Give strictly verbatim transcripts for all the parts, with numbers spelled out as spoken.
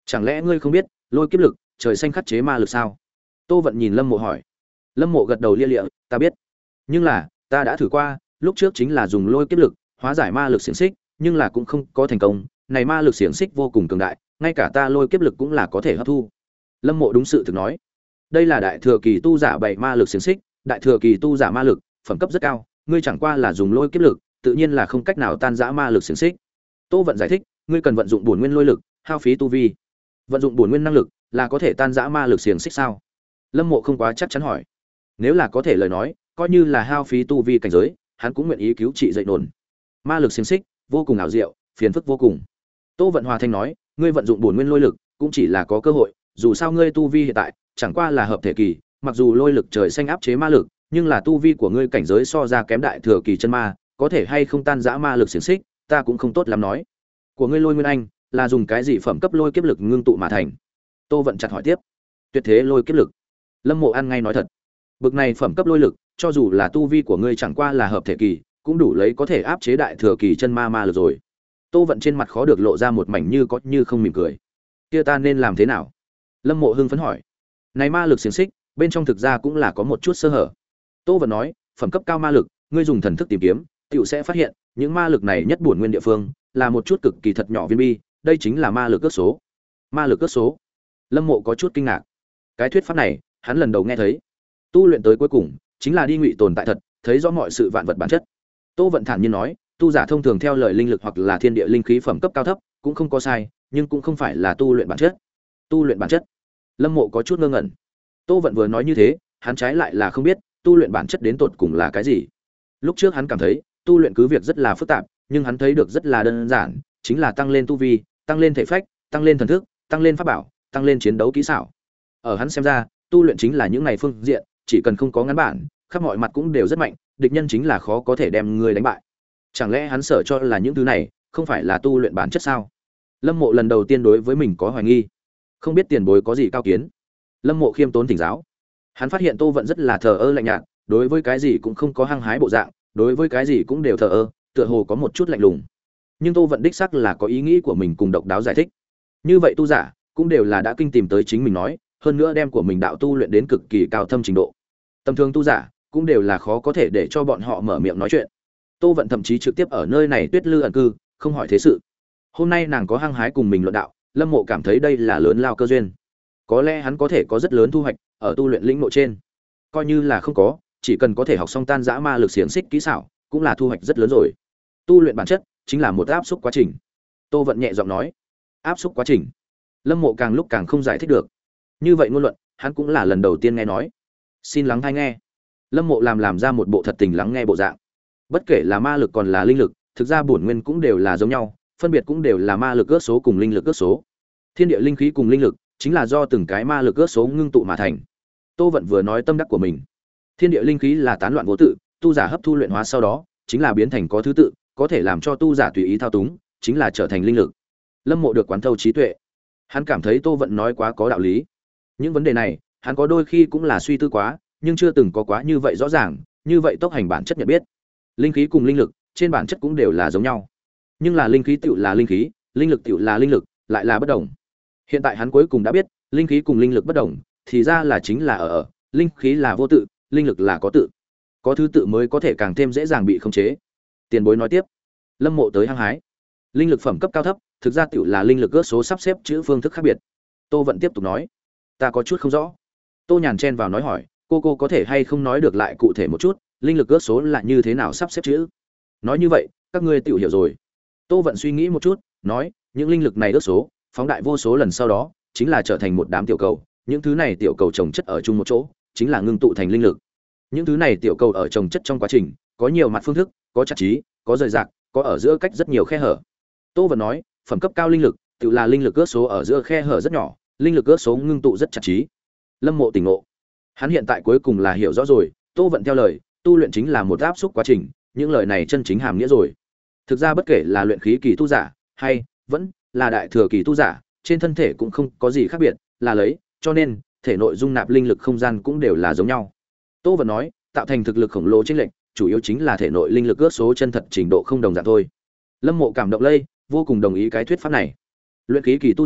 Chẳng lẽ ngươi không biết lôi kiếp lực trời xanh khắc chế ma lực sao? Tô Vận nhìn Lâm Mộ hỏi. Lâm Mộ gật đầu lia lịa, ta biết, nhưng là ta đã thử qua, lúc trước chính là dùng lôi kiếp lực hóa giải ma lực xiển xích, nhưng là cũng không có thành công. Này ma lực xiển xích vô cùng cường đại, ngay cả ta lôi kiếp lực cũng là có thể hấp thu. Lâm Mộ đúng sự thực nói. Đây là đại thừa kỳ tu giả bảy ma lực xiển xích, đại thừa kỳ tu giả ma lực phẩm cấp rất cao, ngươi chẳng qua là dùng lôi kiếp lực, tự nhiên là không cách nào tan rã ma lực xiển xích. Tô Vận giải thích, ngươi cần vận dụng bổn nguyên lôi lực, hao phí tu vi. Vận dụng bổn nguyên năng lực là có thể tan rã ma lực xiển xích sao? Lâm Mộ không quá chắc chắn hỏi. Nếu là có thể lời nói, coi như là hao phí tu vi cảnh giới, hắn cũng nguyện ý cứu trị dậy nổn. Ma lực xiển xích vô cùng ảo diệu, phiền phức vô cùng. Tô Vận Hòa thanh nói, ngươi vận dụng bổn nguyên lôi lực cũng chỉ là có cơ hội, dù sao ngươi tu vi hiện tại chẳng qua là hợp thể kỳ, mặc dù lôi lực trời xanh áp chế ma lực, nhưng là tu vi của ngươi cảnh giới so ra kém đại thừa kỳ chân ma, có thể hay không tan rã ma lực xiển xích, ta cũng không tốt lắm nói. Của ngươi lôi nguyên anh là dùng cái gì phẩm cấp lôi kiếp lực ngưng tụ mà thành? Tô Vận chặt hỏi tiếp. Tuyệt thế lôi kiếp lực. Lâm Mộ ăn ngay nói thật. Bực này phẩm cấp lôi lực, cho dù là tu vi của ngươi chẳng qua là hợp thể kỳ, cũng đủ lấy có thể áp chế đại thừa kỳ chân ma ma lực rồi. Tô Vận trên mặt khó được lộ ra một mảnh như có như không mỉm cười. Kia ta nên làm thế nào? Lâm Mộ hưng phấn hỏi. Này ma lực xiển xích, bên trong thực ra cũng là có một chút sơ hở. Tô Vận nói, phẩm cấp cao ma lực, ngươi dùng thần thức tìm kiếm, tiểu sẽ phát hiện, những ma lực này nhất bổn nguyên địa phương, là một chút cực kỳ thật nhỏ viên bi, đây chính là ma lực cước số. Ma lực cước số? Lâm Mộ có chút kinh ngạc. Cái thuyết pháp này, hắn lần đầu nghe thấy. Tu luyện tới cuối cùng, chính là đi ngụy tồn tại thật, thấy rõ mọi sự vạn vật bản chất. Tô Vận thản nhiên nói, tu giả thông thường theo lời linh lực hoặc là thiên địa linh khí phẩm cấp cao thấp, cũng không có sai, nhưng cũng không phải là tu luyện bản chất. Tu luyện bản chất? Lâm Mộ có chút ngơ ngẩn. Tô Vận vừa nói như thế, hắn trái lại là không biết tu luyện bản chất đến tột cùng là cái gì. Lúc trước hắn cảm thấy tu luyện cứ việc rất là phức tạp, nhưng hắn thấy được rất là đơn giản, chính là tăng lên tu vi, tăng lên thể phách, tăng lên thần thức, tăng lên pháp bảo, tăng lên chiến đấu kỹ xảo. Ở hắn xem ra, tu luyện chính là những này phương diện, chỉ cần không có ngắn bản, khắp mọi mặt cũng đều rất mạnh, địch nhân chính là khó có thể đem người đánh bại. Chẳng lẽ hắn sợ cho là những thứ này không phải là tu luyện bản chất sao? Lâm Mộ lần đầu tiên đối với mình có hoài nghi. Không biết tiền bối có gì cao kiến. Lâm Mộ khiêm tốn thỉnh giáo. Hắn phát hiện Tô Vận rất là thờ ơ lạnh nhạt, đối với cái gì cũng không có hăng hái bộ dạng, đối với cái gì cũng đều thờ ơ, tựa hồ có một chút lạnh lùng. Nhưng Tô Vận đích xác là có ý nghĩ của mình cùng độc đáo giải thích. Như vậy tu giả cũng đều là đã kinh tìm tới chính mình nói, hơn nữa đem của mình đạo tu luyện đến cực kỳ cao thâm trình độ. Tầm thường tu giả cũng đều là khó có thể để cho bọn họ mở miệng nói chuyện. Tô Vận thậm chí trực tiếp ở nơi này tuyết lư ẩn cư, không hỏi thế sự. Hôm nay nàng có hăng hái cùng mình luận đạo, Lâm Mộ cảm thấy đây là lớn lao cơ duyên. Có lẽ hắn có thể có rất lớn thu hoạch ở tu luyện lĩnh ngộ trên. Coi như là không có, chỉ cần có thể học xong tan dã ma lực xiển xích kỹ xảo, cũng là thu hoạch rất lớn rồi. Tu luyện bản chất chính là một áp xúc quá trình. Tô Vận nhẹ giọng nói. Áp xúc quá trình? Lâm Mộ càng lúc càng không giải thích được. Như vậy ngôn luận, hắn cũng là lần đầu tiên nghe nói. Xin lắng tai nghe. Lâm Mộ làm làm ra một bộ thật tình lắng nghe bộ dạng. Bất kể là ma lực còn là linh lực, thực ra bổn nguyên cũng đều là giống nhau, phân biệt cũng đều là ma lực ước số cùng linh lực ước số. Thiên địa linh khí cùng linh lực chính là do từng cái ma lực ước số ngưng tụ mà thành. Tô Vận vừa nói tâm đắc của mình. Thiên địa linh khí là tán loạn vô tự, tu giả hấp thu luyện hóa sau đó, chính là biến thành có thứ tự, có thể làm cho tu giả tùy ý thao túng, chính là trở thành linh lực. Lâm Mộ được quán thâu trí tuệ. Hắn cảm thấy Tô Vận nói quá có đạo lý. Những vấn đề này, hắn có đôi khi cũng là suy tư quá, nhưng chưa từng có quá như vậy rõ ràng, như vậy tốc hành bản chất nhận biết. Linh khí cùng linh lực, trên bản chất cũng đều là giống nhau. Nhưng là linh khí tựu là linh khí, linh lực tựu là linh lực, lại là bất đồng. Hiện tại hắn cuối cùng đã biết, linh khí cùng linh lực bất đồng, thì ra là chính là ở ở, linh khí là vô tự, linh lực là có tự. Có thứ tự mới có thể càng thêm dễ dàng bị khống chế. Tiền bối nói tiếp. Lâm Mộ tới hăng hái. Linh lực phẩm cấp cao thấp, thực ra tựu là linh lực ước số sắp xếp chữ phương thức khác biệt. Tô Vận tiếp tục nói. Ta có chút không rõ. Tô Nhàn chen vào nói hỏi, cô cô có thể hay không nói được lại cụ thể một chút, linh lực ước số là như thế nào sắp xếp chữ? Nói như vậy, các ngươi tiểu hiểu rồi. Tô Vận suy nghĩ một chút, nói, những linh lực này ước số, phóng đại vô số lần sau đó, chính là trở thành một đám tiểu cầu, những thứ này tiểu cầu chồng chất ở chung một chỗ, chính là ngưng tụ thành linh lực. Những thứ này tiểu cầu ở chồng chất trong quá trình, có nhiều mặt phương thức, có chặt chí, có rời rạc, có ở giữa cách rất nhiều khe hở. Tô Vận nói, phẩm cấp cao linh lực, tự là linh lực ước số ở giữa khe hở rất nhỏ, linh lực ước số ngưng tụ rất chặt chí. Lâm Mộ tỉnh ngộ. Hắn hiện tại cuối cùng là hiểu rõ rồi, Tô Vận theo lời, tu luyện chính là một áp xúc quá trình, những lời này chân chính hàm nghĩa rồi. Thực ra bất kể là luyện khí kỳ tu giả, hay vẫn là đại thừa kỳ tu giả, trên thân thể cũng không có gì khác biệt, là lấy, cho nên thể nội dung nạp linh lực không gian cũng đều là giống nhau. Tô Vận nói, tạo thành thực lực khổng lồ chênh lệch, chủ yếu chính là thể nội linh lực ước số chân thật trình độ không đồng dạng thôi. Lâm Mộ cảm động lây, vô cùng đồng ý cái thuyết pháp này. Luyện khí kỳ tu giả,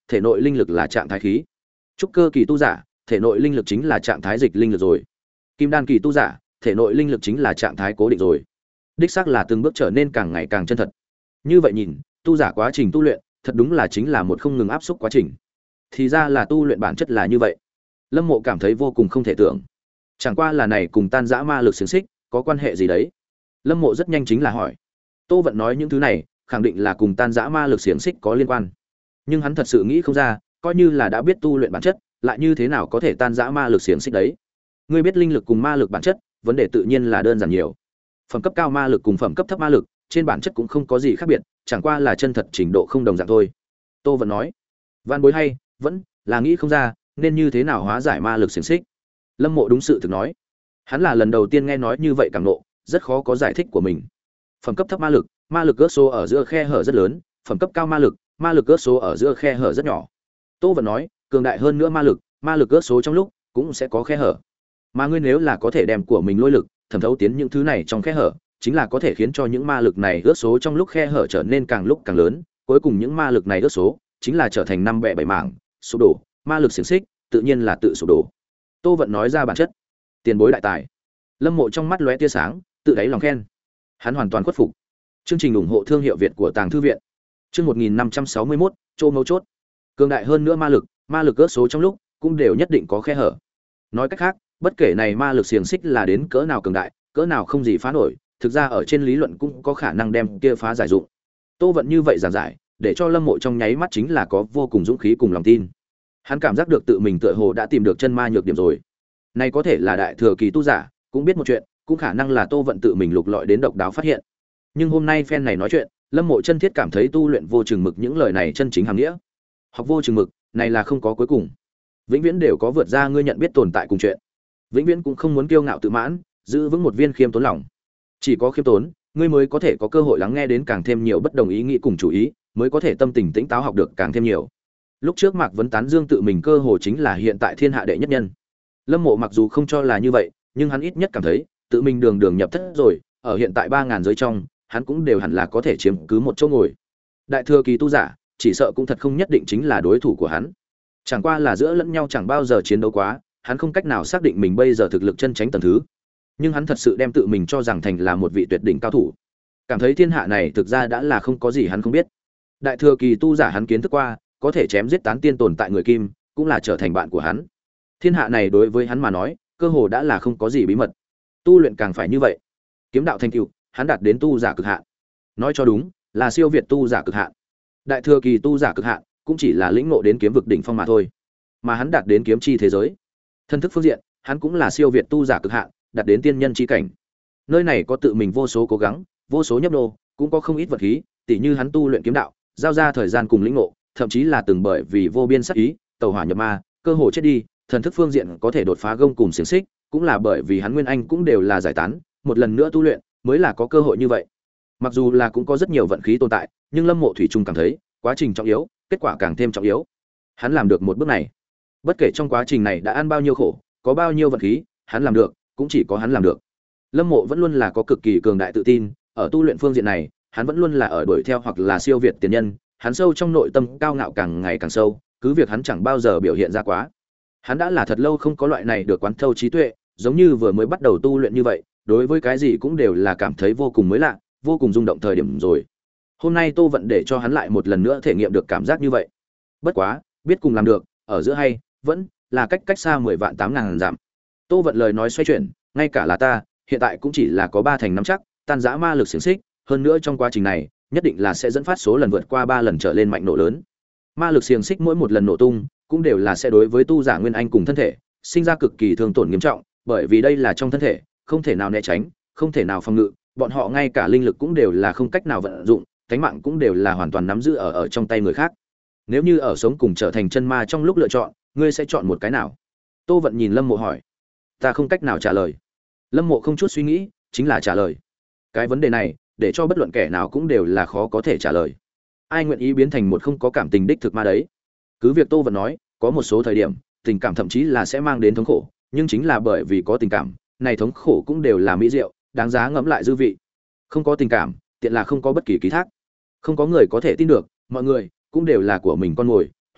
thể nội linh lực là trạng thái khí. Trúc cơ kỳ tu giả, thể nội linh lực chính là trạng thái dịch linh lực rồi. Kim đan kỳ tu giả, thể nội linh lực chính là trạng thái cố định rồi. Đích xác là từng bước trở nên càng ngày càng chân thật. Như vậy nhìn, tu giả quá trình tu luyện, thật đúng là chính là một không ngừng áp xúc quá trình. Thì ra là tu luyện bản chất là như vậy. Lâm Mộ cảm thấy vô cùng không thể tưởng. Chẳng qua là này cùng tan dã ma lực xiển xích có quan hệ gì đấy? Lâm Mộ rất nhanh chính là hỏi. Tô Vận nói những thứ này, khẳng định là cùng tan dã ma lực xiển xích có liên quan. Nhưng hắn thật sự nghĩ không ra, coi như là đã biết tu luyện bản chất, lại như thế nào có thể tan dã ma lực xiển xích đấy? Ngươi biết linh lực cùng ma lực bản chất, vấn đề tự nhiên là đơn giản nhiều. Phẩm cấp cao ma lực cùng phẩm cấp thấp ma lực, trên bản chất cũng không có gì khác biệt, chẳng qua là chân thật trình độ không đồng dạng thôi. Tô Vận nói. Văn bối hay, vẫn là nghĩ không ra, nên như thế nào hóa giải ma lực xiển xích. Lâm Mộ đúng sự thực nói. Hắn là lần đầu tiên nghe nói như vậy cảm nộ, rất khó có giải thích của mình. Phẩm cấp thấp ma lực, ma lực ước số ở giữa khe hở rất lớn, phẩm cấp cao ma lực, ma lực ước số ở giữa khe hở rất nhỏ. Tô Vận nói, cường đại hơn nữa ma lực, ma lực ước số trong lúc cũng sẽ có khe hở. Mà ngươi nếu là có thể đem của mình lôi lực thẩm thấu tiến những thứ này trong khe hở, chính là có thể khiến cho những ma lực này ước số trong lúc khe hở trở nên càng lúc càng lớn, cuối cùng những ma lực này ước số chính là trở thành năm bẻ bảy mảng, sụp đổ, ma lực xiển xích tự nhiên là tự sụp đổ. Tô Vận nói ra bản chất. Tiền bối đại tài. Lâm Mộ trong mắt lóe tia sáng, tự đáy lòng khen. Hắn hoàn toàn khuất phục. Chương trình ủng hộ thương hiệu Việt của Tàng Thư viện. Chương một nghìn năm trăm sáu mươi mốt, Trô mấu chốt. Cường đại hơn nữa ma lực, ma lực ước số trong lúc cũng đều nhất định có khe hở. Nói cách khác, bất kể này ma lực xiềng xích là đến cỡ nào cường đại, cỡ nào không gì phá nổi, thực ra ở trên lý luận cũng có khả năng đem kia phá giải dụng. Tô Vận như vậy giảng giải, để cho Lâm Mộ trong nháy mắt chính là có vô cùng dũng khí cùng lòng tin. Hắn cảm giác được tự mình tựa hồ đã tìm được chân ma nhược điểm rồi. Này có thể là đại thừa kỳ tu giả, cũng biết một chuyện, cũng khả năng là Tô Vận tự mình lục lọi đến độc đáo phát hiện. Nhưng hôm nay phen này nói chuyện, Lâm Mộ chân thiết cảm thấy tu luyện vô chừng mực những lời này chân chính hàm nghĩa. Học vô chừng mực, này là không có cuối cùng. Vĩnh viễn đều có vượt ra ngươi nhận biết tồn tại cùng chuyện. Vĩnh viễn cũng không muốn kiêu ngạo tự mãn, giữ vững một viên khiêm tốn lòng. Chỉ có khiêm tốn, ngươi mới có thể có cơ hội lắng nghe đến càng thêm nhiều bất đồng ý nghĩ cùng chủ ý, mới có thể tâm tình tĩnh táo học được càng thêm nhiều. Lúc trước Mạc Vấn tán dương tự mình cơ hồ chính là hiện tại thiên hạ đệ nhất nhân. Lâm Mộ mặc dù không cho là như vậy, nhưng hắn ít nhất cảm thấy, tự mình đường đường nhập thất rồi, ở hiện tại ba ngàn giới trong, hắn cũng đều hẳn là có thể chiếm cứ một chỗ ngồi. Đại thừa kỳ tu giả, chỉ sợ cũng thật không nhất định chính là đối thủ của hắn. Chẳng qua là giữa lẫn nhau chẳng bao giờ chiến đấu quá, hắn không cách nào xác định mình bây giờ thực lực chân chính tầng thứ. Nhưng hắn thật sự đem tự mình cho rằng thành là một vị tuyệt đỉnh cao thủ. Cảm thấy thiên hạ này thực ra đã là không có gì hắn không biết. Đại thừa kỳ tu giả hắn kiến thức qua, có thể chém giết tán tiên tồn tại người kim, cũng là trở thành bạn của hắn. Thiên hạ này đối với hắn mà nói, cơ hồ đã là không có gì bí mật. Tu luyện càng phải như vậy. Kiếm đạo thành tựu, hắn đạt đến tu giả cực hạn. Nói cho đúng, là siêu việt tu giả cực hạn. Đại thừa kỳ tu giả cực hạn, cũng chỉ là lĩnh ngộ đến kiếm vực đỉnh phong mà thôi. Mà hắn đạt đến kiếm chi thế giới. Thân thức phương diện, hắn cũng là siêu việt tu giả cực hạn, đạt đến tiên nhân chi cảnh. Nơi này có tự mình vô số cố gắng, vô số nhấp nô, cũng có không ít vật khí, tỉ như hắn tu luyện kiếm đạo, giao ra thời gian cùng lĩnh ngộ, thậm chí là từng bởi vì vô biên sát ý, tẩu hỏa nhập ma, cơ hồ chết đi, thần thức phương diện có thể đột phá gông cùng xiềng xích, cũng là bởi vì hắn nguyên anh cũng đều là giải tán, một lần nữa tu luyện, mới là có cơ hội như vậy. Mặc dù là cũng có rất nhiều vận khí tồn tại, nhưng Lâm Mộ thủy chung cảm thấy, quá trình trọng yếu, kết quả càng thêm trọng yếu. Hắn làm được một bước này. Bất kể trong quá trình này đã ăn bao nhiêu khổ, có bao nhiêu vận khí, hắn làm được, cũng chỉ có hắn làm được. Lâm Mộ vẫn luôn là có cực kỳ cường đại tự tin, ở tu luyện phương diện này, hắn vẫn luôn là ở đuổi theo hoặc là siêu việt tiền nhân, hắn sâu trong nội tâm cao ngạo càng ngày càng sâu, cứ việc hắn chẳng bao giờ biểu hiện ra quá. Hắn đã là thật lâu không có loại này được quán thâu trí tuệ, giống như vừa mới bắt đầu tu luyện như vậy, đối với cái gì cũng đều là cảm thấy vô cùng mới lạ, vô cùng rung động thời điểm rồi. Hôm nay Tô Vận để cho hắn lại một lần nữa thể nghiệm được cảm giác như vậy. Bất quá, biết cùng làm được, ở giữa hay vẫn là cách cách xa mười vạn tám ngàn dặm. Tô Vận lời nói xoay chuyển, ngay cả là ta, hiện tại cũng chỉ là có ba thành năm chắc, tan rã ma lực xiển xích, hơn nữa trong quá trình này, nhất định là sẽ dẫn phát số lần vượt qua ba lần trở lên mạnh nổ lớn. Ma lực xiềng xích mỗi một lần nổ tung, cũng đều là sẽ đối với tu giả nguyên anh cùng thân thể sinh ra cực kỳ thương tổn nghiêm trọng, bởi vì đây là trong thân thể, không thể nào né tránh, không thể nào phòng ngự, bọn họ ngay cả linh lực cũng đều là không cách nào vận dụng, cánh mạng cũng đều là hoàn toàn nắm giữ ở ở trong tay người khác. Nếu như ở sống cùng trở thành chân ma trong lúc lựa chọn, ngươi sẽ chọn một cái nào? Tô Vận nhìn Lâm Mộ hỏi. Ta không cách nào trả lời. Lâm Mộ không chút suy nghĩ, chính là trả lời. Cái vấn đề này, để cho bất luận kẻ nào cũng đều là khó có thể trả lời. Ai nguyện ý biến thành một không có cảm tình đích thực ma đấy? Cứ việc Tô Vận nói, có một số thời điểm, tình cảm thậm chí là sẽ mang đến thống khổ, nhưng chính là bởi vì có tình cảm, này thống khổ cũng đều là mỹ diệu, đáng giá ngẫm lại dư vị. Không có tình cảm, tiện là không có bất kỳ ký thác. Không có người có thể tin được, mọi người cũng đều là của mình con mồi,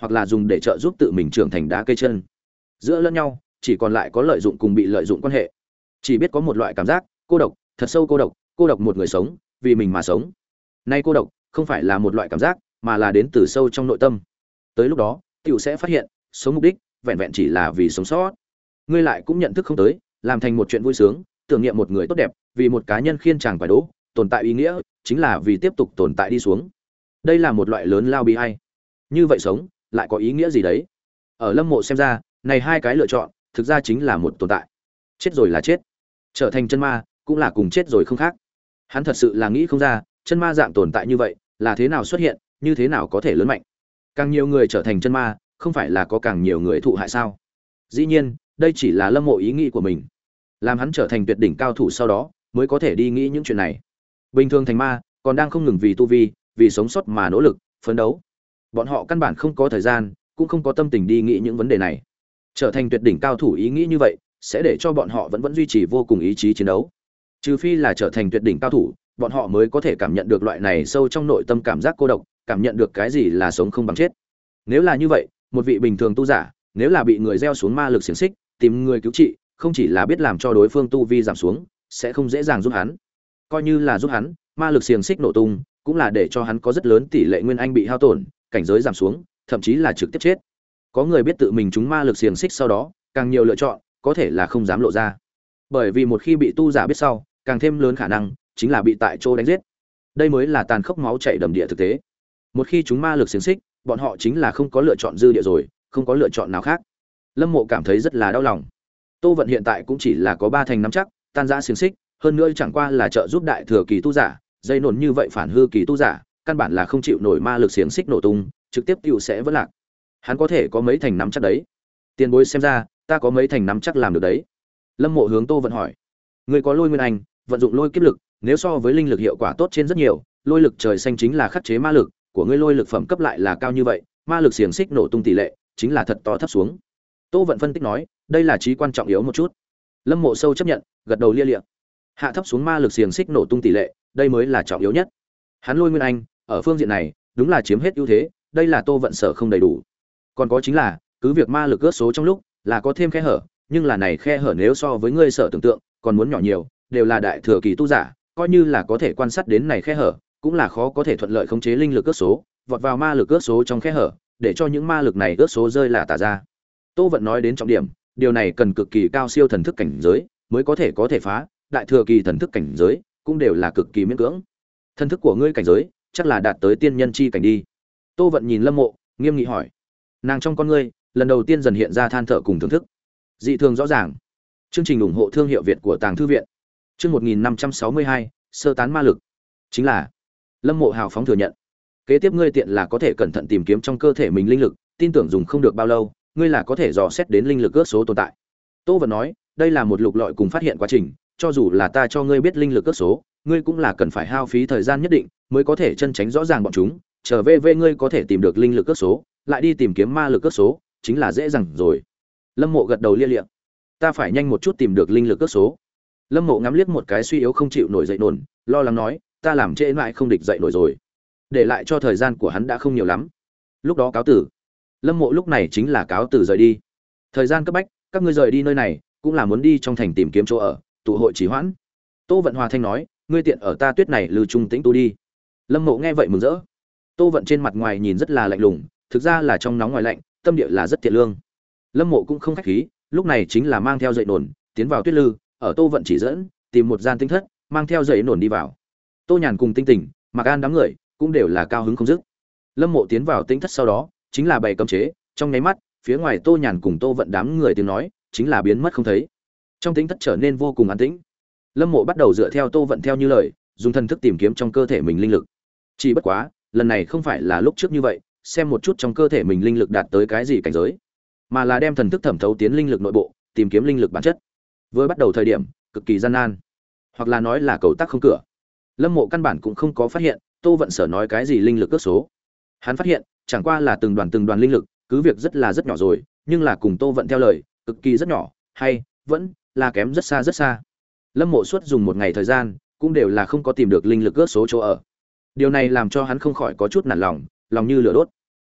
hoặc là dùng để trợ giúp tự mình trưởng thành đá cây chân. Giữa lẫn nhau chỉ còn lại có lợi dụng cùng bị lợi dụng quan hệ. Chỉ biết có một loại cảm giác cô độc, thật sâu cô độc, cô độc một người sống vì mình mà sống. Nay cô độc không phải là một loại cảm giác, mà là đến từ sâu trong nội tâm. Tới lúc đó tiểu sẽ phát hiện sống mục đích vẹn vẹn chỉ là vì sống sót. Ngươi lại cũng nhận thức không tới làm thành một chuyện vui sướng, tưởng niệm một người tốt đẹp, vì một cá nhân khiên chàng quải đố, tồn tại ý nghĩa chính là vì tiếp tục tồn tại đi xuống. Đây là một loại lớn lao bi ai. Như vậy sống lại có ý nghĩa gì đấy? Ở Lâm Mộ xem ra, này hai cái lựa chọn thực ra chính là một tồn tại. Chết rồi là chết, trở thành chân ma cũng là cùng chết rồi không khác. Hắn thật sự là nghĩ không ra, chân ma dạng tồn tại như vậy là thế nào xuất hiện, như thế nào có thể lớn mạnh. Càng nhiều người trở thành chân ma, không phải là có càng nhiều người thụ hại sao? Dĩ nhiên, đây chỉ là Lâm Mộ ý nghĩ của mình. Làm hắn trở thành tuyệt đỉnh cao thủ sau đó, mới có thể đi nghĩ những chuyện này. Bình thường thành ma, còn đang không ngừng vì tu vi, vì sống sót mà nỗ lực, phấn đấu. Bọn họ căn bản không có thời gian, cũng không có tâm tình đi nghĩ những vấn đề này. Trở thành tuyệt đỉnh cao thủ ý nghĩ như vậy, sẽ để cho bọn họ vẫn vẫn duy trì vô cùng ý chí chiến đấu. Trừ phi là trở thành tuyệt đỉnh cao thủ, bọn họ mới có thể cảm nhận được loại này sâu trong nội tâm cảm giác cô độc, cảm nhận được cái gì là sống không bằng chết. Nếu là như vậy, một vị bình thường tu giả, nếu là bị người gieo xuống ma lực xiển xích, tìm người cứu trị, không chỉ là biết làm cho đối phương tu vi giảm xuống, sẽ không dễ dàng giúp hắn. Coi như là giúp hắn, ma lực xiềng xích nổ tung, cũng là để cho hắn có rất lớn tỷ lệ nguyên anh bị hao tổn, cảnh giới giảm xuống, thậm chí là trực tiếp chết. Có người biết tự mình trúng ma lực xiềng xích sau đó, càng nhiều lựa chọn, có thể là không dám lộ ra. Bởi vì một khi bị tu giả biết sau, càng thêm lớn khả năng chính là bị tại chỗ đánh giết. Đây mới là tàn khốc máu chảy đầm địa thực tế. Một khi trúng ma lực xiềng xích, bọn họ chính là không có lựa chọn dư địa rồi, không có lựa chọn nào khác. Lâm Mộ cảm thấy rất là đau lòng. Tô Vận hiện tại cũng chỉ là có ba thành nắm chắc, tan rã xiềng xích, hơn nữa chẳng qua là trợ giúp đại thừa kỳ tu giả, dây nổn như vậy phản hư kỳ tu giả, căn bản là không chịu nổi ma lực xiềng xích nổ tung, trực tiếp tiêu sẽ vỡ lạc. Hắn có thể có mấy thành nắm chắc đấy? Tiền bối xem ra, ta có mấy thành nắm chắc làm được đấy. Lâm Mộ hướng Tô Vận hỏi. Ngươi có lôi nguyên anh, vận dụng lôi kiếp lực, nếu so với linh lực hiệu quả tốt trên rất nhiều, lôi lực trời xanh chính là khắc chế ma lực, của ngươi lôi lực phẩm cấp lại là cao như vậy, ma lực xiềng xích nổ tung tỷ lệ chính là thật to thấp xuống. Tô Vận phân tích nói, đây là chí quan trọng yếu một chút. Lâm Mộ sâu chấp nhận, gật đầu lia lịa. Hạ thấp xuống ma lực xiềng xích nổ tung tỷ lệ, đây mới là trọng yếu nhất. Hắn lôi nguyên anh, ở phương diện này, đúng là chiếm hết ưu thế, đây là Tô Vận sở không đầy đủ. Còn có chính là, cứ việc ma lực ước số trong lúc là có thêm khe hở, nhưng là này khe hở nếu so với ngươi sở tưởng tượng, còn muốn nhỏ nhiều, đều là đại thừa kỳ tu giả, coi như là có thể quan sát đến này khe hở, cũng là khó có thể thuận lợi khống chế linh lực ước số, vọt vào ma lực ước số trong khe hở, để cho những ma lực này ước số rơi là tả ra. Tô Vận nói đến trọng điểm, điều này cần cực kỳ cao siêu thần thức cảnh giới mới có thể có thể phá, đại thừa kỳ thần thức cảnh giới cũng đều là cực kỳ miễn cưỡng. Thần thức của ngươi cảnh giới chắc là đạt tới tiên nhân chi cảnh đi. Tô Vận nhìn Lâm Mộ, nghiêm nghị hỏi. Nàng trong con ngươi lần đầu tiên dần hiện ra than thở cùng thưởng thức. Dị thường rõ ràng. Chương trình ủng hộ thương hiệu Việt của Tàng Thư viện. Chương một nghìn năm trăm sáu mươi hai, sơ tán ma lực. Chính là Lâm Mộ hào phóng thừa nhận. Kế tiếp ngươi tiện là có thể cẩn thận tìm kiếm trong cơ thể mình linh lực, tin tưởng dùng không được bao lâu, ngươi là có thể dò xét đến linh lực ước số tồn tại. Tô Vận nói, đây là một lục lọi cùng phát hiện quá trình, cho dù là ta cho ngươi biết linh lực ước số, ngươi cũng là cần phải hao phí thời gian nhất định mới có thể chân tránh rõ ràng bọn chúng, trở về về ngươi có thể tìm được linh lực ước số, lại đi tìm kiếm ma lực ước số, chính là dễ dàng rồi. Lâm Mộ gật đầu lia lịa. Ta phải nhanh một chút tìm được linh lực ước số. Lâm Mộ ngắm liếc một cái suy yếu không chịu nổi dậy nổn, lo lắng nói, ta làm trễ mãi không địch dậy nổi rồi. Để lại cho thời gian của hắn đã không nhiều lắm. Lúc đó cáo tử. Lâm Mộ lúc này chính là cáo từ rời đi. Thời gian cấp bách, các ngươi rời đi nơi này, cũng là muốn đi trong thành tìm kiếm chỗ ở, tụ hội trì hoãn. Tô Vận Hòa thanh nói, ngươi tiện ở ta tuyết này lưu trung tĩnh tu đi. Lâm Mộ nghe vậy mừng rỡ. Tô Vận trên mặt ngoài nhìn rất là lạnh lùng, thực ra là trong nóng ngoài lạnh, tâm địa là rất thiện lương. Lâm Mộ cũng không khách khí, lúc này chính là mang theo dậy nổn, tiến vào tuyết lư, ở Tô Vận chỉ dẫn, tìm một gian tinh thất, mang theo dậy nổn đi vào. Tô Nhàn cùng Tinh Tỉnh, Mạc An đám người cũng đều là cao hứng không dứt. Lâm Mộ tiến vào tinh thất sau đó, chính là bày cấm chế, trong nháy mắt, phía ngoài Tô Nhàn cùng Tô Vận đám người tiếng nói, chính là biến mất không thấy. Trong tinh thất trở nên vô cùng an tĩnh. Lâm Mộ bắt đầu dựa theo Tô Vận theo như lời, dùng thần thức tìm kiếm trong cơ thể mình linh lực. Chỉ bất quá, lần này không phải là lúc trước như vậy, xem một chút trong cơ thể mình linh lực đạt tới cái gì cảnh giới, mà là đem thần thức thẩm thấu tiến linh lực nội bộ, tìm kiếm linh lực bản chất. Vừa bắt đầu thời điểm, cực kỳ gian nan, hoặc là nói là cầu tắc không cửa. Lâm Mộ căn bản cũng không có phát hiện Tô Vận sở nói cái gì linh lực ước số. Hắn phát hiện, chẳng qua là từng đoàn từng đoàn linh lực, cứ việc rất là rất nhỏ rồi, nhưng là cùng Tô Vận theo lời, cực kỳ rất nhỏ, hay vẫn là kém rất xa rất xa. Lâm Mộ suốt dùng một ngày thời gian, cũng đều là không có tìm được linh lực ước số chỗ ở. Điều này làm cho hắn không khỏi có chút nản lòng, lòng như lửa đốt.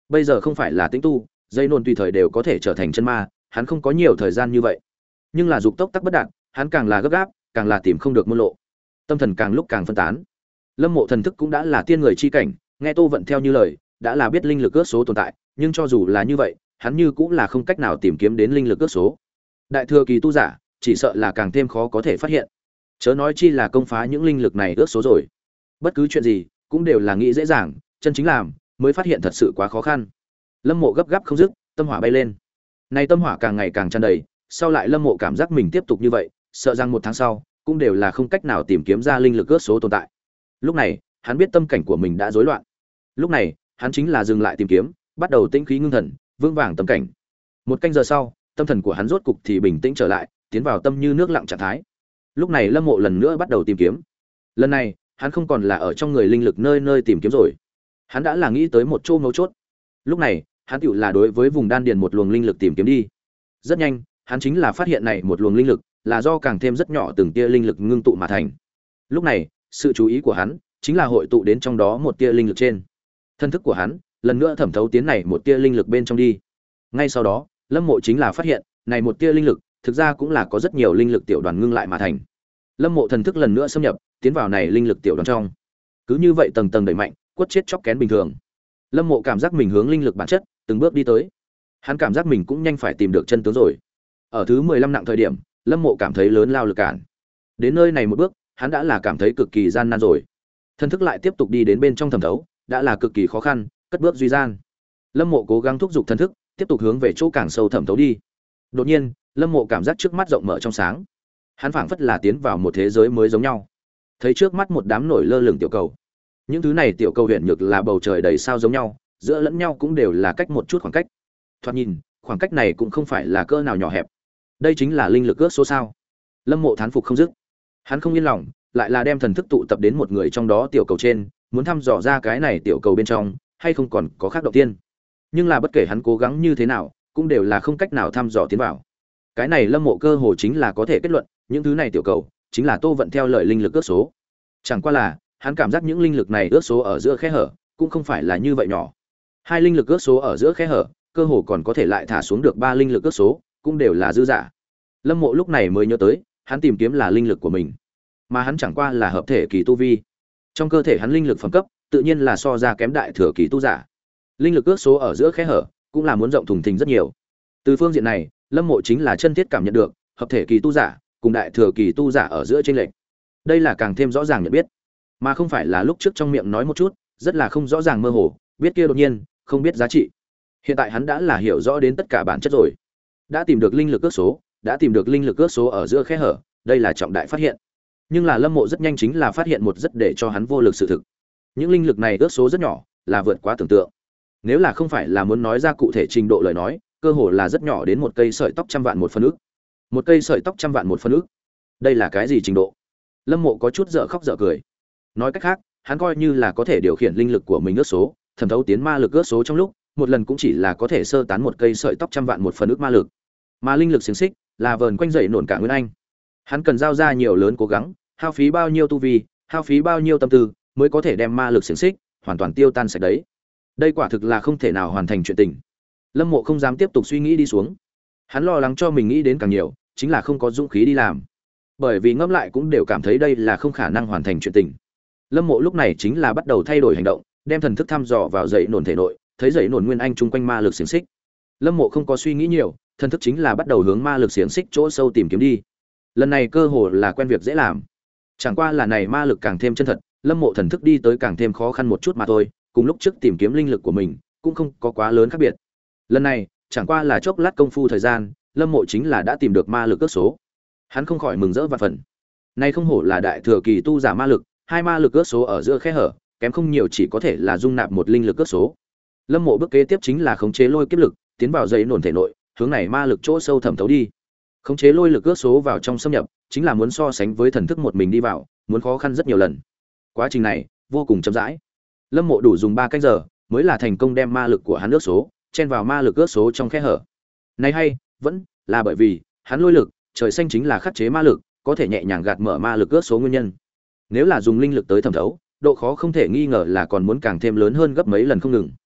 bây giờ không phải là tĩnh tu, dây nôn tùy thời đều có thể trở thành chân ma, hắn không có nhiều thời gian như vậy. Nhưng là dục tốc tắc bất đạt, hắn càng là gấp gáp, càng là tìm không được môn lộ. Tâm thần càng lúc càng phân tán. Lâm Mộ thần thức cũng đã là tiên người chi cảnh, nghe Tô Vận theo như lời, đã là biết linh lực ước số tồn tại, nhưng cho dù là như vậy, hắn như cũng là không cách nào tìm kiếm đến linh lực ước số. Đại thừa kỳ tu giả, chỉ sợ là càng thêm khó có thể phát hiện. Chớ nói chi là công phá những linh lực này ước số rồi. Bất cứ chuyện gì, cũng đều là nghĩ dễ dàng, chân chính làm, mới phát hiện thật sự quá khó khăn. Lâm Mộ gấp gáp không dứt, tâm hỏa bay lên. Này tâm hỏa càng ngày càng tràn đầy, sau lại Lâm Mộ cảm giác mình tiếp tục như vậy, sợ rằng một tháng sau, cũng đều là không cách nào tìm kiếm ra linh lực ước số tồn tại. Lúc này, hắn biết tâm cảnh của mình đã rối loạn. Lúc này, hắn chính là dừng lại tìm kiếm, bắt đầu tĩnh khí ngưng thần, vững vàng tâm cảnh. Một canh giờ sau, tâm thần của hắn rốt cục thì bình tĩnh trở lại, tiến vào tâm như nước lặng trạng thái. Lúc này Lâm Mộ lần nữa bắt đầu tìm kiếm. Lần này, hắn không còn là ở trong người linh lực nơi nơi tìm kiếm rồi. Hắn đã là nghĩ tới một chỗ mấu chốt. Lúc này, hắn tựu là đối với vùng đan điền một luồng linh lực tìm kiếm đi. Rất nhanh, hắn chính là phát hiện này một luồng linh lực là do càng thêm rất nhỏ từng tia linh lực ngưng tụ mà thành. Lúc này, sự chú ý của hắn chính là hội tụ đến trong đó một tia linh lực trên. Thân thức của hắn lần nữa thẩm thấu tiến này một tia linh lực bên trong đi. Ngay sau đó, Lâm Mộ chính là phát hiện, này một tia linh lực, thực ra cũng là có rất nhiều linh lực tiểu đoàn ngưng lại mà thành. Lâm Mộ thần thức lần nữa xâm nhập, tiến vào này linh lực tiểu đoàn trong. Cứ như vậy tầng tầng đẩy mạnh, quất chết chóc kén bình thường. Lâm Mộ cảm giác mình hướng linh lực bản chất, từng bước đi tới. Hắn cảm giác mình cũng nhanh phải tìm được chân tướng rồi. Ở thứ mười lăm nặng thời điểm, Lâm Mộ cảm thấy lớn lao lực cản. Đến nơi này một bước, hắn đã là cảm thấy cực kỳ gian nan rồi. Thân thức lại tiếp tục đi đến bên trong thẩm thấu, đã là cực kỳ khó khăn, cất bước duy gian. Lâm Mộ cố gắng thúc giục thân thức, tiếp tục hướng về chỗ càng sâu thẩm thấu đi. Đột nhiên, Lâm Mộ cảm giác trước mắt rộng mở trong sáng. Hắn phảng phất là tiến vào một thế giới mới giống nhau. Thấy trước mắt một đám nổi lơ lửng tiểu cầu. Những thứ này tiểu cầu huyền nhược là bầu trời đầy sao giống nhau, giữa lẫn nhau cũng đều là cách một chút khoảng cách. Thoạt nhìn, khoảng cách này cũng không phải là cỡ nào nhỏ hẹp. Đây chính là linh lực ước số sao? Lâm Mộ thán phục không dứt. Hắn không yên lòng, lại là đem thần thức tụ tập đến một người trong đó tiểu cầu trên, muốn thăm dò ra cái này tiểu cầu bên trong hay không còn có khác động tiên. Nhưng là bất kể hắn cố gắng như thế nào, cũng đều là không cách nào thăm dò tiến vào. Cái này Lâm Mộ cơ hồ chính là có thể kết luận, những thứ này tiểu cầu chính là Tô Vận theo lời linh lực ước số. Chẳng qua là, hắn cảm giác những linh lực này ước số ở giữa khe hở cũng không phải là như vậy nhỏ. Hai linh lực ước số ở giữa khe hở, cơ hồ còn có thể lại thả xuống được ba linh lực ước số, cũng đều là dư giả. Lâm Mộ lúc này mới nhớ tới, hắn tìm kiếm là linh lực của mình, mà hắn chẳng qua là hợp thể kỳ tu vi. Trong cơ thể hắn linh lực phẩm cấp, tự nhiên là so ra kém đại thừa kỳ tu giả. Linh lực ước số ở giữa khe hở, cũng là muốn rộng thùng thình rất nhiều. Từ phương diện này, Lâm Mộ chính là chân thiết cảm nhận được, hợp thể kỳ tu giả cùng đại thừa kỳ tu giả ở giữa chênh lệch. Đây là càng thêm rõ ràng nhận biết, mà không phải là lúc trước trong miệng nói một chút, rất là không rõ ràng mơ hồ, biết kia đột nhiên, không biết giá trị. Hiện tại hắn đã là hiểu rõ đến tất cả bản chất rồi. Đã tìm được linh lực ước số, đã tìm được linh lực ước số ở giữa khe hở, đây là trọng đại phát hiện. Nhưng là Lâm Mộ rất nhanh chính là phát hiện một rất để cho hắn vô lực sự thực. Những linh lực này ước số rất nhỏ, là vượt quá tưởng tượng. Nếu là không phải là muốn nói ra cụ thể trình độ lời nói, cơ hồ là rất nhỏ đến một cây sợi tóc trăm vạn một phân ức. Một cây sợi tóc trăm vạn một phân ức. Đây là cái gì trình độ? Lâm Mộ có chút dở khóc dở cười. Nói cách khác, hắn coi như là có thể điều khiển linh lực của mình ước số, thẩm thấu tiến ma lực ước số trong lúc, một lần cũng chỉ là có thể sơ tán một cây sợi tóc trăm vạn một phân ức ma lực. Mà linh lực xiềng xích là vờn quanh dậy nổn cả Nguyên Anh. Hắn cần giao ra nhiều lớn cố gắng, hao phí bao nhiêu tu vi, hao phí bao nhiêu tâm tư mới có thể đem ma lực xiềng xích hoàn toàn tiêu tan sạch đấy. Đây quả thực là không thể nào hoàn thành chuyện tình. Lâm Mộ không dám tiếp tục suy nghĩ đi xuống. Hắn lo lắng cho mình nghĩ đến càng nhiều, chính là không có dũng khí đi làm. Bởi vì ngẫm lại cũng đều cảm thấy đây là không khả năng hoàn thành chuyện tình. Lâm Mộ lúc này chính là bắt đầu thay đổi hành động, đem thần thức thăm dò vào dậy nổn thể nội, thấy dậy nổn Nguyên Anh chung quanh ma lực xiềng xích. Lâm Mộ không có suy nghĩ nhiều, thần thức chính là bắt đầu hướng ma lực xiềng xích chỗ sâu tìm kiếm đi. Lần này cơ hồ là quen việc dễ làm. Chẳng qua là này ma lực càng thêm chân thật, Lâm Mộ thần thức đi tới càng thêm khó khăn một chút mà thôi, cùng lúc trước tìm kiếm linh lực của mình cũng không có quá lớn khác biệt. Lần này, chẳng qua là chốc lát công phu thời gian, Lâm Mộ chính là đã tìm được ma lực ước số. Hắn không khỏi mừng rỡ vạn phần. Này không hổ là đại thừa kỳ tu giả ma lực, hai ma lực ước số ở giữa khe hở, kém không nhiều chỉ có thể là dung nạp một linh lực ước số. Lâm Mộ bước kế tiếp chính là khống chế lôi kiếp lực, tiến vào dây nổn thể nội, hướng này ma lực chỗ sâu thẩm thấu đi. Khống chế lôi lực ước số vào trong xâm nhập, chính là muốn so sánh với thần thức một mình đi vào, muốn khó khăn rất nhiều lần. Quá trình này vô cùng chậm rãi. Lâm Mộ đủ dùng ba canh giờ mới là thành công đem ma lực của hắn ước số chen vào ma lực ước số trong khe hở. Này hay, vẫn là bởi vì hắn lôi lực, trời xanh chính là khắc chế ma lực, có thể nhẹ nhàng gạt mở ma lực ước số nguyên nhân. Nếu là dùng linh lực tới thẩm thấu, độ khó không thể nghi ngờ là còn muốn càng thêm lớn hơn gấp mấy lần không ngừng.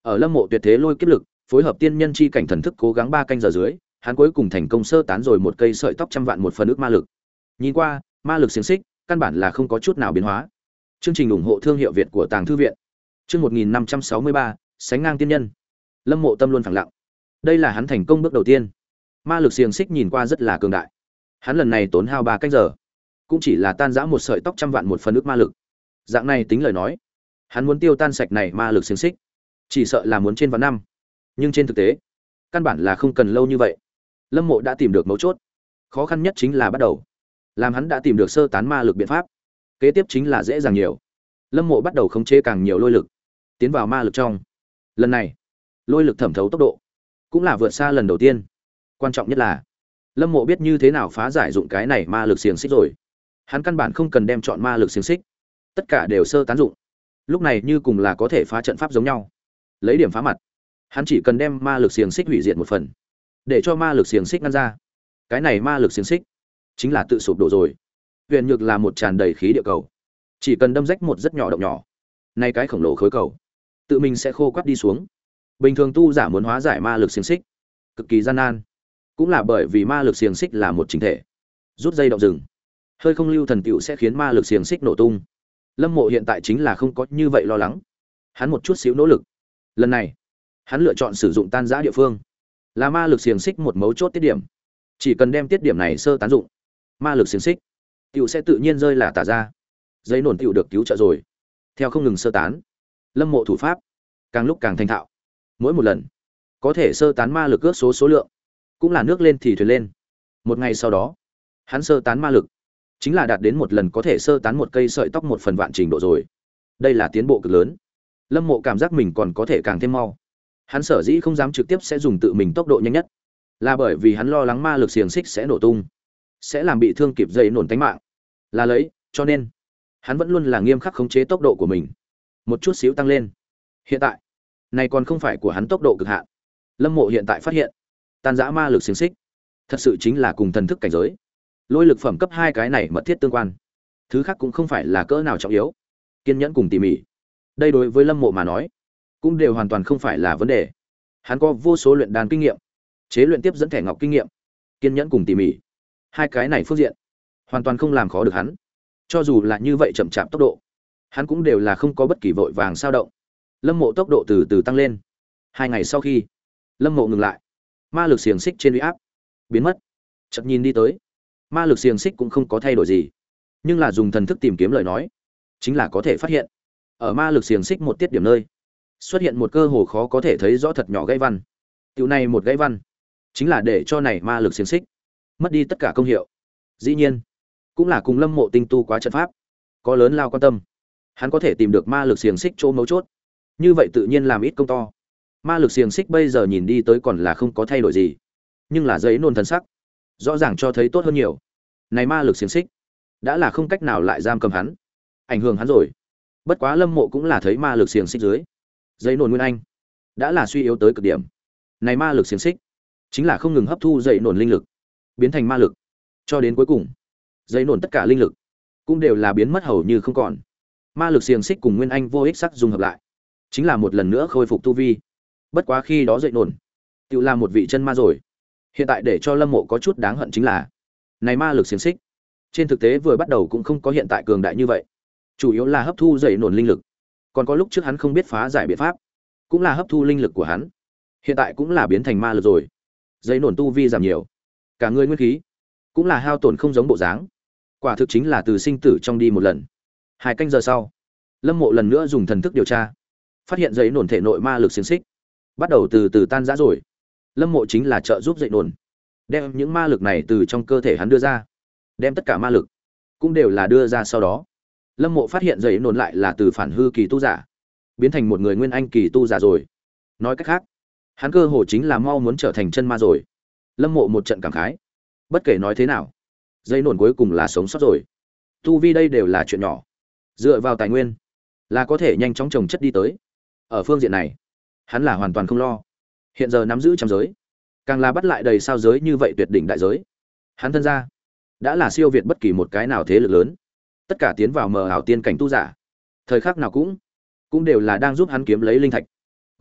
Ở Lâm Mộ tuyệt thế lôi kiếp lực, phối hợp tiên nhân chi cảnh thần thức cố gắng ba canh giờ dưới, hắn cuối cùng thành công sơ tán rồi một cây sợi tóc trăm vạn một phần ức ma lực. Nhìn qua, ma lực xiềng xích, căn bản là không có chút nào biến hóa. Chương trình ủng hộ thương hiệu Việt của Tàng thư viện. Chương một nghìn năm trăm sáu mươi ba, sánh ngang tiên nhân. Lâm Mộ tâm luôn phẳng lặng. Đây là hắn thành công bước đầu tiên. Ma lực xiềng xích nhìn qua rất là cường đại. Hắn lần này tốn hao ba canh giờ, cũng chỉ là tan rã một sợi tóc trăm vạn một phần ức ma lực. Dạng này tính lời nói, hắn muốn tiêu tan sạch này ma lực xiềng xích, chỉ sợ là muốn trên vạn năm. Nhưng trên thực tế, căn bản là không cần lâu như vậy. Lâm Mộ đã tìm được mấu chốt. Khó khăn nhất chính là bắt đầu. Làm hắn đã tìm được sơ tán ma lực biện pháp, kế tiếp chính là dễ dàng nhiều. Lâm Mộ bắt đầu khống chế càng nhiều lôi lực, tiến vào ma lực trong. Lần này, lôi lực thẩm thấu tốc độ cũng là vượt xa lần đầu tiên. Quan trọng nhất là, Lâm Mộ biết như thế nào phá giải dụng cái này ma lực xiềng xích rồi. Hắn căn bản không cần đem chọn ma lực xiềng xích, tất cả đều sơ tán dụng. Lúc này như cùng là có thể phá trận pháp giống nhau. Lấy điểm phá mặt, hắn chỉ cần đem ma lực xiềng xích hủy diệt một phần, để cho ma lực xiềng xích ngăn ra. Cái này ma lực xiềng xích chính là tự sụp đổ rồi. Huyền Nhược là một tràn đầy khí địa cầu, chỉ cần đâm rách một rất nhỏ động nhỏ, nay cái khổng lồ khối cầu tự mình sẽ khô quắt đi xuống. Bình thường tu giả muốn hóa giải ma lực xiềng xích cực kỳ gian nan, cũng là bởi vì ma lực xiềng xích là một chỉnh thể. Rút dây động rừng, hơi không lưu thần tựu sẽ khiến ma lực xiềng xích nổ tung. Lâm Mộ hiện tại chính là không có như vậy lo lắng. Hắn một chút xíu nỗ lực. Lần này, hắn lựa chọn sử dụng tan rã địa phương, là ma lực xiềng xích một mấu chốt tiết điểm. Chỉ cần đem tiết điểm này sơ tán dụng, ma lực xiềng xích tựu sẽ tự nhiên rơi là tả ra. Giấy nổn tựu được cứu trợ rồi. Theo không ngừng sơ tán, Lâm Mộ thủ pháp càng lúc càng thành thạo. Mỗi một lần có thể sơ tán ma lực ước số số lượng, cũng là nước lên thì thuyền lên. Một ngày sau đó, hắn sơ tán ma lực chính là đạt đến một lần có thể sơ tán một cây sợi tóc một phần vạn trình độ rồi. Đây là tiến bộ cực lớn. Lâm Mộ cảm giác mình còn có thể càng thêm mau. Hắn sở dĩ không dám trực tiếp sẽ dùng tự mình tốc độ nhanh nhất, là bởi vì hắn lo lắng ma lực xiềng xích sẽ nổ tung, sẽ làm bị thương kịp dây nổn tánh mạng. Là lấy, cho nên hắn vẫn luôn là nghiêm khắc khống chế tốc độ của mình, một chút xíu tăng lên. Hiện tại, này còn không phải của hắn tốc độ cực hạn. Lâm Mộ hiện tại phát hiện, tan rã ma lực xiềng xích thật sự chính là cùng thần thức cảnh giới, lôi lực phẩm cấp hai cái này mật thiết tương quan. Thứ khác cũng không phải là cỡ nào trọng yếu. Kiên nhẫn cùng tỉ mỉ, đây đối với Lâm Mộ mà nói, cũng đều hoàn toàn không phải là vấn đề. Hắn có vô số luyện đan kinh nghiệm, chế luyện tiếp dẫn thẻ ngọc kinh nghiệm, kiên nhẫn cùng tỉ mỉ, hai cái này phương diện hoàn toàn không làm khó được hắn. Cho dù là như vậy chậm chạp tốc độ, hắn cũng đều là không có bất kỳ vội vàng sao động. Lâm Mộ tốc độ từ từ tăng lên. Hai ngày sau khi Lâm Mộ ngừng lại, ma lực xiềng xích trên uy áp biến mất. Chợt nhìn đi tới, ma lực xiềng xích cũng không có thay đổi gì, nhưng là dùng thần thức tìm kiếm lời nói, chính là có thể phát hiện ở ma lực xiềng xích một tiết điểm nơi xuất hiện một cơ hồ khó có thể thấy rõ thật nhỏ gãy văn. Tiểu này một gãy văn chính là để cho này ma lực xiềng xích mất đi tất cả công hiệu. Dĩ nhiên, cũng là cùng Lâm Mộ tinh tu quá trận pháp có lớn lao quan tâm, hắn có thể tìm được ma lực xiềng xích chỗ mấu chốt, như vậy tự nhiên làm ít công to. Ma lực xiềng xích bây giờ nhìn đi tới còn là không có thay đổi gì, nhưng là giấy nôn thần sắc rõ ràng cho thấy tốt hơn nhiều. Này ma lực xiềng xích đã là không cách nào lại giam cầm hắn, ảnh hưởng hắn rồi. Bất quá Lâm Mộ cũng là thấy ma lực xiềng xích dưới giấy nôn nguyên anh đã là suy yếu tới cực điểm. Này ma lực xiềng xích chính là không ngừng hấp thu giấy nôn linh lực, biến thành ma lực, cho đến cuối cùng giấy nôn tất cả linh lực cũng đều là biến mất hầu như không còn. Ma lực xiềng xích cùng nguyên anh vô ích sắc dung hợp lại, chính là một lần nữa khôi phục tu vi. Bất quá khi đó dậy nổn tự là một vị chân ma rồi. Hiện tại để cho Lâm Mộ có chút đáng hận chính là, này ma lực xiềng xích trên thực tế vừa bắt đầu cũng không có hiện tại cường đại như vậy, chủ yếu là hấp thu dậy nổn linh lực. Còn có lúc trước hắn không biết phá giải biện pháp, cũng là hấp thu linh lực của hắn, hiện tại cũng là biến thành ma lực rồi. Dậy nổn tu vi giảm nhiều, cả người nguyên khí cũng là hao tổn không giống bộ dáng, quả thực chính là từ sinh tử trong đi một lần. Hai canh giờ sau, Lâm Mộ lần nữa dùng thần thức điều tra, phát hiện dậy nổn thể nội ma lực xiềng xích bắt đầu từ từ tan rã rồi. Lâm Mộ chính là trợ giúp dậy nổn, đem những ma lực này từ trong cơ thể hắn đưa ra, đem tất cả ma lực cũng đều là đưa ra. Sau đó Lâm Mộ phát hiện dậy nổn lại là từ phản hư kỳ tu giả biến thành một người nguyên anh kỳ tu giả rồi. Nói cách khác, hắn cơ hồ chính là mau muốn trở thành chân ma rồi. Lâm Mộ một trận cảm khái, bất kể nói thế nào, dậy nổn cuối cùng là sống sót rồi. Tu vi đây đều là chuyện nhỏ, dựa vào tài nguyên là có thể nhanh chóng trồng chất đi tới. Ở phương diện này hắn là hoàn toàn không lo. Hiện giờ nắm giữ trăm giới, càng là bắt lại đầy sao giới như vậy tuyệt đỉnh đại giới. Hắn thân ra đã là siêu việt bất kỳ một cái nào thế lực lớn. Tất cả tiến vào mờ ảo tiên cảnh tu giả, thời khắc nào cũng cũng đều là đang giúp hắn kiếm lấy linh thạch,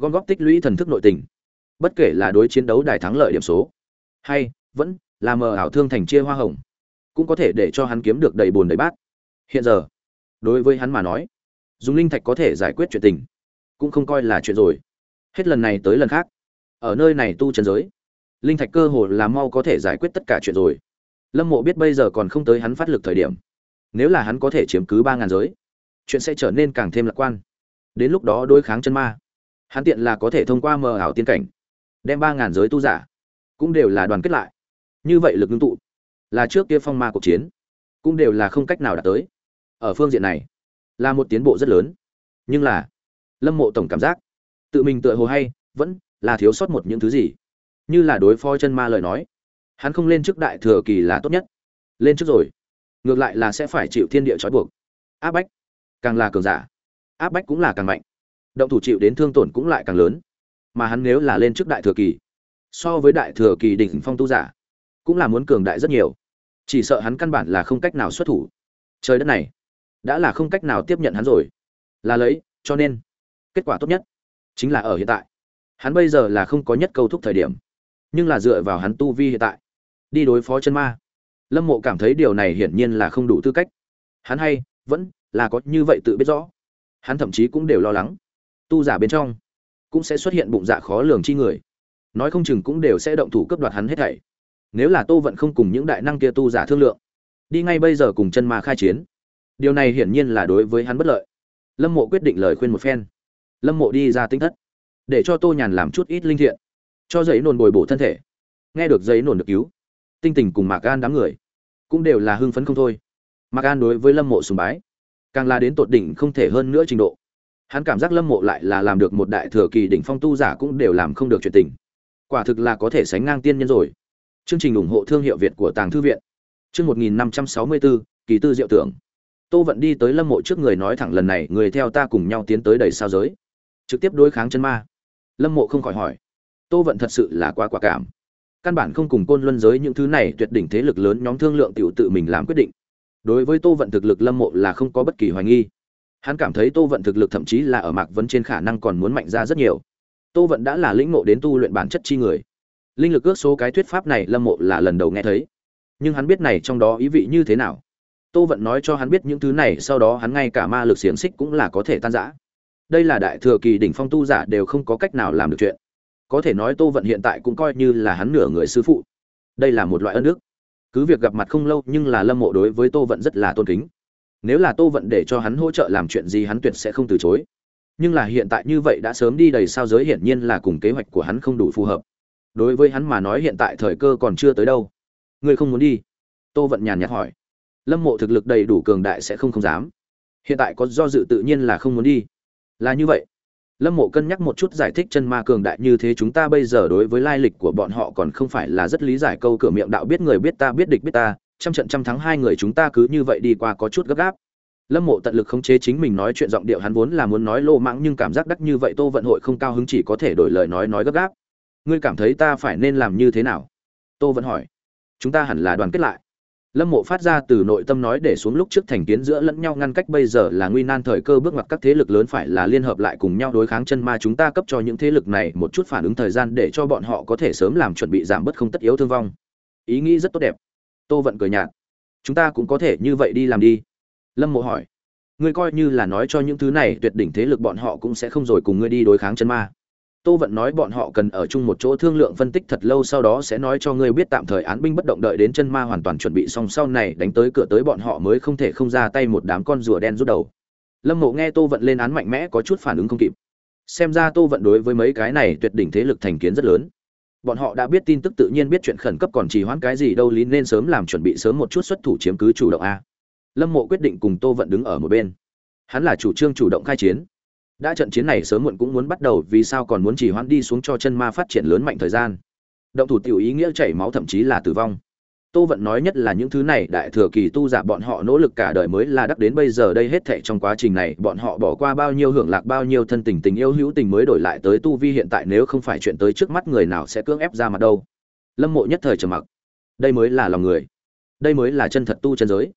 gom góp tích lũy thần thức nội tình. Bất kể là đối chiến đấu đài thắng lợi điểm số, hay vẫn là mờ ảo thương thành chia hoa hồng, cũng có thể để cho hắn kiếm được đầy bồn đầy bát. Hiện giờ, đối với hắn mà nói, dùng linh thạch có thể giải quyết chuyện tình, cũng không coi là chuyện rồi. Hết lần này tới lần khác, ở nơi này tu chân giới, linh thạch cơ hồ là mau có thể giải quyết tất cả chuyện rồi. Lâm Mộ biết bây giờ còn không tới hắn phát lực thời điểm. Nếu là hắn có thể chiếm cứ ba ngàn giới, chuyện sẽ trở nên càng thêm lạc quan. Đến lúc đó đối kháng chân ma, hắn tiện là có thể thông qua mờ ảo tiên cảnh, đem ba ngàn giới tu giả cũng đều là đoàn kết lại. Như vậy lực ngưng tụ, là trước kia phong ma cuộc chiến, cũng đều là không cách nào đạt tới. Ở phương diện này, là một tiến bộ rất lớn. Nhưng là, Lâm Mộ tổng cảm giác, tự mình tựa hồ hay vẫn là thiếu sót một những thứ gì. Như là đối phó chân ma lời nói, hắn không lên trước đại thừa kỳ là tốt nhất. Lên trước rồi, ngược lại là sẽ phải chịu thiên địa trói buộc. Áp bách, càng là cường giả, áp bách cũng là càng mạnh. Động thủ chịu đến thương tổn cũng lại càng lớn. Mà hắn nếu là lên trước đại thừa kỳ, so với đại thừa kỳ đỉnh phong tu giả, cũng là muốn cường đại rất nhiều. Chỉ sợ hắn căn bản là không cách nào xuất thủ. Trời đất này, đã là không cách nào tiếp nhận hắn rồi. Là lấy, cho nên, kết quả tốt nhất chính là ở hiện tại. Hắn bây giờ là không có nhất câu thúc thời điểm, nhưng là dựa vào hắn tu vi hiện tại, đi đối phó chân ma. Lâm Mộ cảm thấy điều này hiển nhiên là không đủ tư cách. Hắn hay vẫn là có như vậy tự biết rõ. Hắn thậm chí cũng đều lo lắng, tu giả bên trong cũng sẽ xuất hiện bụng dạ khó lường chi người, nói không chừng cũng đều sẽ động thủ cướp đoạt hắn hết thảy. Nếu là Tô Vận không cùng những đại năng kia tu giả thương lượng, đi ngay bây giờ cùng chân ma khai chiến, điều này hiển nhiên là đối với hắn bất lợi. Lâm Mộ quyết định lời khuyên một phen. Lâm Mộ đi ra tinh thất, để cho Tô Nhàn làm chút ít linh thiện, cho giấy nồn bồi bổ thân thể. Nghe được giấy nồn được cứu, Tinh Tình cùng Mạc An đám người cũng đều là hưng phấn không thôi. Mạc An đối với Lâm Mộ sùng bái, càng là đến tột đỉnh không thể hơn nữa trình độ. Hắn cảm giác Lâm Mộ lại là làm được một đại thừa kỳ đỉnh phong tu giả cũng đều làm không được chuyện tình. Quả thực là có thể sánh ngang tiên nhân rồi. Chương trình ủng hộ thương hiệu Việt của Tàng Thư viện. Chương một nghìn năm trăm sáu mươi bốn, kỳ tư diệu tưởng. Tô Vận đi tới Lâm Mộ trước người nói thẳng lần này, người theo ta cùng nhau tiến tới đầy sao giới, trực tiếp đối kháng chân ma. Lâm Mộ không khỏi hỏi. Tô Vận thật sự là quá quả cảm. Căn bản không cùng Côn Luân giới những thứ này tuyệt đỉnh thế lực lớn nhóm thương lượng tiểu tự mình làm quyết định. Đối với Tô Vận thực lực Lâm Mộ là không có bất kỳ hoài nghi. Hắn cảm thấy Tô Vận thực lực thậm chí là ở Mạc Vấn trên khả năng còn muốn mạnh ra rất nhiều. Tô Vận đã là lĩnh ngộ đến tu luyện bản chất chi người. Linh lực ước số cái thuyết pháp này Lâm Mộ là lần đầu nghe thấy, nhưng hắn biết này trong đó ý vị như thế nào. Tô Vận nói cho hắn biết những thứ này, sau đó hắn ngay cả ma lực xiềng xích cũng là có thể tan rã. Đây là đại thừa kỳ đỉnh phong tu giả đều không có cách nào làm được chuyện. Có thể nói Tô Vận hiện tại cũng coi như là hắn nửa người sư phụ. Đây là một loại ân đức. Cứ việc gặp mặt không lâu, nhưng là Lâm Mộ đối với Tô Vận rất là tôn kính. Nếu là Tô Vận để cho hắn hỗ trợ làm chuyện gì hắn tuyệt sẽ không từ chối. Nhưng là hiện tại như vậy đã sớm đi đầy sao giới, hiển nhiên là cùng kế hoạch của hắn không đủ phù hợp. Đối với hắn mà nói hiện tại thời cơ còn chưa tới đâu. Ngươi không muốn đi? Tô Vận nhàn nhạt hỏi. Lâm Mộ thực lực đầy đủ cường đại sẽ không không dám. Hiện tại có do dự tự nhiên là không muốn đi. Là như vậy. Lâm Mộ cân nhắc một chút giải thích, chân ma cường đại như thế chúng ta bây giờ đối với lai lịch của bọn họ còn không phải là rất lý giải, câu cửa miệng đạo biết người biết ta biết địch biết ta, trăm trận trăm thắng hai người chúng ta cứ như vậy đi qua có chút gấp gáp. Lâm Mộ tận lực khống chế chính mình nói chuyện giọng điệu, hắn vốn là muốn nói lô mãng nhưng cảm giác đắc như vậy Tô Vận hội không cao hứng, chỉ có thể đổi lời nói nói gấp gáp. Ngươi cảm thấy ta phải nên làm như thế nào? Tô Vận hỏi. Chúng ta hẳn là đoàn kết lại. Lâm Mộ phát ra từ nội tâm nói, để xuống lúc trước thành kiến giữa lẫn nhau ngăn cách, bây giờ là nguy nan thời cơ, bước ngoặt các thế lực lớn phải là liên hợp lại cùng nhau đối kháng chân ma, chúng ta cấp cho những thế lực này một chút phản ứng thời gian để cho bọn họ có thể sớm làm chuẩn bị, giảm bớt không tất yếu thương vong. Ý nghĩ rất tốt đẹp. Tô Vận cười nhạt. Chúng ta cũng có thể như vậy đi làm đi. Lâm Mộ hỏi. Ngươi coi như là nói cho những thứ này tuyệt đỉnh thế lực bọn họ cũng sẽ không rồi cùng ngươi đi đối kháng chân ma. Tô Vận nói bọn họ cần ở chung một chỗ thương lượng phân tích thật lâu, sau đó sẽ nói cho ngươi biết tạm thời án binh bất động, đợi đến chân ma hoàn toàn chuẩn bị xong sau này đánh tới cửa tới bọn họ mới không thể không ra tay một đám con rùa đen rút đầu. Lâm Mộ nghe Tô Vận lên án mạnh mẽ có chút phản ứng không kịp. Xem ra Tô Vận đối với mấy cái này tuyệt đỉnh thế lực thành kiến rất lớn. Bọn họ đã biết tin tức tự nhiên biết chuyện khẩn cấp còn trì hoãn cái gì đâu, lý nên sớm làm chuẩn bị, sớm một chút xuất thủ chiếm cứ chủ động a. Lâm Mộ quyết định cùng Tô Vận đứng ở một bên. Hắn là chủ trương chủ động khai chiến. Đã trận chiến này sớm muộn cũng muốn bắt đầu, vì sao còn muốn trì hoãn đi xuống cho chân ma phát triển lớn mạnh thời gian. Động thủ tiểu ý nghĩa chảy máu thậm chí là tử vong. Tô Vận nói nhất là những thứ này đại thừa kỳ tu giả bọn họ nỗ lực cả đời mới là đắc đến bây giờ đây, hết thảy trong quá trình này bọn họ bỏ qua bao nhiêu hưởng lạc, bao nhiêu thân tình tình yêu hữu tình mới đổi lại tới tu vi hiện tại, nếu không phải chuyện tới trước mắt người nào sẽ cưỡng ép ra mặt đâu. Lâm Mộ nhất thời trầm mặc. Đây mới là lòng người. Đây mới là chân thật tu chân giới.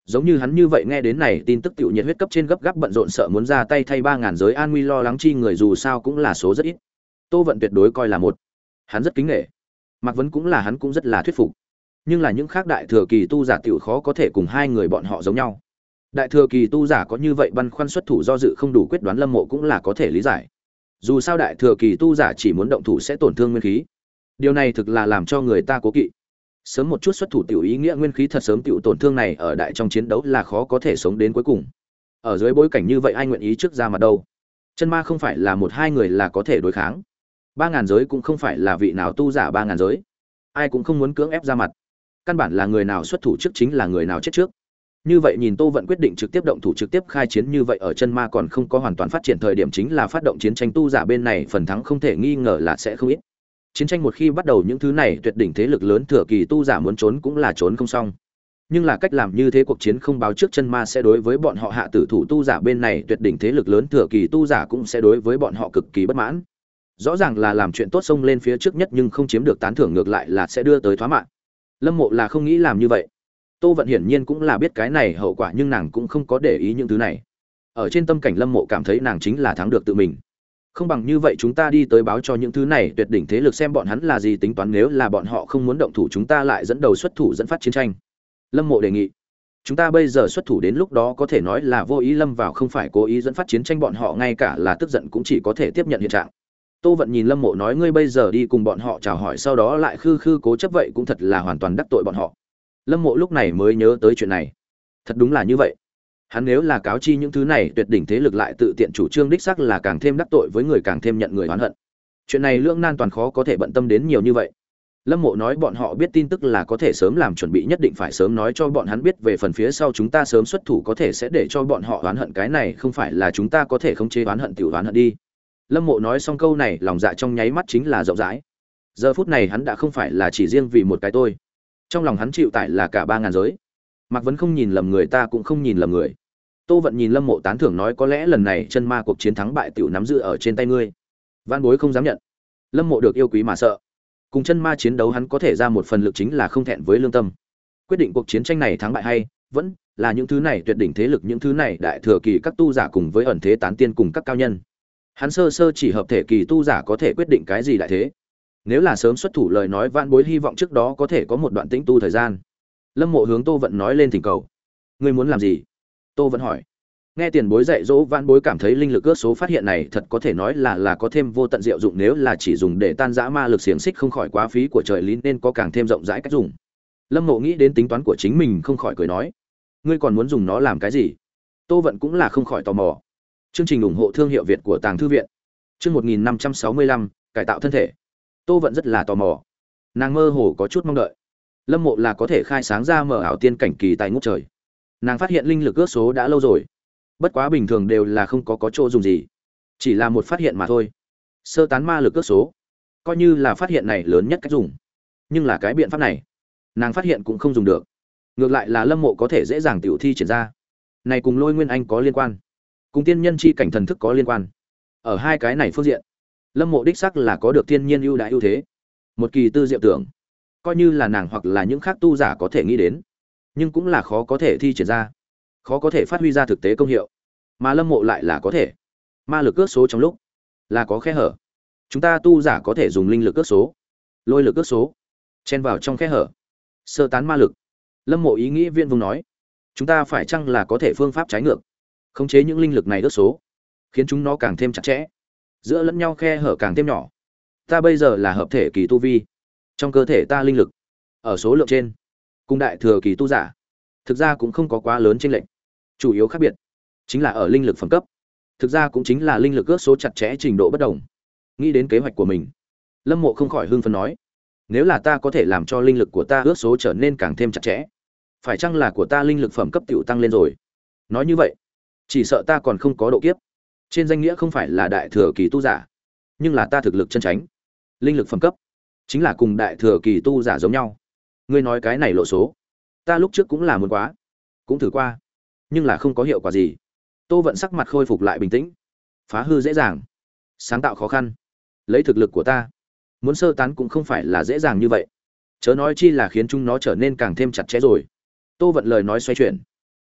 Giống như hắn như vậy nghe đến này tin tức tiểu nhiệt huyết cấp trên gấp gáp bận rộn sợ muốn ra tay thay ba ngàn giới an nguy lo lắng chi người dù sao cũng là số rất ít. Tô Vận tuyệt đối coi là một. Hắn rất kính nể. Mạc Vấn cũng là hắn cũng rất là thuyết phục. Nhưng là những khác đại thừa kỳ tu giả tiểu khó có thể cùng hai người bọn họ giống nhau. Đại thừa kỳ tu giả có như vậy băn khoăn xuất thủ do dự không đủ quyết đoán Lâm Mộ cũng là có thể lý giải. Dù sao đại thừa kỳ tu giả chỉ muốn động thủ sẽ tổn thương nguyên khí. Điều này thực là làm cho người ta cố kỵ. Sớm một chút xuất thủ tiểu ý nghĩa nguyên khí thật sớm tiểu tổn thương này ở đại trong chiến đấu là khó có thể sống đến cuối cùng. Ở dưới bối cảnh như vậy ai nguyện ý trước ra mặt đâu? Chân ma không phải là một hai người là có thể đối kháng. Ba ngàn giới cũng không phải là vị nào tu giả ba ngàn giới. Ai cũng không muốn cưỡng ép ra mặt. Căn bản là người nào xuất thủ trước chính là người nào chết trước. Như vậy nhìn Tô Vận quyết định trực tiếp động thủ trực tiếp khai chiến như vậy ở chân ma còn không có hoàn toàn phát triển thời điểm chính là phát động chiến tranh tu giả bên này phần thắng không thể nghi ngờ là sẽ không ít. Chiến tranh một khi bắt đầu những thứ này tuyệt đỉnh thế lực lớn thừa kỳ tu giả muốn trốn cũng là trốn không xong. Nhưng là cách làm như thế cuộc chiến không báo trước chân ma sẽ đối với bọn họ hạ tử thủ tu giả bên này tuyệt đỉnh thế lực lớn thừa kỳ tu giả cũng sẽ đối với bọn họ cực kỳ bất mãn. Rõ ràng là làm chuyện tốt xông lên phía trước nhất nhưng không chiếm được tán thưởng ngược lại là sẽ đưa tới thoá mạng. Lâm Mộ là không nghĩ làm như vậy. Tô Vận hiển nhiên cũng là biết cái này hậu quả nhưng nàng cũng không có để ý những thứ này. Ở trên tâm cảnh Lâm Mộ cảm thấy nàng chính là thắng được tự mình. Không bằng như vậy chúng ta đi tới báo cho những thứ này tuyệt đỉnh thế lực xem bọn hắn là gì tính toán nếu là bọn họ không muốn động thủ chúng ta lại dẫn đầu xuất thủ dẫn phát chiến tranh. Lâm Mộ đề nghị. Chúng ta bây giờ xuất thủ đến lúc đó có thể nói là vô ý lâm vào không phải cố ý dẫn phát chiến tranh bọn họ ngay cả là tức giận cũng chỉ có thể tiếp nhận hiện trạng. Tô Vận nhìn Lâm Mộ nói ngươi bây giờ đi cùng bọn họ chào hỏi sau đó lại khư khư cố chấp vậy cũng thật là hoàn toàn đắc tội bọn họ. Lâm Mộ lúc này mới nhớ tới chuyện này. Thật đúng là như vậy. Hắn nếu là cáo chi những thứ này tuyệt đỉnh thế lực lại tự tiện chủ trương đích xác là càng thêm đắc tội với người càng thêm nhận người oán hận. Chuyện này lưỡng nan toàn khó có thể bận tâm đến nhiều như vậy. Lâm Mộ nói bọn họ biết tin tức là có thể sớm làm chuẩn bị nhất định phải sớm nói cho bọn hắn biết về phần phía sau chúng ta sớm xuất thủ có thể sẽ để cho bọn họ oán hận cái này không phải là chúng ta có thể khống chế oán hận tiểu oán hận đi. Lâm Mộ nói xong câu này lòng dạ trong nháy mắt chính là rộng rãi. Giờ phút này hắn đã không phải là chỉ riêng vì một cái tôi. Trong lòng hắn chịu tải là cả ba ngàn giới. Mạc Vấn không nhìn lầm người ta cũng không nhìn lầm người. Tô Vận nhìn Lâm Mộ tán thưởng nói có lẽ lần này chân ma cuộc chiến thắng bại tiểu nắm giữ ở trên tay ngươi. Vạn Bối không dám nhận. Lâm Mộ được yêu quý mà sợ. Cùng chân ma chiến đấu hắn có thể ra một phần lực chính là không thẹn với lương tâm. Quyết định cuộc chiến tranh này thắng bại hay vẫn là những thứ này tuyệt đỉnh thế lực những thứ này đại thừa kỳ các tu giả cùng với ẩn thế tán tiên cùng các cao nhân. Hắn sơ sơ chỉ hợp thể kỳ tu giả có thể quyết định cái gì đại thế. Nếu là sớm xuất thủ lời nói Vạn Bối hy vọng trước đó có thể có một đoạn tĩnh tu thời gian. Lâm Mộ hướng Tô Vận nói lên thỉnh cầu. Ngươi muốn làm gì? Tô Vận hỏi. Nghe tiền bối dạy dỗ Vạn Bối cảm thấy linh lực ước số phát hiện này thật có thể nói là là có thêm vô tận diệu dụng nếu là chỉ dùng để tan rã ma lực xiềng xích không khỏi quá phí của trời lý nên có càng thêm rộng rãi cách dùng. Lâm Mộ nghĩ đến tính toán của chính mình không khỏi cười nói. Ngươi còn muốn dùng nó làm cái gì? Tô Vận cũng là không khỏi tò mò. Chương trình ủng hộ thương hiệu Việt của Tàng Thư viện. Chương một nghìn năm trăm sáu mươi lăm, cải tạo thân thể. Tô Vận rất là tò mò. Nàng mơ hồ có chút mong đợi. Lâm Mộ là có thể khai sáng ra mở ảo tiên cảnh kỳ tài ngút trời. Nàng phát hiện linh lực ước số đã lâu rồi. Bất quá bình thường đều là không có có chỗ dùng gì. Chỉ là một phát hiện mà thôi. Sơ tán ma lực ước số, coi như là phát hiện này lớn nhất cách dùng. Nhưng là cái biện pháp này, nàng phát hiện cũng không dùng được. Ngược lại là Lâm Mộ có thể dễ dàng tiểu thi triển ra. Này cùng Lôi Nguyên Anh có liên quan, cùng tiên nhân chi cảnh thần thức có liên quan. Ở hai cái này phương diện, Lâm Mộ đích xác là có được thiên nhiên ưu đãi ưu thế. Một kỳ tư diệu tưởng, coi như là nàng hoặc là những khác tu giả có thể nghĩ đến, nhưng cũng là khó có thể thi triển ra, khó có thể phát huy ra thực tế công hiệu. Mà Lâm Mộ lại là có thể. Ma lực ước số trong lúc là có khe hở. Chúng ta tu giả có thể dùng linh lực ước số, lôi lực ước số, chen vào trong khe hở, sơ tán ma lực. Lâm Mộ ý nghĩ viên vùng nói, chúng ta phải chăng là có thể phương pháp trái ngược, khống chế những linh lực này ước số, khiến chúng nó càng thêm chặt chẽ, giữa lẫn nhau khe hở càng thêm nhỏ. Ta bây giờ là hợp thể kỳ tu vi, trong cơ thể ta linh lực ở số lượng trên cùng đại thừa kỳ tu giả thực ra cũng không có quá lớn chênh lệch, chủ yếu khác biệt chính là ở linh lực phẩm cấp, thực ra cũng chính là linh lực ước số chặt chẽ trình độ bất đồng. Nghĩ đến kế hoạch của mình, Lâm Mộ không khỏi hưng phấn nói, nếu là ta có thể làm cho linh lực của ta ước số trở nên càng thêm chặt chẽ, phải chăng là của ta linh lực phẩm cấp tiểu tăng lên rồi? Nói như vậy, chỉ sợ ta còn không có độ kiếp. Trên danh nghĩa không phải là đại thừa kỳ tu giả, nhưng là ta thực lực chân chánh, linh lực phẩm cấp chính là cùng đại thừa kỳ tu giả giống nhau. Ngươi nói cái này lộ số, ta lúc trước cũng là muốn quá, cũng thử qua, nhưng là không có hiệu quả gì. Tô Vận sắc mặt khôi phục lại bình tĩnh. Phá hư dễ dàng, sáng tạo khó khăn. Lấy thực lực của ta, muốn sơ tán cũng không phải là dễ dàng như vậy. Chớ nói chi là khiến chúng nó trở nên càng thêm chặt chẽ rồi. Tô Vận lời nói xoay chuyển.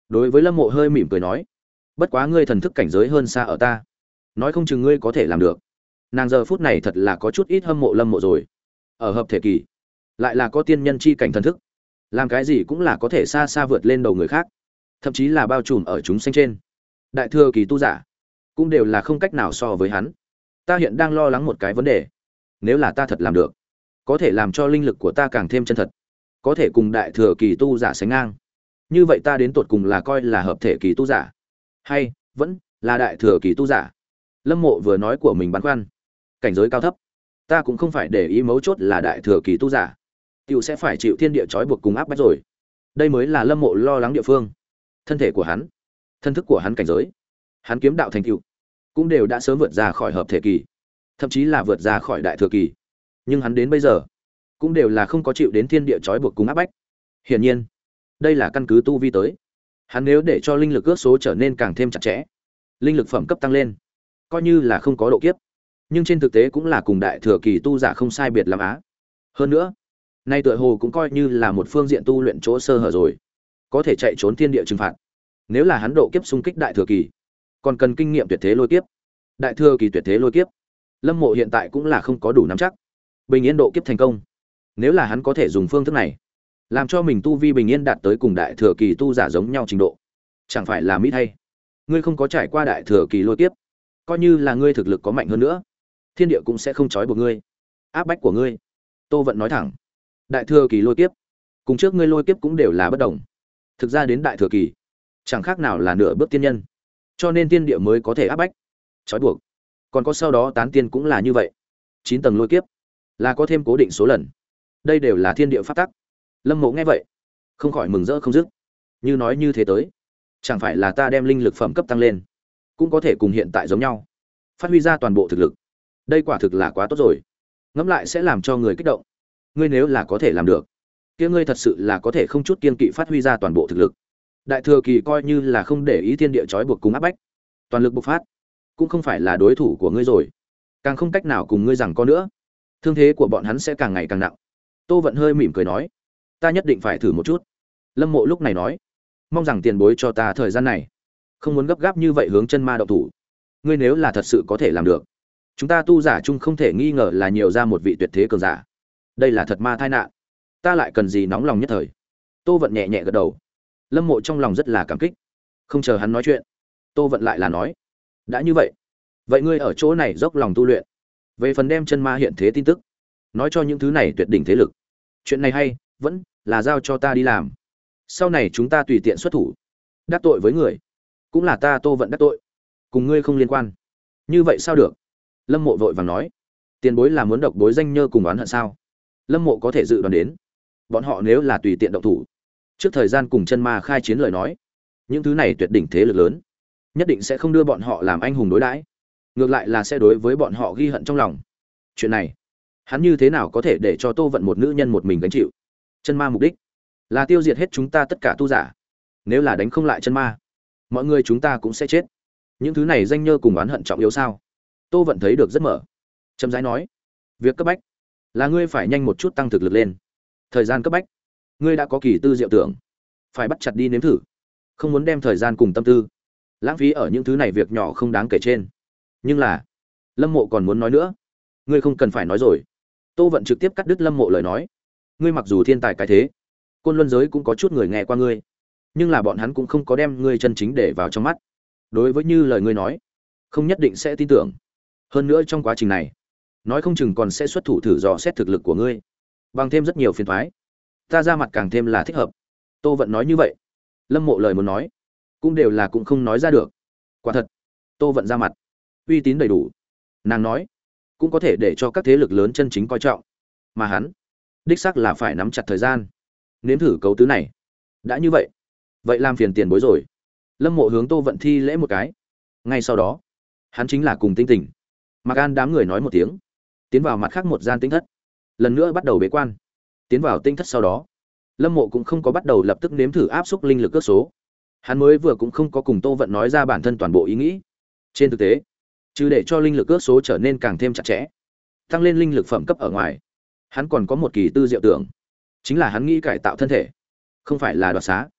Đối với Lâm Mộ hơi mỉm cười nói, bất quá ngươi thần thức cảnh giới hơn xa ở ta, nói không chừng ngươi có thể làm được. Nàng giờ phút này thật là có chút ít hâm mộ Lâm Mộ rồi. Ở hợp thể kỳ, lại là có tiên nhân chi cảnh thần thức, làm cái gì cũng là có thể xa xa vượt lên đầu người khác, thậm chí là bao trùm ở chúng sanh trên. Đại thừa kỳ tu giả, cũng đều là không cách nào so với hắn. Ta hiện đang lo lắng một cái vấn đề, nếu là ta thật làm được, có thể làm cho linh lực của ta càng thêm chân thật, có thể cùng đại thừa kỳ tu giả sánh ngang. Như vậy ta đến tột cùng là coi là hợp thể kỳ tu giả, hay vẫn là đại thừa kỳ tu giả? Lâm Mộ vừa nói của mình băn khoăn, cảnh giới cao thấp, ta cũng không phải để ý, mấu chốt là đại thừa kỳ tu giả, tiểu sẽ phải chịu thiên địa trói buộc cùng áp bách rồi. Đây mới là Lâm Mộ lo lắng địa phương. Thân thể của hắn, thân thức của hắn cảnh giới, hắn kiếm đạo thành tựu, cũng đều đã sớm vượt ra khỏi hợp thể kỳ, thậm chí là vượt ra khỏi đại thừa kỳ. Nhưng hắn đến bây giờ, cũng đều là không có chịu đến thiên địa trói buộc cùng áp bách. Hiển nhiên, đây là căn cứ tu vi tới. Hắn nếu để cho linh lực ước số trở nên càng thêm chặt chẽ, linh lực phẩm cấp tăng lên, coi như là không có độ kiếp, nhưng trên thực tế cũng là cùng đại thừa kỳ tu giả không sai biệt lắm á. Hơn nữa, nay tựa hồ cũng coi như là một phương diện tu luyện chỗ sơ hở rồi, có thể chạy trốn thiên địa trừng phạt. Nếu là hắn độ kiếp xung kích đại thừa kỳ, còn cần kinh nghiệm tuyệt thế lôi kiếp. Đại thừa kỳ tuyệt thế lôi kiếp, Lâm Mộ hiện tại cũng là không có đủ nắm chắc. Bình yên độ kiếp thành công, nếu là hắn có thể dùng phương thức này, làm cho mình tu vi bình yên đạt tới cùng đại thừa kỳ tu giả giống nhau trình độ, chẳng phải là mỹ thay? Ngươi không có trải qua đại thừa kỳ lôi kiếp, coi như là ngươi thực lực có mạnh hơn nữa, thiên địa cũng sẽ không trói buộc ngươi, áp bách của ngươi. Tô Vận nói thẳng, đại thừa kỳ lôi kiếp, cùng trước ngươi lôi kiếp cũng đều là bất đồng. Thực ra đến đại thừa kỳ, chẳng khác nào là nửa bước tiên nhân, cho nên tiên địa mới có thể áp bách, trói buộc. Còn có sau đó tán tiên cũng là như vậy. Chín tầng lôi kiếp là có thêm cố định số lần, đây đều là thiên địa pháp tắc. Lâm Mộ nghe vậy, không khỏi mừng rỡ không dứt. Như nói như thế tới, chẳng phải là ta đem linh lực phẩm cấp tăng lên, cũng có thể cùng hiện tại giống nhau, phát huy ra toàn bộ thực lực. Đây quả thực là quá tốt rồi. Ngẫm lại sẽ làm cho người kích động. Ngươi nếu là có thể làm được, kia ngươi thật sự là có thể không chút kiên kỵ phát huy ra toàn bộ thực lực. Đại thừa kỳ coi như là không để ý thiên địa trói buộc cùng áp bách, toàn lực bộc phát, cũng không phải là đối thủ của ngươi rồi, càng không cách nào cùng ngươi giằng co nữa. Thương thế của bọn hắn sẽ càng ngày càng nặng. Tô Vận hơi mỉm cười nói, ta nhất định phải thử một chút. Lâm Mộ lúc này nói, mong rằng tiền bối cho ta thời gian này, không muốn gấp gáp như vậy hướng chân ma động thủ. Ngươi nếu là thật sự có thể làm được, chúng ta tu giả chung không thể nghi ngờ là nhiều ra một vị tuyệt thế cường giả. Đây là thật ma tai nạn, ta lại cần gì nóng lòng nhất thời. Tô Vận nhẹ nhẹ gật đầu. Lâm Mộ trong lòng rất là cảm kích. Không chờ hắn nói chuyện, Tô Vận lại là nói, đã như vậy, vậy ngươi ở chỗ này dốc lòng tu luyện, về phần đem chân ma hiện thế tin tức nói cho những thứ này tuyệt đỉnh thế lực, chuyện này hay vẫn là giao cho ta đi làm. Sau này chúng ta tùy tiện xuất thủ, đắc tội với người, cũng là ta Tô Vận đắc tội, cùng ngươi không liên quan. Như vậy sao được? Lâm Mộ vội vàng nói, tiền bối là muốn độc bối danh nhơ cùng oán hận sao? Lâm Mộ có thể dự đoán đến, bọn họ nếu là tùy tiện động thủ, trước thời gian cùng chân ma khai chiến lời nói, những thứ này tuyệt đỉnh thế lực lớn nhất định sẽ không đưa bọn họ làm anh hùng đối đãi, ngược lại là sẽ đối với bọn họ ghi hận trong lòng. Chuyện này, hắn như thế nào có thể để cho Tô Vận một nữ nhân một mình gánh chịu? Chân ma mục đích là tiêu diệt hết chúng ta tất cả tu giả, nếu là đánh không lại chân ma, mọi người chúng ta cũng sẽ chết. Những thứ này danh nhơ cùng oán hận trọng yếu sao? Tô Vận thấy được rất mở, chậm rãi nói, việc cấp bách là ngươi phải nhanh một chút tăng thực lực lên. Thời gian cấp bách, ngươi đã có kỳ tư diệu tưởng, phải bắt chặt đi nếm thử, không muốn đem thời gian cùng tâm tư lãng phí ở những thứ này việc nhỏ không đáng kể trên. Nhưng là, Lâm Mộ còn muốn nói nữa. Ngươi không cần phải nói rồi. Tô Vận trực tiếp cắt đứt Lâm Mộ lời nói. Ngươi mặc dù thiên tài cái thế, Côn Luân giới cũng có chút người nghe qua ngươi, nhưng là bọn hắn cũng không có đem ngươi chân chính để vào trong mắt. Đối với như lời ngươi nói, không nhất định sẽ tin tưởng. Hơn nữa trong quá trình này, nói không chừng còn sẽ xuất thủ thử dò xét thực lực của ngươi, bằng thêm rất nhiều phiền toái. Ta ra mặt càng thêm là thích hợp. Tô Vận nói như vậy, Lâm Mộ lời muốn nói, cũng đều là cũng không nói ra được. Quả thật, Tô Vận ra mặt, uy tín đầy đủ. Nàng nói, cũng có thể để cho các thế lực lớn chân chính coi trọng. Mà hắn, đích xác là phải nắm chặt thời gian, nếm thử cấu tứ này. Đã như vậy, vậy làm phiền tiền bối rồi. Lâm Mộ hướng Tô Vận thi lễ một cái. Ngay sau đó, hắn chính là cùng Tinh Tỉnh, Mạc An đám người nói một tiếng, tiến vào mặt khác một gian tinh thất, lần nữa bắt đầu bế quan. Tiến vào tinh thất sau đó, Lâm Mộ cũng không có bắt đầu lập tức nếm thử áp xúc linh lực cước số. Hắn mới vừa cũng không có cùng Tô Vận nói ra bản thân toàn bộ ý nghĩ. Trên thực tế, trừ để cho linh lực cước số trở nên càng thêm chặt chẽ, tăng lên linh lực phẩm cấp ở ngoài, hắn còn có một kỳ tư diệu tưởng, chính là hắn nghĩ cải tạo thân thể, không phải là đoạt xá,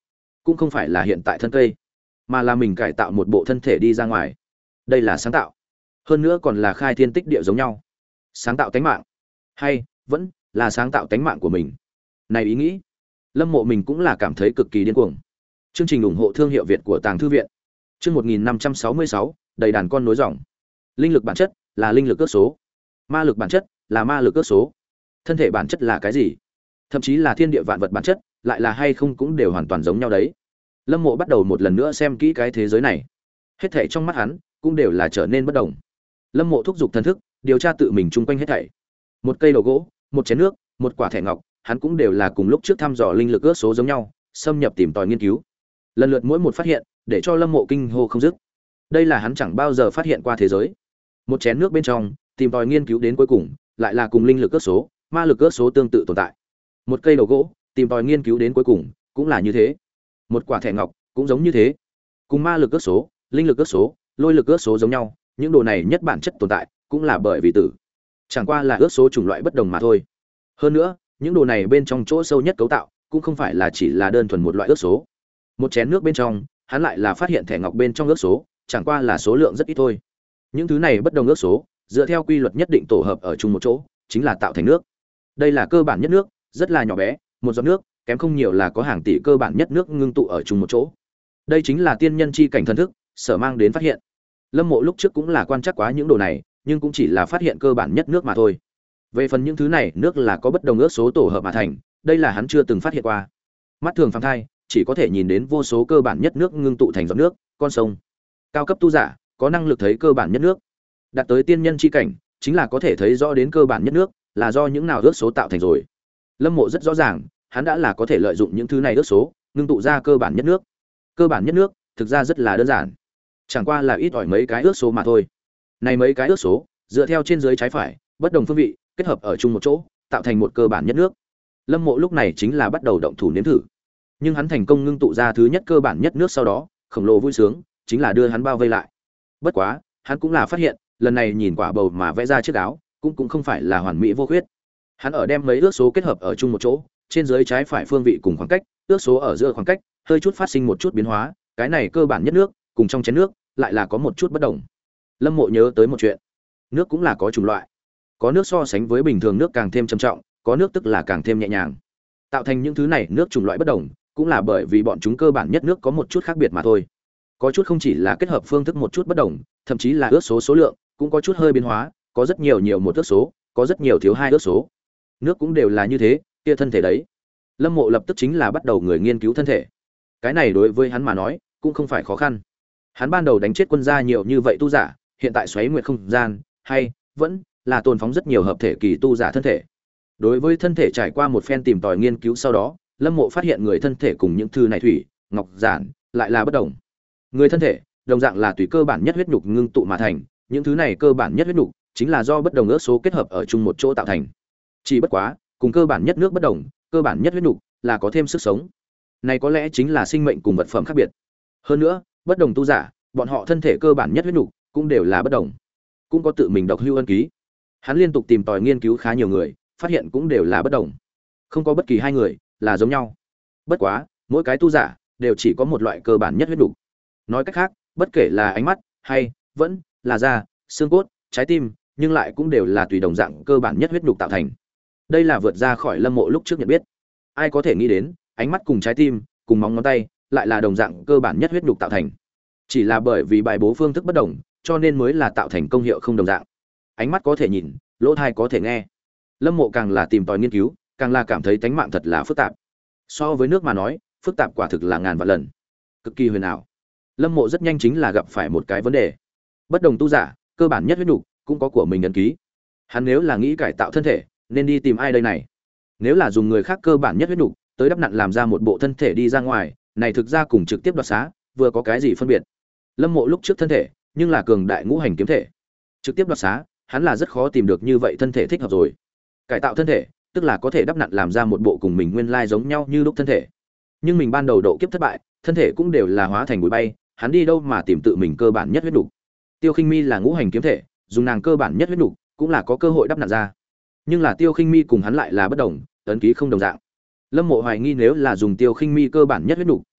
cũng không phải là hiện tại thân cây, mà là mình cải tạo một bộ thân thể đi ra ngoài. Đây là sáng tạo, hơn nữa còn là khai thiên tích địa giống nhau. Sáng tạo tánh mạng, hay vẫn là sáng tạo tánh mạng của mình. Này ý nghĩ, Lâm Mộ mình cũng là cảm thấy cực kỳ điên cuồng. Chương trình ủng hộ thương hiệu Việt của Tàng Thư viện. Chương một nghìn năm trăm sáu mươi sáu, đầy đàn con nối dòng. Linh lực bản chất là linh lực ước số, ma lực bản chất là ma lực ước số. Thân thể bản chất là cái gì? Thậm chí là thiên địa vạn vật bản chất, lại là hay không cũng đều hoàn toàn giống nhau đấy. Lâm Mộ bắt đầu một lần nữa xem kỹ cái thế giới này. Hết thảy trong mắt hắn cũng đều là trở nên bất động. Lâm Mộ thúc giục thần thức, điều tra tự mình chung quanh hết thảy. Một cây đầu gỗ, một chén nước, một quả thẻ ngọc, hắn cũng đều là cùng lúc trước thăm dò linh lực ước số giống nhau, xâm nhập tìm tòi nghiên cứu. Lần lượt mỗi một phát hiện, để cho Lâm Mộ kinh hô không dứt. Đây là hắn chẳng bao giờ phát hiện qua thế giới. Một chén nước bên trong, tìm tòi nghiên cứu đến cuối cùng, lại là cùng linh lực ước số, ma lực ước số tương tự tồn tại. Một cây đầu gỗ, tìm tòi nghiên cứu đến cuối cùng, cũng là như thế. Một quả thẻ ngọc, cũng giống như thế. Cùng ma lực ước số, linh lực ước số, lôi lực ước số giống nhau, những đồ này nhất bản chất tồn tại, cũng là bởi vì tử. Chẳng qua là ước số chủng loại bất đồng mà thôi. Hơn nữa, những đồ này bên trong chỗ sâu nhất cấu tạo, cũng không phải là chỉ là đơn thuần một loại ước số. Một chén nước bên trong, hắn lại là phát hiện thẻ ngọc bên trong ước số, chẳng qua là số lượng rất ít thôi. Những thứ này bất đồng ước số, dựa theo quy luật nhất định tổ hợp ở chung một chỗ, chính là tạo thành nước. Đây là cơ bản nhất nước, rất là nhỏ bé, một giọt nước, kém không nhiều là có hàng tỷ cơ bản nhất nước ngưng tụ ở chung một chỗ. Đây chính là tiên nhân chi cảnh thần thức, sở mang đến phát hiện. Lâm Mộ lúc trước cũng là quan trắc quá những đồ này, nhưng cũng chỉ là phát hiện cơ bản nhất nước mà thôi. Về phần những thứ này, nước là có bất đồng ước số tổ hợp mà thành, đây là hắn chưa từng phát hiện qua. Mắt thường phàm thai, chỉ có thể nhìn đến vô số cơ bản nhất nước ngưng tụ thành giọt nước, con sông. Cao cấp tu giả, có năng lực thấy cơ bản nhất nước. Đạt tới tiên nhân chi cảnh, chính là có thể thấy rõ đến cơ bản nhất nước, là do những nào ước số tạo thành rồi. Lâm Mộ rất rõ ràng, hắn đã là có thể lợi dụng những thứ này ước số, ngưng tụ ra cơ bản nhất nước. Cơ bản nhất nước, thực ra rất là đơn giản, chẳng qua là ít ỏi mấy cái ước số mà thôi. Này mấy cái ước số, dựa theo trên dưới trái phải, bất đồng phương vị, kết hợp ở chung một chỗ, tạo thành một cơ bản nhất nước. Lâm Mộ lúc này chính là bắt đầu động thủ nếm thử. Nhưng hắn thành công ngưng tụ ra thứ nhất cơ bản nhất nước sau đó, khổng lồ vui sướng, chính là đưa hắn bao vây lại. Bất quá, hắn cũng là phát hiện, lần này nhìn quả bầu mà vẽ ra chiếc áo, cũng cũng không phải là hoàn mỹ vô khuyết. Hắn ở đem mấy ước số kết hợp ở chung một chỗ, trên dưới trái phải phương vị cùng khoảng cách, ước số ở giữa khoảng cách, hơi chút phát sinh một chút biến hóa, cái này cơ bản nhất nước, cùng trong chén nước, lại là có một chút bất đồng. Lâm Mộ nhớ tới một chuyện, nước cũng là có chủng loại. Có nước so sánh với bình thường nước càng thêm trầm trọng, có nước tức là càng thêm nhẹ nhàng. Tạo thành những thứ này nước chủng loại bất đồng, cũng là bởi vì bọn chúng cơ bản nhất nước có một chút khác biệt mà thôi. Có chút không chỉ là kết hợp phương thức một chút bất đồng, thậm chí là ước số số lượng cũng có chút hơi biến hóa, có rất nhiều nhiều một ước số, có rất nhiều thiếu hai ước số. Nước cũng đều là như thế, kia thân thể đấy. Lâm Mộ lập tức chính là bắt đầu người nghiên cứu thân thể. Cái này đối với hắn mà nói, cũng không phải khó khăn. Hắn ban đầu đánh chết quân gia nhiều như vậy tu giả, hiện tại xoáy nguyệt không gian, hay vẫn là tồn phóng rất nhiều hợp thể kỳ tu giả thân thể. Đối với thân thể trải qua một phen tìm tòi nghiên cứu sau đó, Lâm Mộ phát hiện người thân thể cùng những thư này thủy, ngọc giản lại là bất đồng. Người thân thể, đồng dạng là tùy cơ bản nhất huyết nhục ngưng tụ mà thành, những thứ này cơ bản nhất huyết nhục chính là do bất đồng ước số kết hợp ở chung một chỗ tạo thành. Chỉ bất quá, cùng cơ bản nhất nước bất đồng, cơ bản nhất huyết nhục là có thêm sức sống. Này có lẽ chính là sinh mệnh cùng vật phẩm khác biệt. Hơn nữa, bất đồng tu giả, bọn họ thân thể cơ bản nhất huyết nhục cũng đều là bất đồng, cũng có tự mình độc hưu ân ký. Hắn liên tục tìm tòi nghiên cứu khá nhiều người, phát hiện cũng đều là bất đồng, không có bất kỳ hai người là giống nhau. Bất quá, mỗi cái tu giả đều chỉ có một loại cơ bản nhất huyết nhục. Nói cách khác, bất kể là ánh mắt hay vẫn là da, xương cốt, trái tim, nhưng lại cũng đều là tùy đồng dạng cơ bản nhất huyết nhục tạo thành. Đây là vượt ra khỏi Lâm Mộ lúc trước nhận biết. Ai có thể nghĩ đến, ánh mắt cùng trái tim, cùng móng ngón tay, lại là đồng dạng cơ bản nhất huyết nhục tạo thành. Chỉ là bởi vì bài bố phương thức bất đồng, cho nên mới là tạo thành công hiệu không đồng dạng. Ánh mắt có thể nhìn, lỗ tai có thể nghe. Lâm Mộ càng là tìm tòi nghiên cứu, càng là cảm thấy tánh mạng thật là phức tạp. So với nước mà nói, phức tạp quả thực là ngàn vạn lần, cực kỳ huyền ảo. Lâm Mộ rất nhanh chính là gặp phải một cái vấn đề. Bất đồng tu giả, cơ bản nhất huyết nhục cũng có của mình ấn ký. Hắn nếu là nghĩ cải tạo thân thể, nên đi tìm ai đây này? Nếu là dùng người khác cơ bản nhất huyết nhục tới đắp nặn làm ra một bộ thân thể đi ra ngoài, này thực ra cùng trực tiếp đoạt xá, vừa có cái gì phân biệt? Lâm Mộ lúc trước thân thể, nhưng là cường đại ngũ hành kiếm thể. Trực tiếp đoạt xá, hắn là rất khó tìm được như vậy thân thể thích hợp rồi. Cải tạo thân thể, tức là có thể đắp nặn làm ra một bộ cùng mình nguyên lai giống nhau như lúc thân thể. Nhưng mình ban đầu độ kiếp thất bại, thân thể cũng đều là hóa thành bụi bay, hắn đi đâu mà tìm tự mình cơ bản nhất huyết nhục? Tiêu Khinh Mi là ngũ hành kiếm thể, dùng nàng cơ bản nhất huyết nhục, cũng là có cơ hội đắp nặn ra. Nhưng là Tiêu Khinh Mi cùng hắn lại là bất đồng, ấn ký không đồng dạng. Lâm Mộ hoài nghi nếu là dùng Tiêu Khinh Mi cơ bản nhất huyết nhục,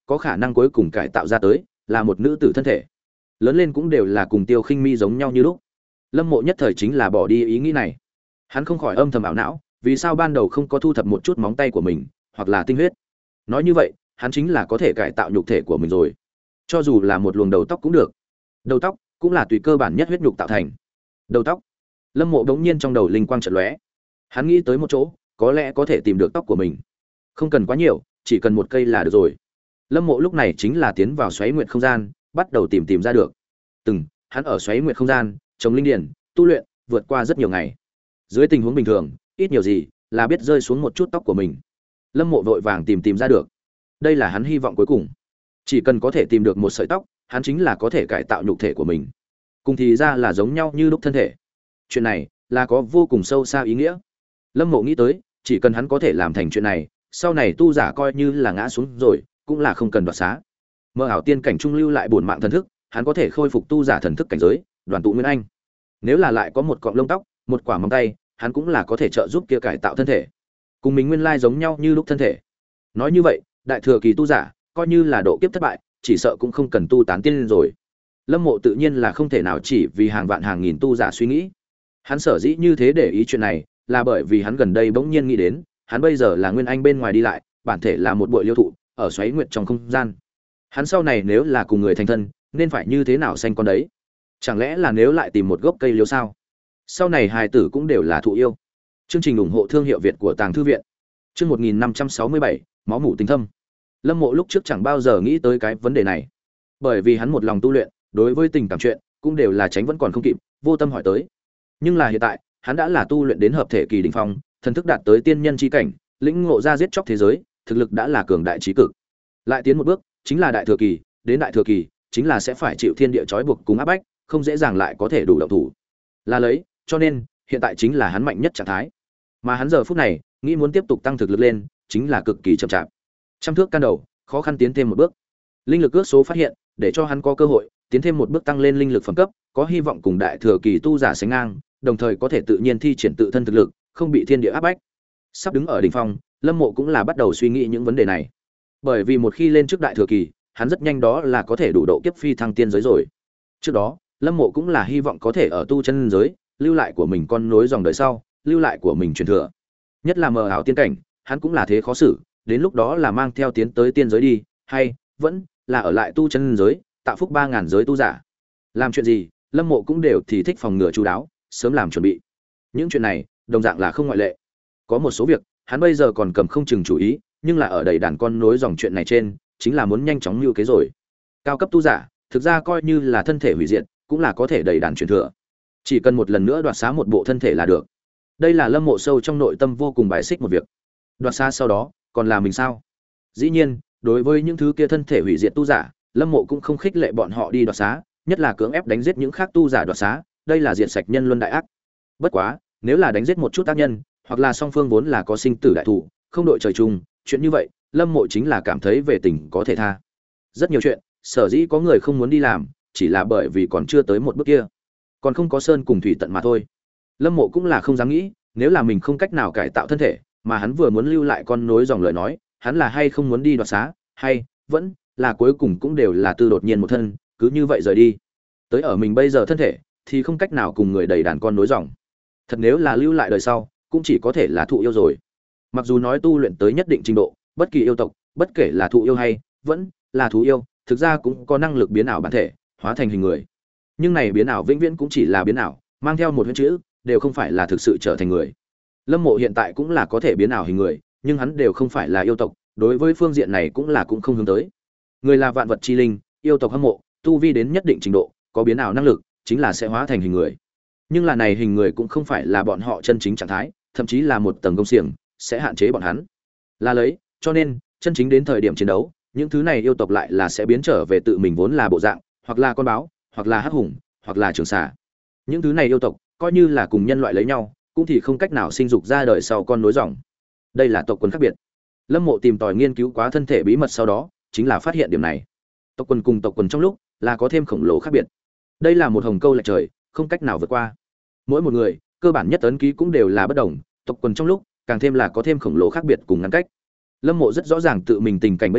có khả năng cuối cùng cải tạo ra tới là một nữ tử thân thể. Lớn lên cũng đều là cùng Tiêu Khinh Mi giống nhau như lúc. Lâm Mộ nhất thời chính là bỏ đi ý nghĩ này. Hắn không khỏi âm thầm ảo não, vì sao ban đầu không có thu thập một chút móng tay của mình, hoặc là tinh huyết. Nói như vậy, hắn chính là có thể cải tạo nhục thể của mình rồi. Cho dù là một luồng đầu tóc cũng được. Đầu tóc cũng là tùy cơ bản nhất huyết nhục tạo thành. Đầu tóc. Lâm Mộ đống nhiên trong đầu linh quang chợt lóe. Hắn nghĩ tới một chỗ, có lẽ có thể tìm được tóc của mình. Không cần quá nhiều, chỉ cần một cây là được rồi. Lâm Mộ lúc này chính là tiến vào xoáy nguyệt không gian, bắt đầu tìm tìm ra được. Từng, hắn ở xoáy nguyệt không gian, trồng linh điển, tu luyện, vượt qua rất nhiều ngày. Dưới tình huống bình thường, ít nhiều gì là biết rơi xuống một chút tóc của mình. Lâm Mộ vội vàng tìm tìm ra được. Đây là hắn hy vọng cuối cùng. Chỉ cần có thể tìm được một sợi tóc, hắn chính là có thể cải tạo nhục thể của mình. Cùng thì ra là giống nhau như lúc thân thể. Chuyện này là có vô cùng sâu xa ý nghĩa. Lâm Mộ nghĩ tới, chỉ cần hắn có thể làm thành chuyện này, sau này tu giả coi như là ngã xuống rồi, cũng là không cần đoạt xá. Mơ ảo tiên cảnh trung lưu lại bổn mạng thần thức, hắn có thể khôi phục tu giả thần thức cảnh giới, đoàn tụ nguyên anh. Nếu là lại có một cọng lông tóc, một quả móng tay, hắn cũng là có thể trợ giúp kia cải tạo thân thể. Cùng mình nguyên lai giống nhau như lúc thân thể. Nói như vậy, đại thừa kỳ tu giả, coi như là độ kiếp thất bại, chỉ sợ cũng không cần tu tán tiên rồi. Lâm Mộ tự nhiên là không thể nào chỉ vì hàng vạn hàng nghìn tu giả suy nghĩ. Hắn sở dĩ như thế để ý chuyện này, là bởi vì hắn gần đây bỗng nhiên nghĩ đến, hắn bây giờ là nguyên anh bên ngoài đi lại, bản thể là một bội liêu thụ, ở xoáy nguyệt trong không gian. Hắn sau này nếu là cùng người thành thân, nên phải như thế nào xanh con đấy? Chẳng lẽ là nếu lại tìm một gốc cây liễu sao? Sau này hài tử cũng đều là thụ yêu. Chương trình ủng hộ thương hiệu Việt của Tàng Thư viện. Chương một nghìn năm trăm sáu mươi bảy, máu mủ tình thâm. Lâm Mộ lúc trước chẳng bao giờ nghĩ tới cái vấn đề này, bởi vì hắn một lòng tu luyện, đối với tình cảm chuyện cũng đều là tránh vẫn còn không kịp, vô tâm hỏi tới. Nhưng là hiện tại, hắn đã là tu luyện đến hợp thể kỳ đỉnh phong, thần thức đạt tới tiên nhân chi cảnh, lĩnh ngộ ra giết chóc thế giới, thực lực đã là cường đại chí cực. Lại tiến một bước, chính là đại thừa kỳ, đến đại thừa kỳ, chính là sẽ phải chịu thiên địa trói buộc cùng áp bách, không dễ dàng lại có thể đủ động thủ. Là lấy, cho nên, hiện tại chính là hắn mạnh nhất trạng thái. Mà hắn giờ phút này, nghĩ muốn tiếp tục tăng thực lực lên, chính là cực kỳ chậm chạp. Trăm thước can đầu, khó khăn tiến thêm một bước. Linh lực ước số phát hiện, để cho hắn có cơ hội tiến thêm một bước tăng lên linh lực phẩm cấp, có hy vọng cùng đại thừa kỳ tu giả sánh ngang, đồng thời có thể tự nhiên thi triển tự thân thực lực, không bị thiên địa áp bách. Sắp đứng ở đỉnh phong, Lâm Mộ cũng là bắt đầu suy nghĩ những vấn đề này. Bởi vì một khi lên trước đại thừa kỳ, hắn rất nhanh đó là có thể đủ độ kiếp phi thăng tiên giới rồi. Trước đó, Lâm Mộ cũng là hy vọng có thể ở tu chân giới, lưu lại của mình con nối dòng đời sau, lưu lại của mình truyền thừa. Nhất là mờ ảo tiên cảnh, hắn cũng là thế khó xử, đến lúc đó là mang theo tiến tới tiên giới đi, hay vẫn là ở lại tu chân giới, tạo phúc ba ngàn giới tu giả. Làm chuyện gì, Lâm Mộ cũng đều thì thích phòng ngừa chu đáo, sớm làm chuẩn bị. Những chuyện này, đồng dạng là không ngoại lệ. Có một số việc, hắn bây giờ còn cầm không chừng chủ ý, nhưng là ở đầy đàn con nối dòng chuyện này trên, chính là muốn nhanh chóng lưu kế rồi. Cao cấp tu giả, thực ra coi như là thân thể hủy diệt, cũng là có thể đầy đàn truyền thừa. Chỉ cần một lần nữa đoạt xá một bộ thân thể là được. Đây là Lâm Mộ sâu trong nội tâm vô cùng bài xích một việc. Đoạt xá sau đó, còn là mình sao? Dĩ nhiên, đối với những thứ kia thân thể hủy diệt tu giả, Lâm Mộ cũng không khích lệ bọn họ đi đoạt xá, nhất là cưỡng ép đánh giết những khác tu giả đoạt xá, đây là diệt sạch nhân luân đại ác. Bất quá, nếu là đánh giết một chút tác nhân, hoặc là song phương vốn là có sinh tử đại thủ, không đội trời chung, chuyện như vậy, Lâm Mộ chính là cảm thấy về tình có thể tha. Rất nhiều chuyện, sở dĩ có người không muốn đi làm, chỉ là bởi vì còn chưa tới một bước kia, còn không có sơn cùng thủy tận mà thôi. Lâm Mộ cũng là không dám nghĩ, nếu là mình không cách nào cải tạo thân thể, mà hắn vừa muốn lưu lại con nối dòng lời nói, hắn là hay không muốn đi đoạt xá, hay vẫn là cuối cùng cũng đều là tư đột nhiên một thân, cứ như vậy rời đi. Tới ở mình bây giờ thân thể, thì không cách nào cùng người đầy đàn con nối dòng. Thật nếu là lưu lại đời sau, cũng chỉ có thể là thụ yêu rồi. Mặc dù nói tu luyện tới nhất định trình độ, bất kỳ yêu tộc, bất kể là thụ yêu hay vẫn là thú yêu, thực ra cũng có năng lực biến ảo bản thể, hóa thành hình người. Nhưng này biến ảo vĩnh viễn cũng chỉ là biến ảo, mang theo một huyễn chữ, đều không phải là thực sự trở thành người. Lâm Mộ hiện tại cũng là có thể biến ảo hình người, nhưng hắn đều không phải là yêu tộc, đối với phương diện này cũng là cũng không hướng tới. Người là vạn vật chi linh, yêu tộc hâm mộ, tu vi đến nhất định trình độ, có biến ảo năng lực, chính là sẽ hóa thành hình người. Nhưng là này hình người cũng không phải là bọn họ chân chính trạng thái, thậm chí là một tầng công xiềng, sẽ hạn chế bọn hắn. Là lấy, cho nên, chân chính đến thời điểm chiến đấu, những thứ này yêu tộc lại là sẽ biến trở về tự mình vốn là bộ dạng, hoặc là con báo, hoặc là hắc hùng, hoặc là trường xà. Những thứ này yêu tộc, coi như là cùng nhân loại lấy nhau, cũng thì không cách nào sinh dục ra đời sau con nối dòng. Đây là tộc quần khác biệt. Lâm Mộ tìm tòi nghiên cứu quá thân thể bí mật sau đó, chính là phát hiện điểm này. Tộc quần cùng tộc quần trong lúc là có thêm khổng lồ khác biệt. Đây là một hồng câu lệch trời, không cách nào vượt qua. Mỗi một người, cơ bản nhất ấn ký cũng đều là bất đồng, tộc quần trong lúc, càng thêm là có thêm khổng lồ khác biệt cùng ngăn cách. Lâm Mộ rất rõ ràng tự mình tình cảnh bây giờ,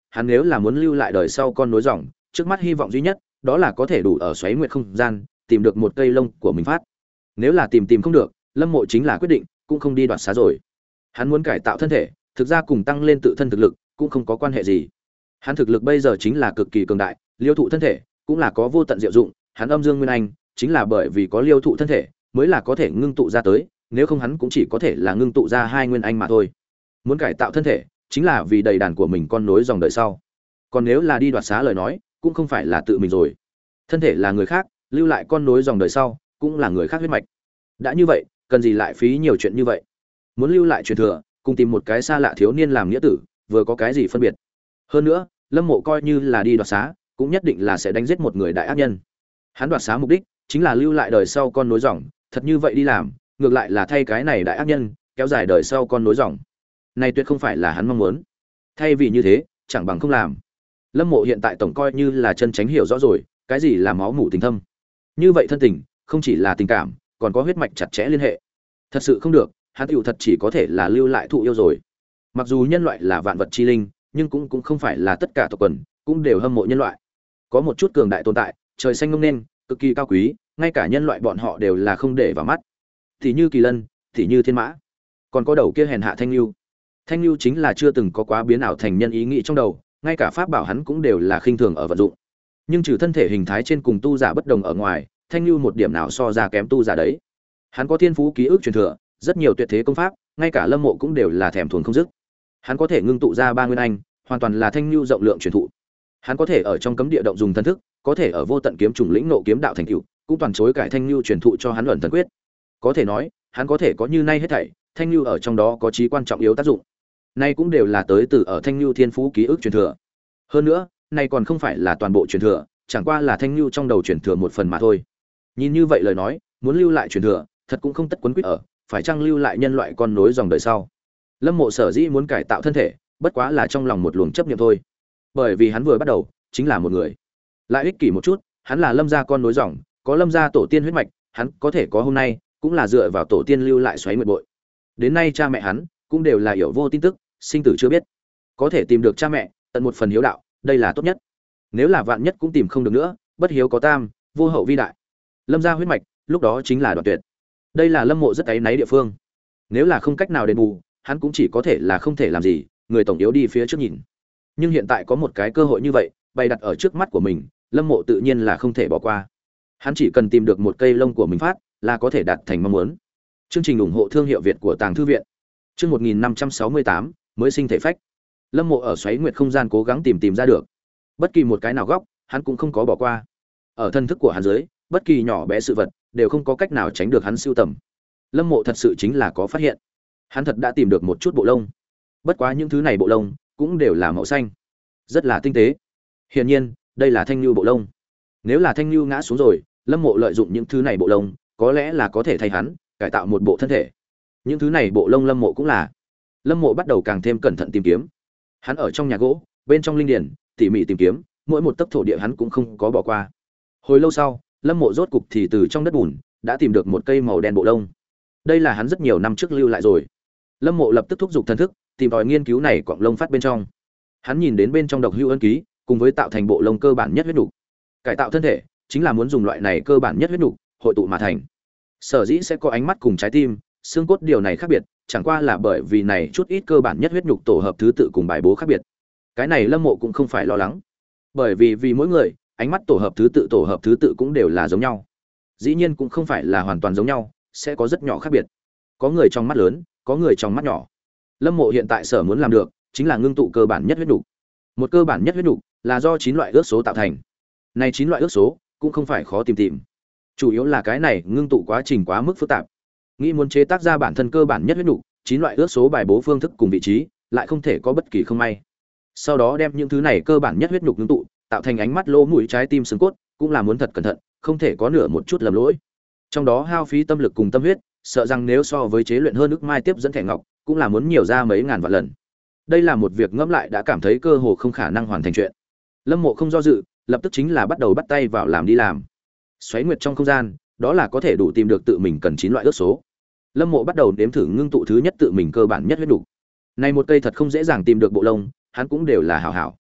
hắn nếu là muốn lưu lại đời sau con nối dòng, trước mắt hy vọng duy nhất đó là có thể đủ ở xoáy nguyệt không gian tìm được một cây lông của mình phát. Nếu là tìm tìm không được, Lâm Mộ chính là quyết định cũng không đi đoạt xá rồi. Hắn muốn cải tạo thân thể, thực ra cùng tăng lên tự thân thực lực cũng không có quan hệ gì. Hắn thực lực bây giờ chính là cực kỳ cường đại, liêu thụ thân thể cũng là có vô tận diệu dụng, hắn âm dương nguyên anh chính là bởi vì có liêu thụ thân thể mới là có thể ngưng tụ ra tới, nếu không hắn cũng chỉ có thể là ngưng tụ ra hai nguyên anh mà thôi. Muốn cải tạo thân thể chính là vì đầy đàn của mình con nối dòng đời sau. Còn nếu là đi đoạt xá lời nói, cũng không phải là tự mình rồi. Thân thể là người khác, lưu lại con nối dòng đời sau cũng là người khác huyết mạch. Đã như vậy, cần gì lại phí nhiều chuyện như vậy? Muốn lưu lại truyền thừa, cùng tìm một cái xa lạ thiếu niên làm nghĩa tử, vừa có cái gì phân biệt? Hơn nữa, Lâm Mộ coi như là đi đoạt xá, cũng nhất định là sẽ đánh giết một người đại ác nhân. Hắn đoạt xá mục đích chính là lưu lại đời sau con nối dòng, thật như vậy đi làm, ngược lại là thay cái này đại ác nhân kéo dài đời sau con nối dòng. Này tuyệt không phải là hắn mong muốn. Thay vì như thế, chẳng bằng không làm. Lâm Mộ hiện tại tổng coi như là chân chánh hiểu rõ rồi, cái gì là máu mủ tình thâm. Như vậy thân tình, không chỉ là tình cảm, còn có huyết mạch chặt chẽ liên hệ. Thật sự không được, hắn tiểu thật chỉ có thể là lưu lại thụ yêu rồi. Mặc dù nhân loại là vạn vật chi linh, nhưng cũng cũng không phải là tất cả tộc quần cũng đều hâm mộ nhân loại. Có một chút cường đại tồn tại, trời xanh ngông nên, cực kỳ cao quý, ngay cả nhân loại bọn họ đều là không để vào mắt. Thì như kỳ lân, thì như thiên mã, còn có đầu kia hèn hạ thanh lưu. Thanh lưu chính là chưa từng có quá biến ảo thành nhân ý nghĩ trong đầu, ngay cả pháp bảo hắn cũng đều là khinh thường ở vận dụng. Nhưng trừ thân thể hình thái trên cùng tu giả bất đồng ở ngoài, thanh lưu một điểm nào so ra kém tu giả đấy. Hắn có thiên phú ký ức truyền thừa, rất nhiều tuyệt thế công pháp, ngay cả Lâm Mộ cũng đều là thèm thuồng không dứt. Hắn có thể ngưng tụ ra ba nguyên anh, hoàn toàn là thanh lưu rộng lượng truyền thụ. Hắn có thể ở trong cấm địa động dùng thần thức, có thể ở vô tận kiếm trùng lĩnh nộ kiếm đạo thành tựu, cũng toàn chối cải thanh lưu truyền thụ cho hắn luận thần quyết. Có thể nói, hắn có thể có như nay hết thảy, thanh lưu ở trong đó có chí quan trọng yếu tác dụng. Nay cũng đều là tới từ ở thanh lưu thiên phú ký ức truyền thừa. Hơn nữa, này còn không phải là toàn bộ truyền thừa, chẳng qua là thanh lưu trong đầu truyền thừa một phần mà thôi. Nhìn như vậy lời nói, muốn lưu lại truyền thừa, thật cũng không tất quấn quýt ở, phải chăng lưu lại nhân loại con nối dòng đời sau. Lâm Mộ sở dĩ muốn cải tạo thân thể, bất quá là trong lòng một luồng chấp niệm thôi. Bởi vì hắn vừa bắt đầu chính là một người, lại ích kỷ một chút, hắn là Lâm gia con nối dòng, có Lâm gia tổ tiên huyết mạch, hắn có thể có hôm nay, cũng là dựa vào tổ tiên lưu lại xoáy nguyệt bội. Đến nay cha mẹ hắn cũng đều là hiểu vô tin tức, sinh tử chưa biết. Có thể tìm được cha mẹ, tận một phần hiếu đạo, đây là tốt nhất. Nếu là vạn nhất cũng tìm không được nữa, bất hiếu có tam, vô hậu vi đại. Lâm gia huyết mạch, lúc đó chính là đoạn tuyệt. Đây là Lâm Mộ rất áy náy địa phương. Nếu là không cách nào đền bù, hắn cũng chỉ có thể là không thể làm gì, người tổng yếu đi phía trước nhìn. Nhưng hiện tại có một cái cơ hội như vậy, bày đặt ở trước mắt của mình, Lâm Mộ tự nhiên là không thể bỏ qua. Hắn chỉ cần tìm được một cây lông của mình phát, là có thể đạt thành mong muốn. Chương trình ủng hộ thương hiệu Việt của Tàng Thư viện. Chương một nghìn năm trăm sáu mươi tám, mới sinh thể phách. Lâm Mộ ở xoáy nguyệt không gian cố gắng tìm tìm ra được. Bất kỳ một cái nào góc, hắn cũng không có bỏ qua. Ở thân thức của hắn dưới, bất kỳ nhỏ bé sự vật đều không có cách nào tránh được hắn sưu tầm. Lâm Mộ thật sự chính là có phát hiện. Hắn thật đã tìm được một chút bộ lông. Bất quá những thứ này bộ lông cũng đều là màu xanh, rất là tinh tế. Hiển nhiên, đây là thanh lưu bộ lông. Nếu là thanh lưu ngã xuống rồi, Lâm Mộ lợi dụng những thứ này bộ lông, có lẽ là có thể thay hắn cải tạo một bộ thân thể. Những thứ này bộ lông Lâm Mộ cũng là. Lâm Mộ bắt đầu càng thêm cẩn thận tìm kiếm. Hắn ở trong nhà gỗ, bên trong linh điển, tỉ mỉ tìm kiếm, mỗi một tấc thổ địa hắn cũng không có bỏ qua. Hồi lâu sau, Lâm Mộ rốt cục thì từ trong đất bùn đã tìm được một cây màu đen bộ lông. Đây là hắn rất nhiều năm trước lưu lại rồi. Lâm Mộ lập tức thúc giục thần thức, tìm tòi nghiên cứu này quặng lông phát bên trong. Hắn nhìn đến bên trong độc hữu ân ký, cùng với tạo thành bộ lông cơ bản nhất huyết nục. Cải tạo thân thể chính là muốn dùng loại này cơ bản nhất huyết nục hội tụ mà thành. Sở dĩ sẽ có ánh mắt cùng trái tim, xương cốt điều này khác biệt, chẳng qua là bởi vì này chút ít cơ bản nhất huyết nục tổ hợp thứ tự cùng bài bố khác biệt. Cái này Lâm Mộ cũng không phải lo lắng, bởi vì vì mỗi người, ánh mắt tổ hợp thứ tự tổ hợp thứ tự cũng đều là giống nhau. Dĩ nhiên cũng không phải là hoàn toàn giống nhau, sẽ có rất nhỏ khác biệt. Có người trong mắt lớn, có người trong mắt nhỏ. Lâm Mộ hiện tại sở muốn làm được chính là ngưng tụ cơ bản nhất huyết nục. Một cơ bản nhất huyết nục là do chín loại ước số tạo thành. Này chín loại ước số cũng không phải khó tìm tìm. Chủ yếu là cái này ngưng tụ quá trình quá mức phức tạp. Nghĩ muốn chế tác ra bản thân cơ bản nhất huyết nục, chín loại ước số bài bố phương thức cùng vị trí, lại không thể có bất kỳ không may. Sau đó đem những thứ này cơ bản nhất huyết nục ngưng tụ, tạo thành ánh mắt, lỗ mũi, trái tim, xương cốt, cũng là muốn thật cẩn thận, không thể có nửa một chút lầm lỗi. Trong đó hao phí tâm lực cùng tâm huyết, sợ rằng nếu so với chế luyện hơn ức mai tiếp dẫn thẻ ngọc, cũng là muốn nhiều ra mấy ngàn vạn lần. Đây là một việc ngẫm lại đã cảm thấy cơ hồ không khả năng hoàn thành chuyện. Lâm Mộ không do dự, lập tức chính là bắt đầu bắt tay vào làm đi làm. Xoáy nguyệt trong không gian, đó là có thể đủ tìm được tự mình cần chín loại ước số. Lâm Mộ bắt đầu đếm thử ngưng tụ thứ nhất tự mình cơ bản nhất huyết đủ. Này một cây thật không dễ dàng tìm được bộ lông, hắn cũng đều là hảo hảo.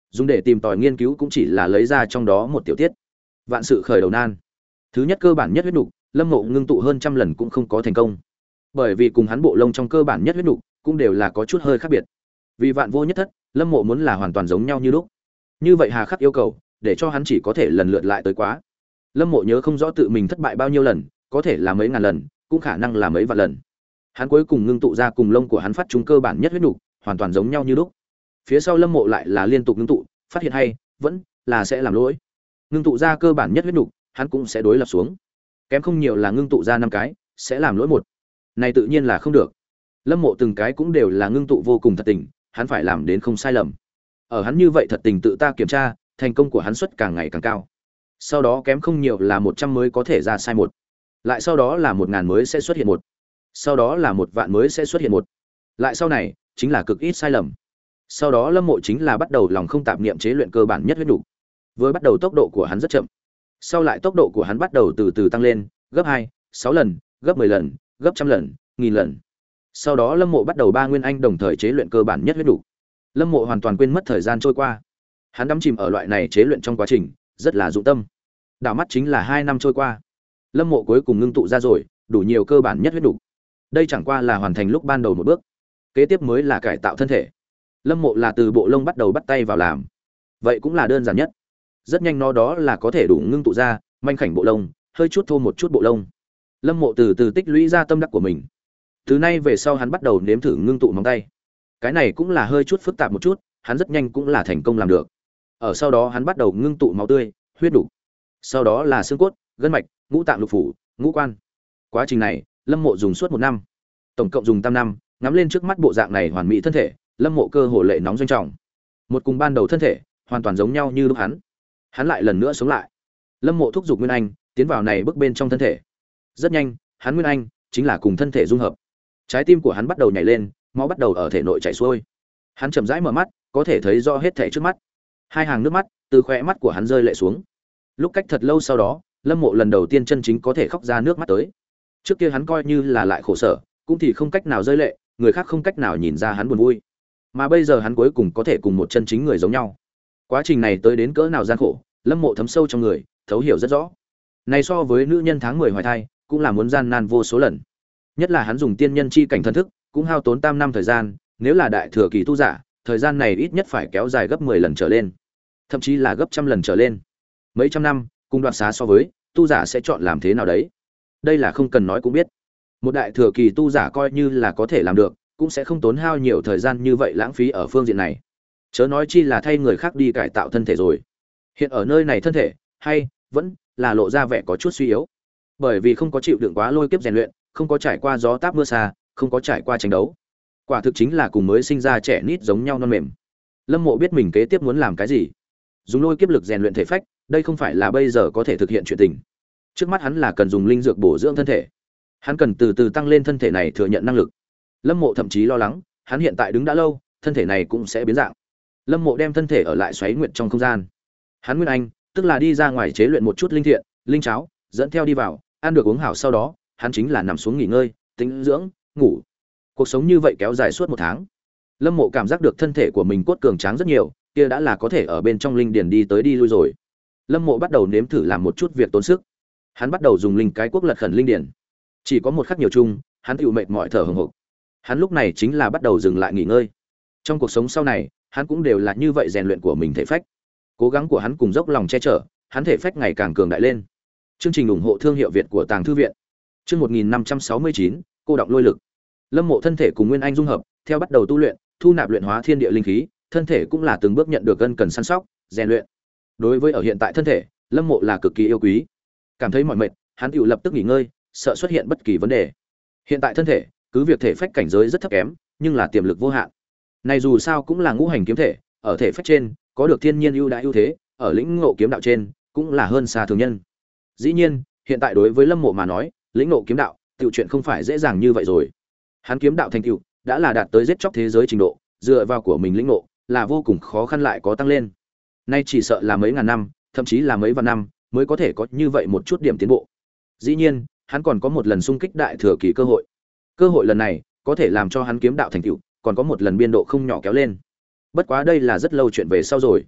dùng để tìm tòi nghiên cứu cũng chỉ là lấy ra trong đó một tiểu tiết. Vạn sự khởi đầu nan. Thứ nhất cơ bản nhất huyết nục, Lâm Mộ ngưng tụ hơn trăm lần cũng không có thành công. Bởi vì cùng hắn bộ lông trong cơ bản nhất huyết nục cũng đều là có chút hơi khác biệt. Vì vạn vô nhất thất, Lâm Mộ muốn là hoàn toàn giống nhau như lúc. Như vậy hà khắc yêu cầu, để cho hắn chỉ có thể lần lượt lại tới quá. Lâm Mộ nhớ không rõ tự mình thất bại bao nhiêu lần, có thể là mấy ngàn lần, cũng khả năng là mấy vạn lần. Hắn cuối cùng ngưng tụ ra cùng lông của hắn phát trung cơ bản nhất huyết nục, hoàn toàn giống nhau như lúc. Phía sau Lâm Mộ lại là liên tục ngưng tụ, phát hiện hay, vẫn là sẽ làm lỗi. Ngưng tụ ra cơ bản nhất huyết nục, hắn cũng sẽ đối lập xuống. Kém không nhiều là ngưng tụ ra năm cái, sẽ làm lỗi một. Này tự nhiên là không được. Lâm Mộ từng cái cũng đều là ngưng tụ vô cùng thật tình, hắn phải làm đến không sai lầm. Ở hắn như vậy thật tình tự ta kiểm tra, thành công của hắn suất càng ngày càng cao. Sau đó kém không nhiều là một trăm mới có thể ra sai một. Lại sau đó là một ngàn mới sẽ xuất hiện một. Sau đó là một vạn mới sẽ xuất hiện một. Lại sau này chính là cực ít sai lầm. Sau đó Lâm Mộ chính là bắt đầu lòng không tạp niệm chế luyện cơ bản nhất huyết đủ. Vừa bắt đầu tốc độ của hắn rất chậm. Sau lại tốc độ của hắn bắt đầu từ từ tăng lên, gấp hai, sáu lần, gấp mười lần, gấp trăm lần, nghìn lần. Sau đó Lâm Mộ bắt đầu ba nguyên anh đồng thời chế luyện cơ bản nhất huyết đủ. Lâm Mộ hoàn toàn quên mất thời gian trôi qua. Hắn đắm chìm ở loại này chế luyện trong quá trình, rất là dụng tâm. Đảo mắt chính là hai năm trôi qua. Lâm Mộ cuối cùng ngưng tụ ra rồi, đủ nhiều cơ bản nhất huyết đủ. Đây chẳng qua là hoàn thành lúc ban đầu một bước. Kế tiếp mới là cải tạo thân thể. Lâm Mộ là từ bộ lông bắt đầu bắt tay vào làm. Vậy cũng là đơn giản nhất. Rất nhanh nó đó là có thể đủ ngưng tụ ra manh khảnh bộ lông, hơi chút thô một chút bộ lông. Lâm Mộ từ từ tích lũy ra tâm đắc của mình. Từ nay về sau hắn bắt đầu nếm thử ngưng tụ móng tay. Cái này cũng là hơi chút phức tạp một chút, hắn rất nhanh cũng là thành công làm được. Ở sau đó hắn bắt đầu ngưng tụ máu tươi, huyết đủ. Sau đó là xương cốt, gân mạch, ngũ tạng lục phủ, ngũ quan. Quá trình này, Lâm Mộ dùng suốt một năm. Tổng cộng dùng tam năm, ngắm lên trước mắt bộ dạng này hoàn mỹ thân thể, Lâm Mộ cơ hồ lệ nóng doanh trọng. Một cùng ban đầu thân thể, hoàn toàn giống nhau như lúc hắn. Hắn lại lần nữa sống lại. Lâm Mộ thúc giục Nguyên Anh, tiến vào này bước bên trong thân thể. Rất nhanh, hắn Nguyên Anh chính là cùng thân thể dung hợp. Trái tim của hắn bắt đầu nhảy lên, máu bắt đầu ở thể nội chảy xuôi. Hắn chậm rãi mở mắt, có thể thấy rõ hết thể trước mắt. Hai hàng nước mắt từ khóe mắt của hắn rơi lệ xuống. Lúc cách thật lâu sau đó, Lâm Mộ lần đầu tiên chân chính có thể khóc ra nước mắt tới. Trước kia hắn coi như là lại khổ sở, cũng thì không cách nào rơi lệ, người khác không cách nào nhìn ra hắn buồn vui. Mà bây giờ hắn cuối cùng có thể cùng một chân chính người giống nhau. Quá trình này tới đến cỡ nào gian khổ, Lâm Mộ thấm sâu trong người, thấu hiểu rất rõ. Này so với nữ nhân tháng mười hoài thai, cũng là muốn gian nan vô số lần. Nhất là hắn dùng tiên nhân chi cảnh thân thức, cũng hao tốn tam năm thời gian, nếu là đại thừa kỳ tu giả, thời gian này ít nhất phải kéo dài gấp mười lần trở lên, thậm chí là gấp trăm lần trở lên. Mấy trăm năm, cùng đoạt xá so với, tu giả sẽ chọn làm thế nào đấy? Đây là không cần nói cũng biết. Một đại thừa kỳ tu giả coi như là có thể làm được, cũng sẽ không tốn hao nhiều thời gian như vậy lãng phí ở phương diện này. Chớ nói chi là thay người khác đi cải tạo thân thể rồi. Hiện ở nơi này thân thể, hay vẫn là lộ ra vẻ có chút suy yếu. Bởi vì không có chịu đựng quá lôi kiếp rèn luyện, không có trải qua gió táp mưa xa, không có trải qua tranh đấu. Quả thực chính là cùng mới sinh ra trẻ nít giống nhau non mềm. Lâm Mộ biết mình kế tiếp muốn làm cái gì. Dùng lôi kiếp lực rèn luyện thể phách, đây không phải là bây giờ có thể thực hiện chuyện tình. Trước mắt hắn là cần dùng linh dược bổ dưỡng thân thể. Hắn cần từ từ tăng lên thân thể này thừa nhận năng lực. Lâm Mộ thậm chí lo lắng, hắn hiện tại đứng đã lâu, thân thể này cũng sẽ biến dạng. Lâm Mộ đem thân thể ở lại xoáy nguyệt trong không gian. Hắn Nguyên Anh, tức là đi ra ngoài chế luyện một chút linh thiện, linh cháo, dẫn theo đi vào, ăn được uống hảo sau đó, hắn chính là nằm xuống nghỉ ngơi, tĩnh dưỡng, ngủ. Cuộc sống như vậy kéo dài suốt một tháng. Lâm Mộ cảm giác được thân thể của mình cốt cường tráng rất nhiều, kia đã là có thể ở bên trong linh điền đi tới đi lui rồi. Lâm Mộ bắt đầu nếm thử làm một chút việc tốn sức. Hắn bắt đầu dùng linh cái quốc lật khẩn linh điền. Chỉ có một khắc nhiều chung, hắn chịu mệt mỏi thở hổn hộc. Hắn lúc này chính là bắt đầu dừng lại nghỉ ngơi. Trong cuộc sống sau này, hắn cũng đều là như vậy rèn luyện của mình thể phách. Cố gắng của hắn cùng dốc lòng che chở, hắn thể phách ngày càng cường đại lên. Chương trình ủng hộ thương hiệu Việt của Tàng thư viện. Chương một nghìn năm trăm sáu mươi chín, cô đọng lôi lực. Lâm Mộ thân thể cùng Nguyên Anh dung hợp, theo bắt đầu tu luyện, thu nạp luyện hóa thiên địa linh khí, thân thể cũng là từng bước nhận được ân cần săn sóc, rèn luyện. Đối với ở hiện tại thân thể, Lâm Mộ là cực kỳ yêu quý. Cảm thấy mỏi mệt, hắn tự lập tức nghỉ ngơi, sợ xuất hiện bất kỳ vấn đề. Hiện tại thân thể, cứ việc thể phách cảnh giới rất thấp kém, nhưng là tiềm lực vô hạn. Này dù sao cũng là ngũ hành kiếm thể, ở thể phách trên có được thiên nhiên ưu đãi ưu thế, ở lĩnh ngộ kiếm đạo trên cũng là hơn xa thường nhân. Dĩ nhiên, hiện tại đối với Lâm Mộ mà nói, lĩnh ngộ kiếm đạo, tiểu chuyện không phải dễ dàng như vậy rồi. Hắn kiếm đạo thành tựu đã là đạt tới giết chóc thế giới trình độ, dựa vào của mình lĩnh ngộ là vô cùng khó khăn lại có tăng lên. Nay chỉ sợ là mấy ngàn năm, thậm chí là mấy vạn năm mới có thể có như vậy một chút điểm tiến bộ. Dĩ nhiên, hắn còn có một lần xung kích đại thừa kỳ cơ hội. Cơ hội lần này có thể làm cho hắn kiếm đạo thành tựu còn có một lần biên độ không nhỏ kéo lên. Bất quá đây là rất lâu chuyện về sau rồi.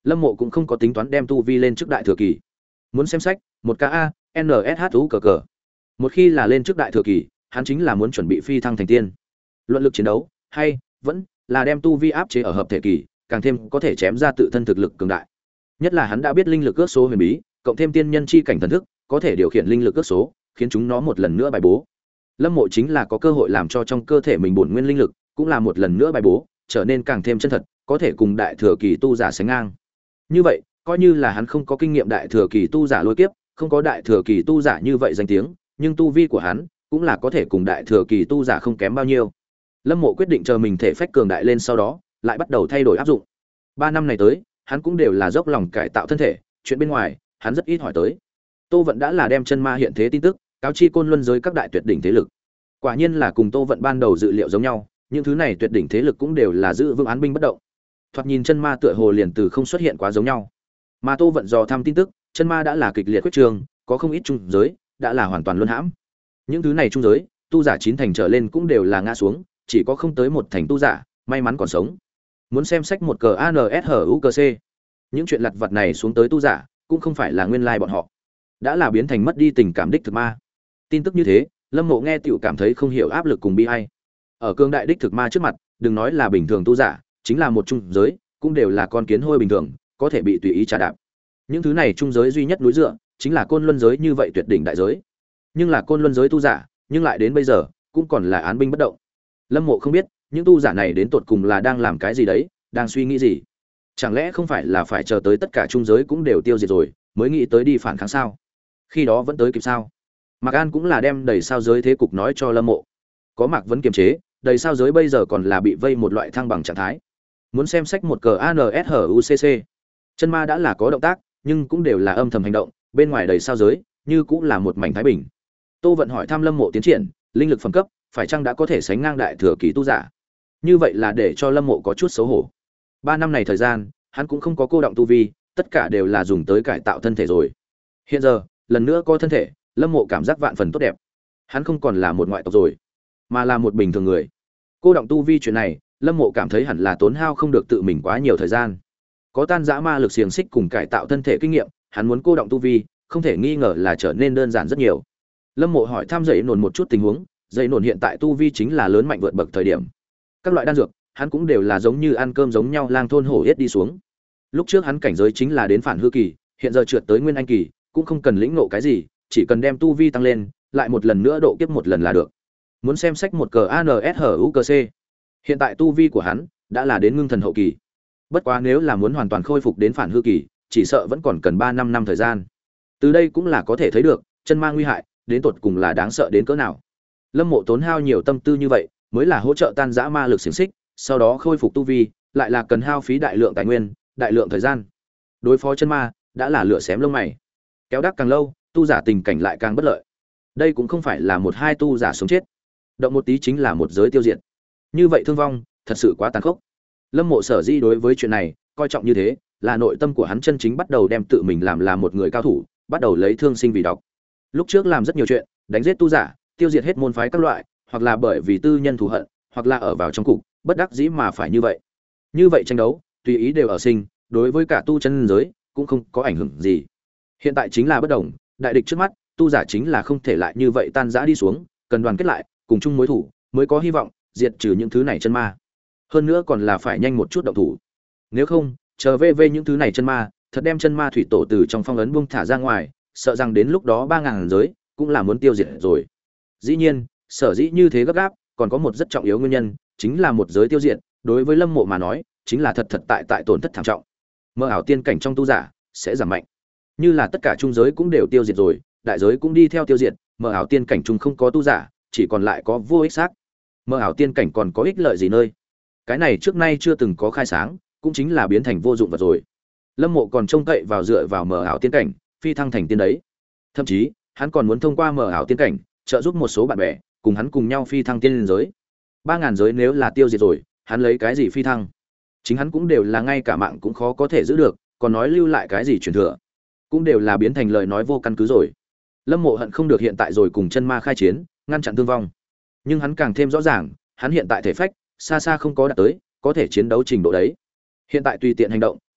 Lâm Mộ cũng không có tính toán đem tu vi lên trước đại thừa kỳ. Muốn xem sách, một k a n s h u cờ cờ. Một khi là lên trước đại thừa kỳ, hắn chính là muốn chuẩn bị phi thăng thành tiên. Luận lực chiến đấu, hay vẫn là đem tu vi áp chế ở hợp thể kỳ, càng thêm có thể chém ra tự thân thực lực cường đại. Nhất là hắn đã biết linh lực ước số huyền bí, cộng thêm tiên nhân chi cảnh thần thức, có thể điều khiển linh lực ước số, khiến chúng nó một lần nữa bài bố. Lâm Mộ chính là có cơ hội làm cho trong cơ thể mình bổn nguyên linh lực cũng là một lần nữa bài bố, trở nên càng thêm chân thật, có thể cùng đại thừa kỳ tu giả sánh ngang. Như vậy, coi như là hắn không có kinh nghiệm đại thừa kỳ tu giả lôi kiếp, không có đại thừa kỳ tu giả như vậy danh tiếng, nhưng tu vi của hắn cũng là có thể cùng đại thừa kỳ tu giả không kém bao nhiêu. Lâm Mộ quyết định chờ mình thể phách cường đại lên sau đó, lại bắt đầu thay đổi áp dụng. Ba năm này tới, hắn cũng đều là dốc lòng cải tạo thân thể, chuyện bên ngoài, hắn rất ít hỏi tới. Tô Vận đã là đem chân ma hiện thế tin tức, cáo chi Côn Luân giới các đại tuyệt đỉnh thế lực. Quả nhiên là cùng Tô Vận ban đầu dự liệu giống nhau, những thứ này tuyệt đỉnh thế lực cũng đều là giữ vững án binh bất động. Thoạt nhìn chân ma tựa hồ liền từ không xuất hiện quá giống nhau. Mà Tô Vận dò thăm tin tức, chân ma đã là kịch liệt quyết trường, có không ít trung giới đã là hoàn toàn luân hãm. Những thứ này trung giới, tu giả chín thành trở lên cũng đều là ngã xuống, chỉ có không tới một thành tu giả may mắn còn sống. Muốn xem sách một cờ ANSHUCC. Những chuyện lặt vặt này xuống tới tu giả, cũng không phải là nguyên lai bọn họ, đã là biến thành mất đi tình cảm đích thực ma. Tin tức như thế, Lâm Mộ nghe tiểu cảm thấy không hiểu áp lực cùng bi ai. Ở cương đại đích thực ma trước mặt, đừng nói là bình thường tu giả, chính là một trung giới, cũng đều là con kiến hôi bình thường, có thể bị tùy ý trà đạp. Những thứ này trung giới duy nhất núi dựa, chính là Côn Luân giới như vậy tuyệt đỉnh đại giới. Nhưng là Côn Luân giới tu giả, nhưng lại đến bây giờ cũng còn là án binh bất động. Lâm Mộ không biết, những tu giả này đến tột cùng là đang làm cái gì đấy, đang suy nghĩ gì? Chẳng lẽ không phải là phải chờ tới tất cả trung giới cũng đều tiêu diệt rồi, mới nghĩ tới đi phản kháng sao? Khi đó vẫn tới kịp sao? Mạc An cũng là đem đầy sao giới thế cục nói cho Lâm Mộ. Có Mạc Vấn kiềm chế, đầy sao giới bây giờ còn là bị vây một loại thăng bằng trạng thái. Muốn xem sách một cờ ANSHUCC. Chân ma đã là có động tác, nhưng cũng đều là âm thầm hành động, bên ngoài đầy sao giới, như cũng là một mảnh thái bình. Tô Vận hỏi thăm Lâm Mộ tiến triển, linh lực phẩm cấp, phải chăng đã có thể sánh ngang đại thừa kỳ tu giả? Như vậy là để cho Lâm Mộ có chút xấu hổ. Ba năm này thời gian, hắn cũng không có cô động tu vi, tất cả đều là dùng tới cải tạo thân thể rồi. Hiện giờ, lần nữa có thân thể, Lâm Mộ cảm giác vạn phần tốt đẹp. Hắn không còn là một ngoại tộc rồi, mà là một bình thường người. Cô động tu vi chuyện này, Lâm Mộ cảm thấy hẳn là tốn hao không được tự mình quá nhiều thời gian. Có tan dã ma lực xiềng xích cùng cải tạo thân thể kinh nghiệm, hắn muốn cô động tu vi, không thể nghi ngờ là trở nên đơn giản rất nhiều. Lâm Mộ hỏi thăm dậy nổn một chút tình huống, dậy nổn hiện tại tu vi chính là lớn mạnh vượt bậc thời điểm. Các loại đan dược, hắn cũng đều là giống như ăn cơm giống nhau lang thôn hổ yết đi xuống. Lúc trước hắn cảnh giới chính là đến phản hư kỳ, hiện giờ trượt tới nguyên anh kỳ, cũng không cần lĩnh ngộ cái gì, chỉ cần đem tu vi tăng lên, lại một lần nữa độ kiếp một lần là được. Muốn xem sách một cờ ANSHUCC. Hiện tại tu vi của hắn đã là đến ngưng thần hậu kỳ. Bất quá nếu là muốn hoàn toàn khôi phục đến phản hư kỳ, chỉ sợ vẫn còn cần ba năm năm thời gian. Từ đây cũng là có thể thấy được, chân ma nguy hại, đến tột cùng là đáng sợ đến cỡ nào. Lâm Mộ tốn hao nhiều tâm tư như vậy, mới là hỗ trợ tan dã ma lực xiển xích, sau đó khôi phục tu vi, lại là cần hao phí đại lượng tài nguyên, đại lượng thời gian. Đối phó chân ma, đã là lửa xém lông mày. Kéo đắc càng lâu, tu giả tình cảnh lại càng bất lợi. Đây cũng không phải là một hai tu giả sống chết, động một tí chính là một giới tiêu diệt. Như vậy thương vong, thật sự quá tàn khốc. Lâm Mộ sở dĩ đối với chuyện này coi trọng như thế, là nội tâm của hắn chân chính bắt đầu đem tự mình làm là một người cao thủ, bắt đầu lấy thương sinh vì độc. Lúc trước làm rất nhiều chuyện, đánh giết tu giả, tiêu diệt hết môn phái các loại, hoặc là bởi vì tư nhân thù hận, hoặc là ở vào trong cục, bất đắc dĩ mà phải như vậy. Như vậy tranh đấu, tùy ý đều ở sinh, đối với cả tu chân giới cũng không có ảnh hưởng gì. Hiện tại chính là bất đồng, đại địch trước mắt, tu giả chính là không thể lại như vậy tan rã đi xuống, cần đoàn kết lại, cùng chung mối thủ, mới có hy vọng diệt trừ những thứ này chân ma. Hơn nữa còn là phải nhanh một chút động thủ. Nếu không, chờ vê vê những thứ này chân ma, thật đem chân ma thủy tổ từ trong phong ấn buông thả ra ngoài, sợ rằng đến lúc đó ba ngàn giới cũng là muốn tiêu diệt rồi. Dĩ nhiên, sở dĩ như thế gấp gáp, còn có một rất trọng yếu nguyên nhân, chính là một giới tiêu diệt, đối với Lâm Mộ mà nói, chính là thật thật tại tại tổn thất thảm trọng. Mơ ảo tiên cảnh trong tu giả sẽ giảm mạnh. Như là tất cả trung giới cũng đều tiêu diệt rồi, đại giới cũng đi theo tiêu diệt, mơ ảo tiên cảnh trung không có tu giả, chỉ còn lại có vô ích xác. Mơ ảo tiên cảnh còn có ích lợi gì nơi? Cái này trước nay chưa từng có khai sáng, cũng chính là biến thành vô dụng vật rồi. Lâm Mộ còn trông cậy vào dựa vào mơ ảo tiên cảnh, phi thăng thành tiên đấy. Thậm chí, hắn còn muốn thông qua mơ ảo tiên cảnh, trợ giúp một số bạn bè, cùng hắn cùng nhau phi thăng tiên liên giới. Ba ngàn giới nếu là tiêu diệt rồi, hắn lấy cái gì phi thăng? Chính hắn cũng đều là ngay cả mạng cũng khó có thể giữ được, còn nói lưu lại cái gì truyền thừa, cũng đều là biến thành lời nói vô căn cứ rồi. Lâm Mộ hận không được hiện tại rồi cùng chân ma khai chiến, ngăn chặn thương vong. Nhưng hắn càng thêm rõ ràng, hắn hiện tại thể phách xa xa không có đạt tới có thể chiến đấu trình độ đấy. Hiện tại tùy tiện hành động,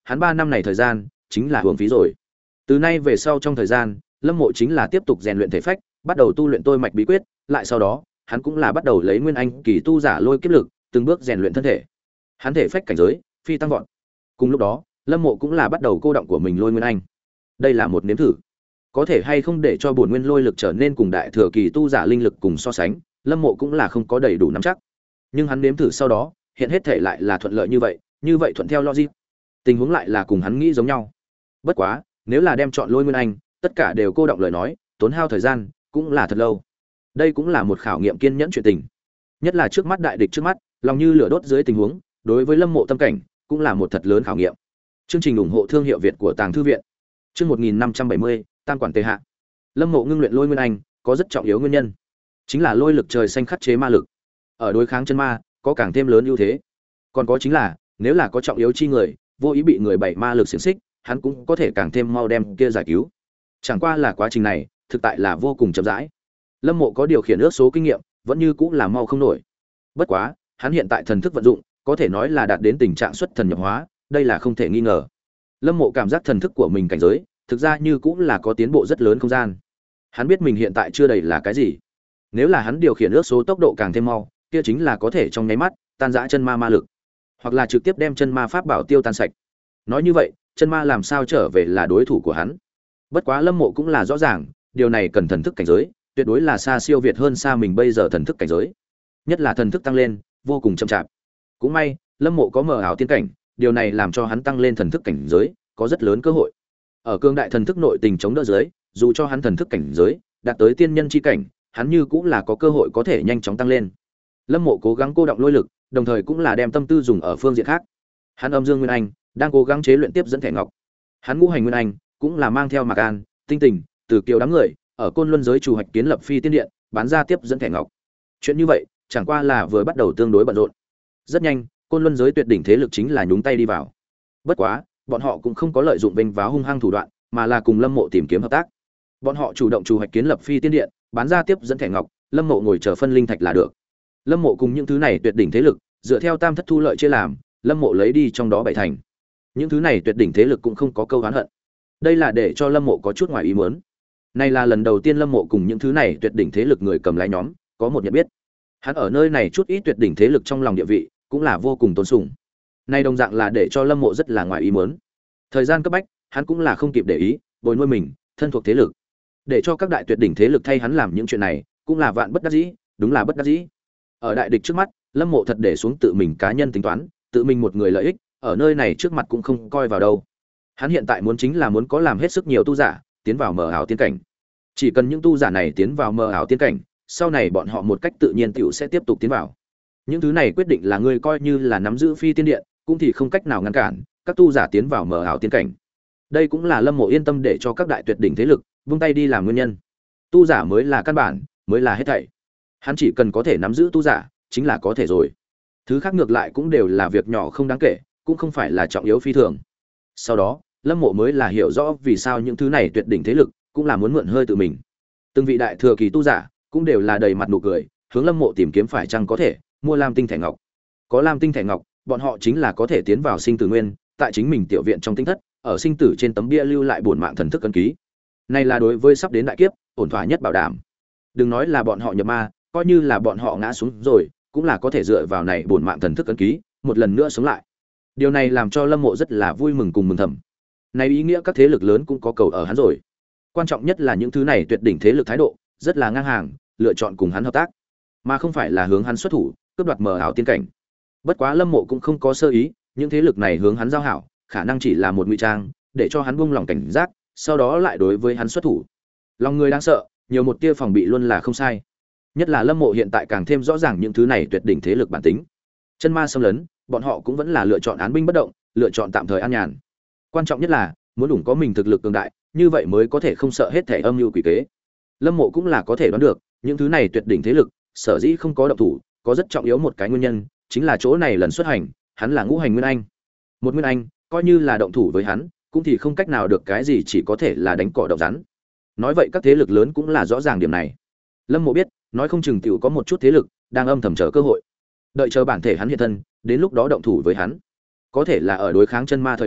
hắn ba năm này thời gian chính là hưởng phí rồi. Từ nay về sau trong thời gian, Lâm Mộ chính là tiếp tục rèn luyện thể phách, bắt đầu tu luyện tôi mạch bí quyết, lại sau đó, hắn cũng là bắt đầu lấy nguyên anh kỳ tu giả lôi kiếp lực, từng bước rèn luyện thân thể. Hắn thể phách cảnh giới phi tăng vọt. Cùng lúc đó, Lâm Mộ cũng là bắt đầu cô động của mình lôi nguyên anh. Đây là một nếm thử. Có thể hay không để cho bổn nguyên lôi lực trở nên cùng đại thừa kỳ tu giả linh lực cùng so sánh, Lâm Mộ cũng là không có đầy đủ nắm chắc. Nhưng hắn nếm thử sau đó, hiện hết thể lại là thuận lợi như vậy, như vậy thuận theo logic. Tình huống lại là cùng hắn nghĩ giống nhau. Bất quá, nếu là đem chọn lôi nguyên anh, tất cả đều cô động lời nói, tốn hao thời gian cũng là thật lâu. Đây cũng là một khảo nghiệm kiên nhẫn chuyện tình. Nhất là trước mắt đại địch trước mắt, lòng như lửa đốt dưới tình huống, đối với Lâm Mộ tâm cảnh, cũng là một thật lớn khảo nghiệm. Chương trình ủng hộ thương hiệu Việt của Tàng thư viện. Chương một nghìn năm trăm bảy mươi, tam quản tề hạ. Lâm Mộ ngưng luyện lôi nguyên anh, có rất trọng yếu nguyên nhân, chính là lôi lực trời xanh khắc chế ma lực. Ở đối kháng chân ma, có càng thêm lớn ưu thế. Còn có chính là, nếu là có trọng yếu chi người, vô ý bị người bảy ma lực xiển xích, hắn cũng có thể càng thêm mau đem kia giải cứu. Chẳng qua là quá trình này, thực tại là vô cùng chậm rãi. Lâm Mộ có điều khiển ước số kinh nghiệm, vẫn như cũng là mau không nổi. Bất quá, hắn hiện tại thần thức vận dụng, có thể nói là đạt đến tình trạng xuất thần nhập hóa, đây là không thể nghi ngờ. Lâm Mộ cảm giác thần thức của mình cảnh giới, thực ra như cũng là có tiến bộ rất lớn không gian. Hắn biết mình hiện tại chưa đầy là cái gì. Nếu là hắn điều khiển ước số tốc độ càng thêm mau, kia chính là có thể trong nháy mắt tan rã chân ma ma lực, hoặc là trực tiếp đem chân ma pháp bảo tiêu tan sạch. Nói như vậy, chân ma làm sao trở về là đối thủ của hắn. Bất quá Lâm Mộ cũng là rõ ràng, điều này cần thần thức cảnh giới, tuyệt đối là xa siêu việt hơn xa mình bây giờ thần thức cảnh giới. Nhất là thần thức tăng lên, vô cùng chậm chạp. Cũng may, Lâm Mộ có mờ ảo tiên cảnh, điều này làm cho hắn tăng lên thần thức cảnh giới, có rất lớn cơ hội. Ở cương đại thần thức nội tình chống đỡ dưới, dù cho hắn thần thức cảnh giới đạt tới tiên nhân chi cảnh, hắn như cũng là có cơ hội có thể nhanh chóng tăng lên. Lâm Mộ cố gắng cô động lôi lực, đồng thời cũng là đem tâm tư dùng ở phương diện khác. Hắn âm dương nguyên anh đang cố gắng chế luyện tiếp dẫn thẻ ngọc. Hắn ngũ hành nguyên anh cũng là mang theo Mạc An, Tinh Tình, Từ Kiều đám người ở Côn Luân giới chủ hoạch kiến lập phi tiên điện, bán ra tiếp dẫn thẻ ngọc. Chuyện như vậy, chẳng qua là vừa bắt đầu tương đối bận rộn. Rất nhanh, Côn Luân giới tuyệt đỉnh thế lực chính là nhúng tay đi vào. Bất quá, bọn họ cũng không có lợi dụng vênh váo hung hăng thủ đoạn, mà là cùng Lâm Mộ tìm kiếm hợp tác. Bọn họ chủ động chủ hoạch kiến lập phi tiên điện, bán ra tiếp dẫn thẻ ngọc, Lâm Mộ ngồi chờ phân linh thạch là được. Lâm Mộ cùng những thứ này tuyệt đỉnh thế lực, dựa theo tam thất thu lợi chia làm, Lâm Mộ lấy đi trong đó bảy thành. Những thứ này tuyệt đỉnh thế lực cũng không có câu oán hận. Đây là để cho Lâm Mộ có chút ngoài ý muốn. Này là lần đầu tiên Lâm Mộ cùng những thứ này tuyệt đỉnh thế lực người cầm lái nhóm có một nhận biết. Hắn ở nơi này chút ít tuyệt đỉnh thế lực trong lòng địa vị, cũng là vô cùng tôn sùng. Này đồng dạng là để cho Lâm Mộ rất là ngoài ý muốn. Thời gian cấp bách, hắn cũng là không kịp để ý, bồi nuôi mình, thân thuộc thế lực. Để cho các đại tuyệt đỉnh thế lực thay hắn làm những chuyện này, cũng là vạn bất đắc dĩ, đúng là bất đắc dĩ. Ở đại địch trước mắt, Lâm Mộ thật để xuống tự mình cá nhân tính toán, tự mình một người lợi ích, ở nơi này trước mặt cũng không coi vào đâu. Hắn hiện tại muốn chính là muốn có làm hết sức nhiều tu giả, tiến vào mờ ảo tiên cảnh. Chỉ cần những tu giả này tiến vào mờ ảo tiên cảnh, sau này bọn họ một cách tự nhiên tiểu sẽ tiếp tục tiến vào. Những thứ này quyết định là ngươi coi như là nắm giữ phi tiên điện, cũng thì không cách nào ngăn cản các tu giả tiến vào mờ ảo tiên cảnh. Đây cũng là Lâm Mộ yên tâm để cho các đại tuyệt đỉnh thế lực vung tay đi làm nguyên nhân. Tu giả mới là căn bản, mới là hết thảy. Hắn chỉ cần có thể nắm giữ tu giả, chính là có thể rồi. Thứ khác ngược lại cũng đều là việc nhỏ không đáng kể, cũng không phải là trọng yếu phi thường. Sau đó, Lâm Mộ mới là hiểu rõ vì sao những thứ này tuyệt đỉnh thế lực cũng là muốn mượn hơi tự mình. Từng vị đại thừa kỳ tu giả cũng đều là đầy mặt nụ cười, hướng Lâm Mộ tìm kiếm phải chăng có thể mua Lam tinh thẻ ngọc. Có Lam tinh thẻ ngọc, bọn họ chính là có thể tiến vào sinh tử nguyên, tại chính mình tiểu viện trong tinh thất, ở sinh tử trên tấm bia lưu lại bổn mạng thần thức ấn ký. Này là đối với sắp đến đại kiếp, ổn thỏa nhất bảo đảm. Đừng nói là bọn họ nhập ma, coi như là bọn họ ngã xuống rồi, cũng là có thể dựa vào này bổn mạng thần thức ấn ký, một lần nữa sống lại. Điều này làm cho Lâm Mộ rất là vui mừng cùng mừng thầm. Này ý nghĩa các thế lực lớn cũng có cầu ở hắn rồi. Quan trọng nhất là những thứ này tuyệt đỉnh thế lực thái độ rất là ngang hàng, lựa chọn cùng hắn hợp tác, mà không phải là hướng hắn xuất thủ, cướp đoạt mờ ảo tiên cảnh. Bất quá Lâm Mộ cũng không có sơ ý, những thế lực này hướng hắn giao hảo, khả năng chỉ là một ngụy trang, để cho hắn buông lòng cảnh giác, sau đó lại đối với hắn xuất thủ. Lòng người đáng sợ, nhiều một tia phòng bị luôn là không sai. Nhất là Lâm Mộ hiện tại càng thêm rõ ràng những thứ này tuyệt đỉnh thế lực bản tính. Chân ma xâm lấn, bọn họ cũng vẫn là lựa chọn án binh bất động, lựa chọn tạm thời an nhàn. Quan trọng nhất là muốn đủ có mình thực lực cường đại, như vậy mới có thể không sợ hết thảy âm mưu quỷ kế. Lâm Mộ cũng là có thể đoán được, những thứ này tuyệt đỉnh thế lực, sở dĩ không có động thủ, có rất trọng yếu một cái nguyên nhân, chính là chỗ này lần xuất hành, hắn là ngũ hành nguyên anh. Một nguyên anh, coi như là động thủ với hắn, cũng thì không cách nào được cái gì, chỉ có thể là đánh cỏ động rắn. Nói vậy các thế lực lớn cũng là rõ ràng điểm này. Lâm Mộ biết, nói không chừng tiểu có một chút thế lực đang âm thầm chờ cơ hội. Đợi chờ bản thể hắn hiện thân, đến lúc đó động thủ với hắn. Có thể là ở đối kháng chân ma thời điểm,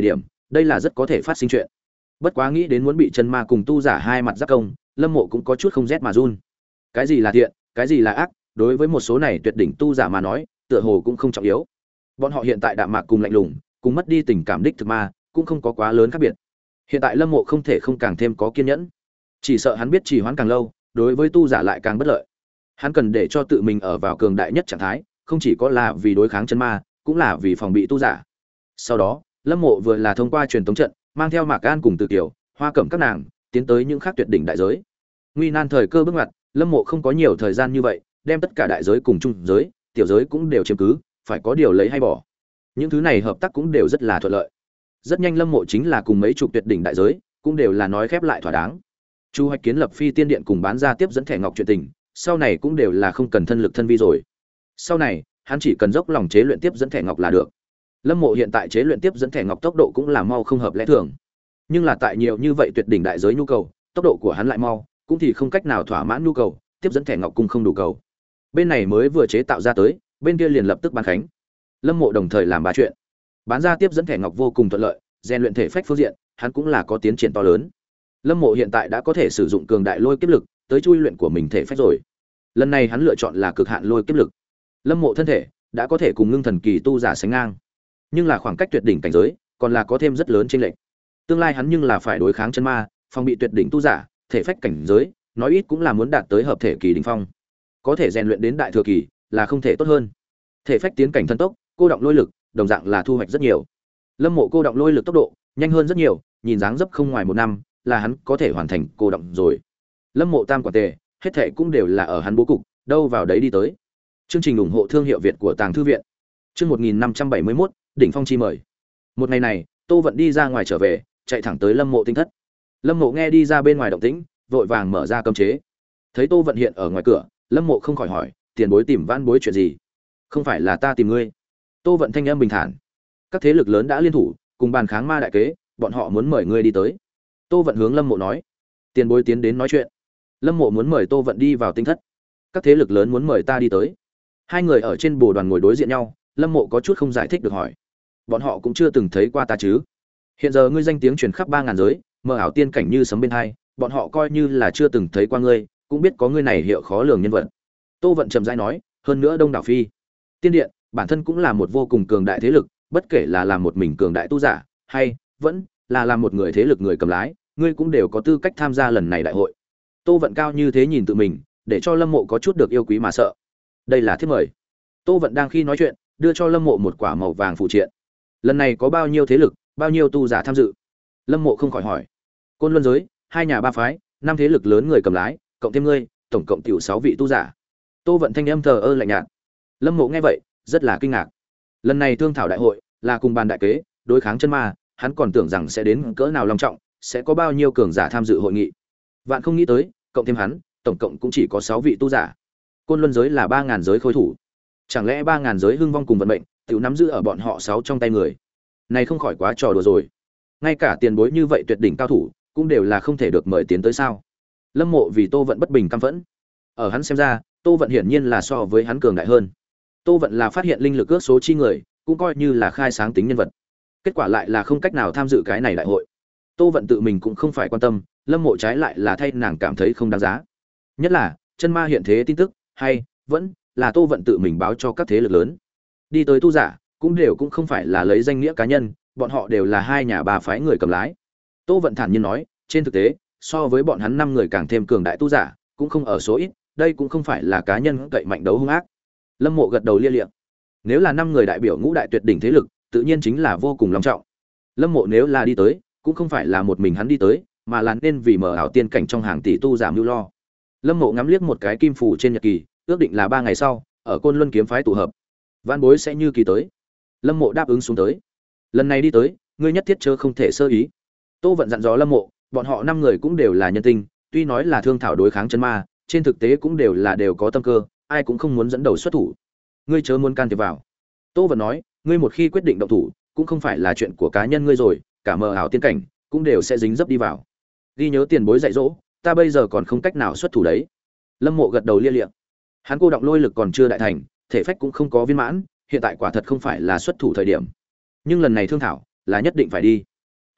đây là rất có thể phát sinh chuyện. Bất quá nghĩ đến muốn bị chân ma cùng tu giả hai mặt giáp công, Lâm Mộ cũng có chút không rét mà run. Cái gì là thiện, cái gì là ác, đối với một số này tuyệt đỉnh tu giả mà nói, tựa hồ cũng không trọng yếu. Bọn họ hiện tại đạm mạc cùng lạnh lùng, cùng mất đi tình cảm đích thực ma, cũng không có quá lớn khác biệt. Hiện tại Lâm Mộ không thể không càng thêm có kiên nhẫn. Chỉ sợ hắn biết trì hoãn càng lâu, đối với tu giả lại càng bất lợi. Hắn cần để cho tự mình ở vào cường đại nhất trạng thái, không chỉ có là vì đối kháng chân ma, cũng là vì phòng bị tu giả. Sau đó, Lâm Mộ vừa là thông qua truyền tống trận, mang theo Mạc An cùng Từ Kiều, Hoa Cẩm các nàng, tiến tới những khác tuyệt đỉnh đại giới. Nguy nan thời cơ bước ngoặt, Lâm Mộ không có nhiều thời gian như vậy, đem tất cả đại giới cùng trung giới, tiểu giới cũng đều chiếm cứ, phải có điều lấy hay bỏ. Những thứ này hợp tác cũng đều rất là thuận lợi. Rất nhanh Lâm Mộ chính là cùng mấy chục tuyệt đỉnh đại giới, cũng đều là nói khép lại thỏa đáng. Chu hoạch kiến lập Phi Tiên Điện cùng bán ra tiếp dẫn thẻ ngọc chuyện tình, sau này cũng đều là không cần thân lực thân vi rồi. Sau này, hắn chỉ cần dốc lòng chế luyện tiếp dẫn thẻ ngọc là được. Lâm Mộ hiện tại chế luyện tiếp dẫn thẻ ngọc tốc độ cũng là mau không hợp lẽ thường. Nhưng là tại nhiều như vậy tuyệt đỉnh đại giới nhu cầu, tốc độ của hắn lại mau, cũng thì không cách nào thỏa mãn nhu cầu, tiếp dẫn thẻ ngọc cung không đủ cầu. Bên này mới vừa chế tạo ra tới, bên kia liền lập tức bán khánh. Lâm Mộ đồng thời làm ba chuyện. Bán ra tiếp dẫn thẻ ngọc vô cùng thuận lợi, rèn luyện thể phách phương diện, hắn cũng là có tiến triển to lớn. Lâm Mộ hiện tại đã có thể sử dụng cường đại lôi kiếp lực tới chui luyện của mình thể phách rồi. Lần này hắn lựa chọn là cực hạn lôi kiếp lực. Lâm Mộ thân thể đã có thể cùng ngưng thần kỳ tu giả sánh ngang, nhưng là khoảng cách tuyệt đỉnh cảnh giới, còn là có thêm rất lớn chênh lệch. Tương lai hắn nhưng là phải đối kháng chân ma, phòng bị tuyệt đỉnh tu giả, thể phách cảnh giới, nói ít cũng là muốn đạt tới hợp thể kỳ đỉnh phong. Có thể rèn luyện đến đại thừa kỳ, là không thể tốt hơn. Thể phách tiến cảnh thân tốc, cô động lôi lực, đồng dạng là thu hoạch rất nhiều. Lâm Mộ cô động lôi lực tốc độ nhanh hơn rất nhiều, nhìn dáng dấp không ngoài một năm, là hắn có thể hoàn thành cô động rồi. Lâm Mộ tam quả tề, hết thảy cũng đều là ở hắn bố cục, đâu vào đấy đi tới. Chương trình ủng hộ thương hiệu Việt của Tàng thư viện. Chương một nghìn năm trăm bảy mươi mốt, đỉnh phong chi mời. Một ngày này, Tô Vận đi ra ngoài trở về, chạy thẳng tới Lâm Mộ tinh thất. Lâm Mộ nghe đi ra bên ngoài động tĩnh, vội vàng mở ra cấm chế. Thấy Tô Vận hiện ở ngoài cửa, Lâm Mộ không khỏi hỏi, tiền bối tìm Vãn Bối chuyện gì? Không phải là ta tìm ngươi. Tô Vận thanh âm bình thản. Các thế lực lớn đã liên thủ, cùng bàn kháng ma đại kế, bọn họ muốn mời ngươi đi tới. Tô Vận hướng Lâm Mộ nói. Tiền bối tiến đến nói chuyện. Lâm Mộ muốn mời Tô Vận đi vào tinh thất. Các thế lực lớn muốn mời ta đi tới. Hai người ở trên bồ đoàn ngồi đối diện nhau, Lâm Mộ có chút không giải thích được hỏi. Bọn họ cũng chưa từng thấy qua ta chứ? Hiện giờ ngươi danh tiếng truyền khắp ba ngàn giới, mơ ảo tiên cảnh như sấm bên hai, bọn họ coi như là chưa từng thấy qua ngươi, cũng biết có ngươi này hiệu khó lường nhân vật. Tô Vận trầm rãi nói, hơn nữa Đông đảo Phi Tiên Điện, bản thân cũng là một vô cùng cường đại thế lực, bất kể là làm một mình cường đại tu giả, hay vẫn là làm một người thế lực người cầm lái, ngươi cũng đều có tư cách tham gia lần này đại hội. Tô Vận cao như thế nhìn tự mình, để cho Lâm Mộ có chút được yêu quý mà sợ. Đây là thiếp mời. Tô Vận đang khi nói chuyện, đưa cho Lâm Mộ một quả màu vàng phụ triện. Lần này có bao nhiêu thế lực, bao nhiêu tu giả tham dự? Lâm Mộ không khỏi hỏi. Côn Luân giới, hai nhà ba phái, năm thế lực lớn người cầm lái, cộng thêm ngươi, tổng cộng tiểu sáu vị tu giả. Tô Vận thanh âm thờ ơ lạnh nhạt. Lâm Mộ nghe vậy, rất là kinh ngạc. Lần này thương thảo đại hội là cùng bàn đại kế, đối kháng chân ma, hắn còn tưởng rằng sẽ đến cỡ nào long trọng, sẽ có bao nhiêu cường giả tham dự hội nghị. Vạn không nghĩ tới, cộng thêm hắn, tổng cộng cũng chỉ có sáu vị tu giả. Côn Luân giới là ba ngàn giới khôi thủ. Chẳng lẽ ba ngàn giới hưng vong cùng vận mệnh, tiểu nắm giữ ở bọn họ sáu trong tay người. Này không khỏi quá trò đùa rồi. Ngay cả tiền bối như vậy tuyệt đỉnh cao thủ, cũng đều là không thể được mời tiến tới sao? Lâm Mộ vì Tô Vận bất bình căm phẫn. Ở hắn xem ra, Tô Vận hiển nhiên là so với hắn cường đại hơn. Tô Vận là phát hiện linh lực ước số chi người, cũng coi như là khai sáng tính nhân vật. Kết quả lại là không cách nào tham dự cái này đại hội. Tô Vận tự mình cũng không phải quan tâm, Lâm Mộ trái lại là thay nàng cảm thấy không đáng giá. Nhất là, chân ma hiện thế tin tức, hay vẫn là Tô Vận tự mình báo cho các thế lực lớn. Đi tới tu giả, cũng đều cũng không phải là lấy danh nghĩa cá nhân, bọn họ đều là hai nhà ba phái người cầm lái. Tô Vận thản nhiên nói, trên thực tế, so với bọn hắn năm người càng thêm cường đại tu giả, cũng không ở số ít, đây cũng không phải là cá nhân cậy mạnh đấu hung ác. Lâm Mộ gật đầu lia lịa. Nếu là năm người đại biểu ngũ đại tuyệt đỉnh thế lực, tự nhiên chính là vô cùng long trọng. Lâm Mộ nếu là đi tới, cũng không phải là một mình hắn đi tới, mà là nên vì mở ảo tiên cảnh trong hàng tỷ tu giảm mưu lo. Lâm Mộ ngắm liếc một cái kim phù trên nhật kỳ, ước định là ba ngày sau, ở Côn Luân kiếm phái tụ hợp. Vãn Bối sẽ như kỳ tới. Lâm Mộ đáp ứng xuống tới. Lần này đi tới, ngươi nhất thiết chớ không thể sơ ý. Tô Vận dặn dò Lâm Mộ, bọn họ năm người cũng đều là nhân tinh, tuy nói là thương thảo đối kháng chân ma, trên thực tế cũng đều là đều có tâm cơ, ai cũng không muốn dẫn đầu xuất thủ. Ngươi chớ muốn can thiệp vào. Tô Vận nói, ngươi một khi quyết định động thủ, cũng không phải là chuyện của cá nhân ngươi rồi, cả mờ ảo tiên cảnh cũng đều sẽ dính dấp đi vào. Ghi nhớ tiền bối dạy dỗ, ta bây giờ còn không cách nào xuất thủ đấy. Lâm Mộ gật đầu lia lịa. Hắn cô động lôi lực còn chưa đại thành, thể phách cũng không có viên mãn, hiện tại quả thật không phải là xuất thủ thời điểm. Nhưng lần này thương thảo, là nhất định phải đi.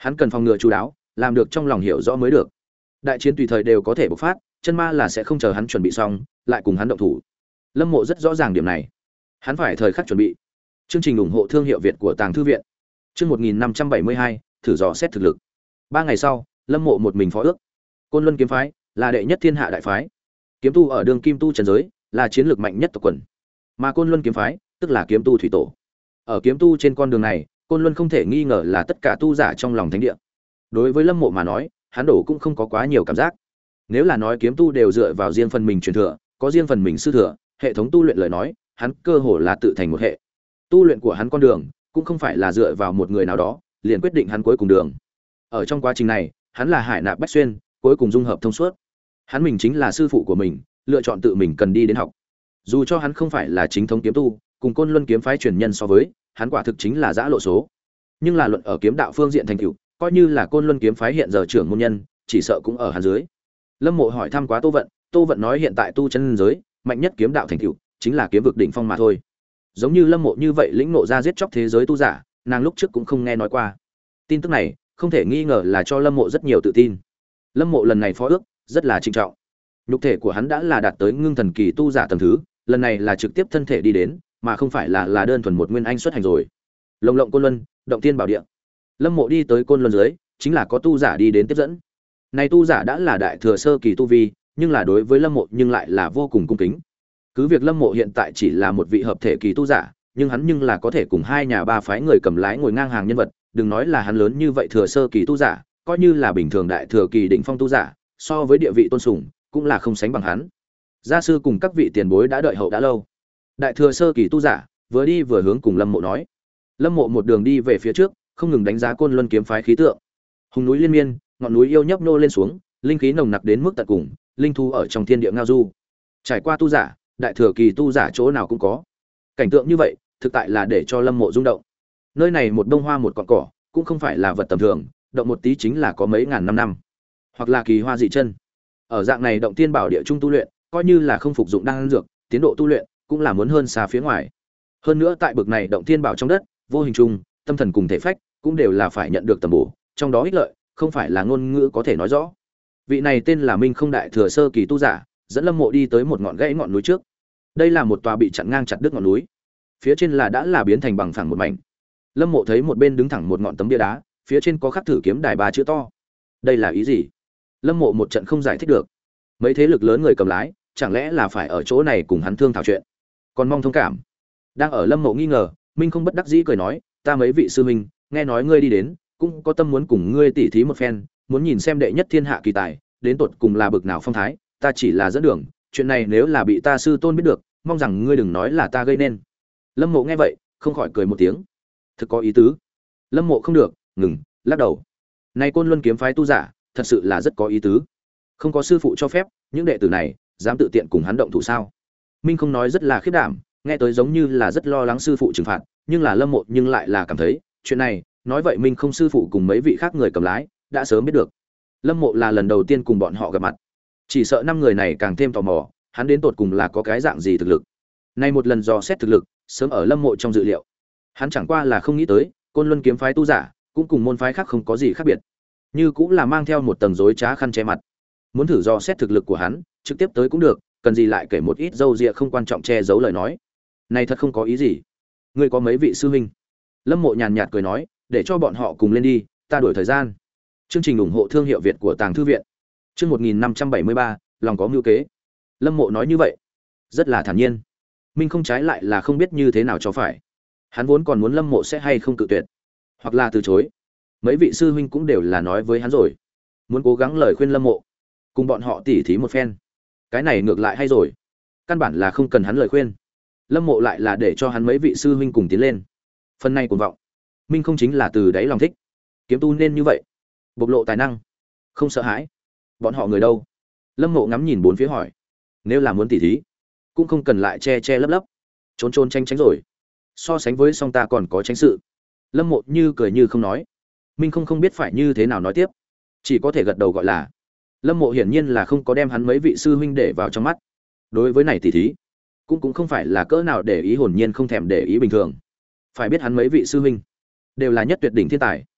Hắn cần phòng ngừa chú đáo, làm được trong lòng hiểu rõ mới được. Đại chiến tùy thời đều có thể bộc phát, chân ma là sẽ không chờ hắn chuẩn bị xong lại cùng hắn động thủ. Lâm Mộ rất rõ ràng điểm này, hắn phải thời khắc chuẩn bị. Chương trình ủng hộ thương hiệu Việt của Tàng Thư viện. Chương một nghìn năm trăm bảy mươi hai, thử dò xét thực lực. Ba ngày sau, Lâm Mộ một mình phó ước. Côn Luân kiếm phái là đệ nhất thiên hạ đại phái, kiếm tu ở đường kim tu trần giới là chiến lược mạnh nhất tộc quần. Mà Côn Luân kiếm phái, tức là kiếm tu thủy tổ. Ở kiếm tu trên con đường này, Côn Luân không thể nghi ngờ là tất cả tu giả trong lòng thánh địa. Đối với Lâm Mộ mà nói, hắn đổ cũng không có quá nhiều cảm giác. Nếu là nói kiếm tu đều dựa vào riêng phần mình truyền thừa, có riêng phần mình sư thừa, hệ thống tu luyện lời nói, hắn cơ hồ là tự thành một hệ. Tu luyện của hắn con đường cũng không phải là dựa vào một người nào đó, liền quyết định hắn cuối cùng đường. Ở trong quá trình này, hắn là hải nạp bách xuyên, cuối cùng dung hợp thông suốt. Hắn mình chính là sư phụ của mình, lựa chọn tự mình cần đi đến học. Dù cho hắn không phải là chính thống kiếm tu, cùng Côn Luân kiếm phái truyền nhân so với, hắn quả thực chính là dã lộ số. Nhưng là luận ở kiếm đạo phương diện thành tựu, coi như là Côn Luân kiếm phái hiện giờ trưởng môn nhân, chỉ sợ cũng ở hắn dưới. Lâm Mộ hỏi thăm quá Tô Vận, Tô Vận nói hiện tại tu chân giới, mạnh nhất kiếm đạo thành tựu chính là kiếm vực đỉnh phong mà thôi. Giống như Lâm Mộ như vậy lĩnh ngộ ra giết chóc thế giới tu giả, nàng lúc trước cũng không nghe nói qua. Tin tức này, không thể nghi ngờ là cho Lâm Mộ rất nhiều tự tin. Lâm Mộ lần này phó ước rất là trinh trọng. Nhục thể của hắn đã là đạt tới ngưng thần kỳ tu giả tầng thứ, lần này là trực tiếp thân thể đi đến, mà không phải là là đơn thuần một nguyên anh xuất hành rồi. Lồng lộng Côn Luân, động tiên bảo địa. Lâm Mộ đi tới Côn Luân dưới, chính là có tu giả đi đến tiếp dẫn. Này tu giả đã là đại thừa sơ kỳ tu vi, nhưng là đối với Lâm Mộ nhưng lại là vô cùng cung kính. Cứ việc Lâm Mộ hiện tại chỉ là một vị hợp thể kỳ tu giả, nhưng hắn nhưng là có thể cùng hai nhà ba phái người cầm lái ngồi ngang hàng nhân vật, đừng nói là hắn lớn như vậy thừa sơ kỳ tu giả, coi như là bình thường đại thừa kỳ đỉnh phong tu giả, so với địa vị tôn sùng, cũng là không sánh bằng hắn. Gia sư cùng các vị tiền bối đã đợi hậu đã lâu. Đại thừa sơ kỳ tu giả, vừa đi vừa hướng cùng Lâm Mộ nói. Lâm Mộ một đường đi về phía trước, không ngừng đánh giá Côn Luân kiếm phái khí tượng. Hùng núi liên miên, ngọn núi yêu nhấp nô lên xuống, linh khí nồng nặc đến mức tận cùng, linh thu ở trong thiên địa ngao du. Trải qua tu giả, đại thừa kỳ tu giả chỗ nào cũng có. Cảnh tượng như vậy, thực tại là để cho Lâm Mộ rung động. Nơi này một bông hoa một cọn cỏ, cũng không phải là vật tầm thường, động một tí chính là có mấy ngàn năm năm, hoặc là kỳ hoa dị chân. Ở dạng này động tiên bảo địa trung tu luyện, coi như là không phục dụng đan dược, tiến độ tu luyện cũng là muốn hơn xa phía ngoài. Hơn nữa tại bực này động tiên bảo trong đất, vô hình trung, tâm thần cùng thể phách cũng đều là phải nhận được tầm bổ, trong đó ích lợi không phải là ngôn ngữ có thể nói rõ. Vị này tên là Minh Không đại thừa sơ kỳ tu giả, dẫn Lâm Mộ đi tới một ngọn gãy ngọn núi trước. Đây là một tòa bị chặn ngang chặt đứt ngọn núi, phía trên là đã là biến thành bằng phẳng một mảnh. Lâm Mộ thấy một bên đứng thẳng một ngọn tấm bia đá, phía trên có khắc thử kiếm đài ba chữ to. Đây là ý gì? Lâm Mộ một trận không giải thích được. Mấy thế lực lớn người cầm lái, chẳng lẽ là phải ở chỗ này cùng hắn thương thảo chuyện, còn mong thông cảm. Đang ở Lâm Mộ nghi ngờ, Minh Không bất đắc dĩ cười nói, ta mấy vị sư huynh, nghe nói ngươi đi đến, cũng có tâm muốn cùng ngươi tỉ thí một phen, muốn nhìn xem đệ nhất thiên hạ kỳ tài, đến tột cùng là bực nào phong thái, ta chỉ là dẫn đường, chuyện này nếu là bị ta sư tôn biết được, mong rằng ngươi đừng nói là ta gây nên. Lâm Mộ nghe vậy, không khỏi cười một tiếng. Thực có ý tứ. Lâm Mộ không được, ngừng, lắc đầu. Này Côn Luân kiếm phái tu giả, thật sự là rất có ý tứ. Không có sư phụ cho phép, những đệ tử này dám tự tiện cùng hắn động thủ sao? Minh Không nói rất là khiếp đảm, nghe tới giống như là rất lo lắng sư phụ trừng phạt, nhưng là Lâm Mộ nhưng lại là cảm thấy, chuyện này, nói vậy Minh Không sư phụ cùng mấy vị khác người cầm lái, đã sớm biết được. Lâm Mộ là lần đầu tiên cùng bọn họ gặp mặt, chỉ sợ năm người này càng thêm tò mò, hắn đến tột cùng là có cái dạng gì thực lực. Nay một lần dò xét thực lực, sớm ở Lâm Mộ trong dự liệu. Hắn chẳng qua là không nghĩ tới, Côn Luân kiếm phái tu giả, cũng cùng môn phái khác không có gì khác biệt, như cũng là mang theo một tầng rối trá khăn che mặt. Muốn thử dò xét thực lực của hắn, trực tiếp tới cũng được, cần gì lại kể một ít dâu dịa không quan trọng che giấu lời nói. Này thật không có ý gì. Ngươi có mấy vị sư huynh? Lâm Mộ nhàn nhạt cười nói, để cho bọn họ cùng lên đi, ta đuổi thời gian. Chương trình ủng hộ thương hiệu Việt của Tàng Thư viện. Chương một nghìn năm trăm bảy mươi ba, lòng có mưu kế. Lâm Mộ nói như vậy, rất là thản nhiên. Minh Không trái lại là không biết như thế nào cho phải. Hắn vốn còn muốn Lâm Mộ sẽ hay không cự tuyệt, hoặc là từ chối. Mấy vị sư huynh cũng đều là nói với hắn rồi, muốn cố gắng lời khuyên Lâm Mộ, cùng bọn họ tỉ thí một phen. Cái này ngược lại hay rồi, căn bản là không cần hắn lời khuyên. Lâm Mộ lại là để cho hắn mấy vị sư huynh cùng tiến lên. Phần này cuồng vọng, Minh Không chính là từ đáy lòng thích. Kiếm tu nên như vậy, bộc lộ tài năng, không sợ hãi. Bọn họ người đâu? Lâm Mộ ngắm nhìn bốn phía hỏi. Nếu là muốn tỉ thí, cũng không cần lại che che lấp lấp, trốn trốn tránh tránh rồi. So sánh với song ta còn có tránh sự. Lâm Mộ như cười như không nói. Minh Không không biết phải như thế nào nói tiếp, chỉ có thể gật đầu gọi là. Lâm Mộ hiển nhiên là không có đem hắn mấy vị sư huynh để vào trong mắt. Đối với này tỉ thí, cũng cũng không phải là cỡ nào để ý, hồn nhiên không thèm để ý bình thường. Phải biết hắn mấy vị sư huynh đều là nhất tuyệt đỉnh thiên tài,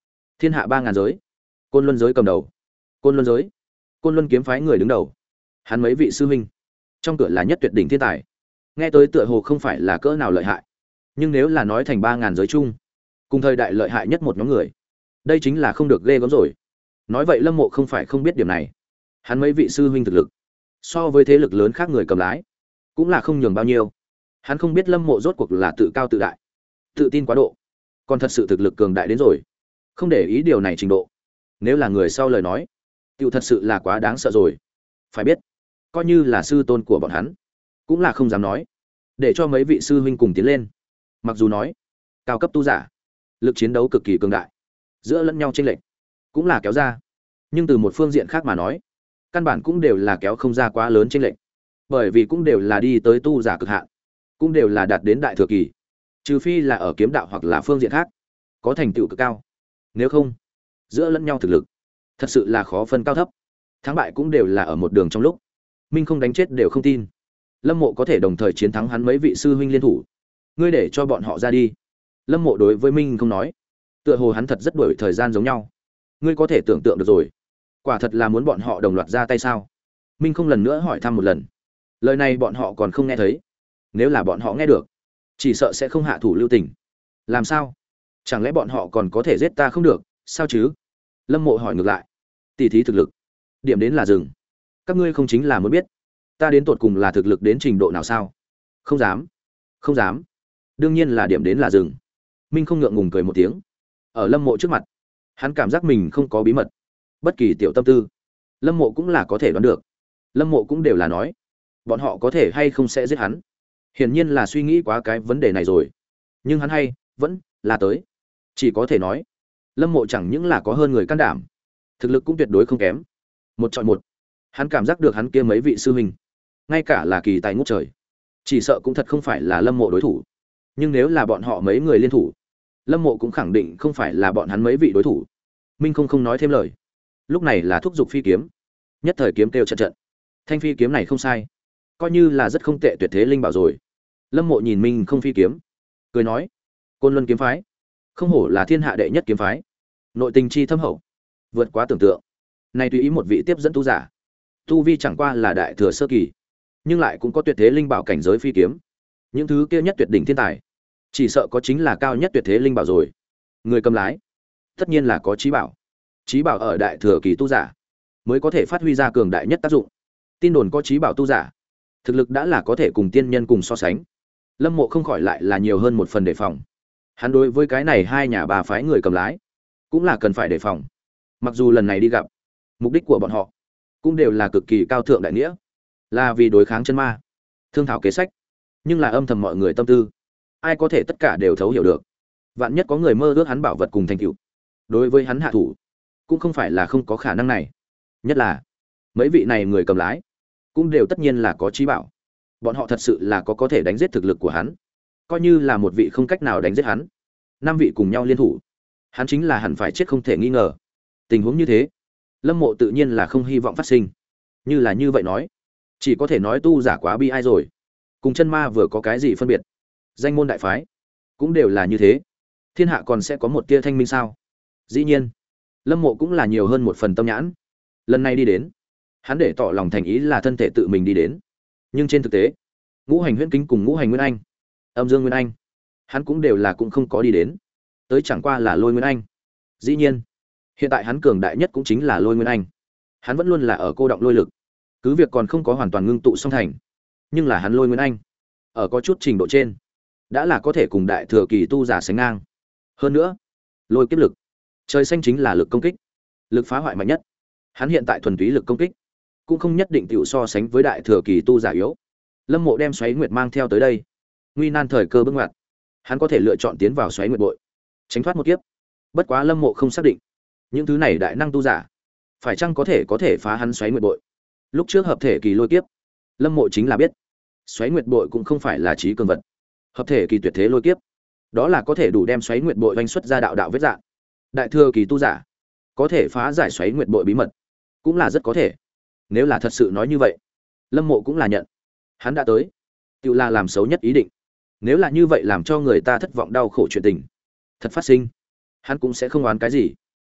Thiên hạ ba ngàn giới, Côn Luân giới cầm đầu. Côn Luân giới, Côn Luân kiếm phái người đứng đầu. Hắn mấy vị sư huynh, trong cửa là nhất tuyệt đỉnh thiên tài. Nghe tới tựa hồ không phải là cỡ nào lợi hại, nhưng nếu là nói thành ba ngàn giới chung, cùng thời đại lợi hại nhất một nhóm người, đây chính là không được ghê gớm rồi. Nói vậy Lâm Mộ không phải không biết điểm này. Hắn mấy vị sư huynh thực lực, so với thế lực lớn khác người cầm lái, cũng là không nhường bao nhiêu. Hắn không biết Lâm Mộ rốt cuộc là tự cao tự đại, tự tin quá độ, còn thật sự thực lực cường đại đến rồi, không để ý điều này trình độ. Nếu là người sau lời nói, tiểu thật sự là quá đáng sợ rồi. Phải biết, coi như là sư tôn của bọn hắn, cũng là không dám nói, để cho mấy vị sư huynh cùng tiến lên. Mặc dù nói, cao cấp tu giả, lực chiến đấu cực kỳ cường đại, giữa lẫn nhau chênh lệch cũng là kéo ra, nhưng từ một phương diện khác mà nói, căn bản cũng đều là kéo không ra quá lớn chênh lệch, bởi vì cũng đều là đi tới tu giả cực hạn, cũng đều là đạt đến đại thừa kỳ, trừ phi là ở kiếm đạo hoặc là phương diện khác có thành tựu cực cao, nếu không, giữa lẫn nhau thực lực thật sự là khó phân cao thấp, thắng bại cũng đều là ở một đường trong lúc. Minh không đánh chết đều không tin Lâm Mộ có thể đồng thời chiến thắng hắn mấy vị sư huynh liên thủ. Ngươi để cho bọn họ ra đi. Lâm Mộ đối với Minh không nói, tựa hồ hắn thật rất đuổi thời gian giống nhau. Ngươi có thể tưởng tượng được rồi, quả thật là muốn bọn họ đồng loạt ra tay sao? Minh không lần nữa hỏi thăm một lần. Lời này bọn họ còn không nghe thấy, nếu là bọn họ nghe được, chỉ sợ sẽ không hạ thủ lưu tình. Làm sao? Chẳng lẽ bọn họ còn có thể giết ta không được, sao chứ? Lâm Mộ hỏi ngược lại. Tỷ thí thực lực, điểm đến là dừng. Các ngươi không chính là muốn biết ta đến tột cùng là thực lực đến trình độ nào sao? Không dám, không dám. Đương nhiên là điểm đến là dừng. Minh không ngượng ngùng cười một tiếng. Ở Lâm Mộ trước mặt, hắn cảm giác mình không có bí mật, bất kỳ tiểu tâm tư, Lâm Mộ cũng là có thể đoán được. Lâm Mộ cũng đều là nói, bọn họ có thể hay không sẽ giết hắn. Hiển nhiên là suy nghĩ quá cái vấn đề này rồi. Nhưng hắn hay vẫn là tới. Chỉ có thể nói, Lâm Mộ chẳng những là có hơn người can đảm, thực lực cũng tuyệt đối không kém. Một chọi một, hắn cảm giác được hắn kia mấy vị sư huynh, ngay cả là kỳ tài ngút trời, chỉ sợ cũng thật không phải là Lâm Mộ đối thủ. Nhưng nếu là bọn họ mấy người liên thủ, Lâm Mộ cũng khẳng định không phải là bọn hắn mấy vị đối thủ. Minh không không nói thêm lời. Lúc này là thúc giục phi kiếm, nhất thời kiếm kêu trận trận. Thanh phi kiếm này không sai, coi như là rất không tệ tuyệt thế linh bảo rồi. Lâm Mộ nhìn Minh không phi kiếm, cười nói: Côn Luân kiếm phái, không hổ là thiên hạ đệ nhất kiếm phái, nội tình chi thâm hậu, vượt quá tưởng tượng. Này tùy ý một vị tiếp dẫn tu giả, tu vi chẳng qua là đại thừa sơ kỳ, nhưng lại cũng có tuyệt thế linh bảo cảnh giới phi kiếm. Những thứ kia nhất tuyệt đỉnh thiên tài, chỉ sợ có chính là cao nhất tuyệt thế linh bảo rồi. Người cầm lái, tất nhiên là có trí bảo. Trí bảo ở đại thừa kỳ tu giả mới có thể phát huy ra cường đại nhất tác dụng. Tin đồn có trí bảo tu giả, thực lực đã là có thể cùng tiên nhân cùng so sánh. Lâm Mộ không khỏi lại là nhiều hơn một phần đề phòng. Hắn đối với cái này hai nhà bà phái người cầm lái, cũng là cần phải đề phòng. Mặc dù lần này đi gặp, mục đích của bọn họ cũng đều là cực kỳ cao thượng đại nghĩa, là vì đối kháng chân ma, thương thảo kế sách, nhưng là âm thầm mọi người tâm tư, ai có thể tất cả đều thấu hiểu được. Vạn nhất có người mơ ước hắn bảo vật cùng thành tựu, đối với hắn hạ thủ, cũng không phải là không có khả năng này. Nhất là mấy vị này người cầm lái, cũng đều tất nhiên là có trí bảo. Bọn họ thật sự là có có thể đánh giết thực lực của hắn. Coi như là một vị không cách nào đánh giết hắn, năm vị cùng nhau liên thủ, hắn chính là hẳn phải chết không thể nghi ngờ. Tình huống như thế, Lâm Mộ tự nhiên là không hy vọng phát sinh. Như là như vậy nói, chỉ có thể nói tu giả quá bi ai rồi. Cùng chân ma vừa có cái gì phân biệt? Danh môn đại phái cũng đều là như thế. Thiên hạ còn sẽ có một tia thanh minh sao? Dĩ nhiên, Lâm Mộ cũng là nhiều hơn một phần tâm nhãn. Lần này đi đến, hắn để tỏ lòng thành ý là thân thể tự mình đi đến. Nhưng trên thực tế, ngũ hành huyễn kính cùng ngũ hành nguyên anh, âm dương nguyên anh, hắn cũng đều là cũng không có đi đến. Tới chẳng qua là lôi nguyên anh. Dĩ nhiên, hiện tại hắn cường đại nhất cũng chính là lôi nguyên anh. Hắn vẫn luôn là ở cô động lôi lực, cứ việc còn không có hoàn toàn ngưng tụ song thành, nhưng là hắn lôi nguyên anh ở có chút trình độ trên, đã là có thể cùng đại thừa kỳ tu giả sánh ngang. Hơn nữa, lôi kiếp lực, trời xanh chính là lực công kích, lực phá hoại mạnh nhất. Hắn hiện tại thuần túy lực công kích, cũng không nhất định tiểu so sánh với đại thừa kỳ tu giả yếu. Lâm Mộ đem Xoáy Nguyệt mang theo tới đây, nguy nan thời cơ bước ngoặt, hắn có thể lựa chọn tiến vào Xoáy Nguyệt bội, tránh thoát một kiếp. Bất quá Lâm Mộ không xác định, những thứ này đại năng tu giả, phải chăng có thể có thể phá hắn Xoáy Nguyệt bội. Lúc trước hợp thể kỳ lôi kiếp, Lâm Mộ chính là biết, Xoáy Nguyệt bội cũng không phải là trí cường vật. Hợp thể kỳ tuyệt thế lôi kiếp, đó là có thể đủ đem Xoáy Nguyệt bội vành xuất ra đạo đạo vết dạng. Đại thừa kỳ tu giả, có thể phá giải Xoáy Nguyệt bội bí mật, cũng là rất có thể. Nếu là thật sự nói như vậy, Lâm Mộ cũng là nhận. Hắn đã tới, tự là làm xấu nhất ý định. Nếu là như vậy làm cho người ta thất vọng đau khổ chuyện tình thật phát sinh, hắn cũng sẽ không oán cái gì.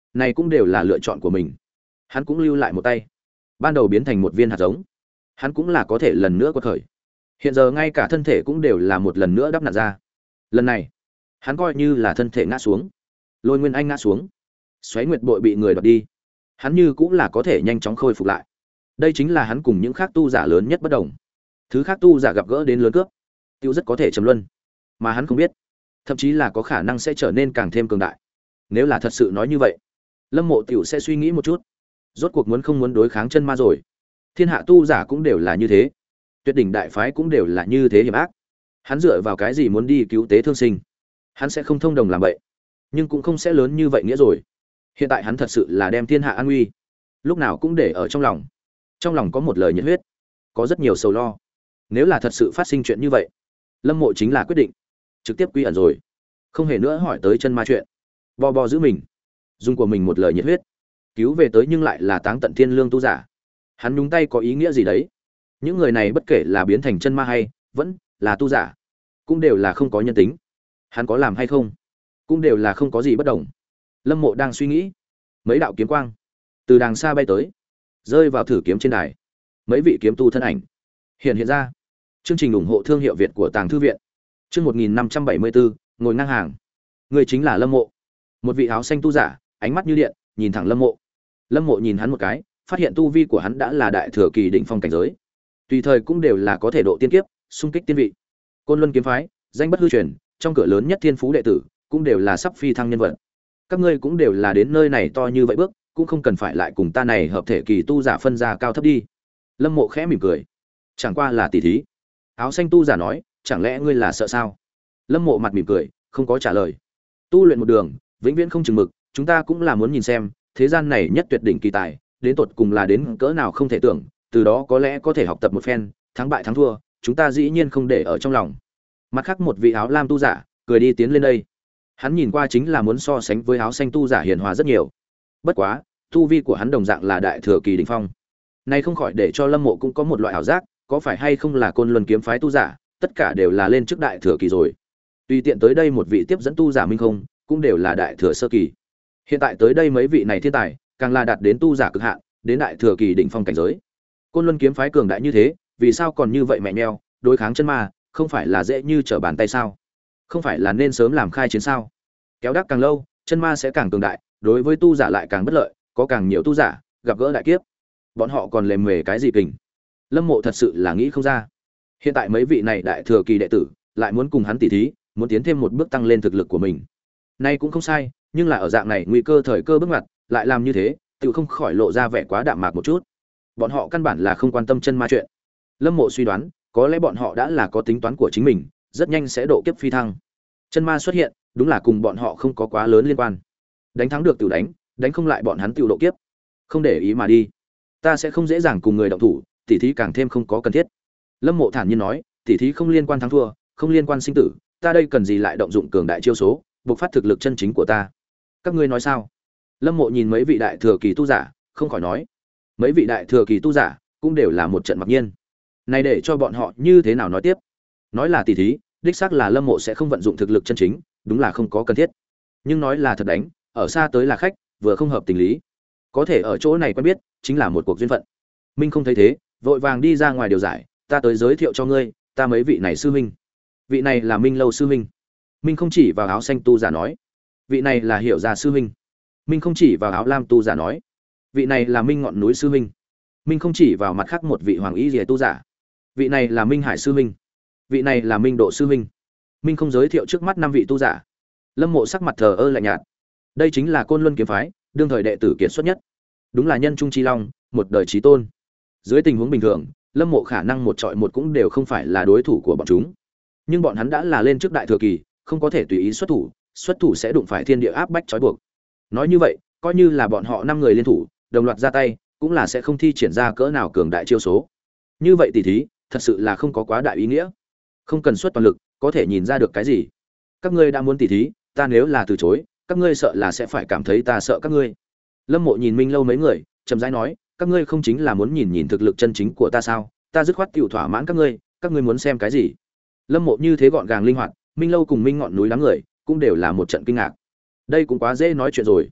này cũng đều là lựa chọn của mình. Hắn cũng lưu lại một tay, ban đầu biến thành một viên hạt giống, hắn cũng là có thể lần nữa quật khởi. Hiện giờ ngay cả thân thể cũng đều là một lần nữa đắp nặn ra. Lần này, hắn coi như là thân thể ngã xuống, Lôi Nguyên Anh ngã xuống, Xoáy Nguyệt Bội bị người đoạt đi, hắn như cũng là có thể nhanh chóng khôi phục lại. Đây chính là hắn cùng những khác tu giả lớn nhất bất đồng. Thứ khác tu giả gặp gỡ đến lớn cướp, tiêu rất có thể trầm luân, mà hắn không biết, thậm chí là có khả năng sẽ trở nên càng thêm cường đại. Nếu là thật sự nói như vậy, Lâm Mộ tiểu sẽ suy nghĩ một chút, rốt cuộc muốn không muốn đối kháng chân ma rồi. Thiên hạ tu giả cũng đều là như thế, Tuyệt đỉnh đại phái cũng đều là như thế hiểm ác. Hắn dựa vào cái gì muốn đi cứu tế thương sinh? Hắn sẽ không thông đồng làm vậy, nhưng cũng không sẽ lớn như vậy nghĩa rồi. Hiện tại hắn thật sự là đem thiên hạ an nguy lúc nào cũng để ở trong lòng. Trong lòng có một lời nhiệt huyết, có rất nhiều sầu lo. Nếu là thật sự phát sinh chuyện như vậy, Lâm Mộ chính là quyết định trực tiếp quy ẩn rồi, không hề nữa hỏi tới chân ma chuyện. Bo bo giữ mình, dùng của mình một lời nhiệt huyết cứu về tới, nhưng lại là táng tận thiên lương tu giả. Hắn nhúng tay có ý nghĩa gì đấy? Những người này bất kể là biến thành chân ma hay vẫn là tu giả, cũng đều là không có nhân tính. Hắn có làm hay không, cũng đều là không có gì bất đồng. Lâm Mộ đang suy nghĩ, mấy đạo kiếm quang từ đàng xa bay tới, rơi vào thử kiếm trên đài. Mấy vị kiếm tu thân ảnh hiện hiện ra. Chương trình ủng hộ thương hiệu Việt của Tàng Thư viện. Chương một nghìn năm trăm bảy mươi bốn, ngồi ngang hàng. Người chính là Lâm Mộ, một vị áo xanh tu giả, ánh mắt như điện, nhìn thẳng Lâm Mộ. Lâm Mộ nhìn hắn một cái, phát hiện tu vi của hắn đã là đại thừa kỳ đỉnh phong cảnh giới, tùy thời cũng đều là có thể độ tiên kiếp, xung kích tiên vị. Côn Luân kiếm phái, danh bất hư truyền, trong cửa lớn nhất thiên phú đệ tử, cũng đều là sắp phi thăng nhân vật. Các ngươi cũng đều là đến nơi này to như vậy bước, cũng không cần phải lại cùng ta này hợp thể kỳ tu giả phân ra cao thấp đi. Lâm Mộ khẽ mỉm cười, chẳng qua là tỉ thí. Áo xanh tu giả nói, chẳng lẽ ngươi là sợ sao? Lâm Mộ mặt mỉm cười, không có trả lời. Tu luyện một đường, vĩnh viễn không chừng mực, chúng ta cũng là muốn nhìn xem, thế gian này nhất tuyệt đỉnh kỳ tài, đến tột cùng là đến cỡ nào không thể tưởng, từ đó có lẽ có thể học tập một phen, thắng bại thắng thua, chúng ta dĩ nhiên không để ở trong lòng. Mặt khác một vị áo lam tu giả cười đi tiến lên đây. Hắn nhìn qua chính là muốn so sánh với áo xanh tu giả hiền hòa rất nhiều. Bất quá, tu vi của hắn đồng dạng là đại thừa kỳ đỉnh phong. Này không khỏi để cho Lâm Mộ cũng có một loại ảo giác, có phải hay không là Côn Luân kiếm phái tu giả, tất cả đều là lên trước đại thừa kỳ rồi. Tùy tiện tới đây một vị tiếp dẫn tu giả Minh Không, cũng đều là đại thừa sơ kỳ. Hiện tại tới đây mấy vị này thiên tài, càng là đạt đến tu giả cực hạn, đến đại thừa kỳ đỉnh phong cảnh giới. Côn Luân kiếm phái cường đại như thế, vì sao còn như vậy mẹ nheo, đối kháng chân ma, không phải là dễ như trở bàn tay sao? Không phải là nên sớm làm khai chiến sao? Kéo đắc càng lâu, chân ma sẽ càng cường đại, đối với tu giả lại càng bất lợi, có càng nhiều tu giả gặp gỡ đại kiếp, bọn họ còn lèm mề cái gì kình? Lâm Mộ thật sự là nghĩ không ra. Hiện tại mấy vị này đại thừa kỳ đệ tử lại muốn cùng hắn tỉ thí, muốn tiến thêm một bước tăng lên thực lực của mình. Nay cũng không sai, nhưng là ở dạng này nguy cơ thời cơ bước ngoặt, lại làm như thế, tự không khỏi lộ ra vẻ quá đạm mạc một chút. Bọn họ căn bản là không quan tâm chân ma chuyện. Lâm Mộ suy đoán, có lẽ bọn họ đã là có tính toán của chính mình, rất nhanh sẽ độ kiếp phi thăng. Chân ma xuất hiện, đúng là cùng bọn họ không có quá lớn liên quan. Đánh thắng được tiểu đánh, đánh không lại bọn hắn tiểu độ kiếp. Không để ý mà đi. Ta sẽ không dễ dàng cùng người động thủ, tỉ thí càng thêm không có cần thiết. Lâm Mộ thản nhiên nói, tỉ thí không liên quan thắng thua, không liên quan sinh tử, ta đây cần gì lại động dụng cường đại chiêu số, bộc phát thực lực chân chính của ta. Các ngươi nói sao? Lâm Mộ nhìn mấy vị đại thừa kỳ tu giả, không khỏi nói. Mấy vị đại thừa kỳ tu giả cũng đều là một trận mặc nhiên. Này để cho bọn họ như thế nào nói tiếp? Nói là tỉ thí, đích xác là Lâm Mộ sẽ không vận dụng thực lực chân chính, đúng là không có cần thiết. Nhưng nói là thật đánh, ở xa tới là khách, vừa không hợp tình lý. Có thể ở chỗ này quen biết, chính là một cuộc duyên phận. Minh không thấy thế, vội vàng đi ra ngoài điều giải, ta tới giới thiệu cho ngươi, ta mấy vị này sư huynh. Vị này là Minh Lâu sư huynh. Minh không chỉ vào áo xanh tu giả nói. Vị này là Hiểu Gia sư huynh. Minh không chỉ vào áo lam tu giả nói. Vị này là Minh Ngọn Núi sư huynh. Minh không chỉ vào mặt khác một vị Hoàng Y Liễu tu giả. Vị này là Minh Hải sư huynh. Vị này là Minh Độ sư huynh. Minh không giới thiệu trước mắt năm vị tu giả. Lâm Mộ sắc mặt thờ ơ lạnh nhạt. Đây chính là Côn Luân kiếm phái, đương thời đệ tử kiệt xuất nhất. Đúng là nhân trung chi long, một đời chí tôn. Dưới tình huống bình thường, Lâm Mộ khả năng một trọi một cũng đều không phải là đối thủ của bọn chúng. Nhưng bọn hắn đã là lên trước đại thừa kỳ, không có thể tùy ý xuất thủ, xuất thủ sẽ đụng phải thiên địa áp bách trói buộc. Nói như vậy, coi như là bọn họ năm người liên thủ, đồng loạt ra tay, cũng là sẽ không thi triển ra cỡ nào cường đại chiêu số. Như vậy tỷ thí, thật sự là không có quá đại ý nghĩa. Không cần xuất toàn lực, có thể nhìn ra được cái gì? Các ngươi đã muốn tỷ thí, ta nếu là từ chối, các ngươi sợ là sẽ phải cảm thấy ta sợ các ngươi. Lâm Mộ nhìn Minh Lâu mấy người, chậm rãi nói, các ngươi không chính là muốn nhìn nhìn thực lực chân chính của ta sao? Ta dứt khoát tiểu thỏa mãn các ngươi, các ngươi muốn xem cái gì? Lâm Mộ như thế gọn gàng linh hoạt, Minh Lâu cùng Minh Ngọn Núi đám người cũng đều là một trận kinh ngạc. Đây cũng quá dễ nói chuyện rồi.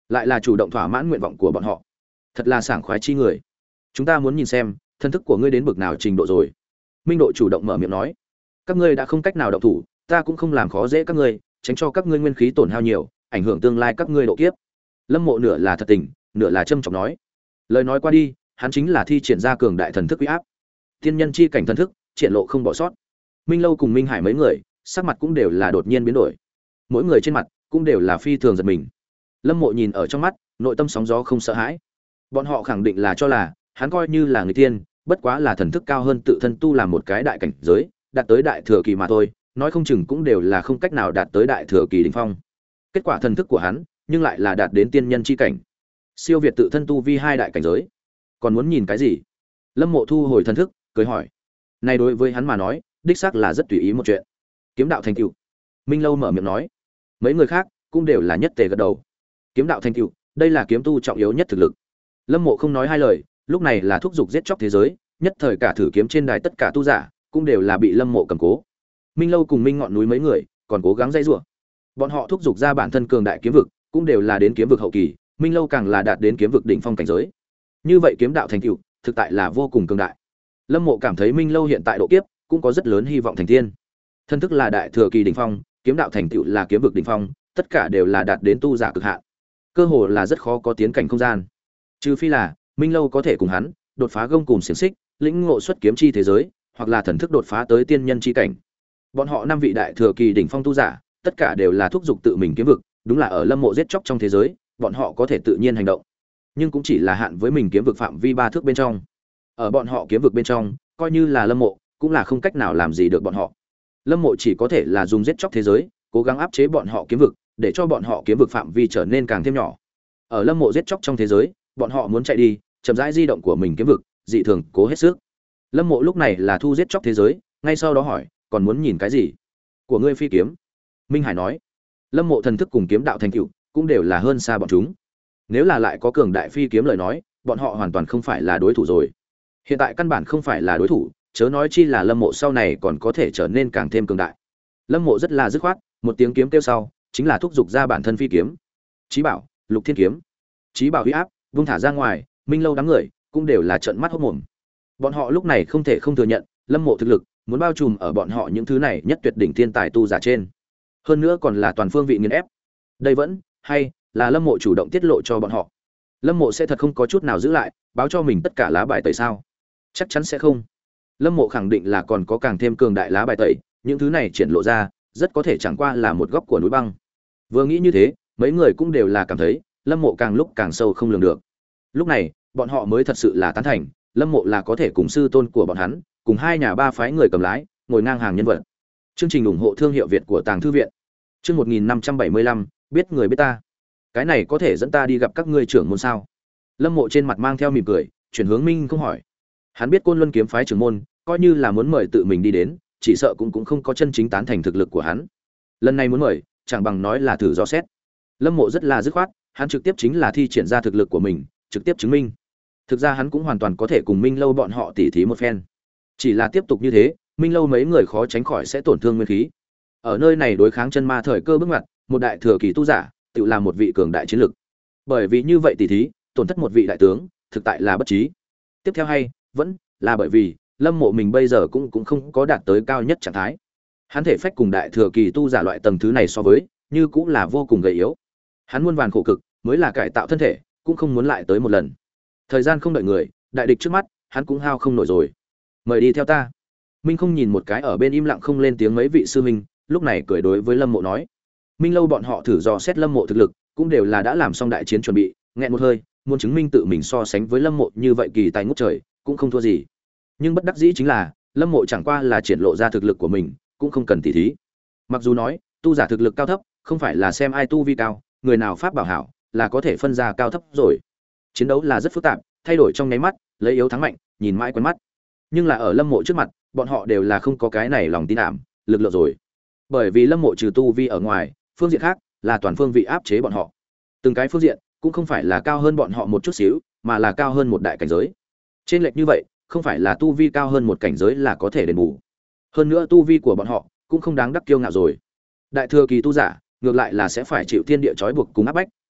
lại là chủ động thỏa mãn nguyện vọng của bọn họ, thật là sảng khoái chi người. Chúng ta muốn nhìn xem thân thức của ngươi đến bực nào trình độ rồi. Minh Độ chủ động mở miệng nói, các ngươi đã không cách nào động thủ, ta cũng không làm khó dễ các ngươi, tránh cho các ngươi nguyên khí tổn hao nhiều, ảnh hưởng tương lai các ngươi độ kiếp. Lâm Mộ nửa là thật tình, nửa là châm chọc nói. Lời nói qua đi, hắn chính là thi triển ra cường đại thần thức uy áp. Tiên nhân chi cảnh thần thức, triển lộ không bỏ sót. Minh Lâu cùng Minh Hải mấy người, sắc mặt cũng đều là đột nhiên biến đổi. Mỗi người trên mặt cũng đều là phi thường giật mình. Lâm Mộ nhìn ở trong mắt, nội tâm sóng gió không sợ hãi. Bọn họ khẳng định là cho là, hắn coi như là người tiên, bất quá là thần thức cao hơn tự thân tu làm một cái đại cảnh giới, đạt tới đại thừa kỳ mà thôi, nói không chừng cũng đều là không cách nào đạt tới đại thừa kỳ đỉnh phong. Kết quả thần thức của hắn, nhưng lại là đạt đến tiên nhân chi cảnh, siêu việt tự thân tu vi hai đại cảnh giới. Còn muốn nhìn cái gì? Lâm Mộ thu hồi thần thức, cười hỏi. Này đối với hắn mà nói, đích xác là rất tùy ý một chuyện. Kiếm đạo thành tựu. Minh Lâu mở miệng nói. Mấy người khác cũng đều là nhất tề gật đầu. Kiếm đạo thành tựu, đây là kiếm tu trọng yếu nhất thực lực. Lâm Mộ không nói hai lời, lúc này là thúc giục giết chóc thế giới, nhất thời cả thử kiếm trên đài tất cả tu giả cũng đều là bị Lâm Mộ cầm cố. Minh Lâu cùng Minh Ngọn núi mấy người còn cố gắng dây rủa. Bọn họ thúc giục ra bản thân cường đại kiếm vực, cũng đều là đến kiếm vực hậu kỳ, Minh Lâu càng là đạt đến kiếm vực đỉnh phong cảnh giới. Như vậy kiếm đạo thành tựu, thực tại là vô cùng cường đại. Lâm Mộ cảm thấy Minh Lâu hiện tại độ kiếp cũng có rất lớn hy vọng thành tiên. Thân thức là đại thừa kỳ đỉnh phong, kiếm đạo thành tựu là kiếm vực đỉnh phong, tất cả đều là đạt đến tu giả cực hạn. Cơ hồ là rất khó có tiến cảnh không gian. Trừ phi là Minh Lâu có thể cùng hắn đột phá gông cùm xiển xích, lĩnh ngộ xuất kiếm chi thế giới, hoặc là thần thức đột phá tới tiên nhân chi cảnh. Bọn họ năm vị đại thừa kỳ đỉnh phong tu giả, tất cả đều là thúc giục tự mình kiếm vực, đúng là ở Lâm Mộ giết chóc trong thế giới, bọn họ có thể tự nhiên hành động, nhưng cũng chỉ là hạn với mình kiếm vực phạm vi ba thước bên trong. Ở bọn họ kiếm vực bên trong, coi như là Lâm Mộ, cũng là không cách nào làm gì được bọn họ. Lâm Mộ chỉ có thể là dùng giết chóc thế giới, cố gắng áp chế bọn họ kiếm vực, để cho bọn họ kiếm vực phạm vi trở nên càng thêm nhỏ. Ở Lâm Mộ giết chóc trong thế giới, bọn họ muốn chạy đi, chậm rãi di động của mình kiếm vực, dị thường cố hết sức. Lâm Mộ lúc này là thu giết chóc thế giới, ngay sau đó hỏi, còn muốn nhìn cái gì? Của ngươi phi kiếm. Minh Hải nói. Lâm Mộ thần thức cùng kiếm đạo thành tựu cũng đều là hơn xa bọn chúng. Nếu là lại có cường đại phi kiếm lời nói, bọn họ hoàn toàn không phải là đối thủ rồi. Hiện tại căn bản không phải là đối thủ, chớ nói chi là Lâm Mộ sau này còn có thể trở nên càng thêm cường đại. Lâm Mộ rất là dứt khoát, một tiếng kiếm kêu sau, chính là thúc giục ra bản thân phi kiếm. Chí bảo, Lục Thiên kiếm. Chí bảo uy áp, vung thả ra ngoài, Minh Lâu đám người cũng đều là trợn mắt hốt mồm. Bọn họ lúc này không thể không thừa nhận, Lâm Mộ thực lực muốn bao trùm ở bọn họ những thứ này nhất tuyệt đỉnh thiên tài tu giả trên. Hơn nữa còn là toàn phương vị nghiền ép. Đây vẫn hay là Lâm Mộ chủ động tiết lộ cho bọn họ. Lâm Mộ sẽ thật không có chút nào giữ lại, báo cho mình tất cả lá bài tẩy sao? Chắc chắn sẽ không. Lâm Mộ khẳng định là còn có càng thêm cường đại lá bài tẩy, những thứ này triển lộ ra, rất có thể chẳng qua là một góc của núi băng. Vừa nghĩ như thế, mấy người cũng đều là cảm thấy, Lâm Mộ càng lúc càng sâu không lường được. Lúc này, bọn họ mới thật sự là tán thành, Lâm Mộ là có thể cùng sư tôn của bọn hắn, cùng hai nhà ba phái người cầm lái, ngồi ngang hàng nhân vật. Chương trình ủng hộ thương hiệu Việt của Tàng Thư viện. Chương một nghìn năm trăm bảy mươi lăm, biết người biết ta. Cái này có thể dẫn ta đi gặp các ngươi trưởng môn sao? Lâm Mộ trên mặt mang theo mỉm cười, chuyển hướng Minh không hỏi. Hắn biết Côn Luân kiếm phái trưởng môn, coi như là muốn mời tự mình đi đến, chỉ sợ cũng cũng không có chân chính tán thành thực lực của hắn. Lần này muốn mời, chẳng bằng nói là thử dò xét. Lâm Mộ rất là dứt khoát, hắn trực tiếp chính là thi triển ra thực lực của mình, trực tiếp chứng minh. Thực ra hắn cũng hoàn toàn có thể cùng Minh Lâu bọn họ tỉ thí một phen. Chỉ là tiếp tục như thế, Minh Lâu mấy người khó tránh khỏi sẽ tổn thương nguyên khí. Ở nơi này đối kháng chân ma thời cơ bước ngoặt, một đại thừa kỳ tu giả, tự làm một vị cường đại chiến lực. Bởi vì như vậy tỉ thí, tổn thất một vị đại tướng, thực tại là bất trí. Tiếp theo hay, vẫn là bởi vì Lâm Mộ mình bây giờ cũng cũng không có đạt tới cao nhất trạng thái. Hắn thể phách cùng đại thừa kỳ tu giả loại tầng thứ này so với, như cũng là vô cùng gầy yếu. Hắn muôn vàn khổ cực, mới là cải tạo thân thể, cũng không muốn lại tới một lần. Thời gian không đợi người, đại địch trước mắt, hắn cũng hao không nổi rồi. Mời đi theo ta. Minh không nhìn một cái ở bên im lặng không lên tiếng mấy vị sư huynh, lúc này cười đối với Lâm Mộ nói. Minh Lâu bọn họ thử dò xét Lâm Mộ thực lực, cũng đều là đã làm xong đại chiến chuẩn bị, nghẹn một hơi, muốn chứng minh tự mình so sánh với Lâm Mộ như vậy kỳ tài ngút trời, cũng không thua gì. Nhưng bất đắc dĩ chính là, Lâm Mộ chẳng qua là triển lộ ra thực lực của mình, cũng không cần tỉ thí. Mặc dù nói, tu giả thực lực cao thấp, không phải là xem ai tu vi cao, người nào pháp bảo hảo, là có thể phân ra cao thấp rồi. Chiến đấu là rất phức tạp, thay đổi trong nháy mắt, lấy yếu thắng mạnh, nhìn mãi quen mắt. Nhưng là ở Lâm Mộ trước mặt, bọn họ đều là không có cái này lòng tin ảm, lực lượng rồi. Bởi vì Lâm Mộ trừ tu vi ở ngoài, phương diện khác là toàn phương vị áp chế bọn họ. Từng cái phương diện cũng không phải là cao hơn bọn họ một chút xíu, mà là cao hơn một đại cảnh giới. Trên lệch như vậy, không phải là tu vi cao hơn một cảnh giới là có thể đền bù. Hơn nữa tu vi của bọn họ cũng không đáng đắc kiêu ngạo rồi. Đại thừa kỳ tu giả, ngược lại là sẽ phải chịu thiên địa trói buộc cùng áp bách,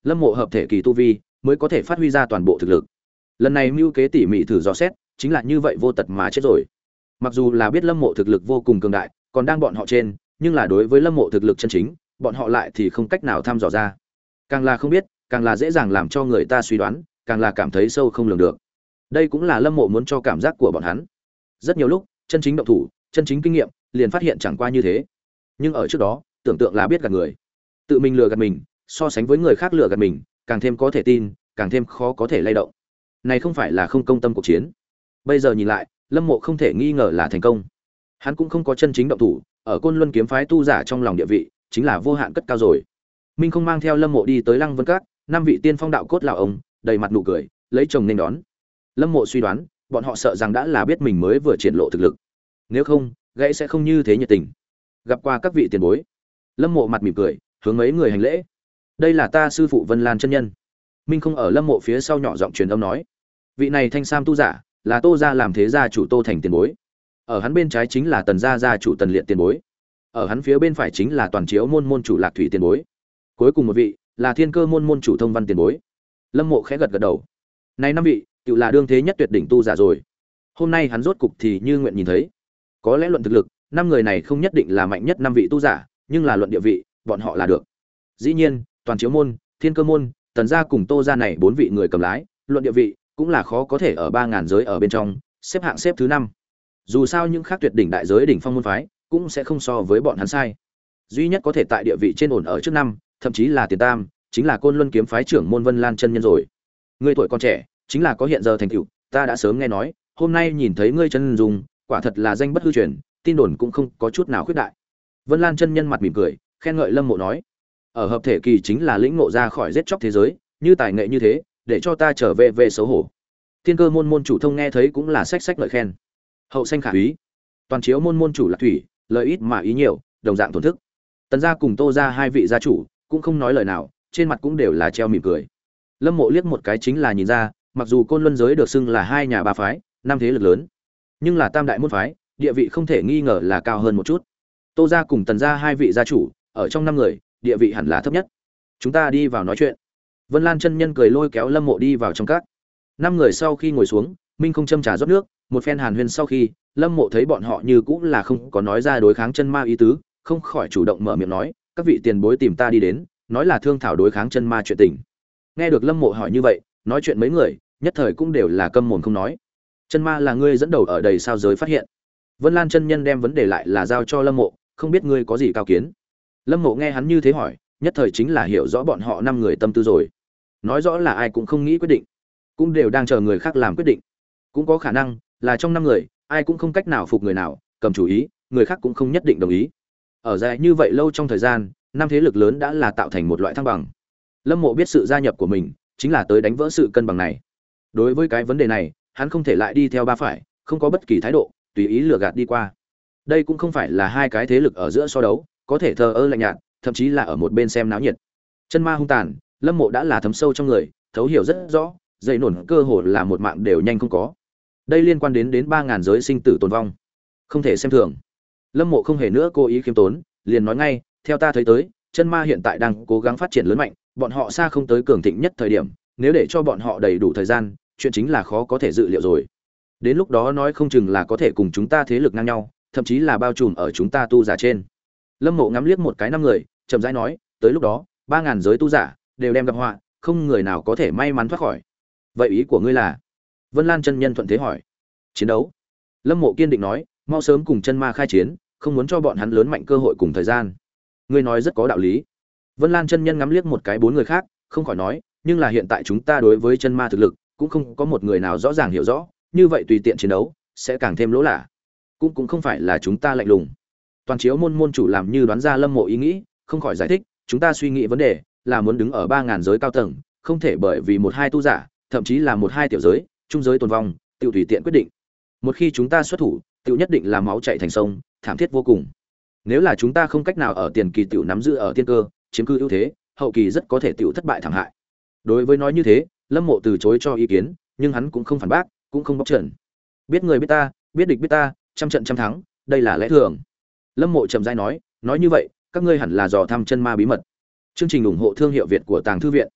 Lâm Mộ hợp thể kỳ tu vi mới có thể phát huy ra toàn bộ thực lực. Lần này mưu kế tỉ mỉ thử dò xét, chính là như vậy vô tật mà chết rồi. Mặc dù là biết Lâm Mộ thực lực vô cùng cường đại, còn đang bọn họ trên, nhưng là đối với Lâm Mộ thực lực chân chính, bọn họ lại thì không cách nào thăm dò ra. Càng là không biết, càng là dễ dàng làm cho người ta suy đoán, càng là cảm thấy sâu không lường được. Đây cũng là Lâm Mộ muốn cho cảm giác của bọn hắn. Rất nhiều lúc, chân chính động thủ, chân chính kinh nghiệm, liền phát hiện chẳng qua như thế. Nhưng ở trước đó, tưởng tượng là biết gạt người. Tự mình lừa gạt mình, so sánh với người khác lừa gạt mình, càng thêm có thể tin, càng thêm khó có thể lay động. Này không phải là không công tâm cuộc chiến. Bây giờ nhìn lại, Lâm Mộ không thể nghi ngờ là thành công. Hắn cũng không có chân chính động thủ, ở Côn Luân kiếm phái tu giả trong lòng địa vị, chính là vô hạn cất cao rồi. Minh không mang theo Lâm Mộ đi tới Lăng Vân Các, năm vị tiên phong đạo cốt lão ông, đầy mặt nụ cười, lấy chồng nên đón. Lâm Mộ suy đoán, bọn họ sợ rằng đã là biết mình mới vừa triển lộ thực lực. Nếu không, gãy sẽ không như thế nhiệt tình. Gặp qua các vị tiền bối. Lâm Mộ mặt mỉm cười, hướng mấy người hành lễ. Đây là ta sư phụ Vân Lan chân nhân. Minh không ở Lâm Mộ phía sau nhỏ giọng truyền âm nói, vị này thanh sam tu giả, là Tô gia làm thế gia chủ Tô Thành tiền bối. Ở hắn bên trái chính là Tần gia gia chủ Tần Liệt tiền bối. Ở hắn phía bên phải chính là Toàn Chiếu môn môn chủ Lạc Thủy tiền bối. Cuối cùng một vị là Thiên Cơ môn môn chủ Thông Văn tiền bối. Lâm Mộ khẽ gật gật đầu. Này năm vị, tự là đương thế nhất tuyệt đỉnh tu giả rồi. Hôm nay hắn rốt cục thì như nguyện nhìn thấy. Có lẽ luận thực lực, năm người này không nhất định là mạnh nhất năm vị tu giả, nhưng là luận địa vị, bọn họ là được. Dĩ nhiên, Toàn Chiếu môn, Thiên Cơ môn, Tần gia cùng Tô gia này bốn vị người cầm lái, luận địa vị cũng là khó có thể ở ba ngàn giới ở bên trong xếp hạng xếp thứ năm. Dù sao những khác tuyệt đỉnh đại giới đỉnh phong môn phái cũng sẽ không so với bọn hắn sai. Duy nhất có thể tại địa vị trên ổn ở trước năm, thậm chí là tiền tam, chính là Côn Luân kiếm phái trưởng môn Vân Lan chân nhân rồi. Ngươi tuổi còn trẻ, chính là có hiện giờ thành tựu, ta đã sớm nghe nói, hôm nay nhìn thấy ngươi chân dung, quả thật là danh bất hư truyền, tin đồn cũng không có chút nào khuyết đại. Vân Lan chân nhân mặt mỉm cười, khen ngợi Lâm Mộ nói, ở hợp thể kỳ chính là lĩnh ngộ ra khỏi giết chóc thế giới, như tài nghệ như thế, để cho ta trở về về xấu hổ. Thiên Cơ môn môn chủ Thông nghe thấy cũng là sách sách lợi khen. Hậu sanh khả úy. Toàn Chiếu môn môn chủ Lạc Thủy, lời ít mà ý nhiều, đồng dạng thổn thức. Tần gia cùng Tô gia hai vị gia chủ cũng không nói lời nào, trên mặt cũng đều là treo mỉm cười. Lâm Mộ liếc một cái chính là nhìn ra, mặc dù Côn Luân giới được xưng là hai nhà ba phái, năm thế lực lớn, nhưng là tam đại môn phái, địa vị không thể nghi ngờ là cao hơn một chút. Tô gia cùng Tần gia hai vị gia chủ, ở trong năm người, địa vị hẳn là thấp nhất. Chúng ta đi vào nói chuyện. Vân Lan chân nhân cười lôi kéo Lâm Mộ đi vào trong các. Năm người sau khi ngồi xuống, Minh không châm trà rót nước, một phen hàn huyên sau khi, Lâm Mộ thấy bọn họ như cũng là không có nói ra đối kháng chân ma ý tứ, không khỏi chủ động mở miệng nói, các vị tiền bối tìm ta đi đến, nói là thương thảo đối kháng chân ma chuyện tình. Nghe được Lâm Mộ hỏi như vậy, nói chuyện mấy người, nhất thời cũng đều là câm mồm không nói. Chân ma là ngươi dẫn đầu ở đầy sao giới phát hiện. Vân Lan chân nhân đem vấn đề lại là giao cho Lâm Mộ, không biết ngươi có gì cao kiến. Lâm Mộ nghe hắn như thế hỏi, nhất thời chính là hiểu rõ bọn họ năm người tâm tư rồi. Nói rõ là ai cũng không nghĩ quyết định, cũng đều đang chờ người khác làm quyết định. Cũng có khả năng là trong năm người, ai cũng không cách nào phục người nào, cầm chủ ý, người khác cũng không nhất định đồng ý. Ở dài như vậy lâu trong thời gian, năm thế lực lớn đã là tạo thành một loại thăng bằng. Lâm Mộ biết sự gia nhập của mình chính là tới đánh vỡ sự cân bằng này. Đối với cái vấn đề này, hắn không thể lại đi theo ba phải, không có bất kỳ thái độ, tùy ý lừa gạt đi qua. Đây cũng không phải là hai cái thế lực ở giữa so đấu, có thể thờ ơ lạnh nhạt, thậm chí là ở một bên xem náo nhiệt. Chân ma hung tàn, Lâm Mộ đã là thấm sâu trong người, thấu hiểu rất rõ, dậy nổn cơ hội là một mạng đều nhanh không có. Đây liên quan đến đến ba ngàn giới sinh tử tồn vong, không thể xem thường. Lâm Mộ không hề nữa cố ý khiêm tốn, liền nói ngay, theo ta thấy tới, chân ma hiện tại đang cố gắng phát triển lớn mạnh, bọn họ xa không tới cường thịnh nhất thời điểm, nếu để cho bọn họ đầy đủ thời gian, chuyện chính là khó có thể dự liệu rồi. Đến lúc đó nói không chừng là có thể cùng chúng ta thế lực ngang nhau, thậm chí là bao trùm ở chúng ta tu giả trên. Lâm Mộ ngắm liếc một cái năm người, chậm rãi nói, tới lúc đó, ba ngàn giới tu giả đều đem gặp họa, không người nào có thể may mắn thoát khỏi. Vậy ý của ngươi là? Vân Lan chân nhân thuận thế hỏi. Chiến đấu. Lâm Mộ kiên định nói, mau sớm cùng chân ma khai chiến, không muốn cho bọn hắn lớn mạnh cơ hội cùng thời gian. Ngươi nói rất có đạo lý. Vân Lan chân nhân ngắm liếc một cái bốn người khác, không khỏi nói, nhưng là hiện tại chúng ta đối với chân ma thực lực cũng không có một người nào rõ ràng hiểu rõ, như vậy tùy tiện chiến đấu sẽ càng thêm lỗ lạ. Cũng cũng không phải là chúng ta lạnh lùng. Toàn Chiếu môn môn chủ làm như đoán ra Lâm Mộ ý nghĩ, không khỏi giải thích, chúng ta suy nghĩ vấn đề là muốn đứng ở ba ngàn giới cao tầng, không thể bởi vì một hai tu giả, thậm chí là một hai tiểu giới, trung giới tồn vong, tự tùy tiện quyết định. Một khi chúng ta xuất thủ, tự nhất định là máu chảy thành sông, thảm thiết vô cùng. Nếu là chúng ta không cách nào ở tiền kỳ tiểu nắm giữ ở tiên cơ, chiếm cư ưu thế, hậu kỳ rất có thể tiểu thất bại thảm hại. Đối với nói như thế, Lâm Mộ từ chối cho ý kiến, nhưng hắn cũng không phản bác, cũng không bóc trần. Biết người biết ta, biết địch biết ta, trăm trận trăm thắng, đây là lẽ thường. Lâm Mộ trầm rãi nói, nói như vậy, các ngươi hẳn là dò thăm chân ma bí mật. Chương trình ủng hộ thương hiệu Việt của Tàng Thư viện.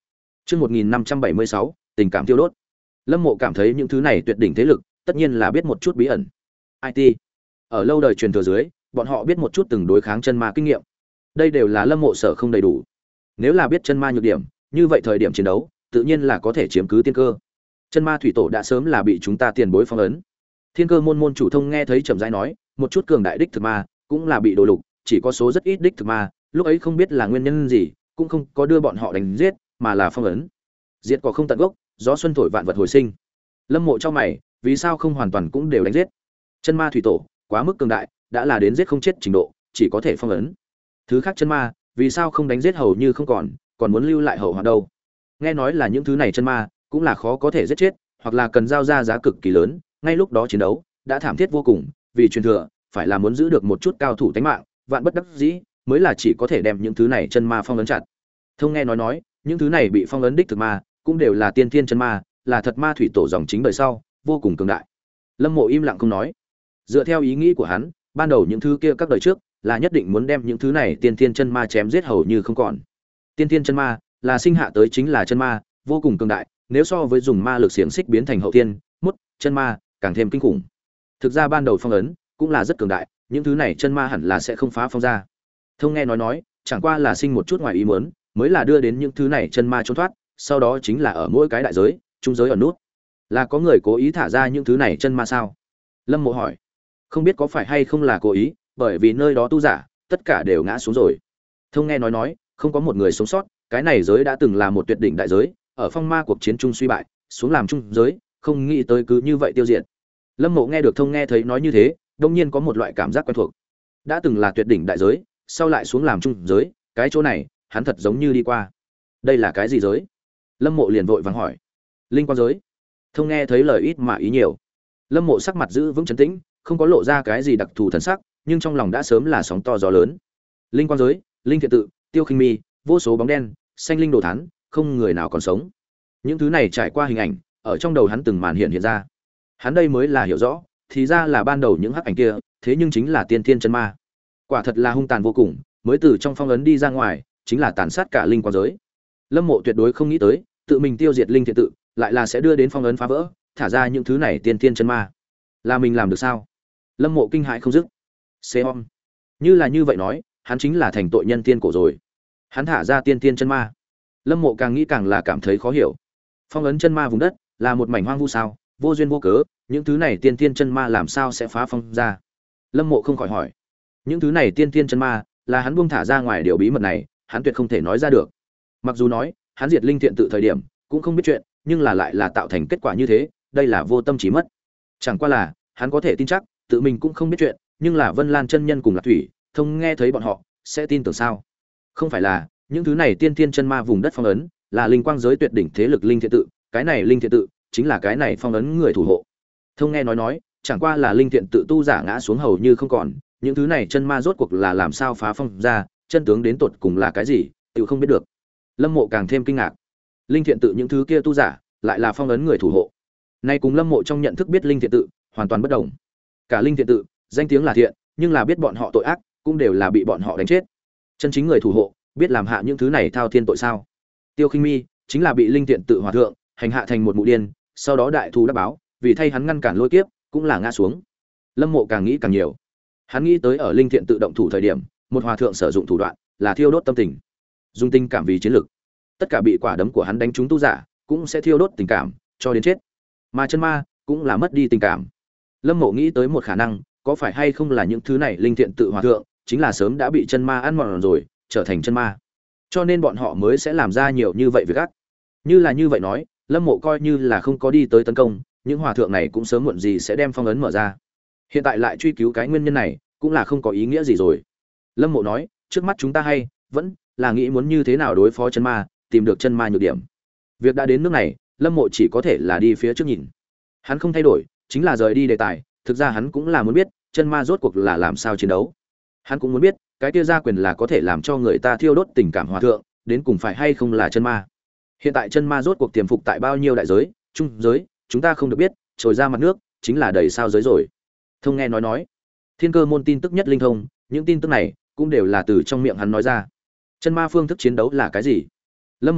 Chương một nghìn năm trăm bảy mươi sáu, tình cảm tiêu đốt. Lâm Mộ cảm thấy những thứ này tuyệt đỉnh thế lực, tất nhiên là biết một chút bí ẩn. i tê. Ở lâu đời truyền thừa dưới, bọn họ biết một chút từng đối kháng chân ma kinh nghiệm. Đây đều là Lâm Mộ sở không đầy đủ. Nếu là biết chân ma nhược điểm, như vậy thời điểm chiến đấu, tự nhiên là có thể chiếm cứ tiên cơ. Chân ma thủy tổ đã sớm là bị chúng ta tiền bối phong ấn. Thiên Cơ môn môn chủ Thông nghe thấy chậm rãi nói, một chút cường đại đích thực ma, cũng là bị đồ lục, chỉ có số rất ít đích thực ma, lúc ấy không biết là nguyên nhân gì, cũng không có đưa bọn họ đánh giết, mà là phong ấn. Diệt cỏ không tận gốc, gió xuân thổi vạn vật hồi sinh. Lâm Mộ trong mày, vì sao không hoàn toàn cũng đều đánh giết? Chân ma thủy tổ, quá mức cường đại, đã là đến giết không chết trình độ, chỉ có thể phong ấn. Thứ khác chân ma, vì sao không đánh giết hầu như không còn, còn muốn lưu lại hậu hoạn đâu? Nghe nói là những thứ này chân ma, cũng là khó có thể giết chết, hoặc là cần giao ra giá cực kỳ lớn, ngay lúc đó chiến đấu đã thảm thiết vô cùng, vì truyền thừa, phải là muốn giữ được một chút cao thủ tính mạng, vạn bất đắc dĩ, mới là chỉ có thể đem những thứ này chân ma phong ấn chặt. Thông nghe nói nói, những thứ này bị phong ấn đích thực ma, cũng đều là tiên thiên chân ma, là thật ma thủy tổ dòng chính đời sau, vô cùng cường đại. Lâm Mộ im lặng không nói. Dựa theo ý nghĩ của hắn, ban đầu những thứ kia các đời trước, là nhất định muốn đem những thứ này tiên thiên chân ma chém giết hầu như không còn. Tiên thiên chân ma, là sinh hạ tới chính là chân ma, vô cùng cường đại, nếu so với dùng ma lực xiển xích biến thành hậu thiên, mút, chân ma, càng thêm kinh khủng. Thực ra ban đầu phong ấn cũng là rất cường đại, những thứ này chân ma hẳn là sẽ không phá phong ra. Thông nghe nói nói, chẳng qua là sinh một chút ngoài ý muốn, mới là đưa đến những thứ này chân ma trốn thoát, sau đó chính là ở mỗi cái đại giới, trung giới ở nút. Là có người cố ý thả ra những thứ này chân ma sao? Lâm Mộ hỏi. Không biết có phải hay không là cố ý, bởi vì nơi đó tu giả, tất cả đều ngã xuống rồi. Thông nghe nói nói, không có một người sống sót, cái này giới đã từng là một tuyệt đỉnh đại giới, ở phong ma cuộc chiến trung suy bại, xuống làm trung giới, không nghĩ tới cứ như vậy tiêu diệt. Lâm Mộ nghe được Thông nghe thấy nói như thế, đột nhiên có một loại cảm giác quen thuộc. Đã từng là tuyệt đỉnh đại giới, sau lại xuống làm trung giới, cái chỗ này, hắn thật giống như đi qua. Đây là cái gì giới? Lâm Mộ liền vội vàng hỏi. Linh quang giới. Thông nghe thấy lời ít mà ý nhiều. Lâm Mộ sắc mặt giữ vững trấn tĩnh, không có lộ ra cái gì đặc thù thần sắc, nhưng trong lòng đã sớm là sóng to gió lớn. Linh quang giới, linh thiện tự, tiêu khinh mi, vô số bóng đen, xanh linh đồ thán, không người nào còn sống. Những thứ này trải qua hình ảnh, ở trong đầu hắn từng màn hiện hiện ra. Hắn đây mới là hiểu rõ, thì ra là ban đầu những hắc ảnh kia, thế nhưng chính là tiên thiên chân ma. Quả thật là hung tàn vô cùng, mới từ trong phong ấn đi ra ngoài, chính là tàn sát cả linh quang giới. Lâm Mộ tuyệt đối không nghĩ tới, tự mình tiêu diệt linh thiện tự, lại là sẽ đưa đến phong ấn phá vỡ, thả ra những thứ này tiên thiên chân ma. Là mình làm được sao? Lâm Mộ kinh hãi không dứt. Seom. Như là như vậy nói, hắn chính là thành tội nhân tiên cổ rồi. Hắn thả ra tiên thiên chân ma. Lâm Mộ càng nghĩ càng là cảm thấy khó hiểu. Phong ấn chân ma vùng đất, là một mảnh hoang vu sao? Vô duyên vô cớ, những thứ này tiên thiên chân ma làm sao sẽ phá phong ra? Lâm Mộ không khỏi hỏi. Những thứ này tiên thiên chân ma, là hắn buông thả ra ngoài điều bí mật này, hắn tuyệt không thể nói ra được. Mặc dù nói, hắn diệt linh thiện tự thời điểm, cũng không biết chuyện, nhưng là lại là tạo thành kết quả như thế, đây là vô tâm trí mất. Chẳng qua là, hắn có thể tin chắc, tự mình cũng không biết chuyện, nhưng là Vân Lan chân nhân cùng Lạc Thủy, Thông nghe thấy bọn họ, sẽ tin tưởng sao? Không phải là, những thứ này tiên thiên chân ma vùng đất phong ấn, là linh quang giới tuyệt đỉnh thế lực linh thiện tự, cái này linh thiện tự, chính là cái này phong ấn người thủ hộ. Thông nghe nói nói, chẳng qua là linh thiện tự tu giả ngã xuống hầu như không còn, những thứ này chân ma rốt cuộc là làm sao phá phong ra, chân tướng đến tột cùng là cái gì, tự không biết được. Lâm Mộ càng thêm kinh ngạc. Linh thiện tự những thứ kia tu giả, lại là phong ấn người thủ hộ. Nay cùng Lâm Mộ trong nhận thức biết linh thiện tự, hoàn toàn bất đồng. Cả linh thiện tự, danh tiếng là thiện, nhưng là biết bọn họ tội ác, cũng đều là bị bọn họ đánh chết. Chân chính người thủ hộ, biết làm hạ những thứ này thao thiên tội sao? Tiêu Khinh Mi chính là bị linh thiện tự hòa thượng hành hạ thành một mụ điên, sau đó đại thù đã báo, vì thay hắn ngăn cản lôi kiếp, cũng là ngã xuống. Lâm Mộ càng nghĩ càng nhiều. Hắn nghĩ tới ở linh thiện tự động thủ thời điểm, một hòa thượng sử dụng thủ đoạn là thiêu đốt tâm tình, dùng tình cảm vì chiến lực. Tất cả bị quả đấm của hắn đánh trúng tu giả, cũng sẽ thiêu đốt tình cảm cho đến chết. Mà chân ma cũng là mất đi tình cảm. Lâm Mộ nghĩ tới một khả năng, có phải hay không là những thứ này linh thiện tự hòa thượng chính là sớm đã bị chân ma ăn mòn rồi, trở thành chân ma. Cho nên bọn họ mới sẽ làm ra nhiều như vậy việc ác. Như là như vậy nói, Lâm Mộ coi như là không có đi tới tấn công, những hòa thượng này cũng sớm muộn gì sẽ đem phong ấn mở ra. Hiện tại lại truy cứu cái nguyên nhân này, cũng là không có ý nghĩa gì rồi. Lâm Mộ nói, trước mắt chúng ta hay vẫn là nghĩ muốn như thế nào đối phó chân ma, tìm được chân ma nhược điểm. Việc đã đến nước này, Lâm Mộ chỉ có thể là đi phía trước nhìn. Hắn không thay đổi, chính là rời đi đề tài, thực ra hắn cũng là muốn biết, chân ma rốt cuộc là làm sao chiến đấu. Hắn cũng muốn biết, cái kia gia quyền là có thể làm cho người ta thiêu đốt tình cảm hòa thượng, đến cùng phải hay không là chân ma. Hiện tại chân ma rốt cuộc tiềm phục tại bao nhiêu đại giới, trung giới, chúng ta không được biết, trồi ra mặt nước, chính là đầy sao giới rồi. Thông nghe nói nói, Thiên Cơ môn tin tức nhất linh thông, những tin tức này cũng đều là từ trong miệng hắn nói ra. Chân ma phương thức chiến đấu là cái gì? Lâm Mộ hỏi,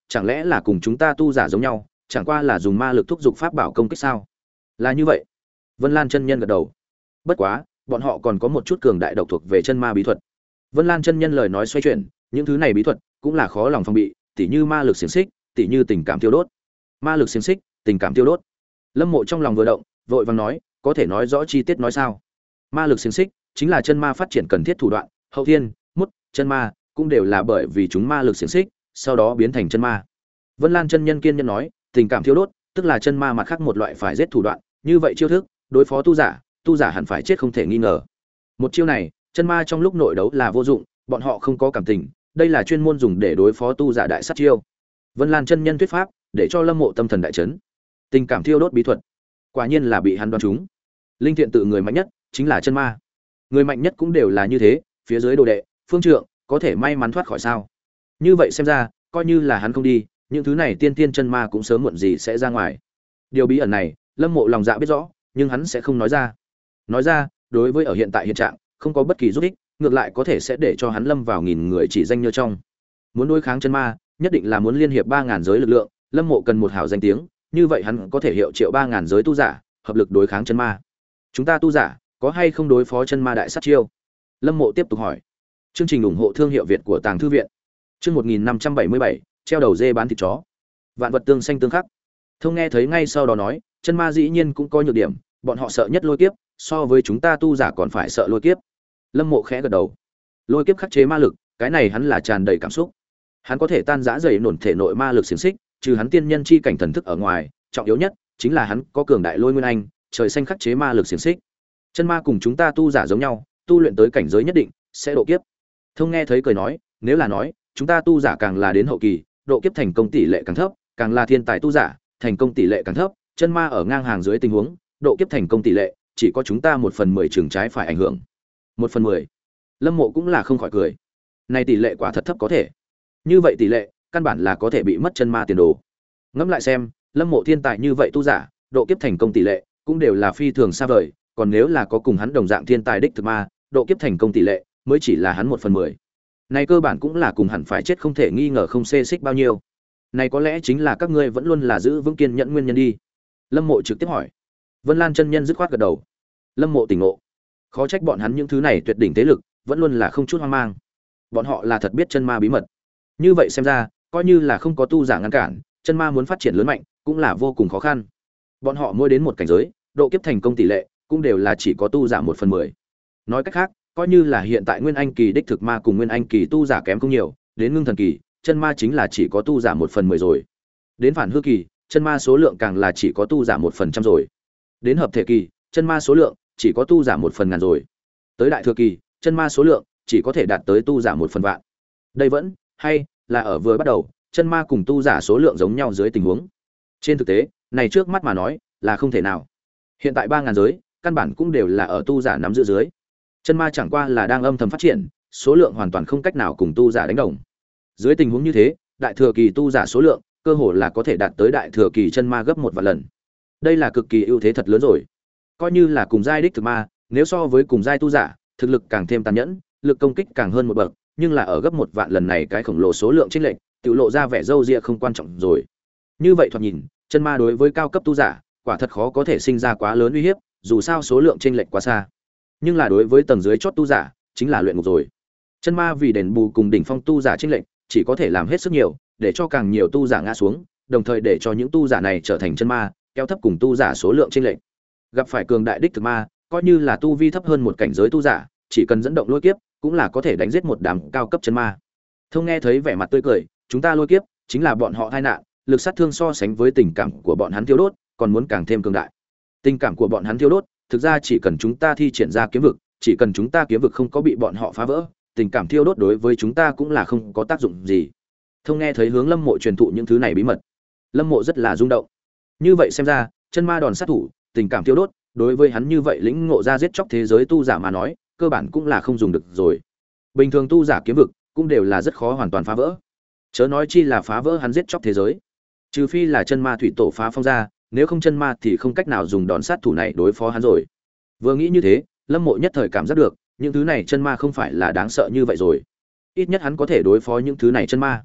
chẳng lẽ là cùng chúng ta tu giả giống nhau, chẳng qua là dùng ma lực thúc giục pháp bảo công kích sao? Là như vậy. Vân Lan chân nhân gật đầu. Bất quá, bọn họ còn có một chút cường đại độc thuộc về chân ma bí thuật. Vân Lan chân nhân lời nói xoay chuyển, những thứ này bí thuật cũng là khó lòng phòng bị, tỉ như ma lực xiềng xích, tỉ như tình cảm tiêu đốt. Ma lực xiềng xích, tình cảm tiêu đốt. Lâm Mộ trong lòng vừa động, vội vàng nói, có thể nói rõ chi tiết nói sao? Ma lực xiềng xích chính là chân ma phát triển cần thiết thủ đoạn, hậu thiên, mút, chân ma cũng đều là bởi vì chúng ma lực xiềng xích, sau đó biến thành chân ma. Vân Lan chân nhân kiên nhẫn nói, tình cảm thiêu đốt, tức là chân ma mặt khác một loại phải giết thủ đoạn, như vậy chiêu thức, đối phó tu giả, tu giả hẳn phải chết không thể nghi ngờ. Một chiêu này, chân ma trong lúc nội đấu là vô dụng, bọn họ không có cảm tình, đây là chuyên môn dùng để đối phó tu giả đại sát chiêu. Vân Lan chân nhân thuyết pháp, để cho Lâm Mộ tâm thần đại chấn. Tình cảm thiêu đốt bí thuật, quả nhiên là bị hắn đoán trúng. Linh thiện tự người mạnh nhất chính là chân ma. Người mạnh nhất cũng đều là như thế, phía dưới đồ đệ, phương trượng, có thể may mắn thoát khỏi sao? Như vậy xem ra, coi như là hắn không đi, những thứ này tiên tiên chân ma cũng sớm muộn gì sẽ ra ngoài. Điều bí ẩn này, Lâm Mộ lòng dạ biết rõ, nhưng hắn sẽ không nói ra. Nói ra, đối với ở hiện tại hiện trạng, không có bất kỳ giúp ích, ngược lại có thể sẽ để cho hắn lâm vào nghìn người chỉ danh như trong. Muốn đối kháng chân ma, nhất định là muốn liên hiệp ba ngàn giới lực lượng, Lâm Mộ cần một hảo danh tiếng, như vậy hắn có thể hiệu triệu ba ngàn giới tu giả, hợp lực đối kháng chân ma. Chúng ta tu giả, có hay không đối phó chân ma đại sát chiêu? Lâm Mộ tiếp tục hỏi. Chương trình ủng hộ thương hiệu Việt của Tàng Thư viện. Chương một nghìn năm trăm bảy mươi bảy, treo đầu dê bán thịt chó. Vạn vật tương xanh tương khắc. Thông nghe thấy ngay sau đó nói, chân ma dĩ nhiên cũng có nhược điểm, bọn họ sợ nhất lôi kiếp, so với chúng ta tu giả còn phải sợ lôi kiếp. Lâm Mộ khẽ gật đầu. Lôi kiếp khắc chế ma lực, cái này hắn là tràn đầy cảm xúc. Hắn có thể tan rã dày nổn thể nội ma lực xiển xích, trừ hắn tiên nhân chi cảnh thần thức ở ngoài, trọng yếu nhất chính là hắn có cường đại lôi nguyên anh, trời xanh khắc chế ma lực xiển xích. Chân ma cùng chúng ta tu giả giống nhau, tu luyện tới cảnh giới nhất định sẽ độ kiếp. Thông nghe thấy cười nói, nếu là nói, chúng ta tu giả càng là đến hậu kỳ, độ kiếp thành công tỷ lệ càng thấp, càng là thiên tài tu giả, thành công tỷ lệ càng thấp, chân ma ở ngang hàng dưới tình huống, độ kiếp thành công tỷ lệ chỉ có chúng ta một phần mười trường trái phải ảnh hưởng. Một phần mười. Lâm Mộ cũng là không khỏi cười. Này tỷ lệ quả thật thấp có thể. Như vậy tỷ lệ, căn bản là có thể bị mất chân ma tiền đồ. Ngẫm lại xem, Lâm Mộ thiên tài như vậy tu giả, độ kiếp thành công tỷ lệ cũng đều là phi thường xa vời, còn nếu là có cùng hắn đồng dạng thiên tài đích thực ma, độ kiếp thành công tỷ lệ mới chỉ là hắn một phần mười. Này cơ bản cũng là cùng hẳn phải chết không thể nghi ngờ không xê xích bao nhiêu. Này có lẽ chính là các ngươi vẫn luôn là giữ vững kiên nhẫn nguyên nhân đi. Lâm Mộ trực tiếp hỏi. Vân Lan chân nhân dứt khoát gật đầu. Lâm Mộ tỉnh ngộ. Khó trách bọn hắn những thứ này tuyệt đỉnh thế lực, vẫn luôn là không chút hoang mang. Bọn họ là thật biết chân ma bí mật. Như vậy xem ra, coi như là không có tu giả ngăn cản, chân ma muốn phát triển lớn mạnh, cũng là vô cùng khó khăn. Bọn họ mỗi đến một cảnh giới, độ kiếp thành công tỷ lệ cũng đều là chỉ có tu giả một phần mười. Nói cách khác, coi như là hiện tại nguyên anh kỳ đích thực ma cùng nguyên anh kỳ tu giả kém không nhiều, đến ngưng thần kỳ, chân ma chính là chỉ có tu giả một phần mười rồi. Đến phản hư kỳ, chân ma số lượng càng là chỉ có tu giả một phần trăm rồi. Đến hợp thể kỳ, chân ma số lượng chỉ có tu giả một phần ngàn rồi. Tới đại thừa kỳ, chân ma số lượng chỉ có thể đạt tới tu giả một phần vạn. Đây vẫn hay là ở vừa bắt đầu, chân ma cùng tu giả số lượng giống nhau dưới tình huống. Trên thực tế, này trước mắt mà nói là không thể nào. Hiện tại ba ngàn giới, căn bản cũng đều là ở tu giả nắm giữ dưới. Chân ma chẳng qua là đang âm thầm phát triển, số lượng hoàn toàn không cách nào cùng tu giả đánh đồng. Dưới tình huống như thế, đại thừa kỳ tu giả số lượng cơ hồ là có thể đạt tới đại thừa kỳ chân ma gấp một vạn lần. Đây là cực kỳ ưu thế thật lớn rồi. Coi như là cùng giai đích thực ma, nếu so với cùng giai tu giả, thực lực càng thêm tàn nhẫn, lực công kích càng hơn một bậc, nhưng là ở gấp một vạn lần này cái khổng lồ số lượng chênh lệch, tự lộ ra vẻ râu ria không quan trọng rồi. Như vậy thoạt nhìn, chân ma đối với cao cấp tu giả, quả thật khó có thể sinh ra quá lớn uy hiếp, dù sao số lượng chênh lệch quá xa. Nhưng là đối với tầng dưới chót tu giả, chính là luyện ngục rồi. Chân ma vì đền bù cùng đỉnh phong tu giả chênh lệch, chỉ có thể làm hết sức nhiều, để cho càng nhiều tu giả ngã xuống, đồng thời để cho những tu giả này trở thành chân ma, kéo thấp cùng tu giả số lượng chênh lệch. Gặp phải cường đại đích thực ma, coi như là tu vi thấp hơn một cảnh giới tu giả, chỉ cần dẫn động lôi kiếp, cũng là có thể đánh giết một đám cao cấp chân ma. Thông nghe thấy vẻ mặt tươi cười, chúng ta lôi kiếp chính là bọn họ tai nạn, lực sát thương so sánh với tình cảm của bọn hắn thiêu đốt, còn muốn càng thêm cường đại. Tình cảm của bọn hắn thiêu đốt, thực ra chỉ cần chúng ta thi triển ra kiếm vực, chỉ cần chúng ta kiếm vực không có bị bọn họ phá vỡ, tình cảm thiêu đốt đối với chúng ta cũng là không có tác dụng gì. Thông nghe thấy hướng Lâm Mộ truyền thụ những thứ này bí mật, Lâm Mộ rất là rung động. Như vậy xem ra, chân ma đòn sát thủ, tình cảm thiêu đốt, đối với hắn như vậy lĩnh ngộ ra giết chóc thế giới tu giả mà nói, cơ bản cũng là không dùng được rồi. Bình thường tu giả kiếm vực cũng đều là rất khó hoàn toàn phá vỡ. Chớ nói chi là phá vỡ hắn giết chóc thế giới. Trừ phi là chân ma thủy tổ phá phong ra, nếu không chân ma thì không cách nào dùng đòn sát thủ này đối phó hắn rồi. Vừa nghĩ như thế, Lâm Mộ nhất thời cảm giác được, những thứ này chân ma không phải là đáng sợ như vậy rồi. Ít nhất hắn có thể đối phó những thứ này chân ma.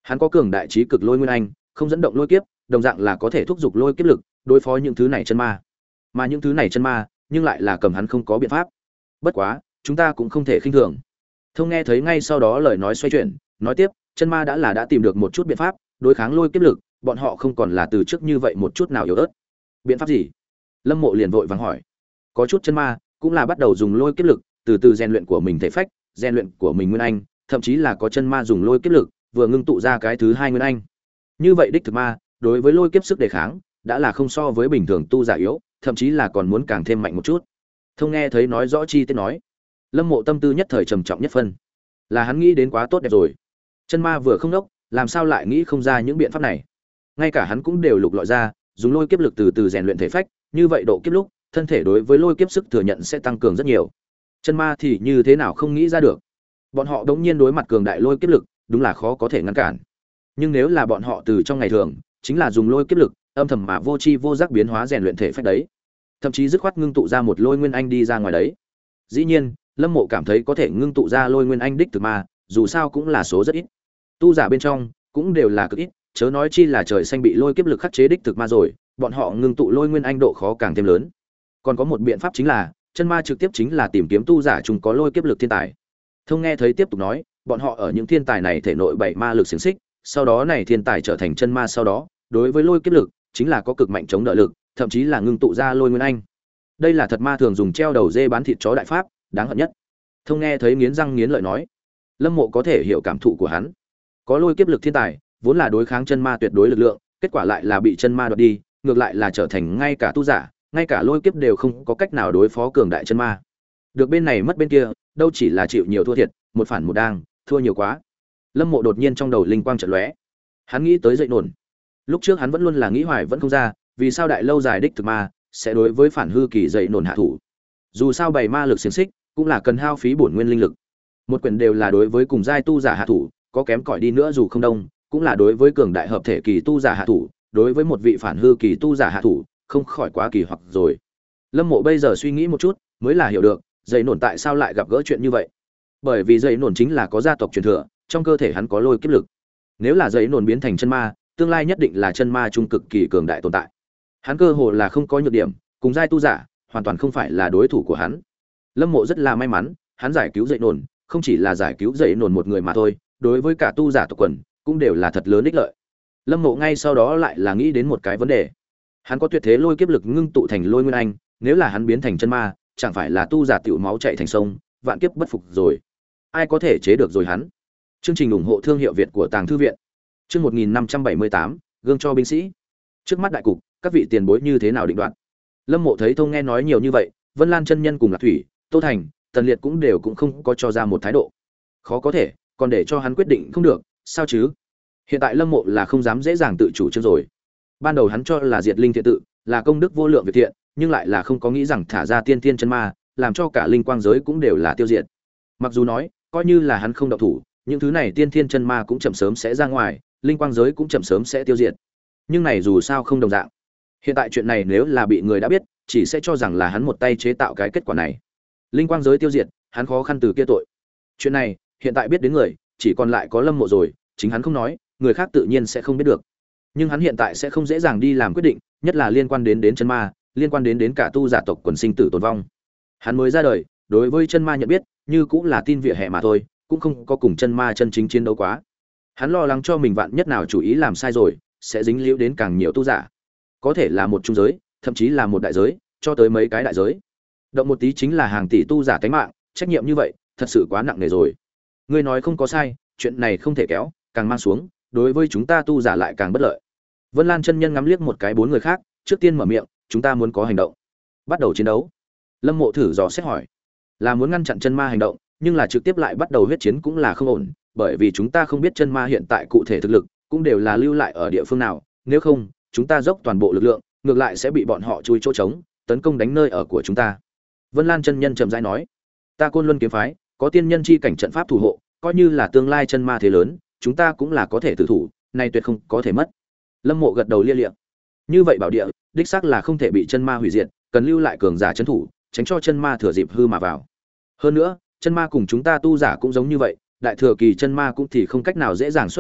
Hắn có cường đại trí cực lôi nguyên anh, không dẫn động lôi kiếp, đồng dạng là có thể thúc giục lôi kiếp lực, đối phó những thứ này chân ma. Mà những thứ này chân ma, nhưng lại là cầm hắn không có biện pháp. Bất quá, chúng ta cũng không thể khinh thường. Thông nghe thấy ngay sau đó lời nói xoay chuyển, nói tiếp, chân ma đã là đã tìm được một chút biện pháp, đối kháng lôi kiếp lực, bọn họ không còn là từ trước như vậy một chút nào yếu ớt. Biện pháp gì? Lâm Mộ liền vội vàng hỏi. Có chút chân ma cũng là bắt đầu dùng lôi kiếp lực, từ từ rèn luyện của mình thể phách, rèn luyện của mình nguyên anh, thậm chí là có chân ma dùng lôi kiếp lực, vừa ngưng tụ ra cái thứ hai nguyên anh. Như vậy đích thực ma, đối với lôi kiếp sức đề kháng, đã là không so với bình thường tu giả yếu, thậm chí là còn muốn càng thêm mạnh một chút. Thông nghe thấy nói rõ chi tiết nói, Lâm Mộ tâm tư nhất thời trầm trọng nhất phân. Là hắn nghĩ đến quá tốt đẹp rồi. Chân ma vừa không đốc, làm sao lại nghĩ không ra những biện pháp này? Ngay cả hắn cũng đều lục lọi ra, dùng lôi kiếp lực từ từ rèn luyện thể phách, như vậy độ kiếp lúc, thân thể đối với lôi kiếp sức thừa nhận sẽ tăng cường rất nhiều. Chân ma thì như thế nào không nghĩ ra được. Bọn họ đống nhiên đối mặt cường đại lôi kiếp lực, đúng là khó có thể ngăn cản. Nhưng nếu là bọn họ từ trong ngày thường, chính là dùng lôi kiếp lực, âm thầm mà vô chi vô giác biến hóa rèn luyện thể phách đấy, thậm chí dứt khoát ngưng tụ ra một lôi nguyên anh đi ra ngoài đấy. Dĩ nhiên, Lâm Mộ cảm thấy có thể ngưng tụ ra lôi nguyên anh đích thực ma, dù sao cũng là số rất ít. Tu giả bên trong cũng đều là cực ít, chớ nói chi là trời xanh bị lôi kiếp lực khắc chế đích thực ma rồi, bọn họ ngưng tụ lôi nguyên anh độ khó càng thêm lớn. Còn có một biện pháp chính là, chân ma trực tiếp chính là tìm kiếm tu giả chúng có lôi kiếp lực thiên tài. Thông nghe thấy tiếp tục nói, bọn họ ở những thiên tài này thể nội bảy ma lực xiển xích, sau đó này thiên tài trở thành chân ma sau đó, đối với lôi kiếp lực chính là có cực mạnh chống đỡ lực, thậm chí là ngưng tụ ra lôi nguyên anh. Đây là thật ma thường dùng treo đầu dê bán thịt chó đại pháp, đáng hận nhất. Thông nghe thấy nghiến răng nghiến lợi nói, Lâm Mộ có thể hiểu cảm thụ của hắn. Có lôi kiếp lực thiên tài, vốn là đối kháng chân ma tuyệt đối lực lượng, kết quả lại là bị chân ma đoạt đi, ngược lại là trở thành ngay cả tu giả, ngay cả lôi kiếp đều không có cách nào đối phó cường đại chân ma. Được bên này mất bên kia, đâu chỉ là chịu nhiều thua thiệt, một phản một đang, thua nhiều quá. Lâm Mộ đột nhiên trong đầu linh quang chợt lóe. Hắn nghĩ tới dậy nổn. Lúc trước hắn vẫn luôn là nghĩ hoài vẫn không ra, vì sao đại lâu dài đích thực ma sẽ đối với phản hư kỳ dậy nổn hạ thủ. Dù sao bảy ma lực xiển xích cũng là cần hao phí bổn nguyên linh lực. Một quyền đều là đối với cùng giai tu giả hạ thủ, có kém cỏi đi nữa dù không đông, cũng là đối với cường đại hợp thể kỳ tu giả hạ thủ, đối với một vị phản hư kỳ tu giả hạ thủ, không khỏi quá kỳ hoặc rồi. Lâm Mộ bây giờ suy nghĩ một chút, mới là hiểu được, dậy nổn tại sao lại gặp gỡ chuyện như vậy. Bởi vì dậy nổn chính là có gia tộc truyền thừa, trong cơ thể hắn có lôi kiếp lực. Nếu là dậy nổn biến thành chân ma, tương lai nhất định là chân ma trung cực kỳ cường đại tồn tại. Hắn cơ hồ là không có nhược điểm, cùng giai tu giả, hoàn toàn không phải là đối thủ của hắn. Lâm Mộ rất là may mắn, hắn giải cứu dậy nổn, không chỉ là giải cứu dậy nổn một người mà thôi, đối với cả tu giả tộc quần cũng đều là thật lớn ích lợi. Lâm Mộ ngay sau đó lại là nghĩ đến một cái vấn đề. Hắn có tuyệt thế lôi kiếp lực ngưng tụ thành lôi nguyên anh, nếu là hắn biến thành chân ma, chẳng phải là tu giả tiểu máu chảy thành sông, vạn kiếp bất phục rồi. Ai có thể chế được rồi hắn? Chương trình ủng hộ thương hiệu Việt của Tàng thư viện. Chương một nghìn năm trăm bảy mươi tám, gương cho binh sĩ. Trước mắt đại cục, các vị tiền bối như thế nào định đoạt? Lâm Mộ thấy Thông nghe nói nhiều như vậy, Vân Lan chân nhân cùng Lạc Thủy, Tô Thành, Tần Liệt cũng đều cũng không có cho ra một thái độ. Khó có thể, còn để cho hắn quyết định không được, sao chứ? Hiện tại Lâm Mộ là không dám dễ dàng tự chủ trương rồi. Ban đầu hắn cho là diệt linh thiện tự, là công đức vô lượng việc thiện, nhưng lại là không có nghĩ rằng thả ra tiên tiên chân ma, làm cho cả linh quang giới cũng đều là tiêu diệt. Mặc dù nói, coi như là hắn không động thủ, những thứ này tiên thiên chân ma cũng chậm sớm sẽ ra ngoài, linh quang giới cũng chậm sớm sẽ tiêu diệt. Nhưng này dù sao không đồng dạng. Hiện tại chuyện này nếu là bị người đã biết, chỉ sẽ cho rằng là hắn một tay chế tạo cái kết quả này. Linh quang giới tiêu diệt, hắn khó khăn từ kia tội. Chuyện này, hiện tại biết đến người, chỉ còn lại có Lâm Mộ rồi, chính hắn không nói, người khác tự nhiên sẽ không biết được. Nhưng hắn hiện tại sẽ không dễ dàng đi làm quyết định, nhất là liên quan đến đến chân ma, liên quan đến đến cả tu giả tộc quần sinh tử tồn vong. Hắn mới ra đời, đối với chân ma nhận biết, như cũng là tin vỉa hè mà thôi, cũng không có cùng chân ma chân chính chiến đấu quá. Hắn lo lắng cho mình vạn nhất nào chủ ý làm sai rồi, sẽ dính líu đến càng nhiều tu giả. Có thể là một trung giới, thậm chí là một đại giới, cho tới mấy cái đại giới. Động một tí chính là hàng tỷ tu giả tánh mạng, trách nhiệm như vậy, thật sự quá nặng nề rồi. Ngươi nói không có sai, chuyện này không thể kéo, càng mang xuống, đối với chúng ta tu giả lại càng bất lợi. Vân Lan chân nhân ngắm liếc một cái bốn người khác, trước tiên mở miệng, chúng ta muốn có hành động. Bắt đầu chiến đấu. Lâm Mộ thử dò xét hỏi, là muốn ngăn chặn chân ma hành động, nhưng là trực tiếp lại bắt đầu huyết chiến cũng là không ổn, bởi vì chúng ta không biết chân ma hiện tại cụ thể thực lực, cũng đều là lưu lại ở địa phương nào, nếu không, chúng ta dốc toàn bộ lực lượng, ngược lại sẽ bị bọn họ chui chỗ trống, tấn công đánh nơi ở của chúng ta. Vân Lan chân nhân trầm rãi nói, ta Côn Luân kiếm phái, có tiên nhân chi cảnh trận pháp thủ hộ, coi như là tương lai chân ma thế lớn, chúng ta cũng là có thể tử thủ, này tuyệt không có thể mất. Lâm Mộ gật đầu lia lịa. Như vậy bảo địa, đích xác là không thể bị chân ma hủy diệt, cần lưu lại cường giả trấn thủ, tránh cho chân ma thừa dịp hư mà vào. Hơn nữa, chân ma cùng chúng ta tu giả cũng giống như vậy, đại thừa kỳ chân ma cũng thì không cách nào dễ dàng xuất thủ,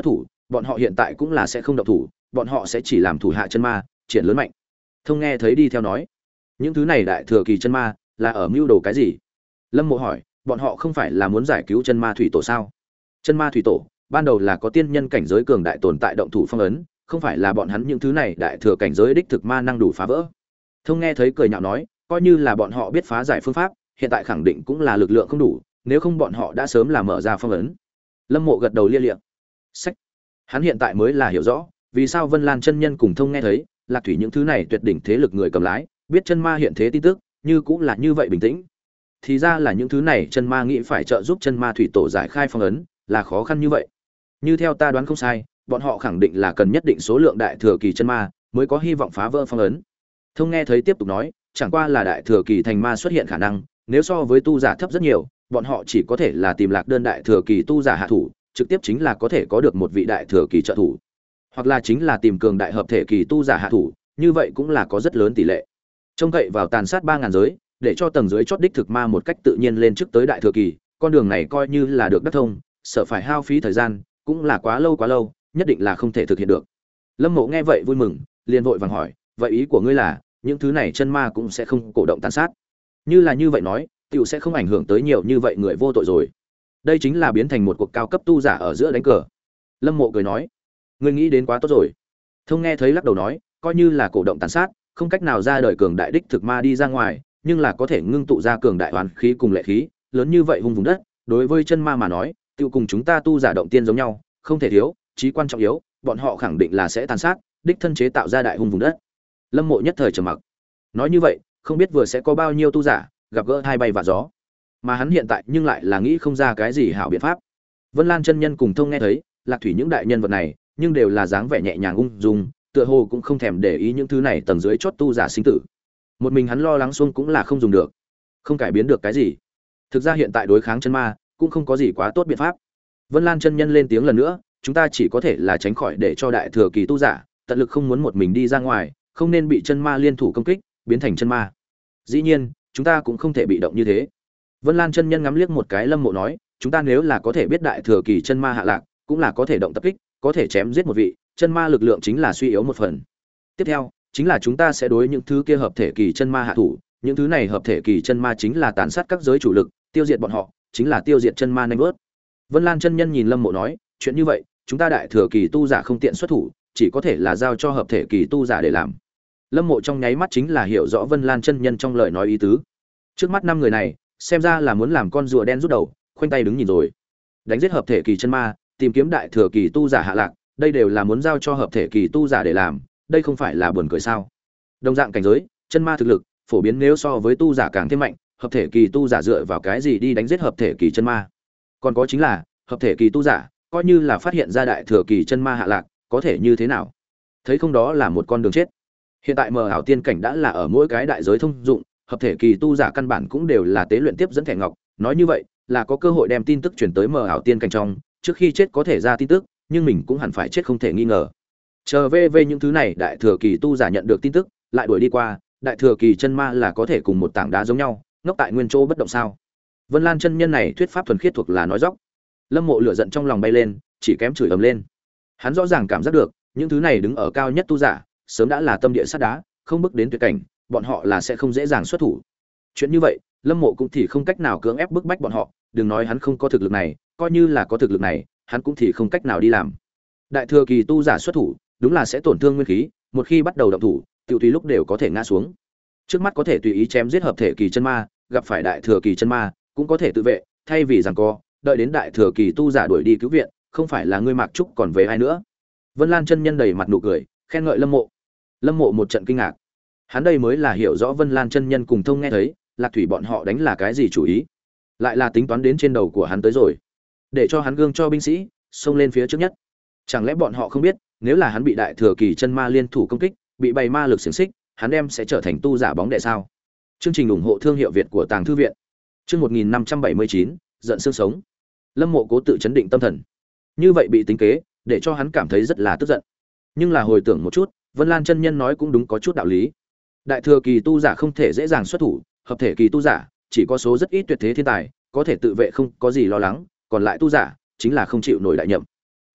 bọn họ hiện tại cũng là sẽ không động thủ, bọn họ sẽ chỉ làm thủ hạ chân ma triển lớn mạnh. Thông nghe thấy đi theo nói, những thứ này đại thừa kỳ chân ma là ở mưu đồ cái gì? Lâm Mộ hỏi, bọn họ không phải là muốn giải cứu chân ma thủy tổ sao? Chân ma thủy tổ ban đầu là có tiên nhân cảnh giới cường đại tồn tại động thủ phong ấn, không phải là bọn hắn những thứ này đại thừa cảnh giới đích thực ma năng đủ phá vỡ. Thông nghe thấy cười nhạo nói, coi như là bọn họ biết phá giải phương pháp, hiện tại khẳng định cũng là lực lượng không đủ, nếu không bọn họ đã sớm là mở ra phong ấn. Lâm Mộ gật đầu lia lịa. Sách. Hắn hiện tại mới là hiểu rõ, vì sao Vân Lan chân nhân cùng Thông nghe thấy, Lạc Thủy những thứ này tuyệt đỉnh thế lực người cầm lái, biết chân ma hiện thế tin tức, như cũng là như vậy bình tĩnh. Thì ra là những thứ này chân ma nghĩ phải trợ giúp chân ma thủy tổ giải khai phong ấn, là khó khăn như vậy. Như theo ta đoán không sai, bọn họ khẳng định là cần nhất định số lượng đại thừa kỳ chân ma mới có hy vọng phá vỡ phong ấn. Thông nghe thấy tiếp tục nói, chẳng qua là đại thừa kỳ thành ma xuất hiện khả năng, nếu so với tu giả thấp rất nhiều, bọn họ chỉ có thể là tìm lạc đơn đại thừa kỳ tu giả hạ thủ, trực tiếp chính là có thể có được một vị đại thừa kỳ trợ thủ, hoặc là chính là tìm cường đại hợp thể kỳ tu giả hạ thủ, như vậy cũng là có rất lớn tỷ lệ. Trông cậy vào tàn sát ba ngàn giới, để cho tầng dưới chót đích thực ma một cách tự nhiên lên trước tới đại thừa kỳ, con đường này coi như là được đắc thông, sợ phải hao phí thời gian, cũng là quá lâu quá lâu, nhất định là không thể thực hiện được. Lâm Mộ nghe vậy vui mừng, liền vội vàng hỏi, vậy ý của ngươi là, những thứ này chân ma cũng sẽ không cổ động tàn sát? Như là như vậy nói, tiểu sẽ không ảnh hưởng tới nhiều như vậy người vô tội rồi. Đây chính là biến thành một cuộc cao cấp tu giả ở giữa đánh cờ. Lâm Mộ cười nói, ngươi nghĩ đến quá tốt rồi. Thông nghe thấy lắc đầu nói, coi như là cổ động tàn sát, không cách nào ra đời cường đại đích thực ma đi ra ngoài, nhưng là có thể ngưng tụ ra cường đại oán khí cùng lệ khí, lớn như vậy hung vùng đất, đối với chân ma mà nói, tiêu cùng chúng ta tu giả động tiên giống nhau, không thể thiếu, chí quan trọng yếu, bọn họ khẳng định là sẽ tàn sát, đích thân chế tạo ra đại hung vùng đất. Lâm Mộ nhất thời trầm mặc. Nói như vậy, không biết vừa sẽ có bao nhiêu tu giả gặp gỡ hai bay và gió, mà hắn hiện tại nhưng lại là nghĩ không ra cái gì hảo biện pháp. Vân Lan chân nhân cùng Thông nghe thấy, Lạc Thủy những đại nhân vật này, nhưng đều là dáng vẻ nhẹ nhàng ung dung, tựa hồ cũng không thèm để ý những thứ này tầng dưới chót tu giả sinh tử. Một mình hắn lo lắng xuông cũng là không dùng được, không cải biến được cái gì. Thực ra hiện tại đối kháng chân ma cũng không có gì quá tốt biện pháp. Vân Lan chân nhân lên tiếng lần nữa, chúng ta chỉ có thể là tránh khỏi để cho đại thừa kỳ tu giả tận lực không muốn một mình đi ra ngoài, không nên bị chân ma liên thủ công kích, biến thành chân ma. Dĩ nhiên, chúng ta cũng không thể bị động như thế. Vân Lan chân nhân ngắm liếc một cái Lâm Mộ nói, chúng ta nếu là có thể biết đại thừa kỳ chân ma hạ lạc, cũng là có thể động tập kích, có thể chém giết một vị, chân ma lực lượng chính là suy yếu một phần. Tiếp theo, chính là chúng ta sẽ đối những thứ kia hợp thể kỳ chân ma hạ thủ, những thứ này hợp thể kỳ chân ma chính là tàn sát các giới chủ lực, tiêu diệt bọn họ, chính là tiêu diệt chân ma nhanh vớt. Vân Lan chân nhân nhìn Lâm Mộ nói, chuyện như vậy, chúng ta đại thừa kỳ tu giả không tiện xuất thủ, chỉ có thể là giao cho hợp thể kỳ tu giả để làm. Lâm Mộ trong nháy mắt chính là hiểu rõ Vân Lan chân nhân trong lời nói ý tứ. Trước mắt năm người này, xem ra là muốn làm con rùa đen rút đầu, khoanh tay đứng nhìn rồi. Đánh giết hợp thể kỳ chân ma, tìm kiếm đại thừa kỳ tu giả hạ lạc, đây đều là muốn giao cho hợp thể kỳ tu giả để làm, đây không phải là buồn cười sao? Đồng dạng cảnh giới, chân ma thực lực phổ biến nếu so với tu giả càng thêm mạnh, hợp thể kỳ tu giả dựa vào cái gì đi đánh giết hợp thể kỳ chân ma? Còn có chính là, hợp thể kỳ tu giả, coi như là phát hiện ra đại thừa kỳ chân ma hạ lạc, có thể như thế nào? Thấy không, đó là một con đường chết. Hiện tại mờ ảo tiên cảnh đã là ở mỗi cái đại giới thông dụng, hợp thể kỳ tu giả căn bản cũng đều là tế luyện tiếp dẫn thẻ ngọc, nói như vậy, là có cơ hội đem tin tức truyền tới mờ ảo tiên cảnh trong, trước khi chết có thể ra tin tức, nhưng mình cũng hẳn phải chết không thể nghi ngờ. Chờ về về những thứ này, đại thừa kỳ tu giả nhận được tin tức, lại đuổi đi qua, đại thừa kỳ chân ma là có thể cùng một tảng đá giống nhau, ngốc tại nguyên chỗ bất động sao? Vân Lan chân nhân này thuyết pháp thuần khiết thuộc là nói dóc. Lâm Mộ lửa giận trong lòng bay lên, chỉ kém chửi ầm lên. Hắn rõ ràng cảm giác được, những thứ này đứng ở cao nhất tu giả, sớm đã là tâm địa sắt đá, không bước đến tuyệt cảnh, bọn họ là sẽ không dễ dàng xuất thủ. Chuyện như vậy, Lâm Mộ cũng thì không cách nào cưỡng ép bức bách bọn họ, đừng nói hắn không có thực lực này, coi như là có thực lực này, hắn cũng thì không cách nào đi làm. Đại thừa kỳ tu giả xuất thủ, đúng là sẽ tổn thương nguyên khí, một khi bắt đầu động thủ, tiểu tùy lúc đều có thể ngã xuống. Trước mắt có thể tùy ý chém giết hợp thể kỳ chân ma, gặp phải đại thừa kỳ chân ma, cũng có thể tự vệ, thay vì giằng co, đợi đến đại thừa kỳ tu giả đuổi đi cứu viện, không phải là ngươi Mạc Trúc còn về ai nữa. Vân Lan chân nhân đầy mặt nụ cười, khen ngợi Lâm Mộ. Lâm Mộ một trận kinh ngạc. Hắn đây mới là hiểu rõ Vân Lan chân nhân cùng Thông nghe thấy, Lạc Thủy bọn họ đánh là cái gì chủ ý, lại là tính toán đến trên đầu của hắn tới rồi, để cho hắn gương cho binh sĩ xông lên phía trước nhất. Chẳng lẽ bọn họ không biết, nếu là hắn bị đại thừa kỳ chân ma liên thủ công kích, bị bày ma lực xiển xích, hắn đem sẽ trở thành tu giả bóng đệ sao? Chương trình ủng hộ thương hiệu Việt của Tàng thư viện. Chương một nghìn năm trăm bảy mươi chín, giận xương sống. Lâm Mộ cố tự chấn định tâm thần. Như vậy bị tính kế, để cho hắn cảm thấy rất là tức giận. Nhưng là hồi tưởng một chút, Vân Lan chân nhân nói cũng đúng có chút đạo lý. Đại thừa kỳ tu giả không thể dễ dàng xuất thủ, hợp thể kỳ tu giả chỉ có số rất ít tuyệt thế thiên tài có thể tự vệ không có gì lo lắng, còn lại tu giả chính là không chịu nổi đại nhậm.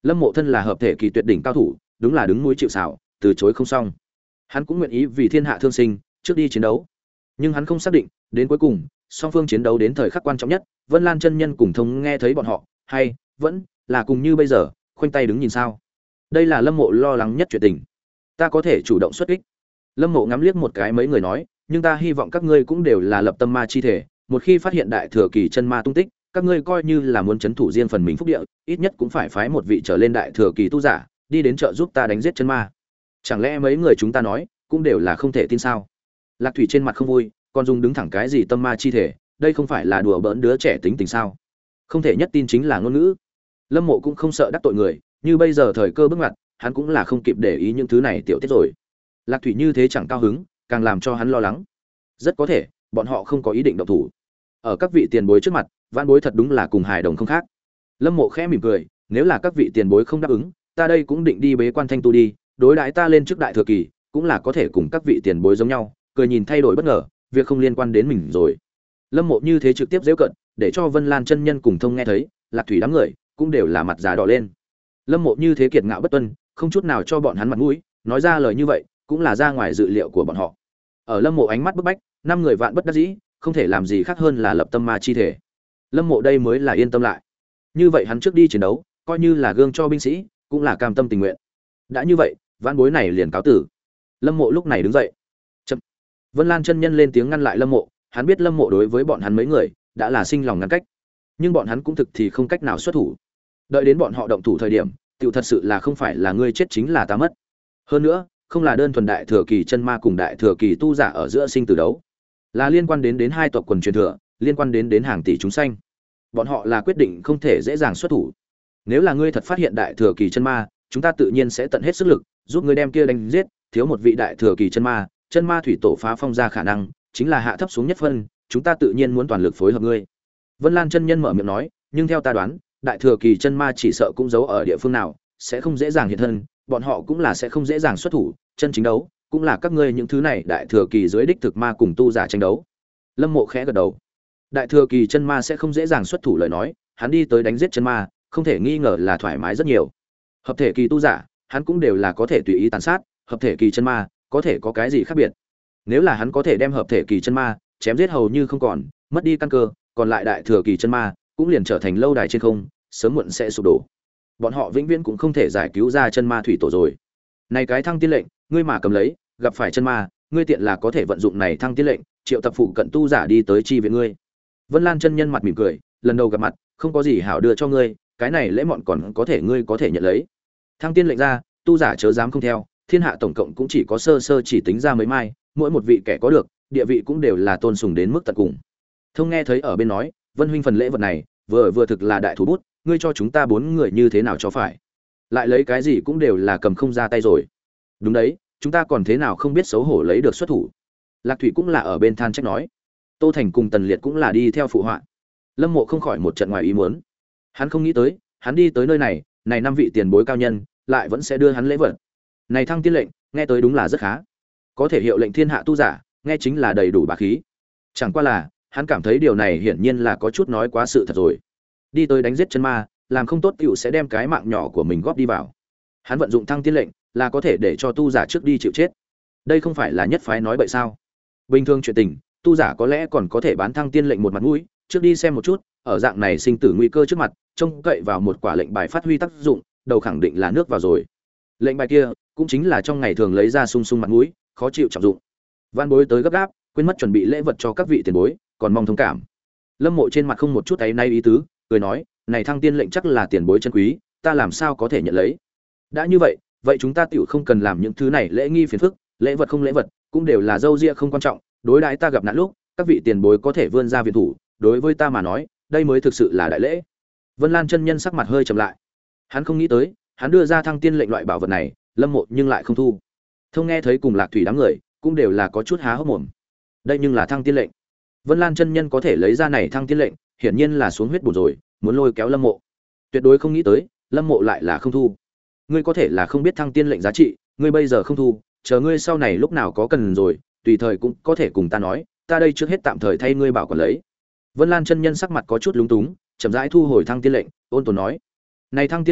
Lâm Mộ thân là hợp thể kỳ tuyệt đỉnh cao thủ, đúng là đứng mũi chịu sào, từ chối không xong. Hắn cũng nguyện ý vì thiên hạ thương sinh, trước đi chiến đấu. Nhưng hắn không xác định, đến cuối cùng, song phương chiến đấu đến thời khắc quan trọng nhất, Vân Lan chân nhân cùng Thông nghe thấy bọn họ, hay vẫn là cùng như bây giờ, khoanh tay đứng nhìn sao? Đây là Lâm Mộ lo lắng nhất chuyện tình. Ta có thể chủ động xuất kích. Lâm Mộ ngắm liếc một cái mấy người nói, nhưng ta hy vọng các ngươi cũng đều là lập tâm ma chi thể, một khi phát hiện đại thừa kỳ chân ma tung tích, các ngươi coi như là muốn trấn thủ riêng phần mình phúc địa, ít nhất cũng phải phái một vị trở lên đại thừa kỳ tu giả, đi đến trợ giúp ta đánh giết chân ma. Chẳng lẽ mấy người chúng ta nói, cũng đều là không thể tin sao? Lạc Thủy trên mặt không vui, còn dùng đứng thẳng cái gì tâm ma chi thể, đây không phải là đùa bỡn đứa trẻ tính tình sao? Không thể nhất tin chính là ngôn ngữ. Lâm Mộ cũng không sợ đắc tội người, như bây giờ thời cơ bước ngoặt, hắn cũng là không kịp để ý những thứ này tiểu tiết rồi. Lạc Thủy như thế chẳng cao hứng, càng làm cho hắn lo lắng. Rất có thể, bọn họ không có ý định động thủ. Ở các vị tiền bối trước mặt, vãn bối thật đúng là cùng hài đồng không khác. Lâm Mộ khẽ mỉm cười, nếu là các vị tiền bối không đáp ứng, ta đây cũng định đi bế quan thanh tu đi, đối đãi ta lên trước đại thừa kỳ, cũng là có thể cùng các vị tiền bối giống nhau, cười nhìn thay đổi bất ngờ, việc không liên quan đến mình rồi. Lâm Mộ như thế trực tiếp giễu cận, để cho Vân Lan chân nhân cùng Thông nghe thấy, Lạc Thủy đám người cũng đều là mặt già đỏ lên. Lâm Mộ như thế kiệt ngạo bất tuân, không chút nào cho bọn hắn mặt mũi, nói ra lời như vậy, cũng là ra ngoài dự liệu của bọn họ. Ở Lâm Mộ ánh mắt bức bách, năm người vạn bất đắc dĩ, không thể làm gì khác hơn là lập tâm ma chi thể. Lâm Mộ đây mới là yên tâm lại. Như vậy hắn trước đi chiến đấu, coi như là gương cho binh sĩ, cũng là cam tâm tình nguyện. Đã như vậy, vãn bối này liền cáo tử. Lâm Mộ lúc này đứng dậy. Chậm. Vân Lan chân nhân lên tiếng ngăn lại Lâm Mộ, hắn biết Lâm Mộ đối với bọn hắn mấy người đã là sinh lòng ngăn cách, nhưng bọn hắn cũng thực thì không cách nào xuất thủ. Đợi đến bọn họ động thủ thời điểm, tiểu thật sự là không phải là ngươi chết chính là ta mất. Hơn nữa, không là đơn thuần đại thừa kỳ chân ma cùng đại thừa kỳ tu giả ở giữa sinh tử đấu, là liên quan đến đến hai tộc quần truyền thừa, liên quan đến đến hàng tỷ chúng sanh. Bọn họ là quyết định không thể dễ dàng xuất thủ. Nếu là ngươi thật phát hiện đại thừa kỳ chân ma, chúng ta tự nhiên sẽ tận hết sức lực giúp ngươi đem kia đánh giết, thiếu một vị đại thừa kỳ chân ma, chân ma thủy tổ phá phong ra khả năng, chính là hạ thấp xuống nhất phân, chúng ta tự nhiên muốn toàn lực phối hợp ngươi. Vân Lan chân nhân mở miệng nói, nhưng theo ta đoán, đại thừa kỳ chân ma chỉ sợ cũng giấu ở địa phương nào, sẽ không dễ dàng hiện thân, bọn họ cũng là sẽ không dễ dàng xuất thủ, chân chính đấu, cũng là các ngươi những thứ này đại thừa kỳ dưới đích thực ma cùng tu giả tranh đấu. Lâm Mộ khẽ gật đầu. Đại thừa kỳ chân ma sẽ không dễ dàng xuất thủ lời nói, hắn đi tới đánh giết chân ma, không thể nghi ngờ là thoải mái rất nhiều. Hợp thể kỳ tu giả, hắn cũng đều là có thể tùy ý tàn sát, hợp thể kỳ chân ma, có thể có cái gì khác biệt? Nếu là hắn có thể đem hợp thể kỳ chân ma chém giết hầu như không còn, mất đi căn cơ, còn lại đại thừa kỳ chân ma cũng liền trở thành lâu đài trên không, sớm muộn sẽ sụp đổ. Bọn họ vĩnh viễn cũng không thể giải cứu ra chân ma thủy tổ rồi. Này cái thăng tiên lệnh, ngươi mà cầm lấy, gặp phải chân ma, ngươi tiện là có thể vận dụng này thăng tiên lệnh, triệu tập phụ cận tu giả đi tới chi viện ngươi. Vân Lan chân nhân mặt mỉm cười, lần đầu gặp mặt, không có gì hảo đưa cho ngươi, cái này lễ mọn còn có thể ngươi có thể nhận lấy. Thăng tiên lệnh ra, tu giả chớ dám không theo, thiên hạ tổng cộng cũng chỉ có sơ sơ chỉ tính ra mấy mai, mỗi một vị kẻ có được, địa vị cũng đều là tôn sùng đến mức tận cùng. Thông nghe thấy ở bên nói, Vân huynh phần lễ vật này, vừa vừa thực là đại thủ bút, ngươi cho chúng ta bốn người như thế nào cho phải? Lại lấy cái gì cũng đều là cầm không ra tay rồi. Đúng đấy, chúng ta còn thế nào không biết xấu hổ lấy được xuất thủ. Lạc Thủy cũng là ở bên than trách nói. Tô Thành cùng Tần Liệt cũng là đi theo phụ họa. Lâm Mộ không khỏi một trận ngoài ý muốn. Hắn không nghĩ tới, hắn đi tới nơi này, này năm vị tiền bối cao nhân, lại vẫn sẽ đưa hắn lễ vật. Này thăng tiên lệnh, nghe tới đúng là rất khá. Có thể hiệu lệnh thiên hạ tu giả, nghe chính là đầy đủ bá khí. Chẳng qua là, hắn cảm thấy điều này hiển nhiên là có chút nói quá sự thật rồi. Đi tới đánh giết chân ma, làm không tốt tiểu sẽ đem cái mạng nhỏ của mình góp đi vào. Hắn vận dụng thăng tiên lệnh, là có thể để cho tu giả trước đi chịu chết. Đây không phải là nhất phái nói bậy sao? Bình thường chuyện tình, tu giả có lẽ còn có thể bán thăng tiên lệnh một mặt mũi, trước đi xem một chút, ở dạng này sinh tử nguy cơ trước mặt, trông cậy vào một quả lệnh bài phát huy tác dụng, đầu khẳng định là nước vào rồi. Lệnh bài kia, cũng chính là trong ngày thường lấy ra sung sung mặt mũi, khó chịu trọng dụng. Van bối tới gấp gáp, quên mất chuẩn bị lễ vật cho các vị tiền bối, còn mong thông cảm. Lâm Mộ trên mặt không một chút áy náy ý tứ, cười nói, này thăng tiên lệnh chắc là tiền bối chân quý, ta làm sao có thể nhận lấy. Đã như vậy, vậy chúng ta tiểu không cần làm những thứ này lễ nghi phiền phức, lễ vật không lễ vật, cũng đều là dâu ria không quan trọng, đối đãi ta gặp nạn lúc, các vị tiền bối có thể vươn ra viện thủ, đối với ta mà nói, đây mới thực sự là đại lễ. Vân Lan chân nhân sắc mặt hơi trầm lại. Hắn không nghĩ tới, hắn đưa ra thăng tiên lệnh loại bảo vật này, Lâm Mộ nhưng lại không thu. Thông nghe thấy cùng Lạc Thủy đám người, cũng đều là có chút há hốc mồm. Đây nhưng là thăng tiên lệnh. Vân Lan chân nhân có thể lấy ra này thăng tiên lệnh, hiển nhiên là xuống huyết bổ rồi, muốn lôi kéo Lâm Mộ. Tuyệt đối không nghĩ tới, Lâm Mộ lại là không thu. Ngươi có thể là không biết thăng tiên lệnh giá trị, ngươi bây giờ không thu, chờ ngươi sau này lúc nào có cần rồi, tùy thời cũng có thể cùng ta nói, ta đây trước hết tạm thời thay ngươi bảo quản lấy. Vân Lan chân nhân sắc mặt có chút lúng túng, chậm rãi thu hồi thăng tiên lệnh, ôn tồn nói: "Này thăng tiên lệnh,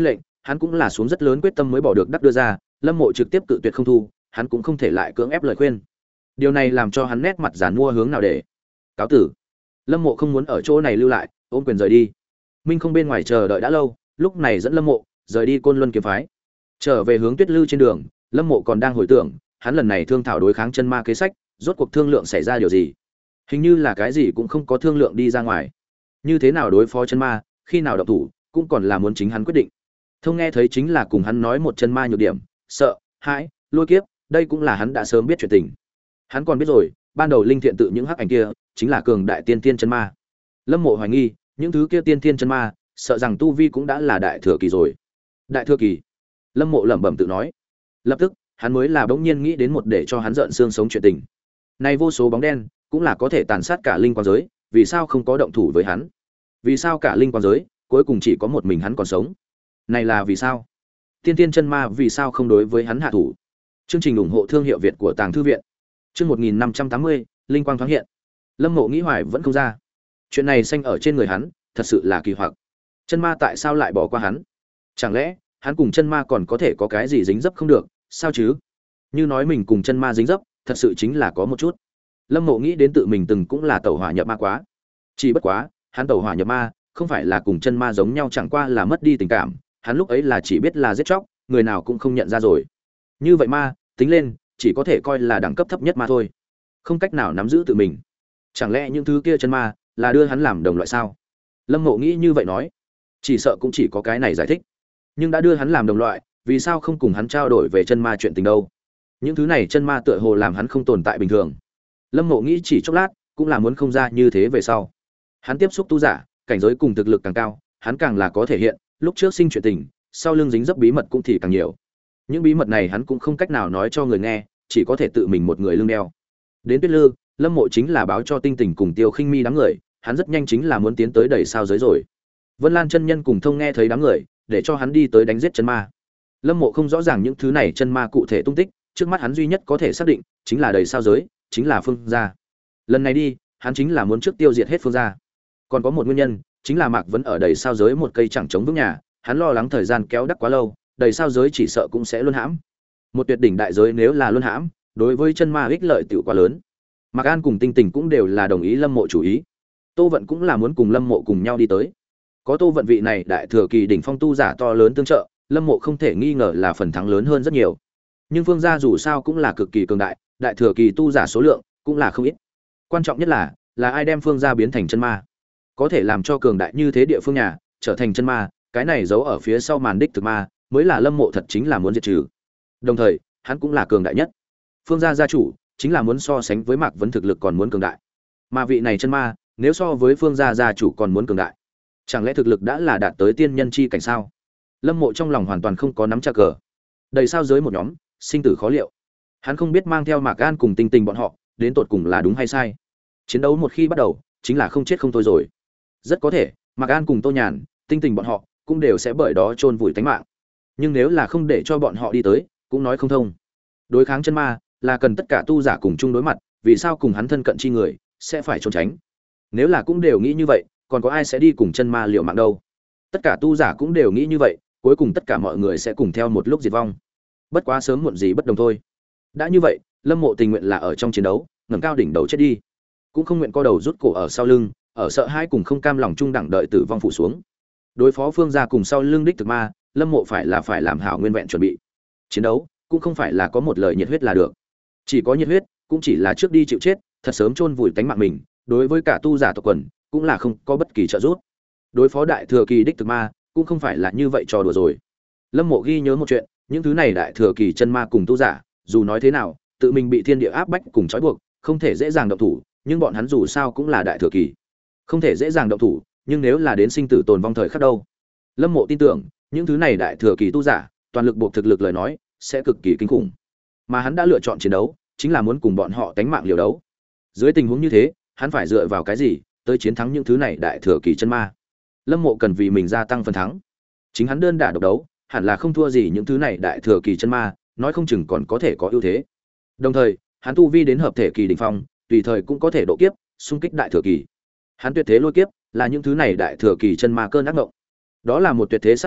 hắn cũng là xuống rất lớn quyết tâm mới bỏ được đắc đưa ra, Lâm Mộ trực tiếp cự tuyệt không thu, hắn cũng không thể lại cưỡng ép lời khuyên. Điều này làm cho hắn nét mặt giàn mua hướng nào để cáo tử. Lâm Mộ không muốn ở chỗ này lưu lại, ôm quyền rời đi. Minh không bên ngoài chờ đợi đã lâu, lúc này dẫn Lâm Mộ rời đi Côn Luân kiếm phái. Trở về hướng Tuyết Lư trên đường, Lâm Mộ còn đang hồi tưởng, hắn lần này thương thảo đối kháng chân ma kế sách, rốt cuộc thương lượng xảy ra điều gì? Hình như là cái gì cũng không có thương lượng đi ra ngoài. Như thế nào đối phó chân ma, khi nào động thủ, cũng còn là muốn chính hắn quyết định. Thông nghe thấy chính là cùng hắn nói một chân ma nhược điểm, sợ, hãi, lôi kiếp, đây cũng là hắn đã sớm biết chuyện tình. Hắn còn biết rồi, ban đầu linh thiện tự những hắc ảnh kia, chính là cường đại tiên tiên chân ma. Lâm Mộ hoài nghi, những thứ kia tiên tiên chân ma, sợ rằng tu vi cũng đã là đại thừa kỳ rồi. Đại thừa kỳ. Lâm Mộ lẩm bẩm tự nói. Lập tức, hắn mới là bỗng nhiên nghĩ đến một để cho hắn giận xương sống chuyện tình. Này vô số bóng đen, cũng là có thể tàn sát cả linh quang giới, vì sao không có động thủ với hắn? Vì sao cả linh quang giới, cuối cùng chỉ có một mình hắn còn sống? Này là vì sao? Tiên tiên chân ma vì sao không đối với hắn hạ thủ? Chương trình ủng hộ thương hiệu Việt của Tàng Thư viện. Chương một nghìn năm trăm tám mươi, linh quang thoáng hiện. Lâm Mộ nghĩ hoài vẫn không ra. Chuyện này xanh ở trên người hắn, thật sự là kỳ hoặc. Chân ma tại sao lại bỏ qua hắn? Chẳng lẽ hắn cùng chân ma còn có thể có cái gì dính dấp không được, sao chứ? Như nói mình cùng chân ma dính dấp, thật sự chính là có một chút. Lâm Mộ nghĩ đến tự mình từng cũng là tẩu hỏa nhập ma quá. Chỉ bất quá, hắn tẩu hỏa nhập ma, không phải là cùng chân ma giống nhau, chẳng qua là mất đi tình cảm, hắn lúc ấy là chỉ biết là giết chóc, người nào cũng không nhận ra rồi. Như vậy ma, tính lên, chỉ có thể coi là đẳng cấp thấp nhất ma thôi, không cách nào nắm giữ tự mình. Chẳng lẽ những thứ kia chân ma là đưa hắn làm đồng loại sao? Lâm Mộ nghĩ như vậy nói, chỉ sợ cũng chỉ có cái này giải thích. Nhưng đã đưa hắn làm đồng loại, vì sao không cùng hắn trao đổi về chân ma chuyện tình đâu? Những thứ này chân ma tựa hồ làm hắn không tồn tại bình thường. Lâm Mộ nghĩ chỉ chốc lát, cũng là muốn không ra như thế về sau. Hắn tiếp xúc tu giả, cảnh giới cùng thực lực càng cao, hắn càng là có thể hiện, lúc trước sinh chuyện tình, sau lưng dính dấp bí mật cũng thì càng nhiều. Những bí mật này hắn cũng không cách nào nói cho người nghe, chỉ có thể tự mình một người lưng đeo. Đến Tuyết Lư, Lâm Mộ chính là báo cho Tinh Tình cùng Tiêu Khinh Mi đám người, hắn rất nhanh chính là muốn tiến tới đẩy sao giới rồi. Vân Lan chân nhân cùng Thông nghe thấy đám người, để cho hắn đi tới đánh giết chân ma. Lâm Mộ không rõ ràng những thứ này chân ma cụ thể tung tích, trước mắt hắn duy nhất có thể xác định chính là đầy sao giới, chính là Phương gia. Lần này đi, hắn chính là muốn trước tiêu diệt hết Phương gia. Còn có một nguyên nhân, chính là Mạc Vấn ở đầy sao giới một cây chẳng chống vững nhà, hắn lo lắng thời gian kéo đắc quá lâu, đầy sao giới chỉ sợ cũng sẽ luân hãm. Một tuyệt đỉnh đại giới nếu là luân hãm, đối với chân ma ích lợi tiểu quá lớn. Mạc An cùng Tinh Tình cũng đều là đồng ý Lâm Mộ chủ ý. Tô Vận cũng là muốn cùng Lâm Mộ cùng nhau đi tới. Có Tô Vận vị này đại thừa kỳ đỉnh phong tu giả to lớn tương trợ, Lâm Mộ không thể nghi ngờ là phần thắng lớn hơn rất nhiều. Nhưng Phương gia dù sao cũng là cực kỳ cường đại, đại thừa kỳ tu giả số lượng cũng là không ít. Quan trọng nhất là là ai đem Phương gia biến thành chân ma, có thể làm cho cường đại như thế địa phương nhà trở thành chân ma, cái này giấu ở phía sau màn đích thực ma, mới là Lâm Mộ thật chính là muốn diệt trừ. Đồng thời, hắn cũng là cường đại nhất. Phương gia gia chủ chính là muốn so sánh với Mạc Vấn thực lực còn muốn cường đại. Mà vị này chân ma, nếu so với Phương gia gia chủ còn muốn cường đại, chẳng lẽ thực lực đã là đạt tới tiên nhân chi cảnh sao? Lâm Mộ trong lòng hoàn toàn không có nắm chắc cờ. Đầy sao giới một nhóm, sinh tử khó liệu. Hắn không biết mang theo Mạc An cùng Tinh Tình bọn họ, đến tột cùng là đúng hay sai. Chiến đấu một khi bắt đầu, chính là không chết không thôi rồi. Rất có thể, Mạc An cùng Tô Nhàn, Tinh Tình bọn họ cũng đều sẽ bởi đó chôn vùi tánh mạng. Nhưng nếu là không để cho bọn họ đi tới, cũng nói không thông. Đối kháng chân ma là cần tất cả tu giả cùng chung đối mặt, vì sao cùng hắn thân cận chi người sẽ phải trốn tránh? Nếu là cũng đều nghĩ như vậy, còn có ai sẽ đi cùng chân ma liều mạng đâu? Tất cả tu giả cũng đều nghĩ như vậy, cuối cùng tất cả mọi người sẽ cùng theo một lúc diệt vong. Bất quá sớm muộn gì bất đồng thôi. Đã như vậy, Lâm Mộ tình nguyện là ở trong chiến đấu, ngẩng cao đỉnh đầu chết đi, cũng không nguyện co đầu rút cổ ở sau lưng, ở sợ hai cùng không cam lòng chung đẳng đợi tử vong phủ xuống. Đối phó Phương gia cùng sau lưng đích thực ma, Lâm Mộ phải là phải làm hảo nguyên vẹn chuẩn bị. Chiến đấu cũng không phải là có một lời nhiệt huyết là được. Chỉ có nhiệt huyết, cũng chỉ là trước đi chịu chết, thật sớm chôn vùi tánh mạng mình, đối với cả tu giả tộc quần, cũng là không có bất kỳ trợ giúp. Đối phó đại thừa kỳ đích thực ma, cũng không phải là như vậy trò đùa rồi. Lâm Mộ ghi nhớ một chuyện, những thứ này đại thừa kỳ chân ma cùng tu giả, dù nói thế nào, tự mình bị thiên địa áp bách cùng trói buộc, không thể dễ dàng động thủ, nhưng bọn hắn dù sao cũng là đại thừa kỳ, không thể dễ dàng động thủ, nhưng nếu là đến sinh tử tồn vong thời khắc đâu. Lâm Mộ tin tưởng, những thứ này đại thừa kỳ tu giả, toàn lực buộc thực lực lời nói, sẽ cực kỳ kinh khủng. Mà hắn đã lựa chọn chiến đấu, chính là muốn cùng bọn họ tánh mạng liều đấu. Dưới tình huống như thế, hắn phải dựa vào cái gì tới chiến thắng những thứ này đại thừa kỳ chân ma? Lâm Mộ cần vì mình gia tăng phần thắng. Chính hắn đơn đả độc đấu, hẳn là không thua gì những thứ này đại thừa kỳ chân ma, nói không chừng còn có thể có ưu thế. Đồng thời, hắn tu vi đến hợp thể kỳ đỉnh phong, tùy thời cũng có thể độ kiếp, xung kích đại thừa kỳ. Hắn tuyệt thế lôi kiếp, là những thứ này đại thừa kỳ chân ma cơn ác ngộng. Đó là một tuyệt thế sát chiêu,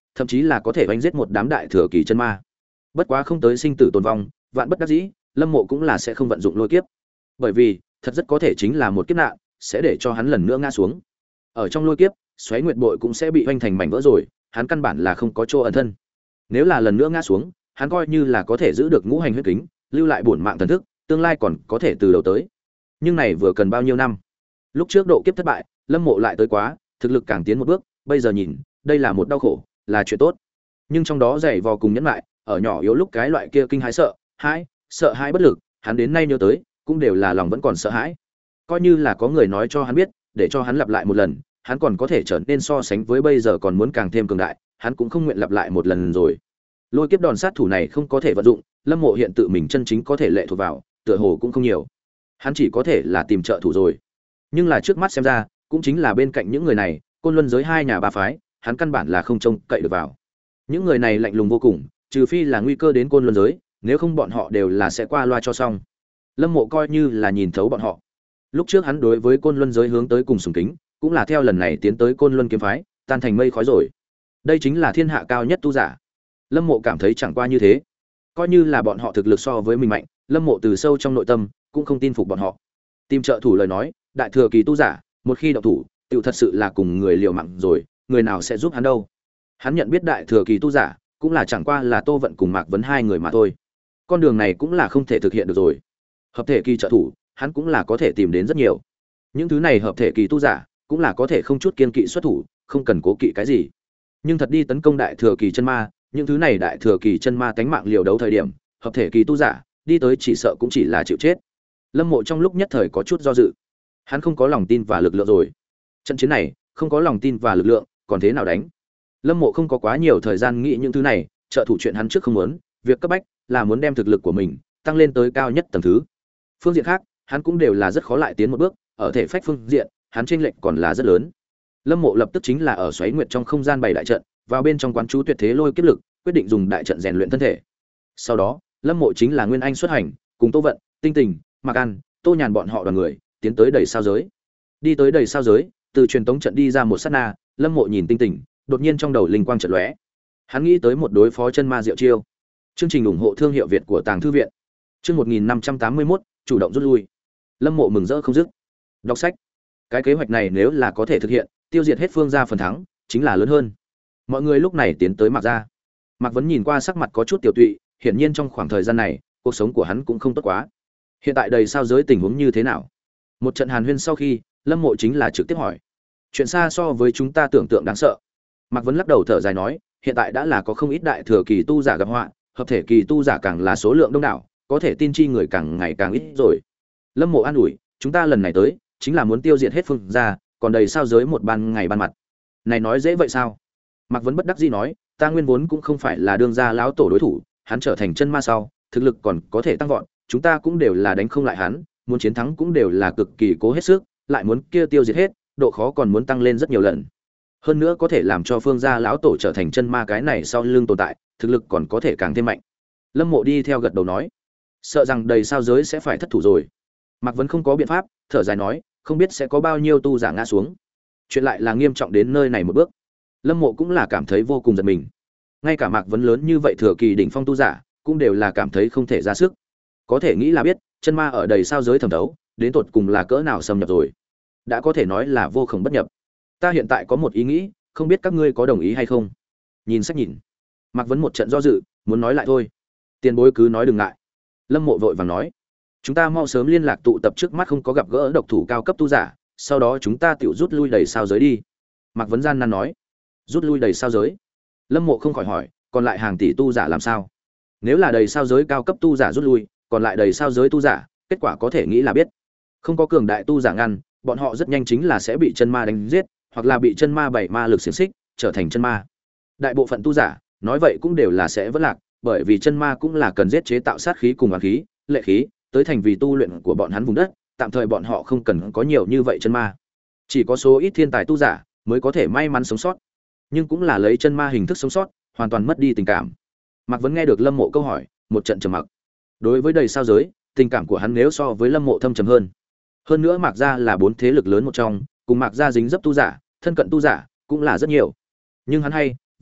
thậm chí là có thể đánh giết một đám đại thừa kỳ chân ma. Bất quá không tới sinh tử tồn vong, vạn bất đắc dĩ, Lâm Mộ cũng là sẽ không vận dụng lôi kiếp. Bởi vì, thật rất có thể chính là một kiếp nạn, sẽ để cho hắn lần nữa ngã xuống. Ở trong lôi kiếp, Xoáy Nguyệt Bội cũng sẽ bị hoành thành mảnh vỡ rồi, hắn căn bản là không có chỗ ẩn thân. Nếu là lần nữa ngã xuống, hắn coi như là có thể giữ được ngũ hành huyết kính, lưu lại bổn mạng thần thức, tương lai còn có thể từ đầu tới. Nhưng này vừa cần bao nhiêu năm? Lúc trước độ kiếp thất bại, Lâm Mộ lại tới quá, thực lực càng tiến một bước, bây giờ nhìn, đây là một đau khổ, là chuyện tốt. Nhưng trong đó dày vò cùng nhẫn lại, ở nhỏ yếu lúc cái loại kia kinh hãi sợ, hãi, sợ hãi bất lực, hắn đến nay nhớ tới, cũng đều là lòng vẫn còn sợ hãi. Coi như là có người nói cho hắn biết, để cho hắn lặp lại một lần, hắn còn có thể trở nên so sánh với bây giờ còn muốn càng thêm cường đại, hắn cũng không nguyện lặp lại một lần rồi. Lôi kiếp đòn sát thủ này không có thể vận dụng, Lâm Mộ hiện tự mình chân chính có thể lệ thuộc vào, tựa hồ cũng không nhiều. Hắn chỉ có thể là tìm trợ thủ rồi. Nhưng là trước mắt xem ra, cũng chính là bên cạnh những người này, Côn Luân giới hai nhà ba phái, hắn căn bản là không trông cậy được vào. Những người này lạnh lùng vô cùng, trừ phi là nguy cơ đến Côn Luân giới, nếu không bọn họ đều là sẽ qua loa cho xong. Lâm Mộ coi như là nhìn thấu bọn họ. Lúc trước hắn đối với Côn Luân giới hướng tới cùng sùng kính, cũng là theo lần này tiến tới Côn Luân kiếm phái, tan thành mây khói rồi. Đây chính là thiên hạ cao nhất tu giả. Lâm Mộ cảm thấy chẳng qua như thế. Coi như là bọn họ thực lực so với mình mạnh, Lâm Mộ từ sâu trong nội tâm cũng không tin phục bọn họ. Tìm trợ thủ lời nói, đại thừa kỳ tu giả, một khi động thủ, tiểu thật sự là cùng người liều mạng rồi, người nào sẽ giúp hắn đâu? Hắn nhận biết đại thừa kỳ tu giả, cũng là chẳng qua là Tô Vận cùng Mạc Vấn hai người mà thôi. Con đường này cũng là không thể thực hiện được rồi. Hợp thể kỳ trợ thủ, hắn cũng là có thể tìm đến rất nhiều. Những thứ này hợp thể kỳ tu giả, cũng là có thể không chút kiên kỵ xuất thủ, không cần cố kỵ cái gì. Nhưng thật đi tấn công đại thừa kỳ chân ma, những thứ này đại thừa kỳ chân ma tánh mạng liều đấu thời điểm, hợp thể kỳ tu giả, đi tới chỉ sợ cũng chỉ là chịu chết. Lâm Mộ trong lúc nhất thời có chút do dự. Hắn không có lòng tin và lực lượng rồi. Trận chiến này, không có lòng tin và lực lượng, còn thế nào đánh? Lâm Mộ không có quá nhiều thời gian nghĩ những thứ này, trợ thủ chuyện hắn trước không muốn, việc cấp bách là muốn đem thực lực của mình tăng lên tới cao nhất tầng thứ. Phương diện khác, hắn cũng đều là rất khó lại tiến một bước, ở thể phách phương diện, hắn chênh lệch còn là rất lớn. Lâm Mộ lập tức chính là ở Xoáy Nguyệt trong không gian bày đại trận, vào bên trong quán chú tuyệt thế lôi kiếp lực, quyết định dùng đại trận rèn luyện thân thể. Sau đó, Lâm Mộ chính là Nguyên Anh xuất hành, cùng Tô Vận, Tinh Tình, Mạc An, Tô Nhàn bọn họ đoàn người, tiến tới đầy sao giới. Đi tới đầy sao giới, từ truyền tống trận đi ra một sát na, Lâm Mộ nhìn Tinh Tình, đột nhiên trong đầu linh quang chợt lóe. Hắn nghĩ tới một đối phó chân ma diệu chiêu. Chương trình ủng hộ thương hiệu Việt của Tàng thư viện. Chương một nghìn năm trăm tám mươi mốt, chủ động rút lui. Lâm Mộ mừng rỡ không dứt. Đọc sách. Cái kế hoạch này nếu là có thể thực hiện, tiêu diệt hết Phương gia phần thắng, chính là lớn hơn. Mọi người lúc này tiến tới Mạc gia. Mạc Vấn nhìn qua sắc mặt có chút tiểu tụy, hiển nhiên trong khoảng thời gian này, cuộc sống của hắn cũng không tốt quá. Hiện tại đầy sao giới tình huống như thế nào? Một trận hàn huyên sau khi, Lâm Mộ chính là trực tiếp hỏi. Chuyện xa so với chúng ta tưởng tượng đáng sợ. Mạc Vấn lắc đầu thở dài nói, hiện tại đã là có không ít đại thừa kỳ tu giả gặp họa, hợp thể kỳ tu giả càng là số lượng đông đảo, có thể tin chi người càng ngày càng ít rồi. Lâm Mộ an ủi, chúng ta lần này tới, chính là muốn tiêu diệt hết Phương gia, còn đầy sao giới một ban ngày ban mặt. Này nói dễ vậy sao? Mạc Vấn bất đắc dĩ nói, ta nguyên vốn cũng không phải là đương gia lão tổ đối thủ, hắn trở thành chân ma sau, thực lực còn có thể tăng vọt, chúng ta cũng đều là đánh không lại hắn, muốn chiến thắng cũng đều là cực kỳ cố hết sức, lại muốn kia tiêu diệt hết, độ khó còn muốn tăng lên rất nhiều lần. Hơn nữa có thể làm cho Phương gia lão tổ trở thành chân ma cái này sau lưng tồn tại, thực lực còn có thể càng thêm mạnh. Lâm Mộ đi theo gật đầu nói, sợ rằng đầy sao giới sẽ phải thất thủ rồi. Mạc Vấn không có biện pháp, thở dài nói, không biết sẽ có bao nhiêu tu giả ngã xuống. Chuyện lại là nghiêm trọng đến nơi này một bước. Lâm Mộ cũng là cảm thấy vô cùng giật mình. Ngay cả Mạc Vấn lớn như vậy thừa kỳ đỉnh phong tu giả, cũng đều là cảm thấy không thể ra sức. Có thể nghĩ là biết, chân ma ở đầy sao giới thẩm thấu, đến tột cùng là cỡ nào xâm nhập rồi. Đã có thể nói là vô cùng bất nhập. Ta hiện tại có một ý nghĩ, không biết các ngươi có đồng ý hay không? Nhìn sách nhìn. Mạc Vấn một trận do dự, muốn nói lại thôi. Tiền bối cứ nói đừng ngại. Lâm Mộ vội vàng nói, chúng ta mau sớm liên lạc tụ tập trước mắt không có gặp gỡ độc thủ cao cấp tu giả, sau đó chúng ta tiểu rút lui đầy sao giới đi. Mạc Vấn gian nan nói, rút lui đầy sao giới. Lâm Mộ không khỏi hỏi, còn lại hàng tỷ tu giả làm sao? Nếu là đầy sao giới cao cấp tu giả rút lui, còn lại đầy sao giới tu giả, kết quả có thể nghĩ là biết. Không có cường đại tu giả ngăn, bọn họ rất nhanh chính là sẽ bị chân ma đánh giết, hoặc là bị chân ma bảy ma lực xiển xích, trở thành chân ma. Đại bộ phận tu giả, nói vậy cũng đều là sẽ vỡ lạc, bởi vì chân ma cũng là cần giết chế tạo sát khí cùng oán khí, lệ khí, tới thành vì tu luyện của bọn hắn vùng đất, tạm thời bọn họ không cần có nhiều như vậy chân ma. Chỉ có số ít thiên tài tu giả mới có thể may mắn sống sót, nhưng cũng là lấy chân ma hình thức sống sót, hoàn toàn mất đi tình cảm. Mạc Vấn nghe được Lâm Mộ câu hỏi, một trận trầm mặc. Đối với đầy sao giới, tình cảm của hắn nếu so với Lâm Mộ thâm trầm hơn. Hơn nữa Mạc gia là bốn thế lực lớn một trong, cùng Mạc gia dính dấp tu giả, thân cận tu giả cũng là rất nhiều. Nhưng hắn hay vẫn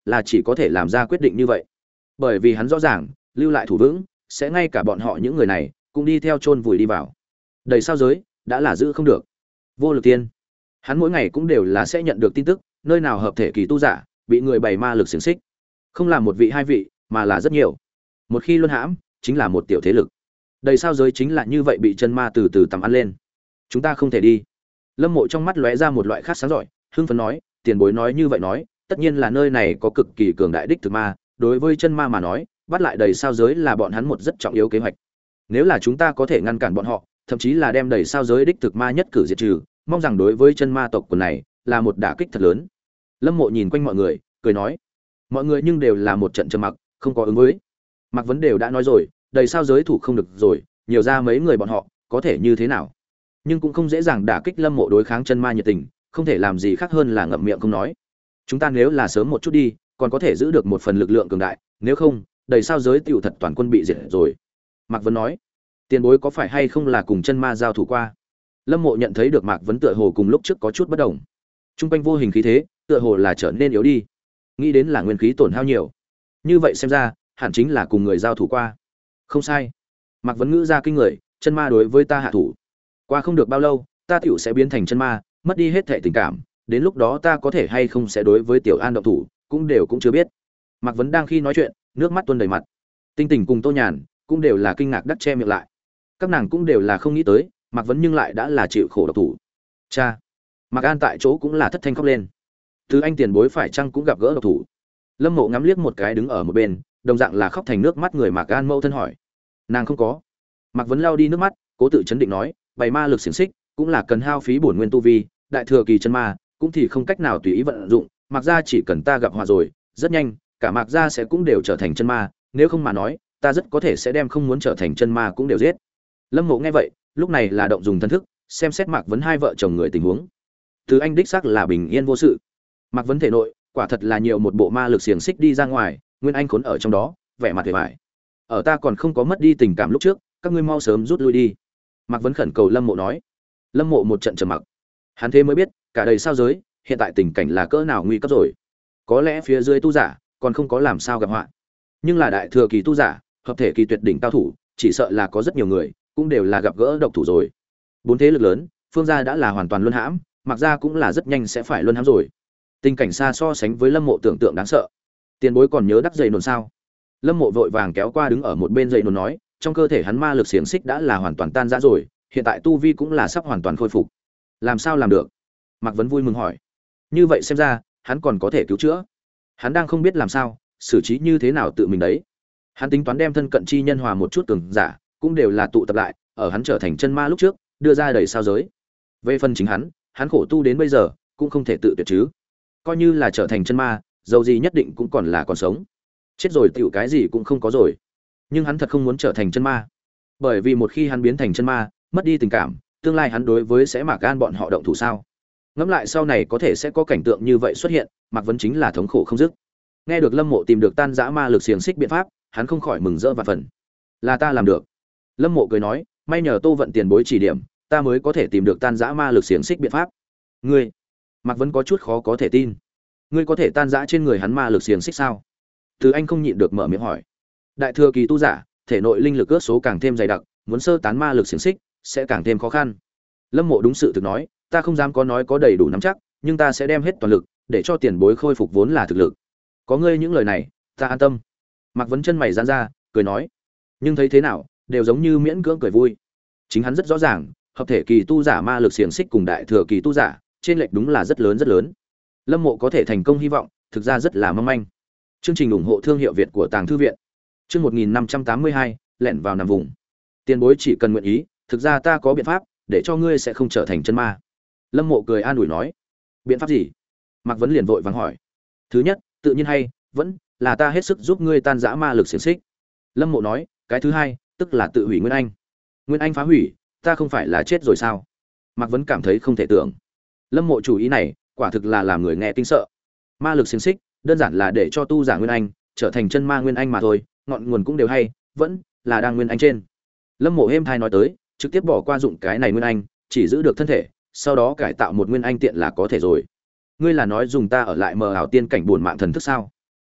là chỉ có thể làm ra quyết định như vậy. Bởi vì hắn rõ ràng, lưu lại thủ vững, sẽ ngay cả bọn họ những người này cũng đi theo chôn vùi đi vào. Đầy sao giới đã là giữ không được. Vô Lực Tiên, hắn mỗi ngày cũng đều là sẽ nhận được tin tức, nơi nào hợp thể kỳ tu giả bị người bày ma lực xiển xích, không là một vị hai vị, mà là rất nhiều. Một khi luân hãm, chính là một tiểu thế lực. Đầy sao giới chính là như vậy bị chân ma từ từ tầm ăn lên. Chúng ta không thể đi. Lâm Mộ trong mắt lóe ra một loại khác sáng giỏi, hưng phấn nói, tiền bối nói như vậy nói, tất nhiên là nơi này có cực kỳ cường đại đích thực ma, đối với chân ma mà nói, bắt lại đầy sao giới là bọn hắn một rất trọng yếu kế hoạch. Nếu là chúng ta có thể ngăn cản bọn họ, thậm chí là đem đầy sao giới đích thực ma nhất cử diệt trừ, mong rằng đối với chân ma tộc quần này là một đả kích thật lớn. Lâm Mộ nhìn quanh mọi người, cười nói, mọi người nhưng đều là một trận trầm mặc, không có ứng với. Mạc Vấn đều đã nói rồi, đầy sao giới thủ không được rồi, nhiều ra mấy người bọn họ, có thể như thế nào? Nhưng cũng không dễ dàng đả kích Lâm Mộ đối kháng chân ma nhiệt tình, không thể làm gì khác hơn là ngậm miệng không nói. Chúng ta nếu là sớm một chút đi, còn có thể giữ được một phần lực lượng cường đại, nếu không, đầy sao giới tiểu thật toàn quân bị diệt rồi. Mạc Vấn nói, tiền bối có phải hay không là cùng chân ma giao thủ qua? Lâm Mộ nhận thấy được Mạc Vấn tựa hồ cùng lúc trước có chút bất đồng. Trung quanh vô hình khí thế, tựa hồ là trở nên yếu đi. Nghĩ đến là nguyên khí tổn hao nhiều. Như vậy xem ra, hẳn chính là cùng người giao thủ qua. Không sai. Mạc Vấn ngữ ra kinh người, chân ma đối với ta hạ thủ. Qua không được bao lâu, ta tiểu sẽ biến thành chân ma, mất đi hết thể tình cảm, đến lúc đó ta có thể hay không sẽ đối với Tiểu An động thủ, cũng đều cũng chưa biết. Mạc Vấn đang khi nói chuyện, nước mắt tuôn đầy mặt. Tinh Tình cùng Tô Nhàn cũng đều là kinh ngạc đắc che miệng lại. Các nàng cũng đều là không nghĩ tới, Mạc Vấn nhưng lại đã là chịu khổ độc thủ. Cha. Mạc An tại chỗ cũng là thất thanh khóc lên. Từ anh tiền bối phải chăng cũng gặp gỡ độc thủ? Lâm Mộ ngắm liếc một cái đứng ở một bên, đồng dạng là khóc thành nước mắt người Mạc An mâu thân hỏi. Nàng không có. Mạc Vấn lau đi nước mắt, cố tự chấn định nói, bày ma lực xiển xích cũng là cần hao phí bổn nguyên tu vi, đại thừa kỳ chân ma cũng thì không cách nào tùy ý vận dụng, Mạc gia chỉ cần ta gặp họa rồi, rất nhanh, cả Mạc gia sẽ cũng đều trở thành chân ma, nếu không mà nói, ta rất có thể sẽ đem không muốn trở thành chân ma cũng đều giết. Lâm Mộ nghe vậy, lúc này là động dùng thân thức, xem xét Mạc Vấn hai vợ chồng người tình huống. Từ anh đích xác là bình yên vô sự. Mạc Vấn thể nội, quả thật là nhiều một bộ ma lực xiềng xích đi ra ngoài, nguyên anh khốn ở trong đó, vẻ mặt vẻ vải. Ở ta còn không có mất đi tình cảm lúc trước, các ngươi mau sớm rút lui đi. Mạc Vấn khẩn cầu Lâm Mộ nói. Lâm Mộ một trận trầm mặc. Hắn thế mới biết, cả đời sao giới, hiện tại tình cảnh là cỡ nào nguy cấp rồi. Có lẽ phía dưới tu giả còn không có làm sao gặp họa, nhưng là đại thừa kỳ tu giả, hợp thể kỳ tuyệt đỉnh cao thủ, chỉ sợ là có rất nhiều người cũng đều là gặp gỡ độc thủ rồi. Bốn thế lực lớn, Phương gia đã là hoàn toàn luân hãm, Mạc gia cũng là rất nhanh sẽ phải luân hãm rồi. Tình cảnh xa so sánh với Lâm Mộ tưởng tượng đáng sợ. Tiền bối còn nhớ đắc dây nồn sao? Lâm Mộ vội vàng kéo qua đứng ở một bên dây nồn nói, trong cơ thể hắn ma lực xiềng xích đã là hoàn toàn tan rã rồi, hiện tại tu vi cũng là sắp hoàn toàn khôi phục. Làm sao làm được? Mạc Vấn vui mừng hỏi. Như vậy xem ra, hắn còn có thể cứu chữa. Hắn đang không biết làm sao, xử trí như thế nào tự mình đấy. Hắn tính toán đem thân cận chi nhân hòa một chút cường giả, cũng đều là tụ tập lại, ở hắn trở thành chân ma lúc trước, đưa ra đầy sao giới. Về phần chính hắn, hắn khổ tu đến bây giờ, cũng không thể tự tuyệt chứ. Coi như là trở thành chân ma, dầu gì nhất định cũng còn là còn sống. Chết rồi tiểu cái gì cũng không có rồi. Nhưng hắn thật không muốn trở thành chân ma. Bởi vì một khi hắn biến thành chân ma, mất đi tình cảm, tương lai hắn đối với sẽ Mạc Gan bọn họ động thủ sao? Ngẫm lại sau này có thể sẽ có cảnh tượng như vậy xuất hiện, Mạc Vấn chính là thống khổ không dứt. Nghe được Lâm Mộ tìm được tan rã ma lực xiềng xích biện pháp, hắn không khỏi mừng rỡ và phần. Là ta làm được. Lâm Mộ cười nói, may nhờ Tô Vận tiền bối chỉ điểm, ta mới có thể tìm được tan rã ma lực xiềng xích biện pháp. Ngươi? Mạc Vấn có chút khó có thể tin. Ngươi có thể tan rã trên người hắn ma lực xiềng xích sao? Từ anh không nhịn được mở miệng hỏi. Đại thừa kỳ tu giả, thể nội linh lực ước số càng thêm dày đặc, muốn sơ tán ma lực xiềng xích sẽ càng thêm khó khăn. Lâm Mộ đúng sự thực nói, ta không dám có nói có đầy đủ nắm chắc, nhưng ta sẽ đem hết toàn lực để cho tiền bối khôi phục vốn là thực lực. Có ngươi những lời này, ta an tâm. Mạc Vấn chân mày giãn ra, cười nói, nhưng thấy thế nào, đều giống như miễn cưỡng cười vui. Chính hắn rất rõ ràng, hợp thể kỳ tu giả ma lực xiềng xích cùng đại thừa kỳ tu giả, trên lệch đúng là rất lớn rất lớn. Lâm Mộ có thể thành công hy vọng, thực ra rất là mong manh. Chương trình ủng hộ thương hiệu Việt của Tàng Thư viện. Chương một nghìn năm trăm tám mươi hai, lẻn vào nằm vùng. Tiền bối chỉ cần nguyện ý, thực ra ta có biện pháp để cho ngươi sẽ không trở thành chân ma. Lâm Mộ cười an ủi nói. Biện pháp gì? Mạc Vấn liền vội vàng hỏi. Thứ nhất, tự nhiên hay, vẫn là ta hết sức giúp ngươi tan rã ma lực xiềng xích. Lâm Mộ nói, cái thứ hai, tức là tự hủy Nguyên Anh. Nguyên Anh phá hủy, ta không phải là chết rồi sao? Mạc Vấn cảm thấy không thể tưởng. Lâm Mộ chủ ý này, quả thực là làm người nghe kinh sợ. Ma lực xiềng xích, đơn giản là để cho tu giả Nguyên Anh trở thành chân ma Nguyên Anh mà thôi, ngọn nguồn cũng đều hay, vẫn là đang Nguyên Anh trên. Lâm Mộ êm thai nói tới, trực tiếp bỏ qua dụng cái này Nguyên Anh, chỉ giữ được thân thể, sau đó cải tạo một Nguyên Anh tiện là có thể rồi. Ngươi là nói dùng ta ở lại mờ ảo tiên cảnh buồn mạng thần thức sao?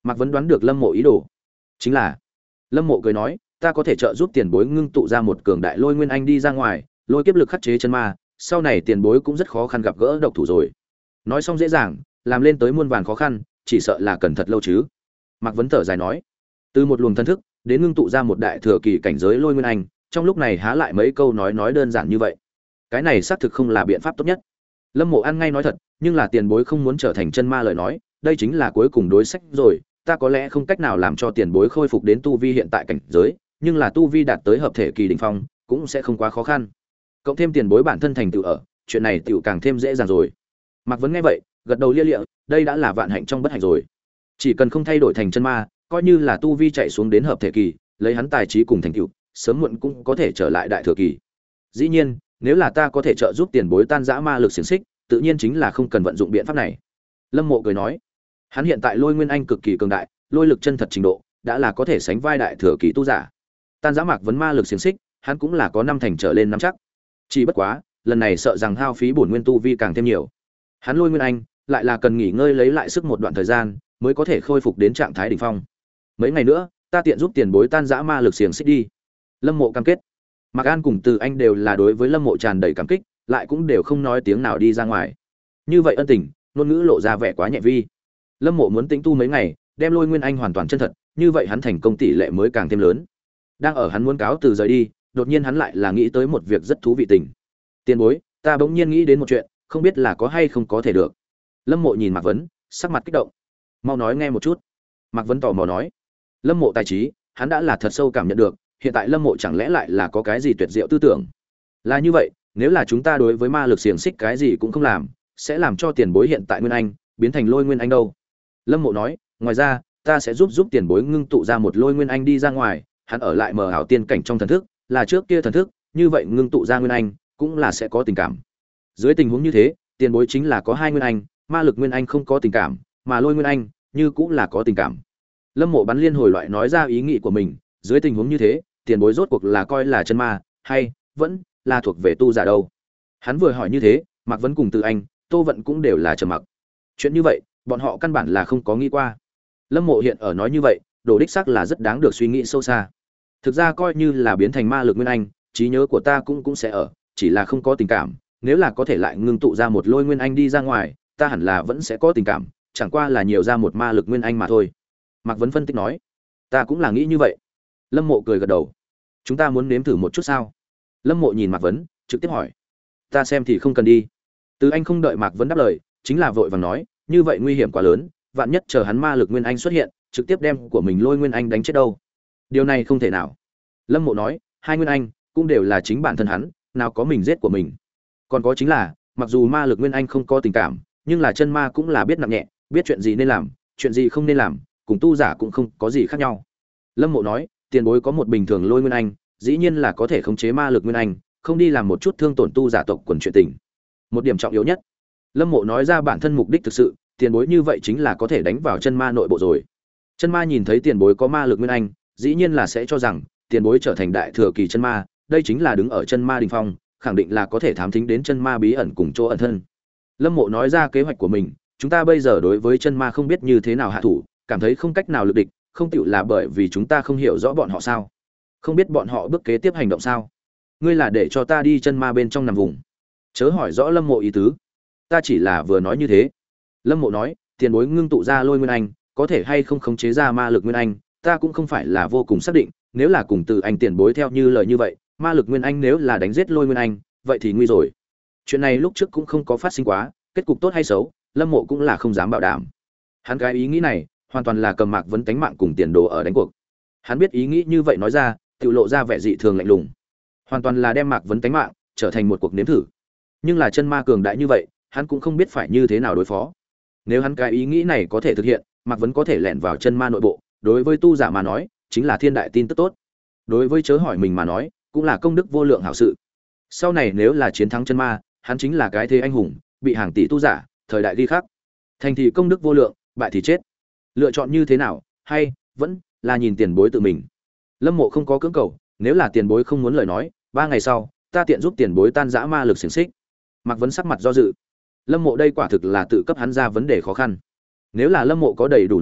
Mạc Vấn đoán được Lâm Mộ ý đồ. Chính là, Lâm Mộ cười nói, ta có thể trợ giúp tiền bối ngưng tụ ra một cường đại lôi nguyên anh đi ra ngoài, lôi kiếp lực khắc chế chân ma, sau này tiền bối cũng rất khó khăn gặp gỡ độc thủ rồi. Nói xong dễ dàng, làm lên tới muôn vàn khó khăn, chỉ sợ là cần thật lâu chứ. Mạc Vấn thở dài nói, từ một luồng thân thức đến ngưng tụ ra một đại thừa kỳ cảnh giới lôi nguyên anh, trong lúc này há lại mấy câu nói nói đơn giản như vậy. Cái này xác thực không là biện pháp tốt nhất. Lâm Mộ ăn ngay nói thật, nhưng là tiền bối không muốn trở thành chân ma lời nói, đây chính là cuối cùng đối sách rồi, ta có lẽ không cách nào làm cho tiền bối khôi phục đến tu vi hiện tại cảnh giới, nhưng là tu vi đạt tới hợp thể kỳ đỉnh phong, cũng sẽ không quá khó khăn. Cộng thêm tiền bối bản thân thành tựu ở, chuyện này tựu càng thêm dễ dàng rồi. Mạc Vấn nghe vậy, gật đầu lia lịa, đây đã là vạn hạnh trong bất hạnh rồi. Chỉ cần không thay đổi thành chân ma, coi như là tu vi chạy xuống đến hợp thể kỳ, lấy hắn tài trí cùng thành tựu, sớm muộn cũng có thể trở lại đại thừa kỳ. Dĩ nhiên, nếu là ta có thể trợ giúp tiền bối tan rã ma lực xiển xích, tự nhiên chính là không cần vận dụng biện pháp này. Lâm Mộ cười nói, hắn hiện tại lôi nguyên anh cực kỳ cường đại, lôi lực chân thật trình độ đã là có thể sánh vai đại thừa kỳ tu giả. Tan rã Mạc Vấn ma lực xiển xích, hắn cũng là có năm thành trở lên nắm chắc. Chỉ bất quá, lần này sợ rằng hao phí bổn nguyên tu vi càng thêm nhiều. Hắn lôi nguyên anh lại là cần nghỉ ngơi lấy lại sức một đoạn thời gian, mới có thể khôi phục đến trạng thái đỉnh phong. Mấy ngày nữa, ta tiện giúp tiền bối tan rã ma lực xiển xích đi. Lâm Mộ cam kết. Mạc An cùng Từ Anh đều là đối với Lâm Mộ tràn đầy cảm kích, lại cũng đều không nói tiếng nào đi ra ngoài. Như vậy ân tình, ngôn ngữ lộ ra vẻ quá nhẹ vi. Lâm Mộ muốn tĩnh tu mấy ngày, đem lôi nguyên anh hoàn toàn chân thật, như vậy hắn thành công tỷ lệ mới càng thêm lớn. Đang ở hắn muốn cáo từ rời đi, đột nhiên hắn lại là nghĩ tới một việc rất thú vị tình. Tiền bối, ta bỗng nhiên nghĩ đến một chuyện, không biết là có hay không có thể được. Lâm Mộ nhìn Mạc Vấn, sắc mặt kích động. Mau nói nghe một chút. Mạc Vấn tò mò nói. Lâm Mộ tài trí, hắn đã là thật sâu cảm nhận được, hiện tại Lâm Mộ chẳng lẽ lại là có cái gì tuyệt diệu tư tưởng. Là như vậy, nếu là chúng ta đối với ma lực xiềng xích cái gì cũng không làm, sẽ làm cho tiền bối hiện tại nguyên anh biến thành lôi nguyên anh đâu. Lâm Mộ nói, ngoài ra, ta sẽ giúp giúp tiền bối ngưng tụ ra một lôi nguyên anh đi ra ngoài, hắn ở lại mờ ảo tiên cảnh trong thần thức, là trước kia thần thức, như vậy ngưng tụ ra nguyên anh cũng là sẽ có tình cảm. Dưới tình huống như thế, tiền bối chính là có hai nguyên anh, ma lực nguyên anh không có tình cảm, mà lôi nguyên anh như cũng là có tình cảm. Lâm Mộ bắn liên hồi loại nói ra ý nghĩ của mình, dưới tình huống như thế, tiền bối rốt cuộc là coi là chân ma, hay vẫn là thuộc về tu giả đâu. Hắn vừa hỏi như thế, Mạc Vấn cùng Từ Anh, Tô Vận cũng đều là trầm mặc. Chuyện như vậy, bọn họ căn bản là không có nghĩ qua. Lâm Mộ hiện ở nói như vậy, đồ đích xác là rất đáng được suy nghĩ sâu xa. Thực ra coi như là biến thành ma lực nguyên anh, trí nhớ của ta cũng cũng sẽ ở, chỉ là không có tình cảm, nếu là có thể lại ngưng tụ ra một lôi nguyên anh đi ra ngoài, ta hẳn là vẫn sẽ có tình cảm, chẳng qua là nhiều ra một ma lực nguyên anh mà thôi. Mạc Vấn phân tích nói, ta cũng là nghĩ như vậy. Lâm Mộ cười gật đầu. Chúng ta muốn nếm thử một chút sao? Lâm Mộ nhìn Mạc Vấn, trực tiếp hỏi. Ta xem thì không cần đi. Từ Anh không đợi Mạc Vấn đáp lời, chính là vội vàng nói, như vậy nguy hiểm quá lớn, vạn nhất chờ hắn ma lực nguyên anh xuất hiện, trực tiếp đem của mình lôi nguyên anh đánh chết đâu. Điều này không thể nào. Lâm Mộ nói, hai nguyên anh cũng đều là chính bản thân hắn, nào có mình giết của mình. Còn có chính là, mặc dù ma lực nguyên anh không có tình cảm, nhưng là chân ma cũng là biết nặng nhẹ, biết chuyện gì nên làm, chuyện gì không nên làm, cùng tu giả cũng không có gì khác nhau. Lâm Mộ nói, tiền bối có một bình thường lôi nguyên anh, dĩ nhiên là có thể khống chế ma lực nguyên anh, không đi làm một chút thương tổn tu giả tộc quần chuyện tình. Một điểm trọng yếu nhất. Lâm Mộ nói ra bản thân mục đích thực sự, tiền bối như vậy chính là có thể đánh vào chân ma nội bộ rồi. Chân ma nhìn thấy tiền bối có ma lực nguyên anh, dĩ nhiên là sẽ cho rằng tiền bối trở thành đại thừa kỳ chân ma, đây chính là đứng ở chân ma đỉnh phong, khẳng định là có thể thám thính đến chân ma bí ẩn cùng chỗ ẩn thân. Lâm Mộ nói ra kế hoạch của mình, chúng ta bây giờ đối với chân ma không biết như thế nào hạ thủ, cảm thấy không cách nào lực địch, không tựu là bởi vì chúng ta không hiểu rõ bọn họ sao? Không biết bọn họ bước kế tiếp hành động sao? Ngươi là để cho ta đi chân ma bên trong nằm vùng? Chớ hỏi rõ Lâm Mộ ý tứ. Ta chỉ là vừa nói như thế. Lâm Mộ nói, tiền bối ngưng tụ ra lôi nguyên anh, có thể hay không khống chế ra ma lực nguyên anh, ta cũng không phải là vô cùng xác định, nếu là cùng Từ Anh tiền bối theo như lời như vậy, ma lực nguyên anh nếu là đánh giết lôi nguyên anh, vậy thì nguy rồi. Chuyện này lúc trước cũng không có phát sinh quá, kết cục tốt hay xấu, Lâm Mộ cũng là không dám bảo đảm. Hắn cái ý nghĩ này, hoàn toàn là cầm Mạc Vấn tánh mạng cùng tiền đồ ở đánh cuộc. Hắn biết ý nghĩ như vậy nói ra, tự lộ ra vẻ dị thường lạnh lùng. Hoàn toàn là đem Mạc Vấn tánh mạng trở thành một cuộc nếm thử. Nhưng là chân ma cường đại như vậy, hắn cũng không biết phải như thế nào đối phó. Nếu hắn cái ý nghĩ này có thể thực hiện, Mạc Vấn có thể lẻn vào chân ma nội bộ, đối với tu giả mà nói, chính là thiên đại tin tức tốt. Đối với chớ hỏi mình mà nói, cũng là công đức vô lượng hảo sự. Sau này nếu là chiến thắng chân ma, hắn chính là cái thế anh hùng, bị hàng tỷ tu giả, thời đại ghi khắc. Thành thì công đức vô lượng, bại thì chết. Lựa chọn như thế nào, hay vẫn là nhìn tiền bối tự mình. Lâm Mộ không có cưỡng cầu, nếu là tiền bối không muốn lời nói, ba ngày sau, ta tiện giúp tiền bối tan rã ma lực xiển xích. Mạc Vấn sắc mặt do dự. Lâm Mộ đây quả thực là tự cấp hắn ra vấn đề khó khăn. Nếu là Lâm Mộ có đầy đủ nắm chắc,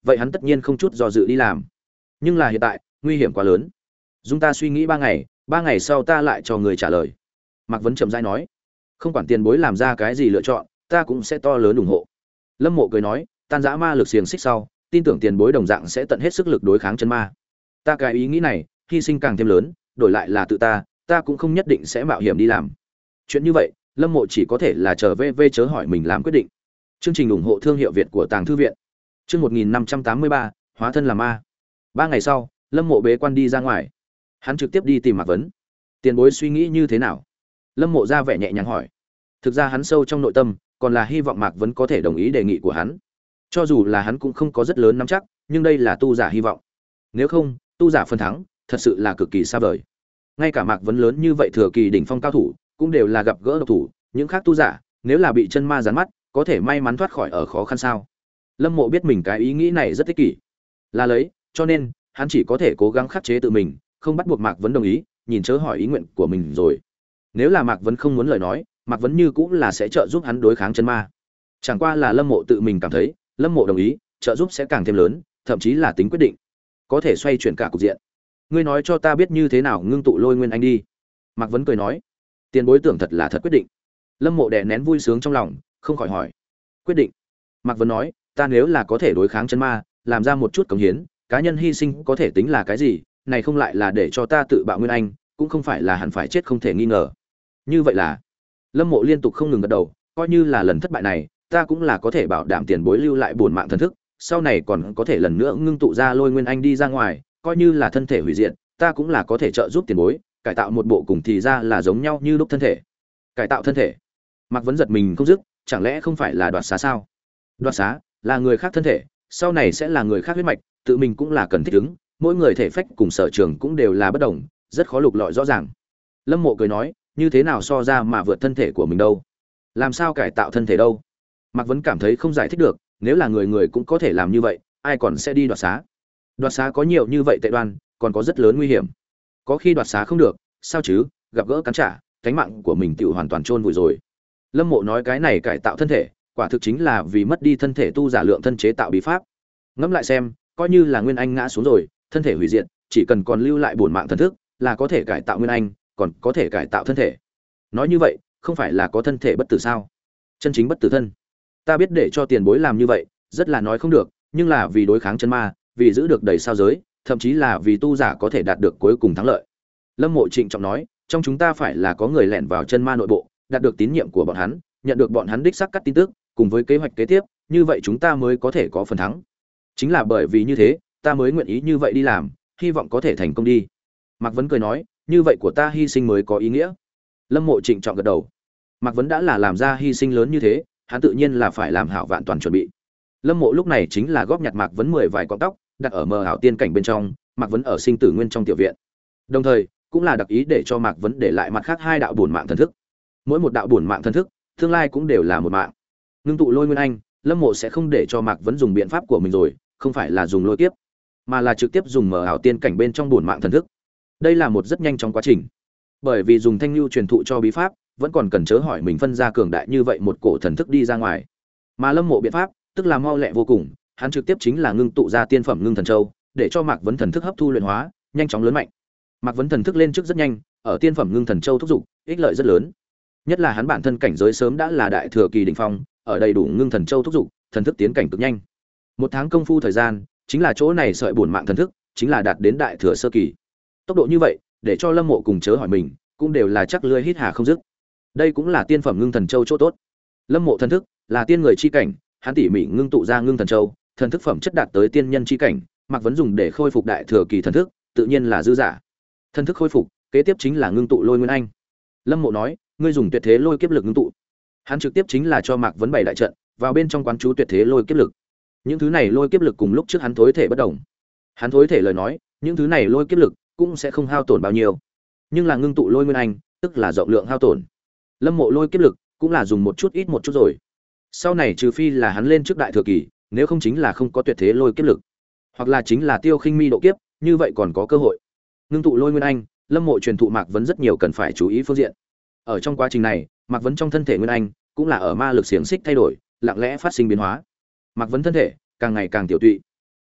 vậy hắn tất nhiên không chút do dự đi làm. Nhưng là hiện tại nguy hiểm quá lớn, dung ta suy nghĩ ba ngày, ba ngày sau ta lại cho người trả lời. Mạc Vấn chậm rãi nói, không quản tiền bối làm ra cái gì lựa chọn, ta cũng sẽ to lớn ủng hộ. Lâm Mộ cười nói, tan giã ma lực xiềng xích sau, tin tưởng tiền bối đồng dạng sẽ tận hết sức lực đối kháng chân ma. Ta cái ý nghĩ này hy sinh càng thêm lớn, đổi lại là tự ta ta cũng không nhất định sẽ mạo hiểm đi làm chuyện như vậy. Lâm Mộ chỉ có thể là chờ vê vê chớ hỏi mình làm quyết định. Chương trình ủng hộ thương hiệu Việt của Tàng Thư viện. Chương một nghìn năm trăm tám mươi ba, hóa thân làm ma. Ba ngày sau, Lâm Mộ bế quan đi ra ngoài. Hắn trực tiếp đi tìm Mạc Vấn. Tiền bối suy nghĩ như thế nào? Lâm Mộ ra vẻ nhẹ nhàng hỏi. Thực ra hắn sâu trong nội tâm còn là hy vọng Mạc Vấn có thể đồng ý đề nghị của hắn. Cho dù là hắn cũng không có rất lớn nắm chắc, nhưng đây là tu giả hy vọng. Nếu không, tu giả phần thắng thật sự là cực kỳ xa vời. Ngay cả Mạc Vấn lớn như vậy thừa kỳ đỉnh phong cao thủ, cũng đều là gặp gỡ độc thủ, những khác tu giả, nếu là bị chân ma gián mắt, có thể may mắn thoát khỏi ở khó khăn sao? Lâm Mộ biết mình cái ý nghĩ này rất ích kỷ, là lấy, cho nên hắn chỉ có thể cố gắng khắc chế tự mình, không bắt buộc Mạc Vấn đồng ý, nhìn chớ hỏi ý nguyện của mình rồi. Nếu là Mạc Vấn không muốn lời nói, Mạc Vấn như cũng là sẽ trợ giúp hắn đối kháng chân ma. Chẳng qua là Lâm Mộ tự mình cảm thấy, Lâm Mộ đồng ý, trợ giúp sẽ càng thêm lớn, thậm chí là tính quyết định, có thể xoay chuyển cả cục diện. Ngươi nói cho ta biết như thế nào ngưng tụ Lôi Nguyên Anh đi. Mạc Vấn cười nói, tiền bối tưởng thật là thật quyết định. Lâm Mộ đè nén vui sướng trong lòng, không khỏi hỏi, quyết định? Mạc Vấn nói, ta nếu là có thể đối kháng chân ma, làm ra một chút cống hiến, cá nhân hy sinh có thể tính là cái gì, này không lại là để cho ta tự bạo Nguyên Anh, cũng không phải là hẳn phải chết không thể nghi ngờ. Như vậy là, Lâm Mộ liên tục không ngừng gật đầu, coi như là lần thất bại này, ta cũng là có thể bảo đảm tiền bối lưu lại bổn mạng thần thức, sau này còn có thể lần nữa ngưng tụ ra Lôi Nguyên Anh đi ra ngoài, coi như là thân thể hủy diệt, ta cũng là có thể trợ giúp tiền bối cải tạo một bộ cùng thì ra là giống nhau như lúc thân thể. Cải tạo thân thể? Mạc Vấn giật mình không dứt, chẳng lẽ không phải là đoạt xá sao? Đoạt xá là người khác thân thể, sau này sẽ là người khác huyết mạch, tự mình cũng là cần thích ứng, mỗi người thể phách cùng sở trường cũng đều là bất đồng, rất khó lục lọi rõ ràng. Lâm Mộ cười nói, như thế nào so ra mà vượt thân thể của mình đâu? Làm sao cải tạo thân thể đâu? Mạc Vấn cảm thấy không giải thích được, nếu là người người cũng có thể làm như vậy, ai còn sẽ đi đoạt xá? Đoạt xá có nhiều như vậy tệ đoan, còn có rất lớn nguy hiểm. Có khi đoạt xá không được, sao chứ, gặp gỡ cắn trả, cánh mạng của mình tự hoàn toàn chôn vùi rồi. Lâm Mộ nói cái này cải tạo thân thể, quả thực chính là vì mất đi thân thể tu giả lượng thân chế tạo bí pháp. Ngẫm lại xem, coi như là Nguyên Anh ngã xuống rồi, thân thể hủy diệt, chỉ cần còn lưu lại bổn mạng thần thức, là có thể cải tạo Nguyên Anh, còn có thể cải tạo thân thể. Nói như vậy, không phải là có thân thể bất tử sao? Chân chính bất tử thân. Ta biết để cho tiền bối làm như vậy, rất là nói không được, nhưng là vì đối kháng chân ma, vì giữ được đầy sao giới, thậm chí là vì tu giả có thể đạt được cuối cùng thắng lợi. Lâm Mộ trịnh trọng nói, trong chúng ta phải là có người lẻn vào chân ma nội bộ, đạt được tín nhiệm của bọn hắn, nhận được bọn hắn đích xác cắt tin tức, cùng với kế hoạch kế tiếp, như vậy chúng ta mới có thể có phần thắng. Chính là bởi vì như thế, ta mới nguyện ý như vậy đi làm, hy vọng có thể thành công đi. Mạc Vấn cười nói, như vậy của ta hy sinh mới có ý nghĩa. Lâm Mộ trịnh trọng gật đầu. Mạc Vấn đã là làm ra hy sinh lớn như thế, hắn tự nhiên là phải làm hảo vạn toàn chuẩn bị. Lâm Mộ lúc này chính là góp nhặt Mạc Vấn mười vài cọng tóc, đặt ở mờ ảo tiên cảnh bên trong, Mạc Vấn ở sinh tử nguyên trong tiểu viện. Đồng thời, cũng là đặc ý để cho Mạc Vấn để lại mặt khác hai đạo bổn mạng thần thức. Mỗi một đạo bổn mạng thần thức, tương lai cũng đều là một mạng. Ngưng tụ Lôi Nguyên Anh, Lâm Mộ sẽ không để cho Mạc Vấn dùng biện pháp của mình rồi, không phải là dùng lôi kiếp, mà là trực tiếp dùng mờ ảo tiên cảnh bên trong bổn mạng thần thức. Đây là một rất nhanh trong quá trình. Bởi vì dùng thanh lưu truyền thụ cho bí pháp, vẫn còn cần chớ hỏi mình phân ra cường đại như vậy một cổ thần thức đi ra ngoài. Mà Lâm Mộ biện pháp, tức là mau lẹ vô cùng, hắn trực tiếp chính là ngưng tụ ra tiên phẩm ngưng thần châu, để cho Mạc Vấn thần thức hấp thu luyện hóa, nhanh chóng lớn mạnh. Mạc Vấn thần thức lên trước rất nhanh, ở tiên phẩm ngưng thần châu thúc dục, ích lợi rất lớn. Nhất là hắn bản thân cảnh giới sớm đã là đại thừa kỳ đỉnh phong, ở đầy đủ ngưng thần châu thúc dục, thần thức tiến cảnh cực nhanh. Một tháng công phu thời gian, chính là chỗ này sợi bổn mạng thần thức, chính là đạt đến đại thừa sơ kỳ. Tốc độ như vậy, để cho Lâm Mộ cùng chớ hỏi mình, cũng đều là chắc lưỡi hít hà không dứt. Đây cũng là tiên phẩm ngưng thần châu chỗ tốt. Lâm Mộ thần thức là tiên người chi cảnh, hắn tỉ mỉ ngưng tụ ra ngưng thần châu, thần thức phẩm chất đạt tới tiên nhân chi cảnh, Mạc Vấn dùng để khôi phục đại thừa kỳ thần thức, tự nhiên là dư giả. Thần thức khôi phục, kế tiếp chính là ngưng tụ Lôi Nguyên Anh. Lâm Mộ nói, ngươi dùng tuyệt thế lôi kiếp lực ngưng tụ. Hắn trực tiếp chính là cho Mạc Vấn bày đại trận, vào bên trong quán chú tuyệt thế lôi kiếp lực. Những thứ này lôi kiếp lực cùng lúc trước hắn thối thể bất động. Hắn thối thể lời nói, những thứ này lôi kiếp lực cũng sẽ không hao tổn bao nhiêu. Nhưng là ngưng tụ Lôi Nguyên Anh, tức là rộng lượng hao tổn. Lâm Mộ lôi kiếp lực cũng là dùng một chút ít một chút rồi. Sau này trừ phi là hắn lên trước đại thừa kỳ, nếu không chính là không có tuyệt thế lôi kiếp lực, hoặc là chính là tiêu khinh mi độ kiếp, như vậy còn có cơ hội. Ngưng tụ Lôi Nguyên Anh, Lâm Mộ truyền thụ Mạc Vấn rất nhiều cần phải chú ý phương diện. Ở trong quá trình này, Mạc Vấn trong thân thể Nguyên Anh cũng là ở ma lực xiềng xích thay đổi, lặng lẽ phát sinh biến hóa. Mạc Vấn thân thể càng ngày càng tiểu tụy.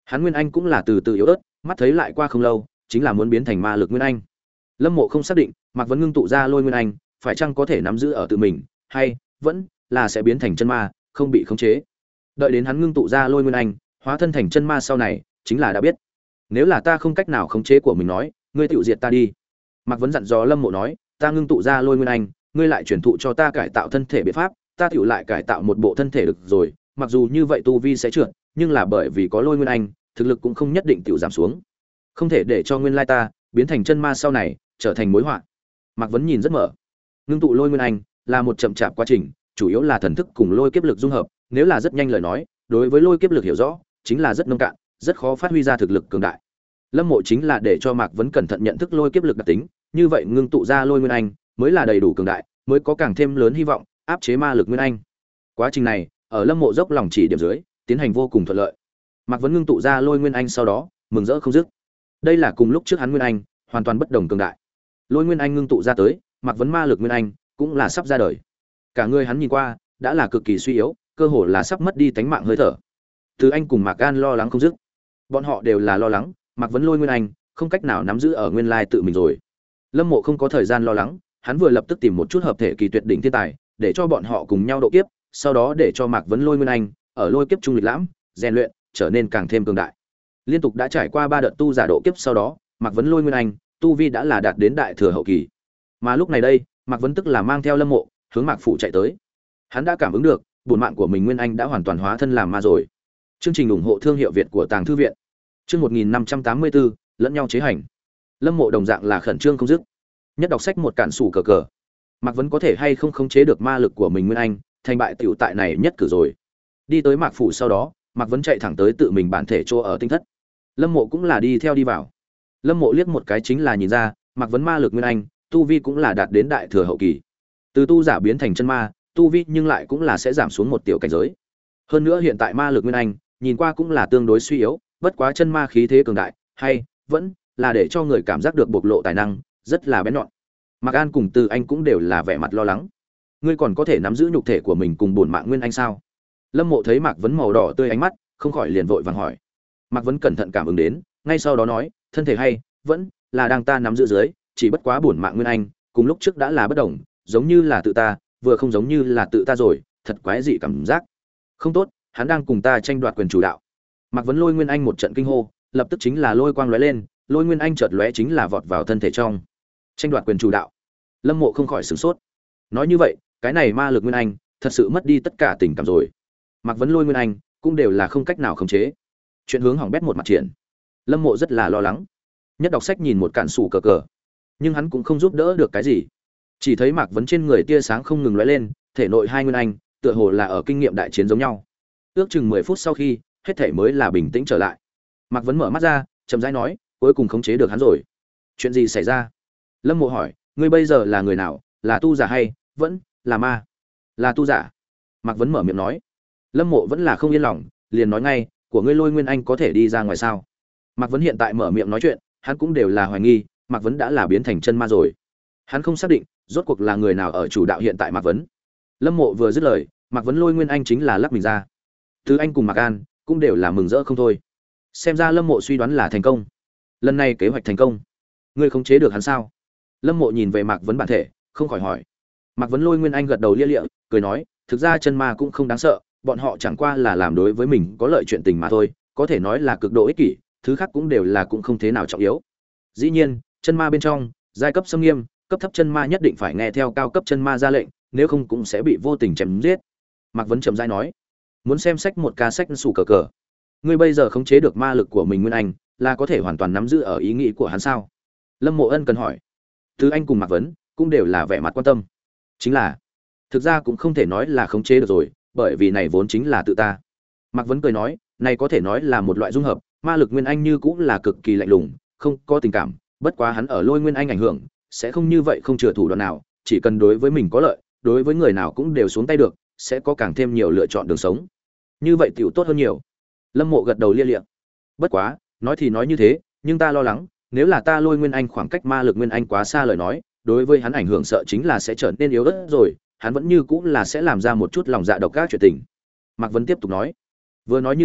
Hắn nguyên anh cũng là từ từ yếu ớt, mắt thấy lại qua không lâu chính là muốn biến thành ma lực nguyên anh. Lâm Mộ không xác định Mạc Vấn ngưng tụ ra lôi nguyên anh phải chăng có thể nắm giữ ở tự mình, hay vẫn là sẽ biến thành chân ma, không bị khống chế. Đợi đến hắn ngưng tụ ra lôi nguyên anh hóa thân thành chân ma sau này chính là đã biết. Nếu là ta không cách nào khống chế của mình nói, ngươi tự diệt ta đi. Mạc Vấn dặn dò Lâm Mộ nói, ta ngưng tụ ra lôi nguyên anh, ngươi lại truyền thụ cho ta cải tạo thân thể biện pháp, ta tự lại cải tạo một bộ thân thể được rồi. Mặc dù như vậy tu vi sẽ trượt, nhưng là bởi vì có lôi nguyên anh, thực lực cũng không nhất định tự giảm xuống. Không thể để cho nguyên lai ta biến thành chân ma sau này trở thành mối họa. Mạc Vấn nhìn rất mở. Ngưng tụ lôi nguyên anh là một chậm chạp quá trình, chủ yếu là thần thức cùng lôi kiếp lực dung hợp, nếu là rất nhanh lời nói, đối với lôi kiếp lực hiểu rõ, chính là rất nông cạn, rất khó phát huy ra thực lực cường đại. Lâm Mộ chính là để cho Mạc Vấn cẩn thận nhận thức lôi kiếp lực đặc tính, như vậy ngưng tụ ra lôi nguyên anh mới là đầy đủ cường đại, mới có càng thêm lớn hy vọng áp chế ma lực nguyên anh. Quá trình này, ở Lâm Mộ dốc lòng chỉ điểm dưới, tiến hành vô cùng thuận lợi. Mạc Vấn ngưng tụ ra lôi nguyên anh sau đó, mừng rỡ không dứt. Đây là cùng lúc trước hắn nguyên anh, hoàn toàn bất đồng cường đại. Lôi nguyên anh ngưng tụ ra tới, Mạc Vấn ma lực nguyên anh cũng là sắp ra đời. Cả người hắn nhìn qua, đã là cực kỳ suy yếu, cơ hồ là sắp mất đi tánh mạng hơi thở. Từ Anh cùng Mạc Gan lo lắng không dứt. Bọn họ đều là lo lắng, Mạc Vấn lôi nguyên anh không cách nào nắm giữ ở nguyên lai tự mình rồi. Lâm Mộ không có thời gian lo lắng, hắn vừa lập tức tìm một chút hợp thể kỳ tuyệt đỉnh thiên tài, để cho bọn họ cùng nhau độ kiếp, sau đó để cho Mạc Vấn lôi nguyên anh ở lôi kiếp trung lịch lãm, rèn luyện, trở nên càng thêm cường đại. Liên tục đã trải qua ba đợt tu giả độ kiếp sau đó, Mạc Vấn lôi nguyên anh tu vi đã là đạt đến đại thừa hậu kỳ. Mà lúc này đây, Mạc Vấn tức là mang theo Lâm Mộ hướng Mạc phủ chạy tới. Hắn đã cảm ứng được, bổn mạng của mình nguyên anh đã hoàn toàn hóa thân làm ma rồi. Chương trình ủng hộ thương hiệu Việt của Tàng thư viện. Chương một nghìn năm trăm tám mươi bốn, lẫn nhau chế hành. Lâm Mộ đồng dạng là khẩn trương không dứt. Nhất đọc sách một cản sủ cờ cờ. Mạc Vấn có thể hay không khống chế được ma lực của mình nguyên anh, thành bại tiểu tại này nhất cử rồi. Đi tới Mạc phủ sau đó, Mạc Vấn chạy thẳng tới tự mình bản thể chỗ ở tinh thất. Lâm Mộ cũng là đi theo đi vào. Lâm Mộ liếc một cái chính là nhìn ra, Mạc Vấn ma lực nguyên anh, tu vi cũng là đạt đến đại thừa hậu kỳ. Từ tu giả biến thành chân ma, tu vi nhưng lại cũng là sẽ giảm xuống một tiểu cảnh giới. Hơn nữa hiện tại ma lực nguyên anh, nhìn qua cũng là tương đối suy yếu, bất quá chân ma khí thế cường đại, hay vẫn là để cho người cảm giác được bộc lộ tài năng, rất là bén nhọn. Mạc An cùng Từ Anh cũng đều là vẻ mặt lo lắng. Ngươi còn có thể nắm giữ nhục thể của mình cùng bổn mạng nguyên anh sao? Lâm Mộ thấy Mạc Vấn màu đỏ tươi ánh mắt, không khỏi liền vội vàng hỏi. Mạc Vấn cẩn thận cảm ứng đến, ngay sau đó nói, thân thể hay vẫn là đang ta nắm giữ dưới, chỉ bất quá bổn mạng nguyên anh, cùng lúc trước đã là bất đồng, giống như là tự ta, vừa không giống như là tự ta rồi, thật quái dị cảm giác. Không tốt, hắn đang cùng ta tranh đoạt quyền chủ đạo. Mạc Vấn lôi nguyên anh một trận kinh hô, lập tức chính là lôi quang lóe lên, lôi nguyên anh chợt lóe chính là vọt vào thân thể trong. Tranh đoạt quyền chủ đạo. Lâm Mộ không khỏi sửng sốt. Nói như vậy, cái này ma lực nguyên anh thật sự mất đi tất cả tình cảm rồi. Mạc Vấn lôi nguyên anh cũng đều là không cách nào khống chế. Chuyện hướng hỏng bét một mặt triển. Lâm Mộ rất là lo lắng. Nhất đọc sách nhìn một cản sủ cờ cờ, nhưng hắn cũng không giúp đỡ được cái gì. Chỉ thấy Mạc Vấn trên người tia sáng không ngừng lóe lên, thể nội hai nguyên anh, tựa hồ là ở kinh nghiệm đại chiến giống nhau. Ước chừng mười phút sau khi, hết thể mới là bình tĩnh trở lại. Mạc Vấn mở mắt ra, chậm rãi nói, cuối cùng khống chế được hắn rồi. Chuyện gì xảy ra? Lâm Mộ hỏi, ngươi bây giờ là người nào, là tu giả hay vẫn là ma? Là tu giả. Mạc Vấn mở miệng nói. Lâm Mộ vẫn là không yên lòng, liền nói ngay, của ngươi lôi nguyên anh có thể đi ra ngoài sao? Mạc Vấn hiện tại mở miệng nói chuyện, hắn cũng đều là hoài nghi, Mạc Vấn đã là biến thành chân ma rồi. Hắn không xác định, rốt cuộc là người nào ở chủ đạo hiện tại Mạc Vấn. Lâm Mộ vừa dứt lời, Mạc Vấn lôi nguyên anh chính là lắc mình ra. Từ Anh cùng Mạc An cũng đều là mừng rỡ không thôi. Xem ra Lâm Mộ suy đoán là thành công. Lần này kế hoạch thành công. Ngươi khống chế được hắn sao? Lâm Mộ nhìn về Mạc Vấn bản thể, không khỏi hỏi. Mạc Vấn lôi nguyên anh gật đầu lia lịa, cười nói, thực ra chân ma cũng không đáng sợ, bọn họ chẳng qua là làm đối với mình có lợi chuyện tình mà thôi, có thể nói là cực độ ích kỷ, thứ khác cũng đều là cũng không thế nào trọng yếu. Dĩ nhiên, chân ma bên trong, giai cấp xâm nghiêm, cấp thấp chân ma nhất định phải nghe theo cao cấp chân ma ra lệnh, nếu không cũng sẽ bị vô tình chém giết. Mạc Vấn trầm rãi nói, muốn xem sách một ca sách sủ cờ cờ. Ngươi bây giờ khống chế được ma lực của mình nguyên anh, là có thể hoàn toàn nắm giữ ở ý nghĩ của hắn sao? Lâm Mộ Ân cần hỏi. Từ Anh cùng Mạc Vấn cũng đều là vẻ mặt quan tâm. Chính là, thực ra cũng không thể nói là khống chế được rồi, bởi vì này vốn chính là tự ta. Mạc Vấn cười nói, này có thể nói là một loại dung hợp, ma lực nguyên anh như cũng là cực kỳ lạnh lùng, không có tình cảm, bất quá hắn ở lôi nguyên anh ảnh hưởng, sẽ không như vậy không chừa thủ đoạn nào, chỉ cần đối với mình có lợi, đối với người nào cũng đều xuống tay được, sẽ có càng thêm nhiều lựa chọn đường sống. Như vậy tiểu tốt hơn nhiều. Lâm Mộ gật đầu lia lịa. Bất quá, nói thì nói như thế, nhưng ta lo lắng, nếu là ta lôi nguyên anh khoảng cách ma lực nguyên anh quá xa lời nói, đối với hắn ảnh hưởng sợ chính là sẽ trở nên yếu ớt rồi, hắn vẫn như cũng là sẽ làm ra một chút lòng dạ độc ác chuyện tình. Mạc Vấn tiếp tục nói. Vừa nói như thế,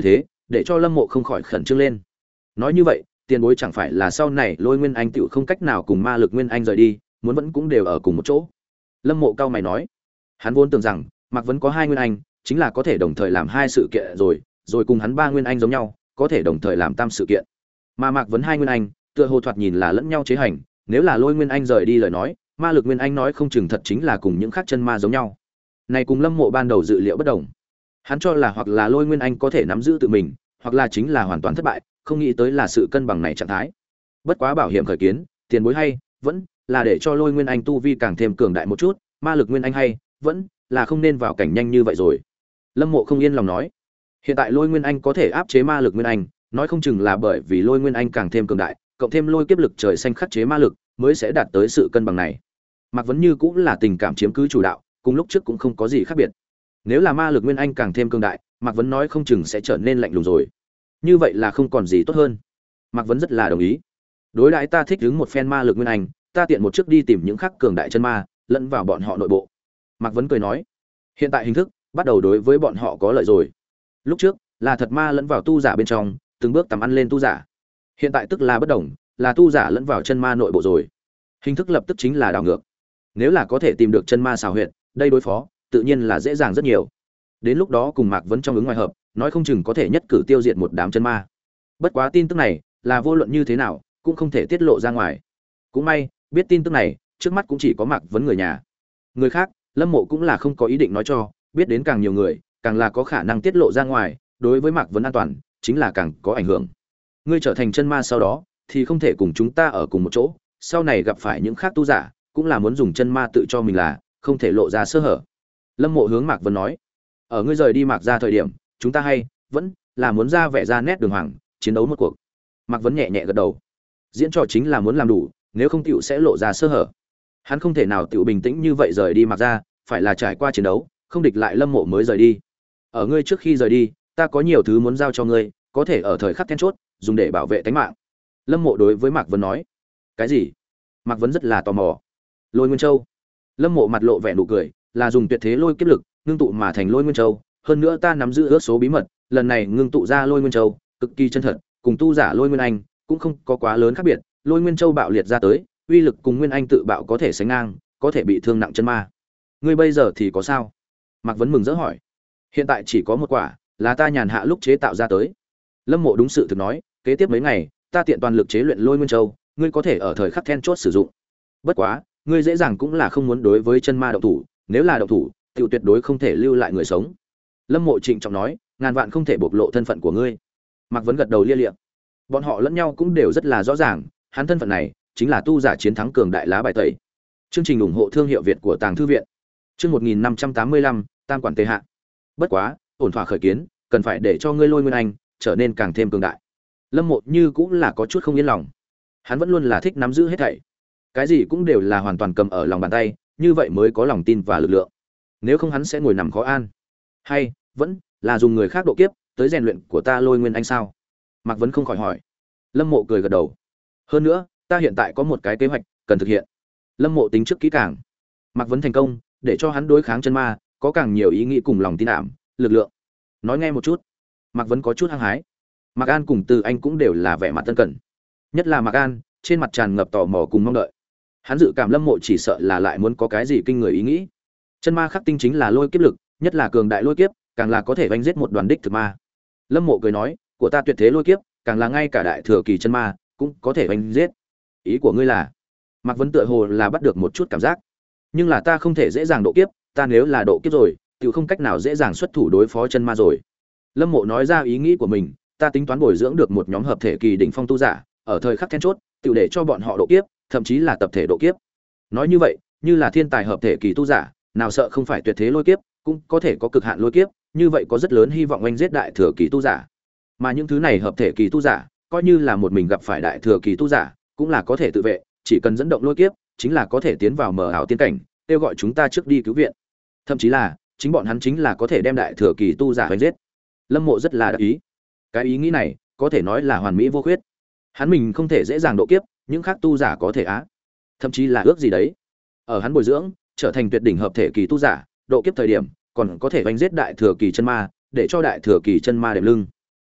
để cho Lâm Mộ không khỏi khẩn trương lên. Nói như vậy, tiền bối chẳng phải là sau này Lôi Nguyên Anh tiểu không cách nào cùng ma lực Nguyên Anh rời đi, muốn vẫn cũng đều ở cùng một chỗ. Lâm Mộ cao mày nói, hắn vốn tưởng rằng Mạc Vấn có hai Nguyên Anh, chính là có thể đồng thời làm hai sự kiện rồi, rồi cùng hắn ba Nguyên Anh giống nhau, có thể đồng thời làm tam sự kiện. Mà Mạc Vấn hai Nguyên Anh, tựa hồ thoạt nhìn là lẫn nhau chế hành, nếu là Lôi Nguyên Anh rời đi lời nói, ma lực Nguyên Anh nói không chừng thật chính là cùng những khác chân ma giống nhau. Này cùng Lâm Mộ ban đầu dự liệu bất đồng. Hắn cho là hoặc là Lôi Nguyên Anh có thể nắm giữ tự mình, hoặc là chính là hoàn toàn thất bại, không nghĩ tới là sự cân bằng này trạng thái. Bất quá bảo hiểm khởi kiến, tiền bối hay, vẫn là để cho Lôi Nguyên Anh tu vi càng thêm cường đại một chút, ma lực Nguyên Anh hay, vẫn là không nên vào cảnh nhanh như vậy rồi. Lâm Mộ không yên lòng nói, hiện tại Lôi Nguyên Anh có thể áp chế ma lực Nguyên Anh, nói không chừng là bởi vì Lôi Nguyên Anh càng thêm cường đại, cộng thêm lôi kiếp lực trời xanh khắc chế ma lực, mới sẽ đạt tới sự cân bằng này. Mạc Vấn như cũng là tình cảm chiếm cứ chủ đạo, cùng lúc trước cũng không có gì khác biệt. Nếu là ma lực Nguyên Anh càng thêm cường đại, Mạc Vấn nói không chừng sẽ trở nên lạnh lùng rồi. Như vậy là không còn gì tốt hơn. Mạc Vấn rất là đồng ý. Đối đãi ta thích ứng một phen ma lực Nguyên Anh, ta tiện một trước đi tìm những khắc cường đại chân ma, lẫn vào bọn họ nội bộ. Mạc Vấn cười nói, hiện tại hình thức bắt đầu đối với bọn họ có lợi rồi. Lúc trước là thật ma lẫn vào tu giả bên trong, từng bước tầm ăn lên tu giả. Hiện tại tức là bất đồng, là tu giả lẫn vào chân ma nội bộ rồi. Hình thức lập tức chính là đảo ngược. Nếu là có thể tìm được chân ma xào huyệt, đây đối phó tự nhiên là dễ dàng rất nhiều. Đến lúc đó cùng Mạc Vấn trong ứng ngoài hợp, nói không chừng có thể nhất cử tiêu diệt một đám chân ma. Bất quá tin tức này là vô luận như thế nào cũng không thể tiết lộ ra ngoài. Cũng may, biết tin tức này, trước mắt cũng chỉ có Mạc Vấn người nhà. Người khác, Lâm Mộ cũng là không có ý định nói cho, biết đến càng nhiều người, càng là có khả năng tiết lộ ra ngoài, đối với Mạc Vấn an toàn, chính là càng có ảnh hưởng. Ngươi trở thành chân ma sau đó, thì không thể cùng chúng ta ở cùng một chỗ, sau này gặp phải những khác tu giả, cũng là muốn dùng chân ma tự cho mình là, không thể lộ ra sơ hở. Lâm Mộ hướng Mạc Vấn nói, ở ngươi rời đi Mạc ra thời điểm, chúng ta hay vẫn là muốn ra vẻ ra nét đường hoàng, chiến đấu một cuộc. Mạc Vấn nhẹ nhẹ gật đầu. Diễn trò chính là muốn làm đủ, nếu không tiểu sẽ lộ ra sơ hở. Hắn không thể nào tiểu bình tĩnh như vậy rời đi Mạc ra, phải là trải qua chiến đấu, không địch lại Lâm Mộ mới rời đi. Ở ngươi trước khi rời đi, ta có nhiều thứ muốn giao cho ngươi, có thể ở thời khắc then chốt, dùng để bảo vệ tính mạng. Lâm Mộ đối với Mạc Vấn nói. Cái gì? Mạc Vấn rất là tò mò. Lôi Nguyên Châu. Lâm Mộ mặt lộ vẻ nụ cười, là dùng tuyệt thế lôi kiếp lực ngưng tụ mà thành Lôi Nguyên Châu, hơn nữa ta nắm giữ ước số bí mật, lần này ngưng tụ ra Lôi Nguyên Châu, cực kỳ chân thật, cùng tu giả Lôi Nguyên Anh cũng không có quá lớn khác biệt, Lôi Nguyên Châu bạo liệt ra tới, uy lực cùng Nguyên Anh tự bạo có thể sánh ngang, có thể bị thương nặng chân ma. Ngươi bây giờ thì có sao? Mạc Vấn mừng rỡ hỏi. Hiện tại chỉ có một quả, là ta nhàn hạ lúc chế tạo ra tới. Lâm Mộ đúng sự thực nói, kế tiếp mấy ngày, ta tiện toàn lực chế luyện Lôi Nguyên Châu, ngươi có thể ở thời khắc then chốt sử dụng. Bất quá, ngươi dễ dàng cũng là không muốn đối với chân ma động thủ, nếu là động thủ, tiểu tuyệt đối không thể lưu lại người sống. Lâm Mộ trịnh trọng nói, ngàn vạn không thể bộc lộ thân phận của ngươi. Mạc Vấn gật đầu lia lịa. Bọn họ lẫn nhau cũng đều rất là rõ ràng, hắn thân phận này chính là tu giả chiến thắng cường đại lá bài tẩy. Chương trình ủng hộ thương hiệu Việt của Tàng Thư viện. Chương một nghìn năm trăm tám mươi lăm, Tam quản tề hạ. Bất quá, ổn thỏa khởi kiến, cần phải để cho ngươi Lôi Nguyên Anh trở nên càng thêm cường đại. Lâm Mộ như cũng là có chút không yên lòng. Hắn vẫn luôn là thích nắm giữ hết thảy, cái gì cũng đều là hoàn toàn cầm ở lòng bàn tay, như vậy mới có lòng tin và lực lượng. Nếu không hắn sẽ ngồi nằm khó an. Hay vẫn là dùng người khác độ kiếp tới rèn luyện của ta Lôi Nguyên Anh sao? Mạc Vấn không khỏi hỏi. Lâm Mộ cười gật đầu. Hơn nữa, ta hiện tại có một cái kế hoạch cần thực hiện. Lâm Mộ tính trước kỹ càng. Mạc Vấn thành công, để cho hắn đối kháng chân ma, có càng nhiều ý nghĩ cùng lòng tin ảm, lực lượng. Nói nghe một chút. Mạc Vấn có chút hăng hái. Mạc An cùng Từ Anh cũng đều là vẻ mặt tân cẩn. Nhất là Mạc An, trên mặt tràn ngập tò mò cùng mong đợi. Hắn dự cảm Lâm Mộ chỉ sợ là lại muốn có cái gì kinh người ý nghĩ. Chân ma khắc tinh chính là lôi kiếp lực, nhất là cường đại lôi kiếp, càng là có thể vánh giết một đoàn đích thực ma. Lâm Mộ cười nói, của ta tuyệt thế lôi kiếp, càng là ngay cả đại thừa kỳ chân ma cũng có thể vánh giết. Ý của ngươi là? Mạc Vấn tựa hồ là bắt được một chút cảm giác. Nhưng là ta không thể dễ dàng độ kiếp, ta nếu là độ kiếp rồi, tiểu không cách nào dễ dàng xuất thủ đối phó chân ma rồi. Lâm Mộ nói ra ý nghĩ của mình, ta tính toán bồi dưỡng được một nhóm hợp thể kỳ đỉnh phong tu giả, ở thời khắc then chốt, tiểu để cho bọn họ độ kiếp, thậm chí là tập thể độ kiếp. Nói như vậy, như là thiên tài hợp thể kỳ tu giả, nào sợ không phải tuyệt thế lôi kiếp, cũng có thể có cực hạn lôi kiếp, như vậy có rất lớn hy vọng oanh giết đại thừa kỳ tu giả. Mà những thứ này hợp thể kỳ tu giả, coi như là một mình gặp phải đại thừa kỳ tu giả, cũng là có thể tự vệ, chỉ cần dẫn động lôi kiếp, chính là có thể tiến vào mờ ảo tiên cảnh, kêu gọi chúng ta trước đi cứu viện. Thậm chí là, chính bọn hắn chính là có thể đem đại thừa kỳ tu giả oanh giết. Lâm Mộ rất là đắc ý. Cái ý nghĩ này, có thể nói là hoàn mỹ vô khuyết. Hắn mình không thể dễ dàng độ kiếp, những khác tu giả có thể á, thậm chí là ước gì đấy. Ở hắn bồi dưỡng, trở thành tuyệt đỉnh hợp thể kỳ tu giả, độ kiếp thời điểm, còn có thể đánh giết đại thừa kỳ chân ma, để cho đại thừa kỳ chân ma đệm lưng.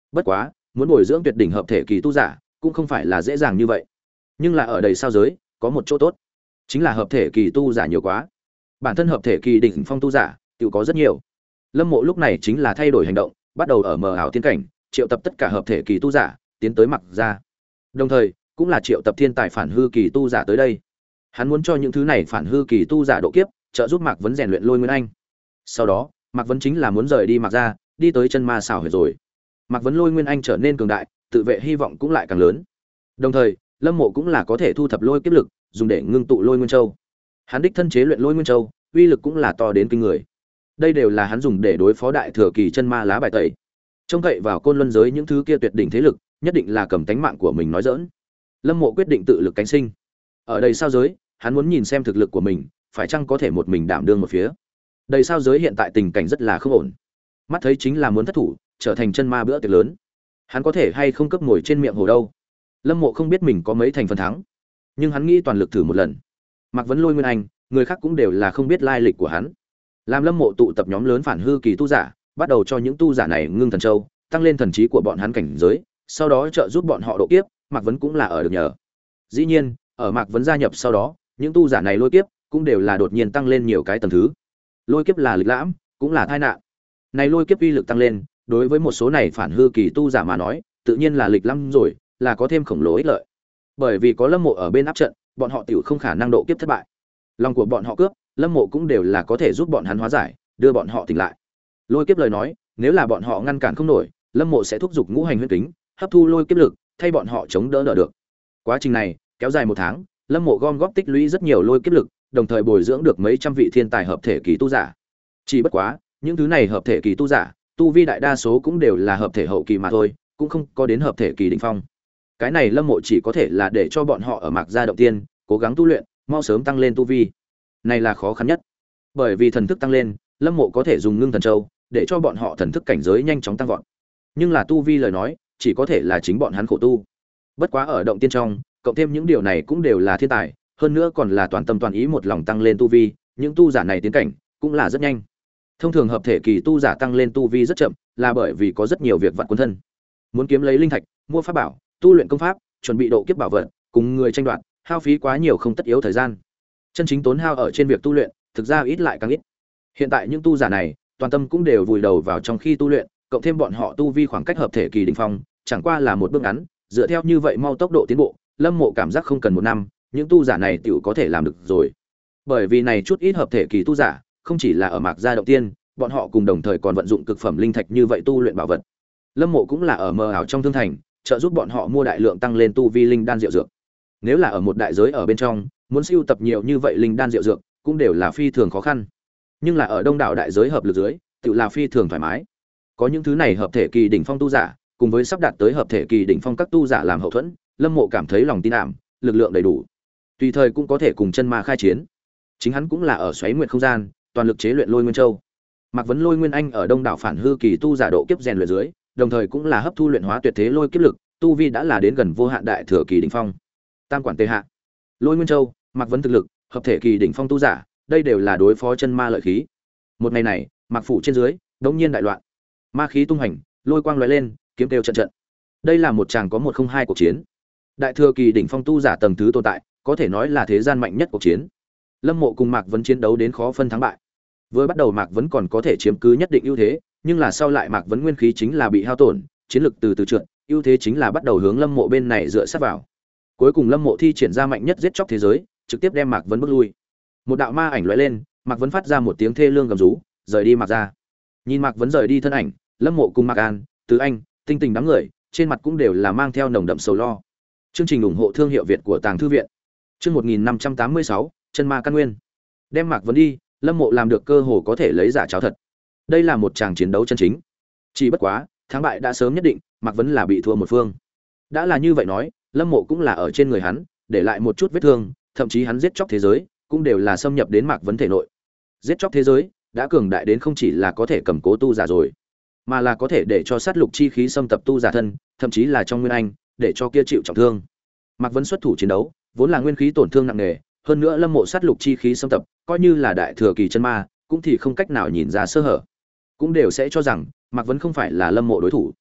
Bất quá, muốn bồi dưỡng tuyệt đỉnh hợp thể kỳ tu giả, cũng không phải là dễ dàng như vậy. Nhưng là ở đầy sao giới, có một chỗ tốt, chính là hợp thể kỳ tu giả nhiều quá. Bản thân hợp thể kỳ đỉnh phong tu giả, tự có rất nhiều. Lâm Mộ lúc này chính là thay đổi hành động, bắt đầu ở mờ ảo tiên cảnh, triệu tập tất cả hợp thể kỳ tu giả, tiến tới Mặc gia. Đồng thời, cũng là triệu tập thiên tài phản hư kỳ tu giả tới đây. Hắn muốn cho những thứ này phản hư kỳ tu giả độ kiếp, trợ giúp Mạc Vấn rèn luyện Lôi Nguyên Anh. Sau đó, Mạc Vấn chính là muốn rời đi Mạc gia, đi tới chân ma xảo huyệt rồi. Mạc Vấn Lôi Nguyên Anh trở nên cường đại, tự vệ hy vọng cũng lại càng lớn. Đồng thời, Lâm Mộ cũng là có thể thu thập lôi kiếp lực, dùng để ngưng tụ Lôi Nguyên Châu. Hắn đích thân chế luyện Lôi Nguyên Châu, uy lực cũng là to đến kinh người. Đây đều là hắn dùng để đối phó đại thừa kỳ chân ma lá bài tẩy. Trông cậy vào côn luân giới những thứ kia tuyệt đỉnh thế lực, nhất định là cầm tánh mạng của mình nói giỡn. Lâm Mộ quyết định tự lực cánh sinh. Ở đây sao giới, hắn muốn nhìn xem thực lực của mình, phải chăng có thể một mình đảm đương một phía. Đây sao giới hiện tại tình cảnh rất là không ổn. Mắt thấy chính là muốn thất thủ, trở thành chân ma bữa tiệc lớn. Hắn có thể hay không cấp ngồi trên miệng hồ đâu. Lâm Mộ không biết mình có mấy thành phần thắng, nhưng hắn nghĩ toàn lực thử một lần. Mạc Vấn Lôi Nguyên Anh, người khác cũng đều là không biết lai lịch của hắn. Làm Lâm Mộ tụ tập nhóm lớn phản hư kỳ tu giả, bắt đầu cho những tu giả này ngưng thần châu, tăng lên thần trí của bọn hắn cảnh giới, sau đó trợ giúp bọn họ độ kiếp. Mạc Vấn cũng là ở được nhờ. Dĩ nhiên, ở Mạc Vấn gia nhập sau đó, những tu giả này lôi kiếp cũng đều là đột nhiên tăng lên nhiều cái tầng thứ. Lôi kiếp là lịch lãm, cũng là tai nạn. Này lôi kiếp uy lực tăng lên, đối với một số này phản hư kỳ tu giả mà nói, tự nhiên là lịch lãm rồi, là có thêm khổng lồ ích lợi. Bởi vì có Lâm Mộ ở bên áp trận, bọn họ tiểu không khả năng độ kiếp thất bại. Lòng của bọn họ cướp, Lâm Mộ cũng đều là có thể giúp bọn hắn hóa giải, đưa bọn họ tỉnh lại. Lôi kiếp lời nói, nếu là bọn họ ngăn cản không nổi, Lâm Mộ sẽ thúc giục ngũ hành huyễn kính, hấp thu lôi kiếp lực, thay bọn họ chống đỡ đỡ được. Quá trình này kéo dài một tháng, Lâm Mộ gom góp tích lũy rất nhiều lôi kiếp lực, đồng thời bồi dưỡng được mấy trăm vị thiên tài hợp thể kỳ tu giả. Chỉ bất quá, những thứ này hợp thể kỳ tu giả, tu vi đại đa số cũng đều là hợp thể hậu kỳ mà thôi, cũng không có đến hợp thể kỳ đỉnh phong. Cái này Lâm Mộ chỉ có thể là để cho bọn họ ở Mạc gia động tiên, cố gắng tu luyện, mau sớm tăng lên tu vi. Này là khó khăn nhất. Bởi vì thần thức tăng lên, Lâm Mộ có thể dùng ngưng thần châu, để cho bọn họ thần thức cảnh giới nhanh chóng tăng vọt. Nhưng là tu vi lời nói, chỉ có thể là chính bọn hắn khổ tu. Bất quá ở động tiên trong, cộng thêm những điều này cũng đều là thiên tài, hơn nữa còn là toàn tâm toàn ý một lòng tăng lên tu vi, những tu giả này tiến cảnh cũng là rất nhanh. Thông thường hợp thể kỳ tu giả tăng lên tu vi rất chậm, là bởi vì có rất nhiều việc vặt cuốn thân. Muốn kiếm lấy linh thạch, mua pháp bảo, tu luyện công pháp, chuẩn bị độ kiếp bảo vật, cùng người tranh đoạt, hao phí quá nhiều không tất yếu thời gian. Chân chính tốn hao ở trên việc tu luyện, thực ra ít lại càng ít. Hiện tại những tu giả này, toàn tâm cũng đều vùi đầu vào trong khi tu luyện, cộng thêm bọn họ tu vi khoảng cách hợp thể kỳ đỉnh phong, chẳng qua là một bước ngắn, dựa theo như vậy mau tốc độ tiến bộ, Lâm Mộ cảm giác không cần một năm, những tu giả này tiểu có thể làm được rồi. Bởi vì này chút ít hợp thể kỳ tu giả, không chỉ là ở Mạc gia động tiên, bọn họ cùng đồng thời còn vận dụng cực phẩm linh thạch như vậy tu luyện bảo vật. Lâm Mộ cũng là ở mờ ảo trong thương thành, trợ giúp bọn họ mua đại lượng tăng lên tu vi linh đan diệu dược. Nếu là ở một đại giới ở bên trong, muốn sưu tập nhiều như vậy linh đan diệu dược, cũng đều là phi thường khó khăn. Nhưng là ở đông đảo đại giới hợp lực dưới, tự là phi thường thoải mái. Có những thứ này hợp thể kỳ đỉnh phong tu giả, cùng với sắp đạt tới hợp thể kỳ đỉnh phong các tu giả làm hậu thuẫn, Lâm Mộ cảm thấy lòng tin ảm, lực lượng đầy đủ, tùy thời cũng có thể cùng chân ma khai chiến. Chính hắn cũng là ở xoáy nguyệt không gian, toàn lực chế luyện Lôi Nguyên Châu. Mạc Vấn Lôi Nguyên Anh ở đông đảo phản hư kỳ tu giả độ kiếp rèn luyện dưới, đồng thời cũng là hấp thu luyện hóa tuyệt thế lôi kiếp lực, tu vi đã là đến gần vô hạn đại thừa kỳ đỉnh phong. Tam quản tề hạ, Lôi Nguyên Châu, Mạc Vấn thực lực, hợp thể kỳ đỉnh phong tu giả, đây đều là đối phó chân ma lợi khí. Một ngày này, Mạc phủ trên dưới, đống nhiên đại loạn. Ma khí tung hành, lôi quang lóe lên, kiếm kêu trận trận. Đây là một chàng có một không hai cuộc chiến. Đại thừa kỳ đỉnh phong tu giả tầng thứ tồn tại, có thể nói là thế gian mạnh nhất cuộc chiến. Lâm Mộ cùng Mạc Vấn chiến đấu đến khó phân thắng bại. Vừa bắt đầu Mạc Vấn còn có thể chiếm cứ nhất định ưu thế, nhưng là sau lại Mạc Vấn nguyên khí chính là bị hao tổn, chiến lực từ từ trượt, ưu thế chính là bắt đầu hướng Lâm Mộ bên này dựa sát vào. Cuối cùng Lâm Mộ thi triển ra mạnh nhất giết chóc thế giới, trực tiếp đem Mạc Vấn bước lui. Một đạo ma ảnh lóe lên, Mạc Vấn phát ra một tiếng thê lương gầm rú, rời đi Mạc ra. Nhìn Mạc Vấn rời đi thân ảnh, Lâm Mộ cùng Mạc An, Từ Anh, Tinh Tình đám người, trên mặt cũng đều là mang theo nồng đậm sầu lo. Chương trình ủng hộ thương hiệu Việt của Tàng Thư viện. Chương một nghìn năm trăm tám mươi sáu, chân ma căn nguyên. Đem Mạc Vấn đi, Lâm Mộ làm được cơ hồ có thể lấy giả cháo thật. Đây là một tràng chiến đấu chân chính. Chỉ bất quá, thắng bại đã sớm nhất định, Mạc Vấn là bị thua một phương. Đã là như vậy nói, Lâm Mộ cũng là ở trên người hắn, để lại một chút vết thương, thậm chí hắn giết chóc thế giới, cũng đều là xâm nhập đến Mạc Vấn thể nội. Giết chóc thế giới đã cường đại đến không chỉ là có thể cầm cố tu giả rồi, mà là có thể để cho sát lục chi khí xâm tập tu giả thân, thậm chí là trong nguyên anh, để cho kia chịu trọng thương. Mạc Vấn xuất thủ chiến đấu, vốn là nguyên khí tổn thương nặng nề, hơn nữa Lâm Mộ sát lục chi khí xâm tập, coi như là đại thừa kỳ chân ma, cũng thì không cách nào nhìn ra sơ hở, cũng đều sẽ cho rằng Mạc Vấn không phải là Lâm Mộ đối thủ.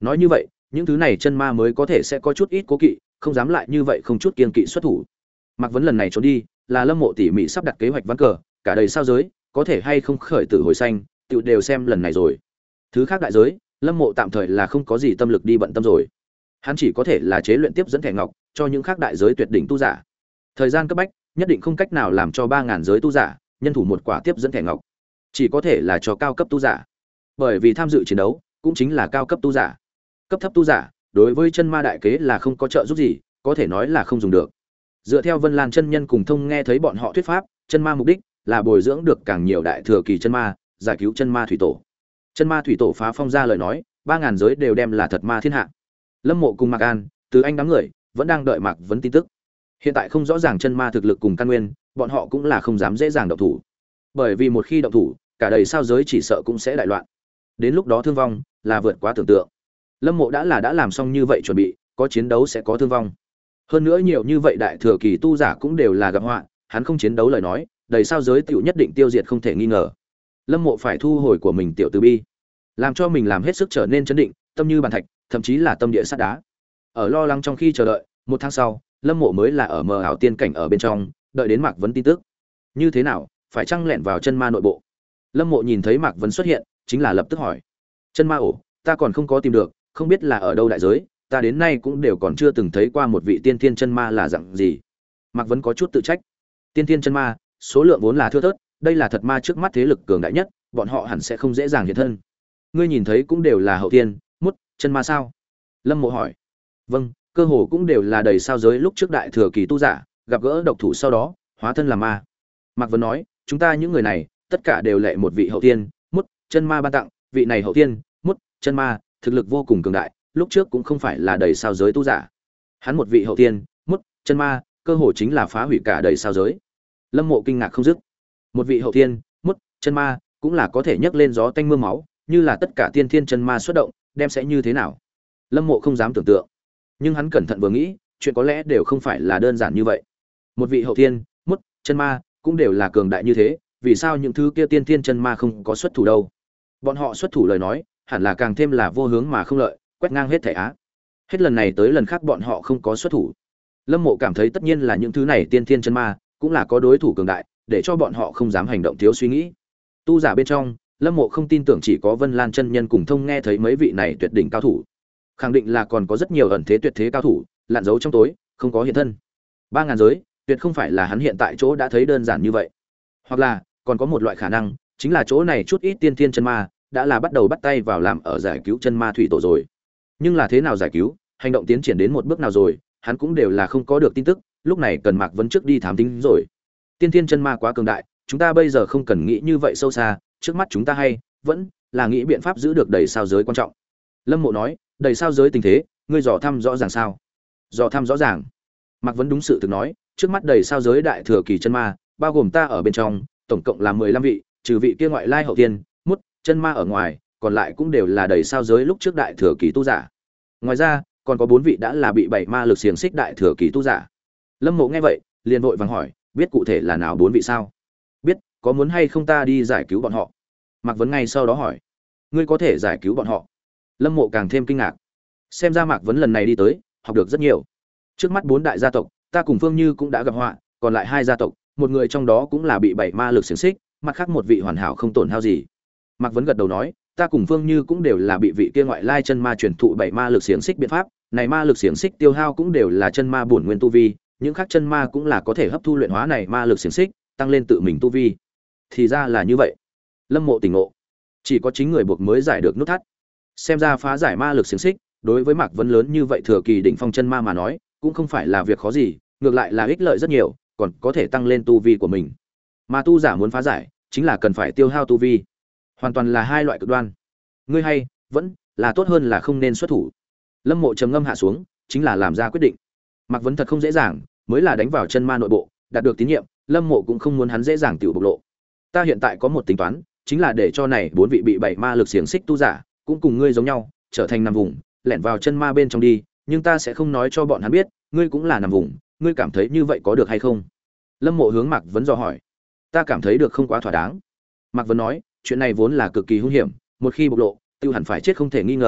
Nói như vậy, những thứ này chân ma mới có thể sẽ có chút ít cố kỵ, không dám lại như vậy không chút kiên kỵ xuất thủ. Mạc Vấn lần này trốn đi, là Lâm Mộ tỉ mỉ sắp đặt kế hoạch ván cờ, cả đầy sao giới, có thể hay không khởi tử hồi xanh, tựu đều xem lần này rồi. Thứ khác đại giới, Lâm Mộ tạm thời là không có gì tâm lực đi bận tâm rồi. Hắn chỉ có thể là chế luyện tiếp dẫn thẻ ngọc cho những khác đại giới tuyệt đỉnh tu giả. Thời gian cấp bách, nhất định không cách nào làm cho ba ngàn giới tu giả nhân thủ một quả tiếp dẫn thẻ ngọc, chỉ có thể là cho cao cấp tu giả. Bởi vì tham dự chiến đấu cũng chính là cao cấp tu giả. Cấp thấp tu giả đối với chân ma đại kế là không có trợ giúp gì, có thể nói là không dùng được. Dựa theo Vân Lan chân nhân cùng thông nghe thấy bọn họ thuyết pháp, chân ma mục đích là bồi dưỡng được càng nhiều đại thừa kỳ chân ma, giải cứu chân ma thủy tổ. Chân ma thủy tổ phá phong ra lời nói, ba ngàn giới đều đem là thật ma thiên hạ. Lâm Mộ cùng Mạc An, Từ Anh đám người vẫn đang đợi Mạc Vấn tin tức. Hiện tại không rõ ràng chân ma thực lực cùng căn nguyên, bọn họ cũng là không dám dễ dàng động thủ. Bởi vì một khi động thủ, cả đầy sao giới chỉ sợ cũng sẽ đại loạn. Đến lúc đó thương vong là vượt quá tưởng tượng. Lâm Mộ đã là đã làm xong như vậy chuẩn bị, có chiến đấu sẽ có thương vong. Hơn nữa nhiều như vậy đại thừa kỳ tu giả cũng đều là gặp họa, hắn không chiến đấu lời nói, đầy sao giới tiểu nhất định tiêu diệt không thể nghi ngờ. Lâm Mộ phải thu hồi của mình tiểu từ bi, làm cho mình làm hết sức trở nên chấn định, tâm như bàn thạch, thậm chí là tâm địa sắt đá. Ở lo lắng trong khi chờ đợi, một tháng sau, Lâm Mộ mới là ở mờ ảo tiên cảnh ở bên trong, đợi đến Mạc Vấn tin tức. Như thế nào, phải chăng lẻn vào chân ma nội bộ? Lâm Mộ nhìn thấy Mạc Vấn xuất hiện, chính là lập tức hỏi. Chân ma ổ, ta còn không có tìm được, không biết là ở đâu đại giới, ta đến nay cũng đều còn chưa từng thấy qua một vị tiên thiên chân ma là dạng gì. Mạc Vấn có chút tự trách. Tiên thiên chân ma, số lượng vốn là thưa thớt, đây là thật ma trước mắt thế lực cường đại nhất, bọn họ hẳn sẽ không dễ dàng hiện thân. Ngươi nhìn thấy cũng đều là hậu tiên, mút, chân ma sao? Lâm Mộ hỏi. Vâng, cơ hồ cũng đều là đầy sao giới lúc trước đại thừa kỳ tu giả, gặp gỡ độc thủ sau đó, hóa thân làm ma. Mạc Vấn nói, chúng ta những người này, tất cả đều lệ một vị hậu tiên, mút, chân ma ban tặng, vị này hậu tiên, mút, chân ma, thực lực vô cùng cường đại, lúc trước cũng không phải là đầy sao giới tu giả. Hắn một vị hậu tiên, mút, chân ma, cơ hồ chính là phá hủy cả đầy sao giới. Lâm Mộ kinh ngạc không dứt. Một vị hậu tiên, mút, chân ma, cũng là có thể nhấc lên gió tanh mưa máu, như là tất cả tiên thiên chân ma xuất động, đem sẽ như thế nào? Lâm Mộ không dám tưởng tượng. Nhưng hắn cẩn thận vừa nghĩ, chuyện có lẽ đều không phải là đơn giản như vậy. Một vị hậu thiên, mút, chân ma, cũng đều là cường đại như thế, vì sao những thứ kia tiên thiên chân ma không có xuất thủ đâu? Bọn họ xuất thủ lời nói, hẳn là càng thêm là vô hướng mà không lợi, quét ngang hết thảy á. Hết lần này tới lần khác bọn họ không có xuất thủ. Lâm Mộ cảm thấy tất nhiên là những thứ này tiên thiên chân ma, cũng là có đối thủ cường đại, để cho bọn họ không dám hành động thiếu suy nghĩ. Tu giả bên trong, Lâm Mộ không tin tưởng chỉ có Vân Lan chân nhân cùng thông nghe thấy mấy vị này tuyệt đỉnh cao thủ. Khẳng định là còn có rất nhiều ẩn thế tuyệt thế cao thủ, lặn giấu trong tối, không có hiện thân. Ba ngàn giới, tuyệt không phải là hắn hiện tại chỗ đã thấy đơn giản như vậy. Hoặc là, còn có một loại khả năng, chính là chỗ này chút ít tiên thiên chân ma, đã là bắt đầu bắt tay vào làm ở giải cứu chân ma thủy tổ rồi. Nhưng là thế nào giải cứu, hành động tiến triển đến một bước nào rồi, hắn cũng đều là không có được tin tức, lúc này cần Mạc Vấn trước đi thám tính rồi. Tiên thiên chân ma quá cường đại, chúng ta bây giờ không cần nghĩ như vậy sâu xa, trước mắt chúng ta hay vẫn là nghĩ biện pháp giữ được đầy sao giới quan trọng. Lâm Mộ nói, đầy sao giới tình thế, ngươi dò thăm rõ ràng sao? Dò thăm rõ ràng. Mạc Vấn đúng sự thực nói, trước mắt đầy sao giới đại thừa kỳ chân ma, bao gồm ta ở bên trong, tổng cộng là mười lăm vị, trừ vị kia ngoại lai hậu tiên, mút, chân ma ở ngoài, còn lại cũng đều là đầy sao giới lúc trước đại thừa kỳ tu giả. Ngoài ra, còn có bốn vị đã là bị bảy ma lực xiềng xích đại thừa kỳ tu giả. Lâm Mộ nghe vậy, liền vội vàng hỏi, biết cụ thể là nào bốn vị sao? Biết, có muốn hay không ta đi giải cứu bọn họ? Mạc Vấn ngay sau đó hỏi, ngươi có thể giải cứu bọn họ? Lâm Mộ càng thêm kinh ngạc. Xem ra Mạc Vấn lần này đi tới, học được rất nhiều. Trước mắt bốn đại gia tộc, ta cùng Phương Như cũng đã gặp họa, còn lại hai gia tộc, một người trong đó cũng là bị bảy ma lực xiềng xích, mặt khác một vị hoàn hảo không tổn hao gì. Mạc Vấn gật đầu nói, ta cùng Phương Như cũng đều là bị vị kia ngoại lai chân ma truyền thụ bảy ma lực xiềng xích biện pháp, này ma lực xiềng xích tiêu hao cũng đều là chân ma bổn nguyên tu vi, những khác chân ma cũng là có thể hấp thu luyện hóa này ma lực xiềng xích, tăng lên tự mình tu vi. Thì ra là như vậy. Lâm Mộ tỉnh ngộ, chỉ có chính người buộc mới giải được nút thắt. Xem ra phá giải ma lực xiềng xích, đối với Mạc Vấn lớn như vậy thừa kỳ đỉnh phong chân ma mà nói, cũng không phải là việc khó gì, ngược lại là ích lợi rất nhiều, còn có thể tăng lên tu vi của mình. Mà tu giả muốn phá giải, chính là cần phải tiêu hao tu vi. Hoàn toàn là hai loại cực đoan. Ngươi hay vẫn là tốt hơn là không nên xuất thủ. Lâm Mộ trầm ngâm hạ xuống, chính là làm ra quyết định. Mạc Vấn thật không dễ dàng, mới là đánh vào chân ma nội bộ, đạt được tín nhiệm, Lâm Mộ cũng không muốn hắn dễ dàng tiểu bộc lộ. Ta hiện tại có một tính toán, chính là để cho này bốn vị bị bảy ma lực xiềng xích tu giả, cũng cùng ngươi giống nhau, trở thành nằm vùng, lẻn vào chân ma bên trong đi, nhưng ta sẽ không nói cho bọn hắn biết, ngươi cũng là nằm vùng, ngươi cảm thấy như vậy có được hay không? Lâm Mộ hướng Mạc Vấn dò hỏi. Ta cảm thấy được không quá thỏa đáng. Mạc Vấn nói, chuyện này vốn là cực kỳ hung hiểm, một khi bộc lộ, tiêu hẳn phải chết không thể nghi ngờ,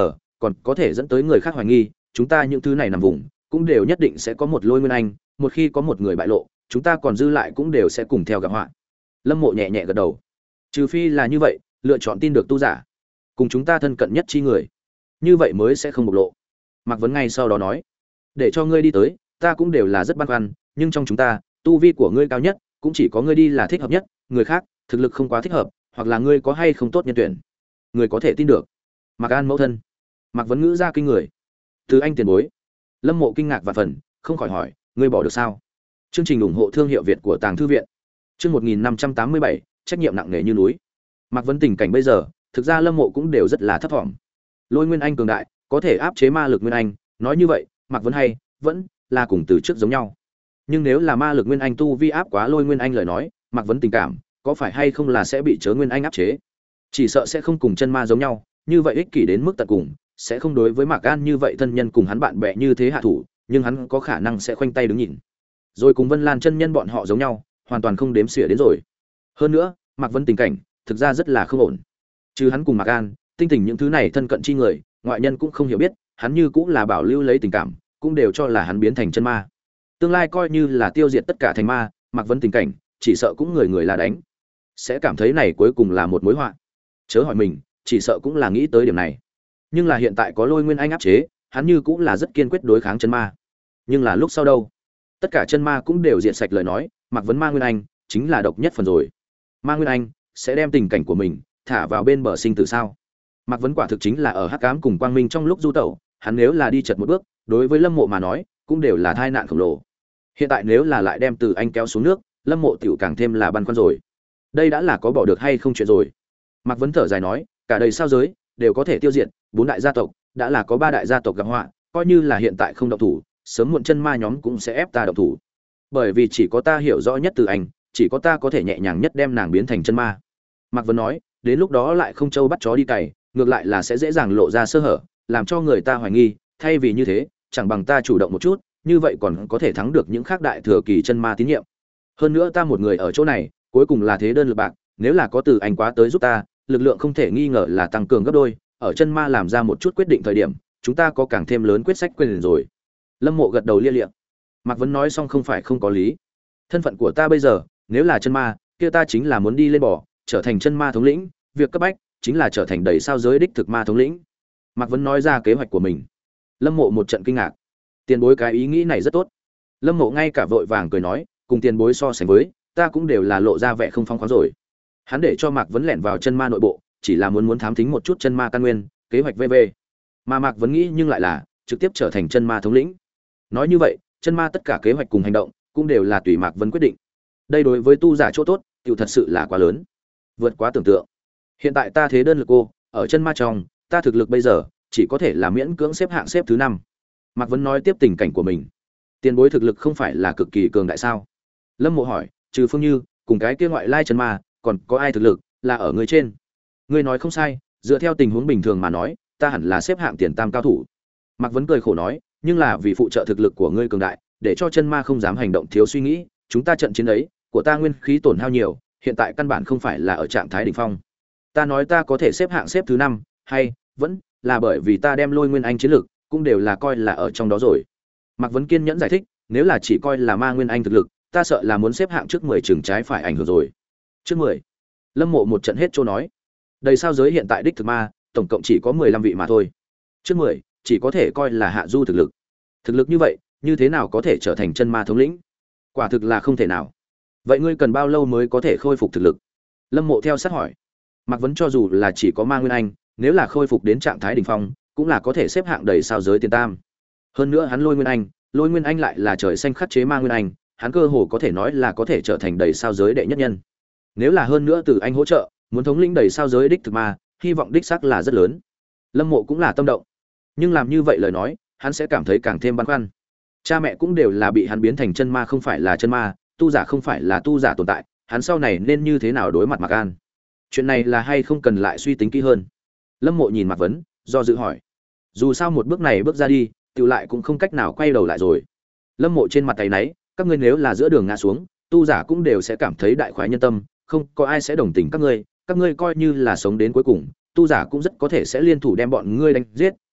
còn có thể dẫn tới người khác hoài nghi chúng ta những thứ này nằm vùng cũng đều nhất định sẽ có một lôi nguyên anh, một khi có một người bại lộ chúng ta còn dư lại cũng đều sẽ cùng theo gặp họa. Lâm Mộ nhẹ nhẹ gật đầu. Trừ phi là như vậy, lựa chọn tin được tu giả cùng chúng ta thân cận nhất chi người, như vậy mới sẽ không bộc lộ. Mạc Vấn ngay sau đó nói, để cho ngươi đi tới ta cũng đều là rất băn khoăn, nhưng trong chúng ta tu vi của ngươi cao nhất cũng chỉ có ngươi đi là thích hợp nhất, người khác thực lực không quá thích hợp, hoặc là ngươi có hay không tốt nhân tuyển người có thể tin được. Mạc An mẫu thân. Mạc Vấn ngữ ra kinh người. Từ anh tiền bối. Lâm Mộ kinh ngạc và phần không khỏi hỏi, ngươi bỏ được sao? Chương trình ủng hộ thương hiệu Việt của Tàng Thư viện. Chương một nghìn năm trăm tám mươi bảy, trách nhiệm nặng nề như núi. Mạc Vấn tình cảnh bây giờ, thực ra Lâm Mộ cũng đều rất là thấp thỏm. Lôi Nguyên Anh cường đại, có thể áp chế ma lực Nguyên Anh, nói như vậy, Mạc Vấn hay vẫn là cùng từ trước giống nhau. Nhưng nếu là ma lực Nguyên Anh tu vi áp quá Lôi Nguyên Anh lời nói, Mạc Vấn tình cảm có phải hay không là sẽ bị chớ Nguyên Anh áp chế? Chỉ sợ sẽ không cùng chân ma giống nhau, như vậy ích kỷ đến mức tận cùng, sẽ không đối với Mạc An như vậy thân nhân cùng hắn bạn bè như thế hạ thủ, nhưng hắn có khả năng sẽ khoanh tay đứng nhìn. Rồi cùng Vân Lan chân nhân bọn họ giống nhau, hoàn toàn không đếm xỉa đến rồi. Hơn nữa, Mạc Vân tình cảnh thực ra rất là không ổn. Chứ hắn cùng Mạc An, tinh tình những thứ này thân cận chi người, ngoại nhân cũng không hiểu biết, hắn như cũng là bảo lưu lấy tình cảm, cũng đều cho là hắn biến thành chân ma. Tương lai coi như là tiêu diệt tất cả thành ma, Mạc Vân tình cảnh, chỉ sợ cũng người người là đánh. Sẽ cảm thấy này cuối cùng là một mối họa. Chớ hỏi mình, chỉ sợ cũng là nghĩ tới điểm này. Nhưng là hiện tại có Lôi Nguyên Anh áp chế, hắn như cũng là rất kiên quyết đối kháng chân ma. Nhưng là lúc sau đâu? Tất cả chân ma cũng đều diệt sạch lời nói, Mạc Vấn Ma Nguyên Anh chính là độc nhất phần rồi. Ma Nguyên Anh sẽ đem tình cảnh của mình thả vào bên bờ sinh tử sao? Mạc Vấn quả thực chính là ở hắc ám cùng quang minh trong lúc du tẩu, hắn nếu là đi chật một bước, đối với Lâm Mộ mà nói, cũng đều là tai nạn khổng lồ. Hiện tại nếu là lại đem Từ Anh kéo xuống nước, Lâm Mộ tiểu càng thêm là băn khoăn rồi. Đây đã là có bỏ được hay không chuyện rồi. Mạc Vấn thở dài nói, cả đời sao giới đều có thể tiêu diệt, bốn đại gia tộc, đã là có ba đại gia tộc gặp họa, coi như là hiện tại không động thủ, sớm muộn chân ma nhóm cũng sẽ ép ta động thủ. Bởi vì chỉ có ta hiểu rõ nhất Từ Anh, chỉ có ta có thể nhẹ nhàng nhất đem nàng biến thành chân ma. Mạc Vấn nói, đến lúc đó lại không trâu bắt chó đi cày, ngược lại là sẽ dễ dàng lộ ra sơ hở, làm cho người ta hoài nghi, thay vì như thế, chẳng bằng ta chủ động một chút, như vậy còn có thể thắng được những khác đại thừa kỳ chân ma tín nhiệm. Hơn nữa ta một người ở chỗ này, cuối cùng là thế đơn lực bạc, nếu là có Từ Anh quá tới giúp ta, lực lượng không thể nghi ngờ là tăng cường gấp đôi, ở chân ma làm ra một chút quyết định thời điểm, chúng ta có càng thêm lớn quyết sách quyền rồi. Lâm Mộ gật đầu lia lịa. Mạc Vấn nói xong không phải không có lý. Thân phận của ta bây giờ, nếu là chân ma, kia ta chính là muốn đi lên bò, trở thành chân ma thống lĩnh, việc cấp bách chính là trở thành đầy sao giới đích thực ma thống lĩnh. Mạc Vấn nói ra kế hoạch của mình. Lâm Mộ một trận kinh ngạc. Tiền bối cái ý nghĩ này rất tốt. Lâm Mộ ngay cả vội vàng cười nói, cùng tiền bối so sánh với, ta cũng đều là lộ ra vẻ không phóng khoáng rồi. Hắn để cho Mạc Vấn lẻn vào chân ma nội bộ, chỉ là muốn muốn thám thính một chút chân ma căn nguyên, kế hoạch vê vê. Mà Mạc Vấn nghĩ nhưng lại là trực tiếp trở thành chân ma thống lĩnh. Nói như vậy, chân ma tất cả kế hoạch cùng hành động cũng đều là tùy Mạc Vấn quyết định. Đây đối với tu giả chỗ tốt, tiểu thật sự là quá lớn, vượt quá tưởng tượng. Hiện tại ta thế đơn lực cô, ở chân ma trong, ta thực lực bây giờ chỉ có thể là miễn cưỡng xếp hạng xếp thứ năm. Mạc Vấn nói tiếp tình cảnh của mình. Tiền bối thực lực không phải là cực kỳ cường đại sao? Lâm Mộ hỏi, trừ Phương Như, cùng cái kia ngoại lai chân ma, còn có ai thực lực là ở người trên? Ngươi nói không sai, dựa theo tình huống bình thường mà nói, ta hẳn là xếp hạng tiền tam cao thủ. Mạc Vấn cười khổ nói, nhưng là vì phụ trợ thực lực của ngươi cường đại, để cho chân ma không dám hành động thiếu suy nghĩ, chúng ta trận chiến ấy, của ta nguyên khí tổn hao nhiều, hiện tại căn bản không phải là ở trạng thái đỉnh phong. Ta nói ta có thể xếp hạng xếp thứ năm, hay vẫn là bởi vì ta đem Lôi Nguyên Anh chiến lực, cũng đều là coi là ở trong đó rồi. Mạc Vấn kiên nhẫn giải thích, nếu là chỉ coi là ma Nguyên Anh thực lực, ta sợ là muốn xếp hạng trước mười trường trái phải ảnh hưởng rồi. Trước mười. Lâm Mộ một trận hết trô nói. Đầy sao giới hiện tại đích thực ma, tổng cộng chỉ có mười lăm vị mà thôi. Trước mười, chỉ có thể coi là hạ du thực lực. Thực lực như vậy, như thế nào có thể trở thành chân ma thống lĩnh? Quả thực là không thể nào. Vậy ngươi cần bao lâu mới có thể khôi phục thực lực? Lâm Mộ theo sát hỏi. Mạc Vấn cho dù là chỉ có ma Nguyên Anh, nếu là khôi phục đến trạng thái đỉnh phong, cũng là có thể xếp hạng đầy sao giới tiền tam. Hơn nữa hắn Lôi Nguyên Anh, Lôi Nguyên Anh lại là trời xanh khắc chế ma Nguyên Anh, hắn cơ hồ có thể nói là có thể trở thành đầy sao giới đệ nhất nhân. Nếu là hơn nữa Từ Anh hỗ trợ, muốn thống lĩnh đầy sao giới đích thực ma, hy vọng đích xác là rất lớn. Lâm Mộ cũng là tâm động. Nhưng làm như vậy lời nói, hắn sẽ cảm thấy càng thêm băn khoăn. Cha mẹ cũng đều là bị hắn biến thành chân ma không phải là chân ma, tu giả không phải là tu giả tồn tại, hắn sau này nên như thế nào đối mặt Mạc An? Chuyện này là hay không cần lại suy tính kỹ hơn. Lâm Mộ nhìn Mạc Vấn, do dự hỏi. Dù sao một bước này bước ra đi, tiểu lại cũng không cách nào quay đầu lại rồi. Lâm Mộ trên mặt tay náy, các ngươi nếu là giữa đường ngã xuống, tu giả cũng đều sẽ cảm thấy đại khoái nhân tâm, không có ai sẽ đồng tình các ngươi, các ngươi coi như là sống đến cuối cùng, tu giả cũng rất có thể sẽ liên thủ đem bọn ngươi đánh giết,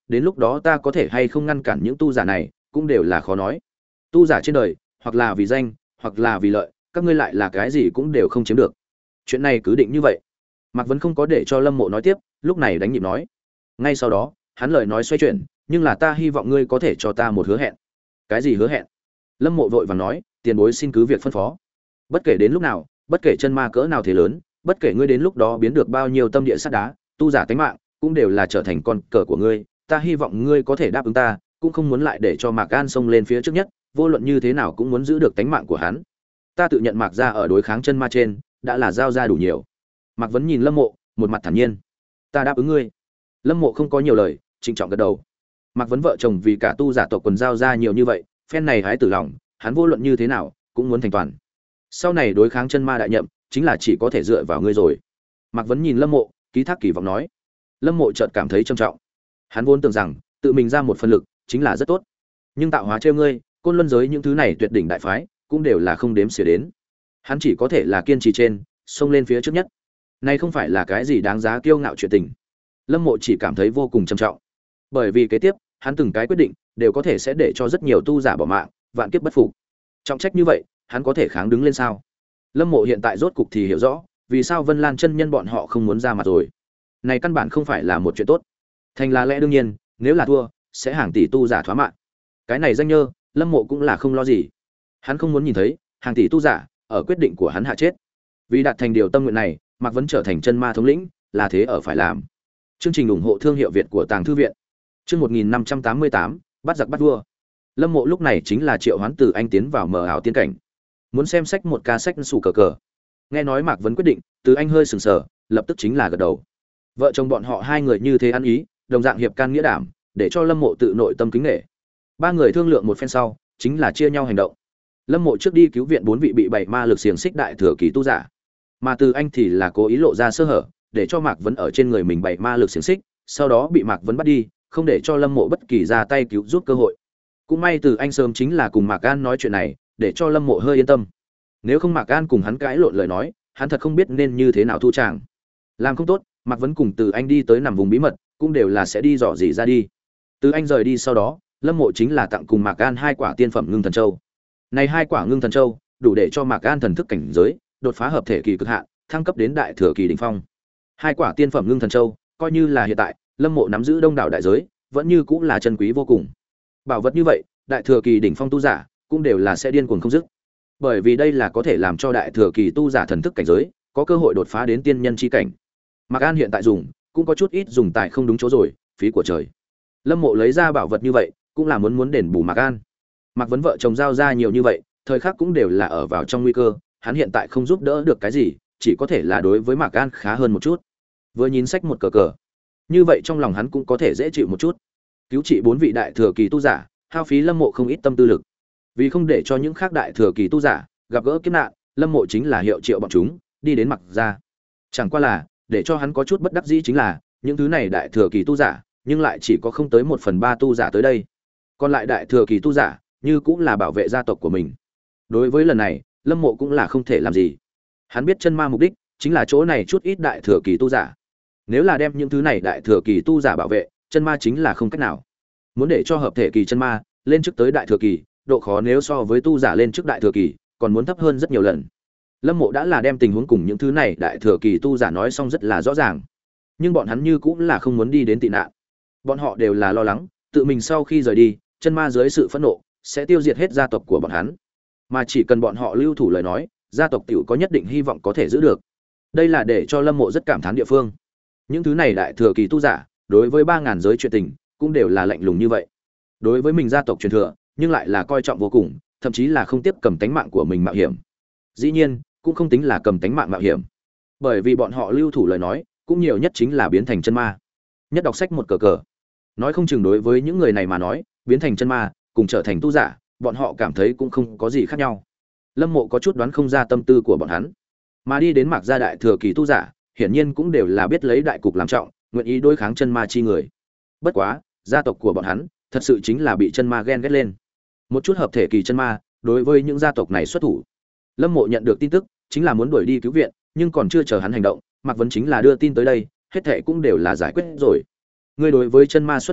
đến lúc đó ta có thể hay không ngăn cản những tu giả này cũng đều là khó nói. Tu giả trên đời hoặc là vì danh hoặc là vì lợi, các ngươi lại là cái gì cũng đều không chiếm được. Chuyện này cứ định như vậy. Mạc Vấn không có để cho Lâm Mộ nói tiếp, lúc này đánh nhịp nói. Ngay sau đó hắn lời nói xoay chuyển, nhưng là ta hy vọng ngươi có thể cho ta một hứa hẹn. Cái gì hứa hẹn? Lâm Mộ vội vàng nói, tiền bối xin cứ việc phân phó. Bất kể đến lúc nào, bất kể chân ma cỡ nào thế lớn, bất kể ngươi đến lúc đó biến được bao nhiêu tâm địa sắt đá, tu giả tánh mạng cũng đều là trở thành con cờ của ngươi, ta hy vọng ngươi có thể đáp ứng ta, cũng không muốn lại để cho Mạc An xông lên phía trước nhất, vô luận như thế nào cũng muốn giữ được tánh mạng của hắn. Ta tự nhận Mạc gia ở đối kháng chân ma trên đã là giao ra đủ nhiều. Mạc Vấn nhìn Lâm Mộ, một mặt thản nhiên. Ta đáp ứng ngươi. Lâm Mộ không có nhiều lời, trịnh trọng gật đầu. Mạc Vấn vợ chồng vì cả tu giả tộc quần giao ra nhiều như vậy, phen này hái tử lòng, hắn vô luận như thế nào cũng muốn thành toàn. Sau này đối kháng chân ma đại nhậm, chính là chỉ có thể dựa vào ngươi rồi. Mạc Vấn nhìn Lâm Mộ, ký thác kỳ vọng nói. Lâm Mộ chợt cảm thấy trầm trọng. Hắn vốn tưởng rằng tự mình ra một phần lực chính là rất tốt, nhưng tạo hóa trêu ngươi, côn luân giới những thứ này tuyệt đỉnh đại phái cũng đều là không đếm xỉa đến. Hắn chỉ có thể là kiên trì trên, xông lên phía trước nhất. Này không phải là cái gì đáng giá kiêu ngạo chuyện tình. Lâm Mộ chỉ cảm thấy vô cùng trầm trọng, bởi vì kế tiếp hắn từng cái quyết định đều có thể sẽ để cho rất nhiều tu giả bỏ mạng, vạn kiếp bất phục. Trọng trách như vậy, hắn có thể kháng đứng lên sao? Lâm Mộ hiện tại rốt cục thì hiểu rõ, vì sao Vân Lan chân nhân bọn họ không muốn ra mặt rồi. Này căn bản không phải là một chuyện tốt. Thành là lẽ đương nhiên, nếu là thua, sẽ hàng tỷ tu giả thoá mạng. Cái này danh nhơ, Lâm Mộ cũng là không lo gì. Hắn không muốn nhìn thấy hàng tỷ tu giả ở quyết định của hắn hạ chết. Vì đạt thành điều tâm nguyện này, Mạc Vấn trở thành chân ma thống lĩnh, là thế ở phải làm. Chương trình ủng hộ thương hiệu Việt của Tàng thư viện. Chương một nghìn năm trăm tám mươi tám, bắt giặc bắt vua. Lâm Mộ lúc này chính là triệu hoán từ anh tiến vào mờ ảo tiên cảnh. Muốn xem sách một ca sách sủ cờ cờ. Nghe nói Mạc Vấn quyết định, từ anh hơi sừng sờ, lập tức chính là gật đầu. Vợ chồng bọn họ hai người như thế ăn ý, đồng dạng hiệp can nghĩa đảm, để cho Lâm Mộ tự nội tâm kính nể. Ba người thương lượng một phen sau, chính là chia nhau hành động. Lâm Mộ trước đi cứu viện bốn vị bị bảy ma lực xiềng xích đại thừa kỳ tu giả, mà từ anh thì là cố ý lộ ra sơ hở, để cho Mạc Vấn ở trên người mình bảy ma lực xiềng xích, sau đó bị Mạc Vấn bắt đi, không để cho Lâm Mộ bất kỳ ra tay cứu giúp cơ hội. Cũng may từ anh sớm chính là cùng Mạc An nói chuyện này, để cho Lâm Mộ hơi yên tâm. Nếu không Mạc An cùng hắn cãi lộn lời nói, hắn thật không biết nên như thế nào thu tràng. Làm không tốt, Mạc Vấn cùng từ anh đi tới nằm vùng bí mật, cũng đều là sẽ đi dò dỉ ra đi. Từ anh rời đi sau đó, Lâm Mộ chính là tặng cùng Mạc An hai quả tiên phẩm ngưng thần châu. Này hai quả ngưng thần châu, đủ để cho Mạc An thần thức cảnh giới đột phá hợp thể kỳ cực hạn, thăng cấp đến đại thừa kỳ đỉnh phong. Hai quả tiên phẩm ngưng thần châu, coi như là hiện tại, Lâm Mộ nắm giữ đông đảo đại giới, vẫn như cũng là chân quý vô cùng. Bảo vật như vậy, đại thừa kỳ đỉnh phong tu giả cũng đều là sẽ điên cuồng không dứt. Bởi vì đây là có thể làm cho đại thừa kỳ tu giả thần thức cảnh giới có cơ hội đột phá đến tiên nhân chi cảnh. Mạc An hiện tại dùng, cũng có chút ít dùng tại không đúng chỗ rồi, phí của trời. Lâm Mộ lấy ra bảo vật như vậy, cũng là muốn muốn đền bù Mạc An. Mạc Vấn vợ chồng giao ra nhiều như vậy, thời khắc cũng đều là ở vào trong nguy cơ, hắn hiện tại không giúp đỡ được cái gì, chỉ có thể là đối với Mạc An khá hơn một chút. Vừa nhìn sách một cờ cờ, như vậy trong lòng hắn cũng có thể dễ chịu một chút. Cứu trị bốn vị đại thừa kỳ tu giả, hao phí Lâm Mộ không ít tâm tư lực. Vì không để cho những khác đại thừa kỳ tu giả gặp gỡ kiếp nạn, Lâm Mộ chính là hiệu triệu bọn chúng đi đến Mạc gia. Chẳng qua là, để cho hắn có chút bất đắc dĩ chính là, những thứ này đại thừa kỳ tu giả, nhưng lại chỉ có không tới một phần ba tu giả tới đây. Còn lại đại thừa kỳ tu giả, như cũng là bảo vệ gia tộc của mình. Đối với lần này, Lâm Mộ cũng là không thể làm gì. Hắn biết chân ma mục đích chính là chỗ này chút ít đại thừa kỳ tu giả. Nếu là đem những thứ này đại thừa kỳ tu giả bảo vệ, chân ma chính là không cách nào. Muốn để cho hợp thể kỳ chân ma lên trước tới đại thừa kỳ, độ khó nếu so với tu giả lên trước đại thừa kỳ, còn muốn thấp hơn rất nhiều lần. Lâm Mộ đã là đem tình huống cùng những thứ này đại thừa kỳ tu giả nói xong rất là rõ ràng. Nhưng bọn hắn như cũng là không muốn đi đến tị nạn. Bọn họ đều là lo lắng, tự mình sau khi rời đi, chân ma dưới sự phẫn nộ sẽ tiêu diệt hết gia tộc của bọn hắn. Mà chỉ cần bọn họ lưu thủ lời nói, gia tộc tiểu có nhất định hy vọng có thể giữ được. Đây là để cho Lâm Mộ rất cảm thán địa phương. Những thứ này đại thừa kỳ tu giả, đối với ba ngàn giới chuyện tình, cũng đều là lạnh lùng như vậy. Đối với mình gia tộc truyền thừa, nhưng lại là coi trọng vô cùng, thậm chí là không tiếp cầm tánh mạng của mình mạo hiểm. Dĩ nhiên, cũng không tính là cầm tánh mạng mạo hiểm. Bởi vì bọn họ lưu thủ lời nói, cũng nhiều nhất chính là biến thành chân ma. Nhất đọc sách một cờ cờ. Nói không chừng đối với những người này mà nói, biến thành chân ma, cùng trở thành tu giả, bọn họ cảm thấy cũng không có gì khác nhau. Lâm Mộ có chút đoán không ra tâm tư của bọn hắn. Mà đi đến Mạc gia đại thừa kỳ tu giả, hiển nhiên cũng đều là biết lấy đại cục làm trọng, nguyện ý đối kháng chân ma chi người. Bất quá, gia tộc của bọn hắn, thật sự chính là bị chân ma ghen ghét lên. Một chút hợp thể kỳ chân ma, đối với những gia tộc này xuất thủ. Lâm Mộ nhận được tin tức, chính là muốn đuổi đi cứu viện, nhưng còn chưa chờ hắn hành động, Mạc Vấn chính là đưa tin tới đây, hết thảy cũng đều là giải quyết rồi. Ngươi đối với chân ma xuất thủ,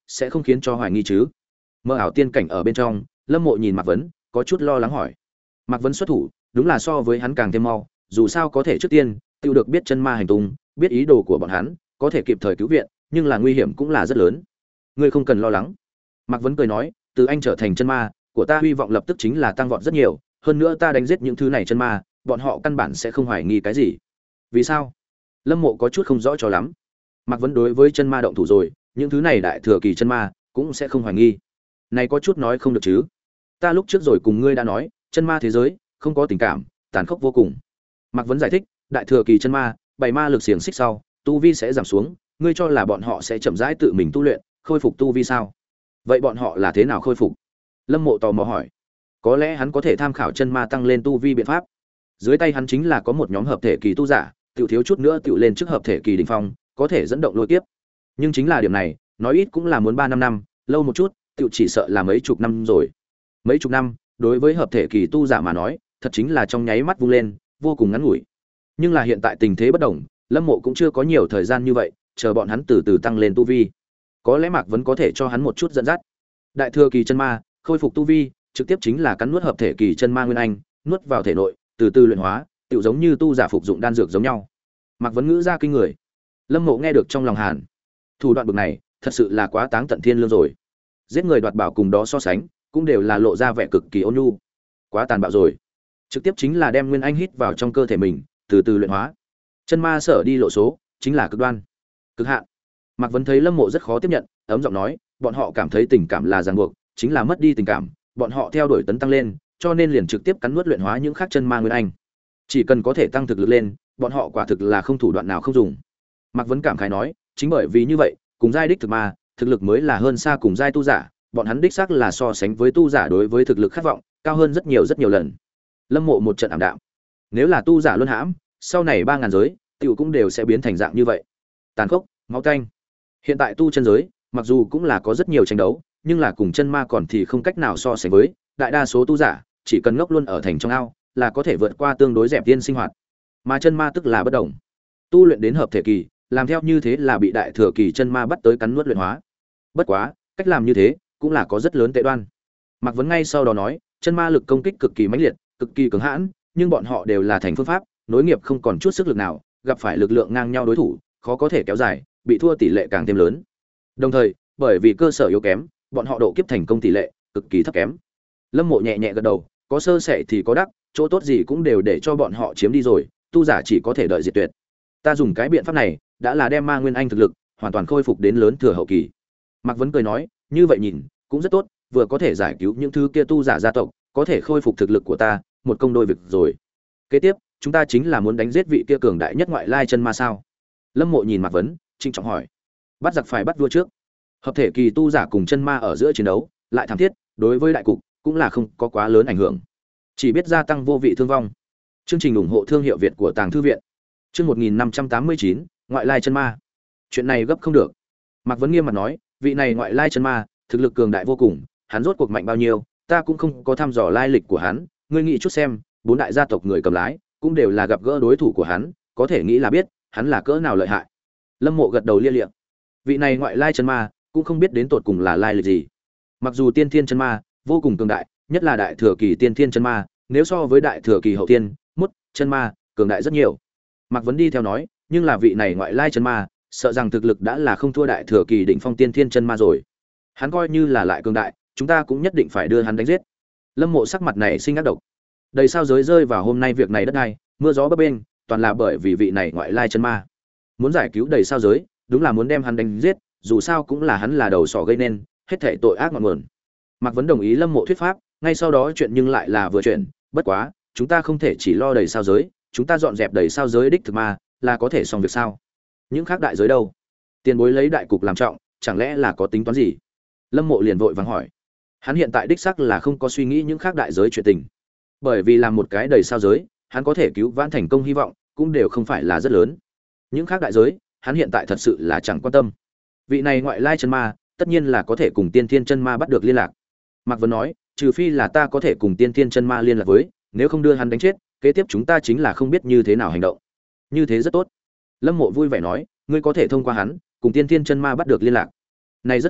sẽ không khiến cho hoài nghi chứ? Mơ ảo tiên cảnh ở bên trong, Lâm Mộ nhìn Mạc Vấn, có chút lo lắng hỏi. Mạc Vấn xuất thủ, đúng là so với hắn càng thêm mau, dù sao có thể trước tiên tự được biết chân ma hành tung, biết ý đồ của bọn hắn, có thể kịp thời cứu viện, nhưng là nguy hiểm cũng là rất lớn. Ngươi không cần lo lắng. Mạc Vấn cười nói, từ anh trở thành chân ma, của ta hy vọng lập tức chính là tăng vọt rất nhiều, hơn nữa ta đánh giết những thứ này chân ma, bọn họ căn bản sẽ không hoài nghi cái gì. Vì sao? Lâm Mộ có chút không rõ cho lắm. Mạc Vấn đối với chân ma động thủ rồi, những thứ này đại thừa kỳ chân ma cũng sẽ không hoài nghi. Này có chút nói không được chứ? Ta lúc trước rồi cùng ngươi đã nói, chân ma thế giới không có tình cảm, tàn khốc vô cùng. Mạc Vấn giải thích, đại thừa kỳ chân ma, bảy ma lực xiềng xích sau, tu vi sẽ giảm xuống, ngươi cho là bọn họ sẽ chậm rãi tự mình tu luyện, khôi phục tu vi sao? Vậy bọn họ là thế nào khôi phục? Lâm Mộ tò mò hỏi. Có lẽ hắn có thể tham khảo chân ma tăng lên tu vi biện pháp. Dưới tay hắn chính là có một nhóm hợp thể kỳ tu giả, tiểu thiếu chút nữa tiểu lên trước hợp thể kỳ đỉnh phong, có thể dẫn động lôi kiếp. Nhưng chính là điểm này, nói ít cũng là muốn ba năm năm, lâu một chút, tiểu chỉ sợ là mấy chục năm rồi. Mấy chục năm, đối với hợp thể kỳ tu giả mà nói, thật chính là trong nháy mắt vung lên, vô cùng ngắn ngủi. Nhưng là hiện tại tình thế bất đồng, Lâm Mộ cũng chưa có nhiều thời gian như vậy, chờ bọn hắn từ từ tăng lên tu vi. Có lẽ Mạc Vấn có thể cho hắn một chút dẫn dắt. Đại thừa kỳ chân ma, khôi phục tu vi, trực tiếp chính là cắn nuốt hợp thể kỳ chân ma nguyên anh, nuốt vào thể nội, từ từ luyện hóa, tựu giống như tu giả phục dụng đan dược giống nhau. Mạc Vấn ngữ ra kinh người. Lâm Mộ nghe được trong lòng hàn. Thủ đoạn bực này, thật sự là quá táng tận thiên lương rồi. Giết người đoạt bảo cùng đó so sánh, cũng đều là lộ ra vẻ cực kỳ ôn nhu. Quá tàn bạo rồi. Trực tiếp chính là đem nguyên anh hít vào trong cơ thể mình, từ từ luyện hóa. Chân ma sở đi lộ số, chính là cực đoan, cực hạn. Mạc Vấn thấy Lâm Mộ rất khó tiếp nhận, ấm giọng nói, bọn họ cảm thấy tình cảm là ràng buộc, chính là mất đi tình cảm, bọn họ theo đuổi tấn tăng lên, cho nên liền trực tiếp cắn nuốt luyện hóa những khác chân ma nguyên anh. Chỉ cần có thể tăng thực lực lên, bọn họ quả thực là không thủ đoạn nào không dùng. Mạc Vấn cảm khái nói, chính bởi vì như vậy, cùng giai đích thực ma, thực lực mới là hơn xa cùng giai tu giả, bọn hắn đích xác là so sánh với tu giả đối với thực lực khát vọng, cao hơn rất nhiều rất nhiều lần. Lâm Mộ một trận ảm đạm. Nếu là tu giả luân hãm, sau này ba ngàn giới, tiểu cũng đều sẽ biến thành dạng như vậy. Tàn khốc, máu tanh. Hiện tại tu chân giới, mặc dù cũng là có rất nhiều tranh đấu, nhưng là cùng chân ma còn thì không cách nào so sánh với, đại đa số tu giả, chỉ cần ngốc luôn ở thành trong ao, là có thể vượt qua tương đối dẹp tiên sinh hoạt. Mà chân ma tức là bất động. Tu luyện đến hợp thể kỳ, làm theo như thế là bị đại thừa kỳ chân ma bắt tới cắn nuốt luyện hóa. Bất quá, cách làm như thế cũng là có rất lớn tệ đoan. Mạc Vấn ngay sau đó nói, chân ma lực công kích cực kỳ mãnh liệt, cực kỳ cứng hãn, nhưng bọn họ đều là thành phương pháp, nối nghiệp không còn chút sức lực nào, gặp phải lực lượng ngang nhau đối thủ, khó có thể kéo dài, bị thua tỷ lệ càng thêm lớn. Đồng thời, bởi vì cơ sở yếu kém, bọn họ độ kiếp thành công tỷ lệ cực kỳ thấp kém. Lâm Mộ nhẹ nhẹ gật đầu, có sơ sẩy thì có đắc, chỗ tốt gì cũng đều để cho bọn họ chiếm đi rồi, tu giả chỉ có thể đợi diệt tuyệt. Ta dùng cái biện pháp này, đã là đem ma nguyên anh thực lực hoàn toàn khôi phục đến lớn thừa hậu kỳ. Mạc Vấn cười nói, như vậy nhìn cũng rất tốt, vừa có thể giải cứu những thứ kia tu giả gia tộc, có thể khôi phục thực lực của ta, một công đôi việc rồi. Kế tiếp, chúng ta chính là muốn đánh giết vị kia cường đại nhất ngoại lai chân ma sao? Lâm Mộ nhìn Mạc Vấn, trinh trọng hỏi. Bắt giặc phải bắt vua trước. Hợp thể kỳ tu giả cùng chân ma ở giữa chiến đấu, lại thảm thiết, đối với đại cục cũng là không có quá lớn ảnh hưởng, chỉ biết gia tăng vô vị thương vong. Chương trình ủng hộ thương hiệu Việt của Tàng Thư viện. Chương một nghìn năm trăm tám mươi chín, ngoại lai chân ma. Chuyện này gấp không được. Mạc Vấn nghiêm mặt nói, vị này ngoại lai chân ma, thực lực cường đại vô cùng, hắn rốt cuộc mạnh bao nhiêu, ta cũng không có thăm dò lai lịch của hắn, ngươi nghĩ chút xem, bốn đại gia tộc người cầm lái, cũng đều là gặp gỡ đối thủ của hắn, có thể nghĩ là biết, hắn là cỡ nào lợi hại. Lâm Mộ gật đầu lia lịa. Vị này ngoại lai chân ma, cũng không biết đến tột cùng là lai lịch gì. Mặc dù tiên thiên chân ma vô cùng cường đại, nhất là đại thừa kỳ tiên thiên chân ma, nếu so với đại thừa kỳ hậu tiên, mút chân ma, cường đại rất nhiều. Mạc Vấn đi theo nói, nhưng là vị này ngoại lai chân ma, sợ rằng thực lực đã là không thua đại thừa kỳ đỉnh phong tiên thiên chân ma rồi. Hắn coi như là lại cường đại, chúng ta cũng nhất định phải đưa hắn đánh giết. Lâm Mộ sắc mặt này sinh ác độc. Đầy sao giới rơi vào hôm nay việc này đất đai, mưa gió bấp bênh, toàn là bởi vì vị này ngoại lai chân ma. Muốn giải cứu đầy sao giới, đúng là muốn đem hắn đánh giết, dù sao cũng là hắn là đầu sỏ gây nên, hết thảy tội ác ngọn nguồn. Mạc Vấn đồng ý Lâm Mộ thuyết pháp, ngay sau đó chuyện nhưng lại là vừa chuyện, bất quá, chúng ta không thể chỉ lo đầy sao giới, chúng ta dọn dẹp đầy sao giới đích thực ma, là có thể xong việc sao? Những khác đại giới đâu? Tiền bối lấy đại cục làm trọng, chẳng lẽ là có tính toán gì? Lâm Mộ liền vội vàng hỏi. Hắn hiện tại đích xác là không có suy nghĩ những khác đại giới chuyện tình. Bởi vì làm một cái đầy sao giới, hắn có thể cứu vãn thành công hy vọng, cũng đều không phải là rất lớn. Những khác đại giới, hắn hiện tại thật sự là chẳng quan tâm. Vị này ngoại lai chân ma, tất nhiên là có thể cùng tiên thiên chân ma bắt được liên lạc. Mạc Vấn nói, trừ phi là ta có thể cùng tiên thiên chân ma liên lạc với, nếu không đưa hắn đánh chết, kế tiếp chúng ta chính là không biết như thế nào hành động. Như thế rất tốt. Lâm Mộ vui vẻ nói, ngươi có thể thông qua hắn, cùng tiên thiên chân ma bắt được liên lạc. Này rất khó,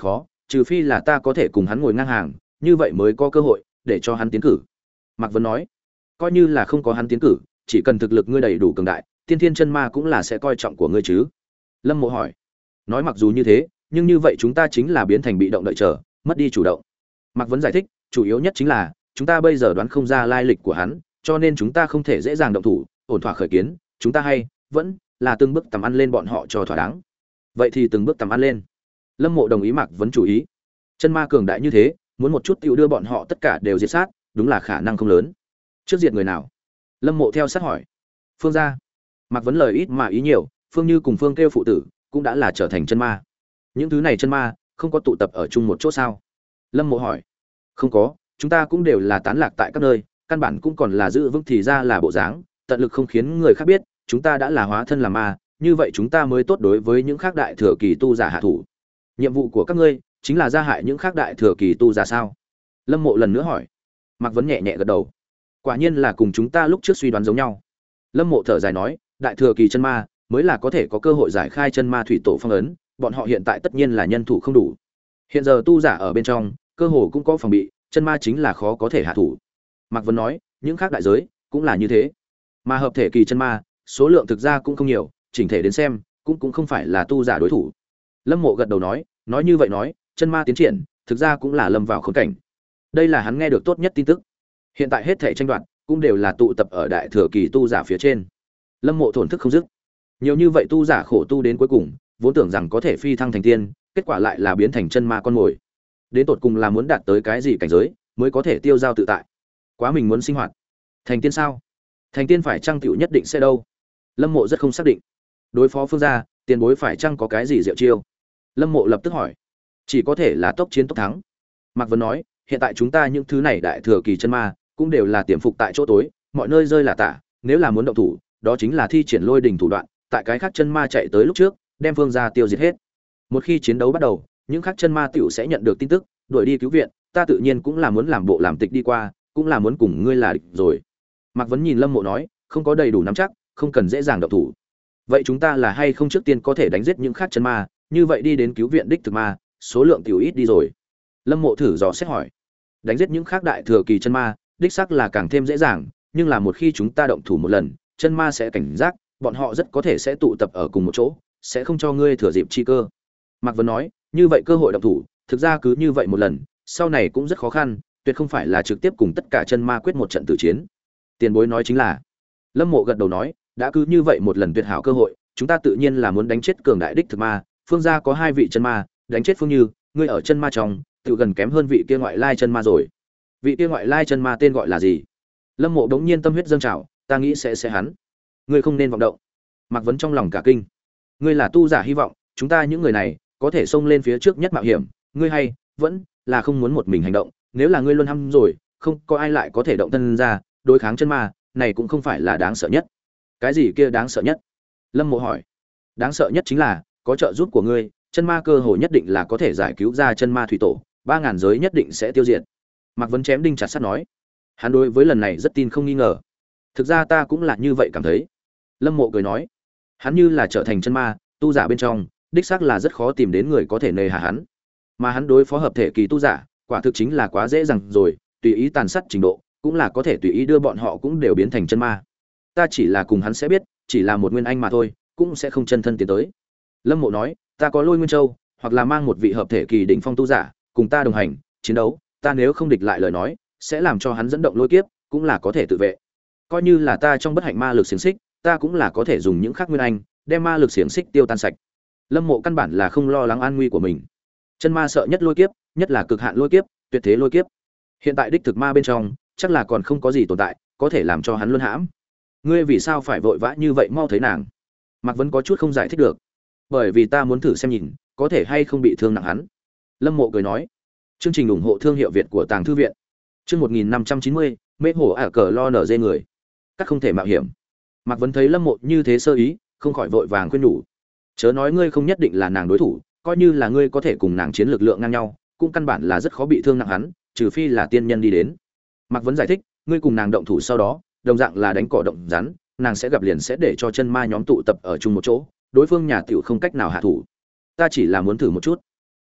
trừ phi là ta có thể cùng hắn ngồi ngang hàng, như vậy mới có cơ hội để cho hắn tiến cử. Mạc Vấn nói, coi như là không có hắn tiến cử, chỉ cần thực lực ngươi đầy đủ cường đại, tiên thiên chân ma cũng là sẽ coi trọng của ngươi chứ. Lâm Mộ hỏi, nói mặc dù như thế, nhưng như vậy chúng ta chính là biến thành bị động đợi chờ, mất đi chủ động. Mạc Vấn giải thích, chủ yếu nhất chính là chúng ta bây giờ đoán không ra lai lịch của hắn, cho nên chúng ta không thể dễ dàng động thủ, ổn thỏa khởi kiến, chúng ta hay vẫn là từng bước tầm ăn lên bọn họ cho thỏa đáng. Vậy thì từng bước tầm ăn lên. Lâm Mộ đồng ý Mạc Vấn chủ ý. Chân ma cường đại như thế, muốn một chút tiểu đưa bọn họ tất cả đều diệt sát, đúng là khả năng không lớn. Trước diệt người nào? Lâm Mộ theo sát hỏi. Phương gia. Mạc Vấn lời ít mà ý nhiều, Phương Như cùng Phương Kêu phụ tử cũng đã là trở thành chân ma. Những thứ này chân ma không có tụ tập ở chung một chỗ sao? Lâm Mộ hỏi. Không có, chúng ta cũng đều là tán lạc tại các nơi, căn bản cũng còn là giữ vững thì ra là bộ dáng, tận lực không khiến người khác biết, chúng ta đã là hóa thân làm ma, như vậy chúng ta mới tốt đối với những khác đại thừa kỳ tu giả hạ thủ. Nhiệm vụ của các ngươi chính là gia hại những khác đại thừa kỳ tu giả sao? Lâm Mộ lần nữa hỏi. Mạc Vấn nhẹ nhẹ gật đầu. Quả nhiên là cùng chúng ta lúc trước suy đoán giống nhau. Lâm Mộ thở dài nói, đại thừa kỳ chân ma mới là có thể có cơ hội giải khai chân ma thủy tổ phong ấn, bọn họ hiện tại tất nhiên là nhân thủ không đủ. Hiện giờ tu giả ở bên trong, cơ hồ cũng có phòng bị, chân ma chính là khó có thể hạ thủ. Mạc Vấn nói, những khác đại giới cũng là như thế. Mà hợp thể kỳ chân ma, số lượng thực ra cũng không nhiều, chỉnh thể đến xem, cũng cũng không phải là tu giả đối thủ. Lâm Mộ gật đầu nói, nói như vậy nói, chân ma tiến triển, thực ra cũng là lâm vào khốn cảnh. Đây là hắn nghe được tốt nhất tin tức. Hiện tại hết thảy tranh đoạt cũng đều là tụ tập ở đại thừa kỳ tu giả phía trên. Lâm Mộ thổn thức không dứt. Nhiều như vậy tu giả khổ tu đến cuối cùng, vốn tưởng rằng có thể phi thăng thành tiên, kết quả lại là biến thành chân ma con mồi. Đến tột cùng là muốn đạt tới cái gì cảnh giới mới có thể tiêu dao tự tại? Quá mình muốn sinh hoạt. Thành tiên sao? Thành tiên phải chăng tiểu nhất định sẽ đâu? Lâm Mộ rất không xác định. Đối phó Phương gia, tiền bối phải chăng có cái gì diệu chiêu? Lâm Mộ lập tức hỏi. Chỉ có thể là tốc chiến tốc thắng. Mạc Vấn nói, hiện tại chúng ta những thứ này đại thừa kỳ chân ma cũng đều là tiềm phục tại chỗ tối, mọi nơi rơi là tả, nếu là muốn động thủ, đó chính là thi triển lôi đình thủ đoạn, tại cái khác chân ma chạy tới lúc trước, đem Phương gia tiêu diệt hết. Một khi chiến đấu bắt đầu, những khác chân ma tiểu sẽ nhận được tin tức, đuổi đi cứu viện, ta tự nhiên cũng là muốn làm bộ làm tịch đi qua, cũng là muốn cùng ngươi là địch rồi. Mạc Vấn nhìn Lâm Mộ nói, không có đầy đủ nắm chắc, không cần dễ dàng động thủ. Vậy chúng ta là hay không trước tiên có thể đánh giết những khác chân ma, như vậy đi đến cứu viện đích thực ma, số lượng tiểu ít đi rồi. Lâm Mộ thử dò xét hỏi. Đánh giết những khác đại thừa kỳ chân ma, đích xác là càng thêm dễ dàng, nhưng là một khi chúng ta động thủ một lần, chân ma sẽ cảnh giác, bọn họ rất có thể sẽ tụ tập ở cùng một chỗ, sẽ không cho ngươi thừa dịp chi cơ. Mạc Vấn nói, như vậy cơ hội động thủ, thực ra cứ như vậy một lần, sau này cũng rất khó khăn, tuyệt không phải là trực tiếp cùng tất cả chân ma quyết một trận tử chiến. Tiền bối nói chính là. Lâm Mộ gật đầu nói, đã cứ như vậy một lần tuyệt hảo cơ hội, chúng ta tự nhiên là muốn đánh chết cường đại đích thực ma, Phương gia có hai vị chân ma, đánh chết Phương Như, ngươi ở chân ma trong, tự gần kém hơn vị kia ngoại lai chân ma rồi. Vị kia ngoại lai chân ma tên gọi là gì? Lâm Mộ đống nhiên tâm huyết dâng trào, ta nghĩ sẽ sẽ hắn. Ngươi không nên vọng động. Mạc Vấn trong lòng cả kinh. Ngươi là tu giả hy vọng, chúng ta những người này có thể xông lên phía trước nhất mạo hiểm, ngươi hay vẫn là không muốn một mình hành động, nếu là ngươi luôn hăm rồi, không có ai lại có thể động thân ra, đối kháng chân ma, này cũng không phải là đáng sợ nhất. Cái gì kia đáng sợ nhất? Lâm Mộ hỏi. Đáng sợ nhất chính là có trợ giúp của ngươi, chân ma cơ hội nhất định là có thể giải cứu ra chân ma thủy tổ, ba ngàn giới nhất định sẽ tiêu diệt. Mạc Vấn chém đinh chặt sắt nói. Hắn đối với lần này rất tin không nghi ngờ. Thực ra ta cũng là như vậy cảm thấy. Lâm Mộ cười nói. Hắn như là trở thành chân ma, tu giả bên trong, đích xác là rất khó tìm đến người có thể nề hà hắn. Mà hắn đối phó hợp thể kỳ tu giả, quả thực chính là quá dễ dàng rồi, tùy ý tàn sát trình độ, cũng là có thể tùy ý đưa bọn họ cũng đều biến thành chân ma. Ta chỉ là cùng hắn sẽ biết, chỉ là một nguyên anh mà thôi, cũng sẽ không chân thân tiến tới. Lâm Mộ nói, ta có Lôi Nguyên Châu, hoặc là mang một vị hợp thể kỳ đỉnh phong tu giả, cùng ta đồng hành, chiến đấu, ta nếu không địch lại lời nói, sẽ làm cho hắn dẫn động lôi kiếp, cũng là có thể tự vệ. Coi như là ta trong bất hạnh ma lực xiển xích, ta cũng là có thể dùng những khắc nguyên anh, đem ma lực xiển xích tiêu tan sạch. Lâm Mộ căn bản là không lo lắng an nguy của mình. Chân ma sợ nhất lôi kiếp, nhất là cực hạn lôi kiếp, tuyệt thế lôi kiếp. Hiện tại đích thực ma bên trong, chắc là còn không có gì tồn tại, có thể làm cho hắn luân hãm. Ngươi vì sao phải vội vã như vậy mau thấy nàng? Mạc Vấn có chút không giải thích được. Bởi vì ta muốn thử xem nhìn, có thể hay không bị thương nặng hắn. Lâm Mộ cười nói. Chương trình ủng hộ thương hiệu Việt của Tàng Thư viện. Chương một nghìn năm trăm chín mươi, mê hổ ả cờ lo nở dê người. Các không thể mạo hiểm. Mạc Vấn thấy Lâm Mộ như thế sơ ý, không khỏi vội vàng khuyên nhủ. Chớ nói ngươi không nhất định là nàng đối thủ, coi như là ngươi có thể cùng nàng chiến lực lượng ngang nhau, cũng căn bản là rất khó bị thương nặng hắn, trừ phi là tiên nhân đi đến. Mạc Vấn giải thích, ngươi cùng nàng động thủ sau đó, đồng dạng là đánh cỏ động rắn, nàng sẽ gặp liền sẽ để cho chân ma nhóm tụ tập ở chung một chỗ, đối phương nhà tiểu không cách nào hạ thủ. Ta chỉ là muốn thử một chút.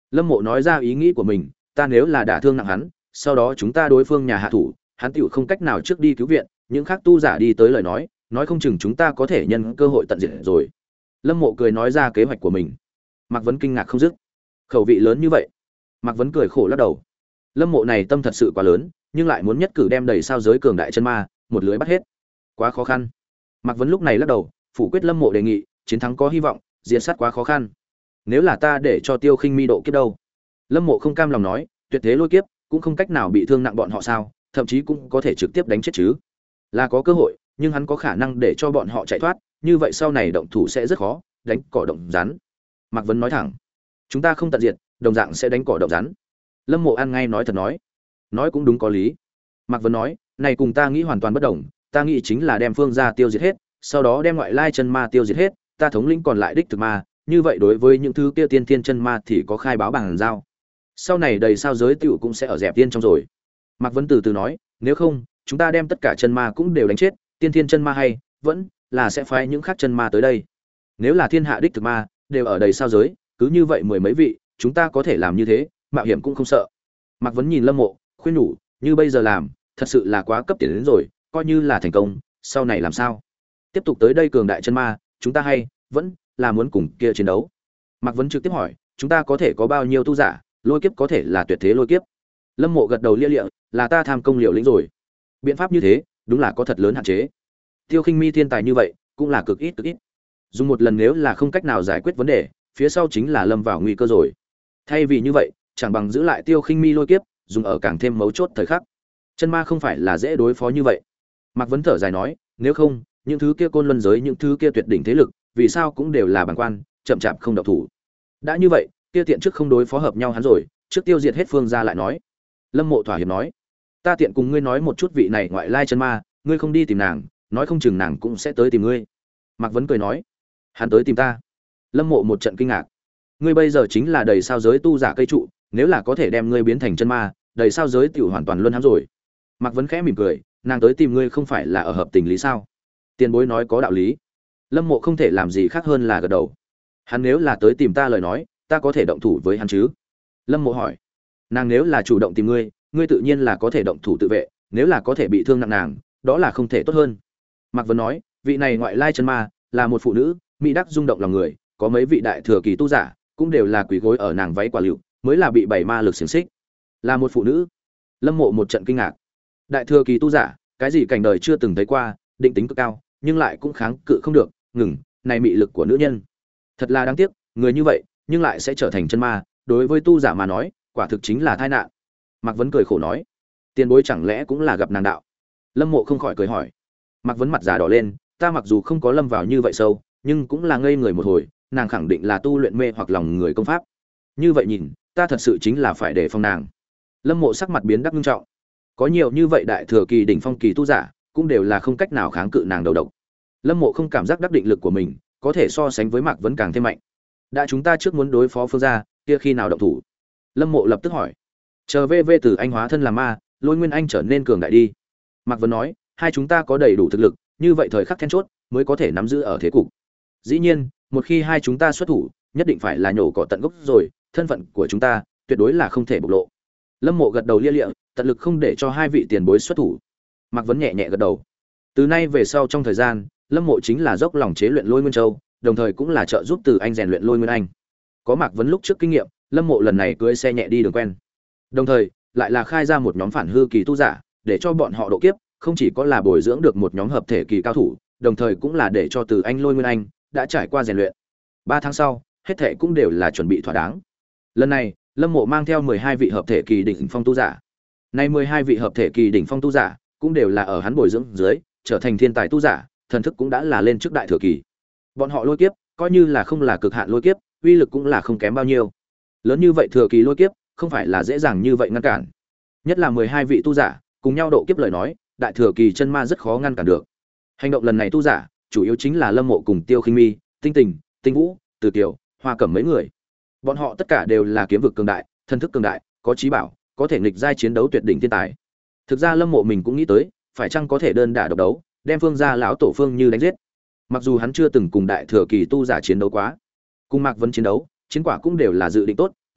Lâm Mộ nói ra ý nghĩ của mình, ta nếu là đả thương nặng hắn, sau đó chúng ta đối phương nhà hạ thủ, hắn tiểu không cách nào trước đi cứu viện, những khác tu giả đi tới lời nói, nói không chừng chúng ta có thể nhân cơ hội tận diệt rồi. Lâm Mộ cười nói ra kế hoạch của mình. Mạc Vấn kinh ngạc không dứt. Khẩu vị lớn như vậy. Mạc Vấn cười khổ lắc đầu. Lâm Mộ này tâm thật sự quá lớn, nhưng lại muốn nhất cử đem đầy sao giới cường đại chân ma, một lưới bắt hết. Quá khó khăn. Mạc Vấn lúc này lắc đầu, phủ quyết Lâm Mộ đề nghị, chiến thắng có hy vọng, diệt sát quá khó khăn. Nếu là ta để cho Tiêu Khinh Mi độ kiếp đâu? Lâm Mộ không cam lòng nói, tuyệt thế lôi kiếp, cũng không cách nào bị thương nặng bọn họ sao, thậm chí cũng có thể trực tiếp đánh chết chứ. Là có cơ hội, nhưng hắn có khả năng để cho bọn họ chạy thoát, như vậy sau này động thủ sẽ rất khó, đánh cỏ động rắn. Mạc Vấn nói thẳng, chúng ta không tận diệt, đồng dạng sẽ đánh cỏ động rắn. Lâm Mộ ăn ngay nói thật nói, nói cũng đúng có lý. Mạc Vấn nói, này cùng ta nghĩ hoàn toàn bất đồng, ta nghĩ chính là đem Phương gia tiêu diệt hết, sau đó đem ngoại lai chân ma tiêu diệt hết, ta thống lĩnh còn lại đích thực ma, như vậy đối với những thứ kia tiên thiên chân ma thì có khai báo bằng giao. Sau này đầy sao giới tiểu cũng sẽ ở dẹp tiên trong rồi. Mạc Vấn từ từ nói, nếu không, chúng ta đem tất cả chân ma cũng đều đánh chết, tiên thiên chân ma hay vẫn là sẽ phái những khác chân ma tới đây. Nếu là thiên hạ đích thực ma đều ở đầy sao giới, cứ như vậy mười mấy vị, chúng ta có thể làm như thế, mạo hiểm cũng không sợ. Mạc Vấn nhìn Lâm Mộ, khuyên nhủ, như bây giờ làm, thật sự là quá cấp tiền đến rồi, coi như là thành công, sau này làm sao? Tiếp tục tới đây cường đại chân ma, chúng ta hay vẫn là muốn cùng kia chiến đấu. Mạc Vấn trực tiếp hỏi, chúng ta có thể có bao nhiêu tu giả, lôi kiếp có thể là tuyệt thế lôi kiếp. Lâm Mộ gật đầu lia lịa, là ta tham công liều lĩnh rồi. Biện pháp như thế, đúng là có thật lớn hạn chế. Tiêu Khinh Mi thiên tài như vậy, cũng là cực ít cực ít. Dùng một lần nếu là không cách nào giải quyết vấn đề, phía sau chính là lâm vào nguy cơ rồi. Thay vì như vậy, chẳng bằng giữ lại Tiêu Khinh Mi lôi kiếp, dùng ở càng thêm mấu chốt thời khắc. Chân ma không phải là dễ đối phó như vậy. Mạc Vấn thở dài nói, nếu không, những thứ kia côn luân giới, những thứ kia tuyệt đỉnh thế lực, vì sao cũng đều là bản quan, chậm chạp không động thủ. Đã như vậy, kia tiện trước không đối phó hợp nhau hắn rồi, trước tiêu diệt hết Phương gia lại nói. Lâm Mộ thỏa hiệp nói, ta tiện cùng ngươi nói một chút vị này ngoại lai chân ma, ngươi không đi tìm nàng, nói không chừng nàng cũng sẽ tới tìm ngươi. Mạc Vấn cười nói, hắn tới tìm ta. Lâm Mộ một trận kinh ngạc, ngươi bây giờ chính là đầy sao giới tu giả cây trụ, nếu là có thể đem ngươi biến thành chân ma, đầy sao giới tiểu hoàn toàn luân hãm rồi. Mạc Vấn khẽ mỉm cười, nàng tới tìm ngươi không phải là ở hợp tình lý sao? Tiền bối nói có đạo lý. Lâm Mộ không thể làm gì khác hơn là gật đầu. Hắn nếu là tới tìm ta lời nói, ta có thể động thủ với hắn chứ? Lâm Mộ hỏi, nàng nếu là chủ động tìm ngươi, ngươi tự nhiên là có thể động thủ tự vệ, nếu là có thể bị thương nặng nàng, đó là không thể tốt hơn. Mạc Vấn nói, vị này ngoại lai chân ma là một phụ nữ, mỹ đắc rung động lòng người, có mấy vị đại thừa kỳ tu giả cũng đều là quỳ gối ở nàng váy quả liệu, mới là bị bảy ma lực xiềng xích. Là một phụ nữ? Lâm Mộ một trận kinh ngạc. Đại thừa kỳ tu giả, cái gì cảnh đời chưa từng thấy qua, định tính cực cao, nhưng lại cũng kháng cự không được, ngừng, này mị lực của nữ nhân. Thật là đáng tiếc, người như vậy, nhưng lại sẽ trở thành chân ma, đối với tu giả mà nói, quả thực chính là tai nạn. Mạc Vấn cười khổ nói, tiền bối chẳng lẽ cũng là gặp nàng đạo? Lâm Mộ không khỏi cười hỏi. Mạc Vấn mặt già đỏ lên, ta mặc dù không có lâm vào như vậy sâu, nhưng cũng là ngây người một hồi, nàng khẳng định là tu luyện mê hoặc lòng người công pháp. Như vậy nhìn, ta thật sự chính là phải đề phòng nàng. Lâm Mộ sắc mặt biến đắc nghiêm trọng. Có nhiều như vậy đại thừa kỳ đỉnh phong kỳ tu giả, cũng đều là không cách nào kháng cự nàng đầu độc. Lâm Mộ không cảm giác đắc định lực của mình có thể so sánh với Mạc Vấn càng thêm mạnh. Đã chúng ta trước muốn đối phó Phương gia, kia khi nào động thủ? Lâm Mộ lập tức hỏi. Chờ vê vê từ anh hóa thân làm ma, Lôi Nguyên Anh trở nên cường đại đi. Mạc Vấn nói, hai chúng ta có đầy đủ thực lực, như vậy thời khắc then chốt mới có thể nắm giữ ở thế cục. Dĩ nhiên, một khi hai chúng ta xuất thủ, nhất định phải là nhổ cỏ tận gốc rồi, thân phận của chúng ta tuyệt đối là không thể bộc lộ. Lâm Mộ gật đầu lia lịa, tận lực không để cho hai vị tiền bối xuất thủ. Mạc Vấn nhẹ nhẹ gật đầu. Từ nay về sau trong thời gian, Lâm Mộ chính là dốc lòng chế luyện Lôi Nguyên Châu, đồng thời cũng là trợ giúp Từ Anh rèn luyện Lôi Nguyên Anh. Có Mạc Vấn lúc trước kinh nghiệm, Lâm Mộ lần này cưỡi xe nhẹ đi đường quen. Đồng thời, lại là khai ra một nhóm phản hư kỳ tu giả, để cho bọn họ độ kiếp, không chỉ có là bồi dưỡng được một nhóm hợp thể kỳ cao thủ, đồng thời cũng là để cho Từ Anh Lôi Nguyên Anh đã trải qua rèn luyện. Ba tháng sau, hết thể cũng đều là chuẩn bị thỏa đáng. Lần này, Lâm Mộ mang theo mười hai vị hợp thể kỳ đỉnh phong tu giả. Nay mười hai vị hợp thể kỳ đỉnh phong tu giả, cũng đều là ở hắn bồi dưỡng dưới, trở thành thiên tài tu giả, thần thức cũng đã là lên trước đại thừa kỳ. Bọn họ lôi kiếp, coi như là không là cực hạn lôi kiếp, uy lực cũng là không kém bao nhiêu. Lớn như vậy thừa kỳ lôi kiếp, không phải là dễ dàng như vậy ngăn cản. Nhất là mười hai vị tu giả, cùng nhau độ kiếp lời nói, đại thừa kỳ chân ma rất khó ngăn cản được. Hành động lần này tu giả, chủ yếu chính là Lâm Mộ cùng Tiêu Khinh Mi, Tinh Tình, Tinh Vũ, Từ Kiều, Hoa Cẩm mấy người. Bọn họ tất cả đều là kiếm vực cường đại, thân thức cường đại, có trí bảo, có thể nghịch giai chiến đấu tuyệt đỉnh thiên tài. Thực ra Lâm Mộ mình cũng nghĩ tới, phải chăng có thể đơn đả độc đấu, đem Phương gia lão tổ Phương Như đánh giết. Mặc dù hắn chưa từng cùng đại thừa kỳ tu giả chiến đấu quá, cùng Mạc Vấn chiến đấu, chiến quả cũng đều là dự định tốt,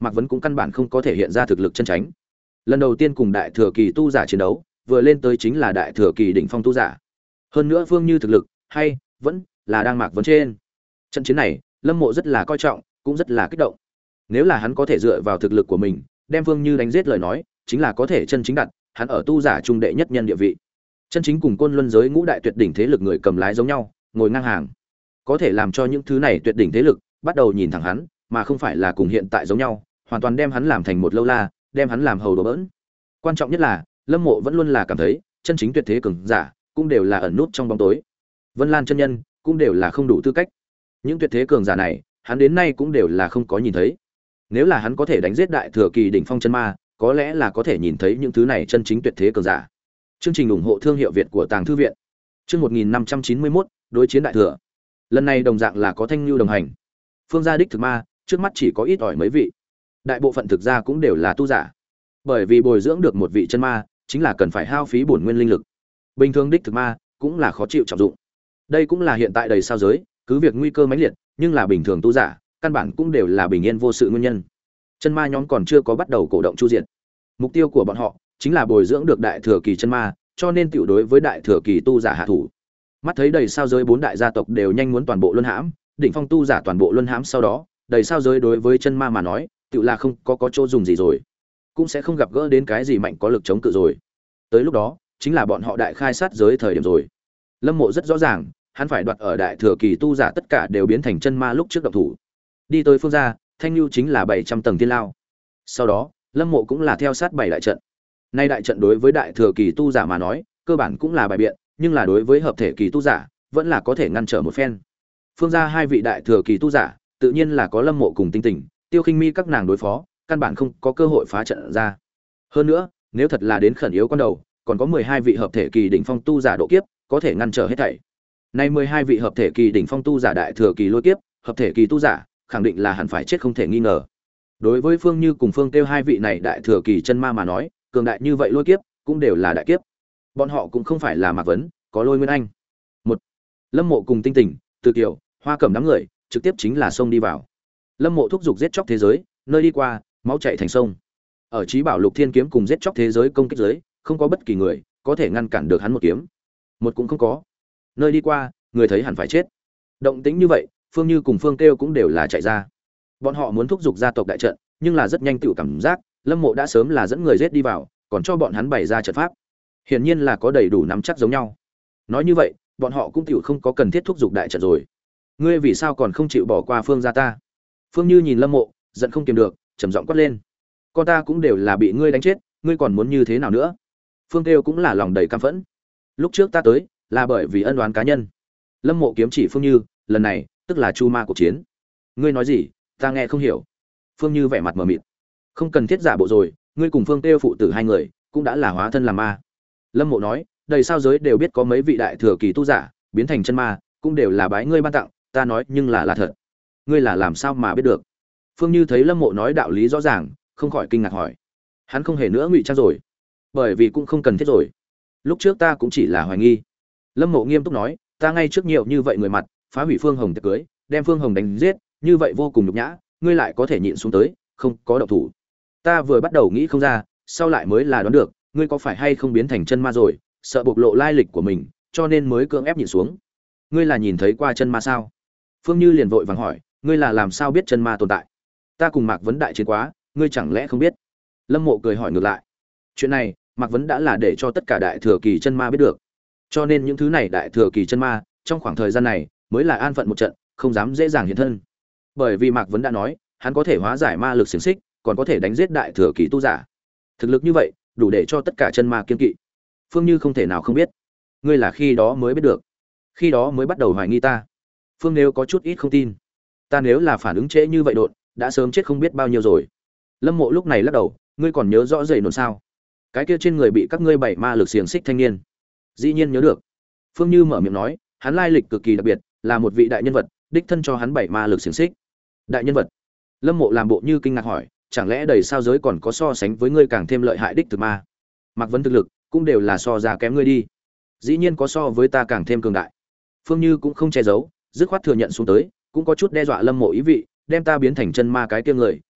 Mạc Vấn cũng căn bản không có thể hiện ra thực lực chân chính. Lần đầu tiên cùng đại thừa kỳ tu giả chiến đấu, vừa lên tới chính là đại thừa kỳ đỉnh phong tu giả. Hơn nữa Phương Như thực lực hay vẫn là đang Mạc Vấn trên. Trận chiến này, Lâm Mộ rất là coi trọng, cũng rất là kích động. Nếu là hắn có thể dựa vào thực lực của mình, đem Phương Như đánh giết lời nói, chính là có thể chân chính đặt hắn ở tu giả trung đệ nhất nhân địa vị. Chân chính cùng Côn Luân giới ngũ đại tuyệt đỉnh thế lực người cầm lái giống nhau, ngồi ngang hàng. Có thể làm cho những thứ này tuyệt đỉnh thế lực bắt đầu nhìn thẳng hắn, mà không phải là cùng hiện tại giống nhau, hoàn toàn đem hắn làm thành một lâu la, đem hắn làm hầu đồ bỡn. Quan trọng nhất là, Lâm Mộ vẫn luôn là cảm thấy, chân chính tuyệt thế cường giả cũng đều là ẩn nút trong bóng tối. Vân Lan chân nhân cũng đều là không đủ tư cách. Những tuyệt thế cường giả này, hắn đến nay cũng đều là không có nhìn thấy. Nếu là hắn có thể đánh giết đại thừa kỳ đỉnh phong chân ma, có lẽ là có thể nhìn thấy những thứ này chân chính tuyệt thế cường giả. Chương trình ủng hộ thương hiệu Việt của Tàng Thư viện. Chương một nghìn năm trăm chín mươi mốt, đối chiến đại thừa. Lần này đồng dạng là có Thanh Nưu đồng hành. Phương gia đích thực ma, trước mắt chỉ có ít ỏi mấy vị. Đại bộ phận thực ra cũng đều là tu giả. Bởi vì bồi dưỡng được một vị chân ma, chính là cần phải hao phí bổn nguyên linh lực. Bình thường đích thực ma cũng là khó chịu trọng dụng. Đây cũng là hiện tại đầy sao giới, cứ việc nguy cơ mãnh liệt, nhưng là bình thường tu giả, căn bản cũng đều là bình yên vô sự nguyên nhân. Chân ma nhóm còn chưa có bắt đầu cổ động chu diệt. Mục tiêu của bọn họ chính là bồi dưỡng được đại thừa kỳ chân ma, cho nên tiểu đối với đại thừa kỳ tu giả hạ thủ. Mắt thấy đầy sao giới bốn đại gia tộc đều nhanh muốn toàn bộ luân hãm, đỉnh phong tu giả toàn bộ luân hãm sau đó, đầy sao giới đối với chân ma mà nói, tiểu là không có có chỗ dùng gì rồi, cũng sẽ không gặp gỡ đến cái gì mạnh có lực chống cự rồi. Tới lúc đó, chính là bọn họ đại khai sát giới thời điểm rồi. Lâm Mộ rất rõ ràng, hắn phải đoạt ở đại thừa kỳ tu giả tất cả đều biến thành chân ma lúc trước động thủ. Đi tới phương gia, Thanh Nưu chính là bảy trăm tầng thiên lao. Sau đó, Lâm Mộ cũng là theo sát bảy đại trận. Nay đại trận đối với đại thừa kỳ tu giả mà nói, cơ bản cũng là bài biện, nhưng là đối với hợp thể kỳ tu giả, vẫn là có thể ngăn trở một phen. Phương gia hai vị đại thừa kỳ tu giả, tự nhiên là có Lâm Mộ cùng Tinh Tỉnh, Tiêu Khinh Mi các nàng đối phó, căn bản không có cơ hội phá trận ra. Hơn nữa, nếu thật là đến khẩn yếu con đầu, còn có mười hai vị hợp thể kỳ đỉnh phong tu giả độ kiếp, có thể ngăn trở hết thảy. Nay mười hai vị hợp thể kỳ đỉnh phong tu giả đại thừa kỳ lôi kiếp, hợp thể kỳ tu giả, khẳng định là hẳn phải chết không thể nghi ngờ. Đối với Phương Như cùng Phương Tiêu hai vị này đại thừa kỳ chân ma mà nói, cường đại như vậy lôi kiếp, cũng đều là đại kiếp. Bọn họ cũng không phải là Mạc Vấn, có Lôi Nguyên Anh. Một, Lâm Mộ cùng Tinh Tỉnh, Từ Kiều, Hoa Cẩm đám người, trực tiếp chính là xông đi vào. Lâm Mộ thúc giục giết chóc thế giới, nơi đi qua, máu chảy thành sông. Ở Chí Bảo Lục Thiên kiếm cùng giết chóc thế giới công kích giới, không có bất kỳ người có thể ngăn cản được hắn một kiếm. Một cũng không có. Nơi đi qua, người thấy hẳn phải chết. Động tĩnh như vậy, Phương Như cùng Phương Kêu cũng đều là chạy ra. Bọn họ muốn thúc giục gia tộc đại trận, nhưng là rất nhanh tựu cảm giác, Lâm Mộ đã sớm là dẫn người giết đi vào, còn cho bọn hắn bày ra trận pháp. Hiển nhiên là có đầy đủ nắm chắc giống nhau. Nói như vậy, bọn họ cũng tựu không có cần thiết thúc giục đại trận rồi. Ngươi vì sao còn không chịu bỏ qua Phương gia ta? Phương Như nhìn Lâm Mộ, giận không kiềm được, trầm giọng quát lên. Con ta cũng đều là bị ngươi đánh chết, ngươi còn muốn như thế nào nữa? Phương Kêu cũng là lòng đầy căm phẫn. Lúc trước ta tới, là bởi vì ân oán cá nhân. Lâm Mộ kiếm chỉ Phương Như, lần này, tức là chu ma cuộc chiến. Ngươi nói gì, ta nghe không hiểu. Phương Như vẻ mặt mờ mịt. Không cần thiết giả bộ rồi, ngươi cùng Phương Kêu phụ tử hai người, cũng đã là hóa thân làm ma. Lâm Mộ nói, đầy sao giới đều biết có mấy vị đại thừa kỳ tu giả biến thành chân ma, cũng đều là bái ngươi ban tặng, ta nói nhưng là là thật. Ngươi là làm sao mà biết được? Phương Như thấy Lâm Mộ nói đạo lý rõ ràng, không khỏi kinh ngạc hỏi. Hắn không hề nữa ngụy trang rồi, bởi vì cũng không cần thiết rồi. Lúc trước ta cũng chỉ là hoài nghi. Lâm Mộ nghiêm túc nói, ta ngay trước nhiều như vậy người mặt, phá hủy Phương Hồng tiệc cưới, đem Phương Hồng đánh giết, như vậy vô cùng nhục nhã, ngươi lại có thể nhịn xuống tới, không có động thủ. Ta vừa bắt đầu nghĩ không ra, sau lại mới là đoán được, ngươi có phải hay không biến thành chân ma rồi, sợ bộc lộ lai lịch của mình, cho nên mới cưỡng ép nhịn xuống. Ngươi là nhìn thấy qua chân ma sao? Phương Như liền vội vàng hỏi, ngươi là làm sao biết chân ma tồn tại? Ta cùng Mạc Vấn đại chiến quá, ngươi chẳng lẽ không biết? Lâm Mộ cười hỏi ngược lại. Chuyện này, Mạc Vấn đã là để cho tất cả đại thừa kỳ chân ma biết được. Cho nên những thứ này đại thừa kỳ chân ma, trong khoảng thời gian này, mới là an phận một trận, không dám dễ dàng hiện thân. Bởi vì Mạc Vấn đã nói, hắn có thể hóa giải ma lực xiển xích, còn có thể đánh giết đại thừa kỳ tu giả. Thực lực như vậy, đủ để cho tất cả chân ma kiên kỵ. Phương Như không thể nào không biết. Ngươi là khi đó mới biết được. Khi đó mới bắt đầu hoài nghi ta. Phương Nếu có chút ít không tin. Ta nếu là phản ứng trễ như vậy đột, đã sớm chết không biết bao nhiêu rồi. Lâm Mộ lúc này lắc đầu, ngươi còn nhớ rõ dậy nổn sao? Cái kia trên người bị các ngươi bảy ma lực xiềng xích thanh niên. Dĩ nhiên nhớ được. Phương Như mở miệng nói, hắn lai lịch cực kỳ đặc biệt, là một vị đại nhân vật, đích thân cho hắn bảy ma lực xiềng xích. Đại nhân vật? Lâm Mộ làm bộ như kinh ngạc hỏi, chẳng lẽ đầy sao giới còn có so sánh với ngươi càng thêm lợi hại đích thực ma? Mạc Vấn thực lực cũng đều là so ra kém ngươi đi. Dĩ nhiên có so với ta càng thêm cường đại. Phương Như cũng không che giấu, dứt khoát thừa nhận xuống tới, cũng có chút đe dọa Lâm Mộ ý vị, đem ta biến thành chân ma cái kia người,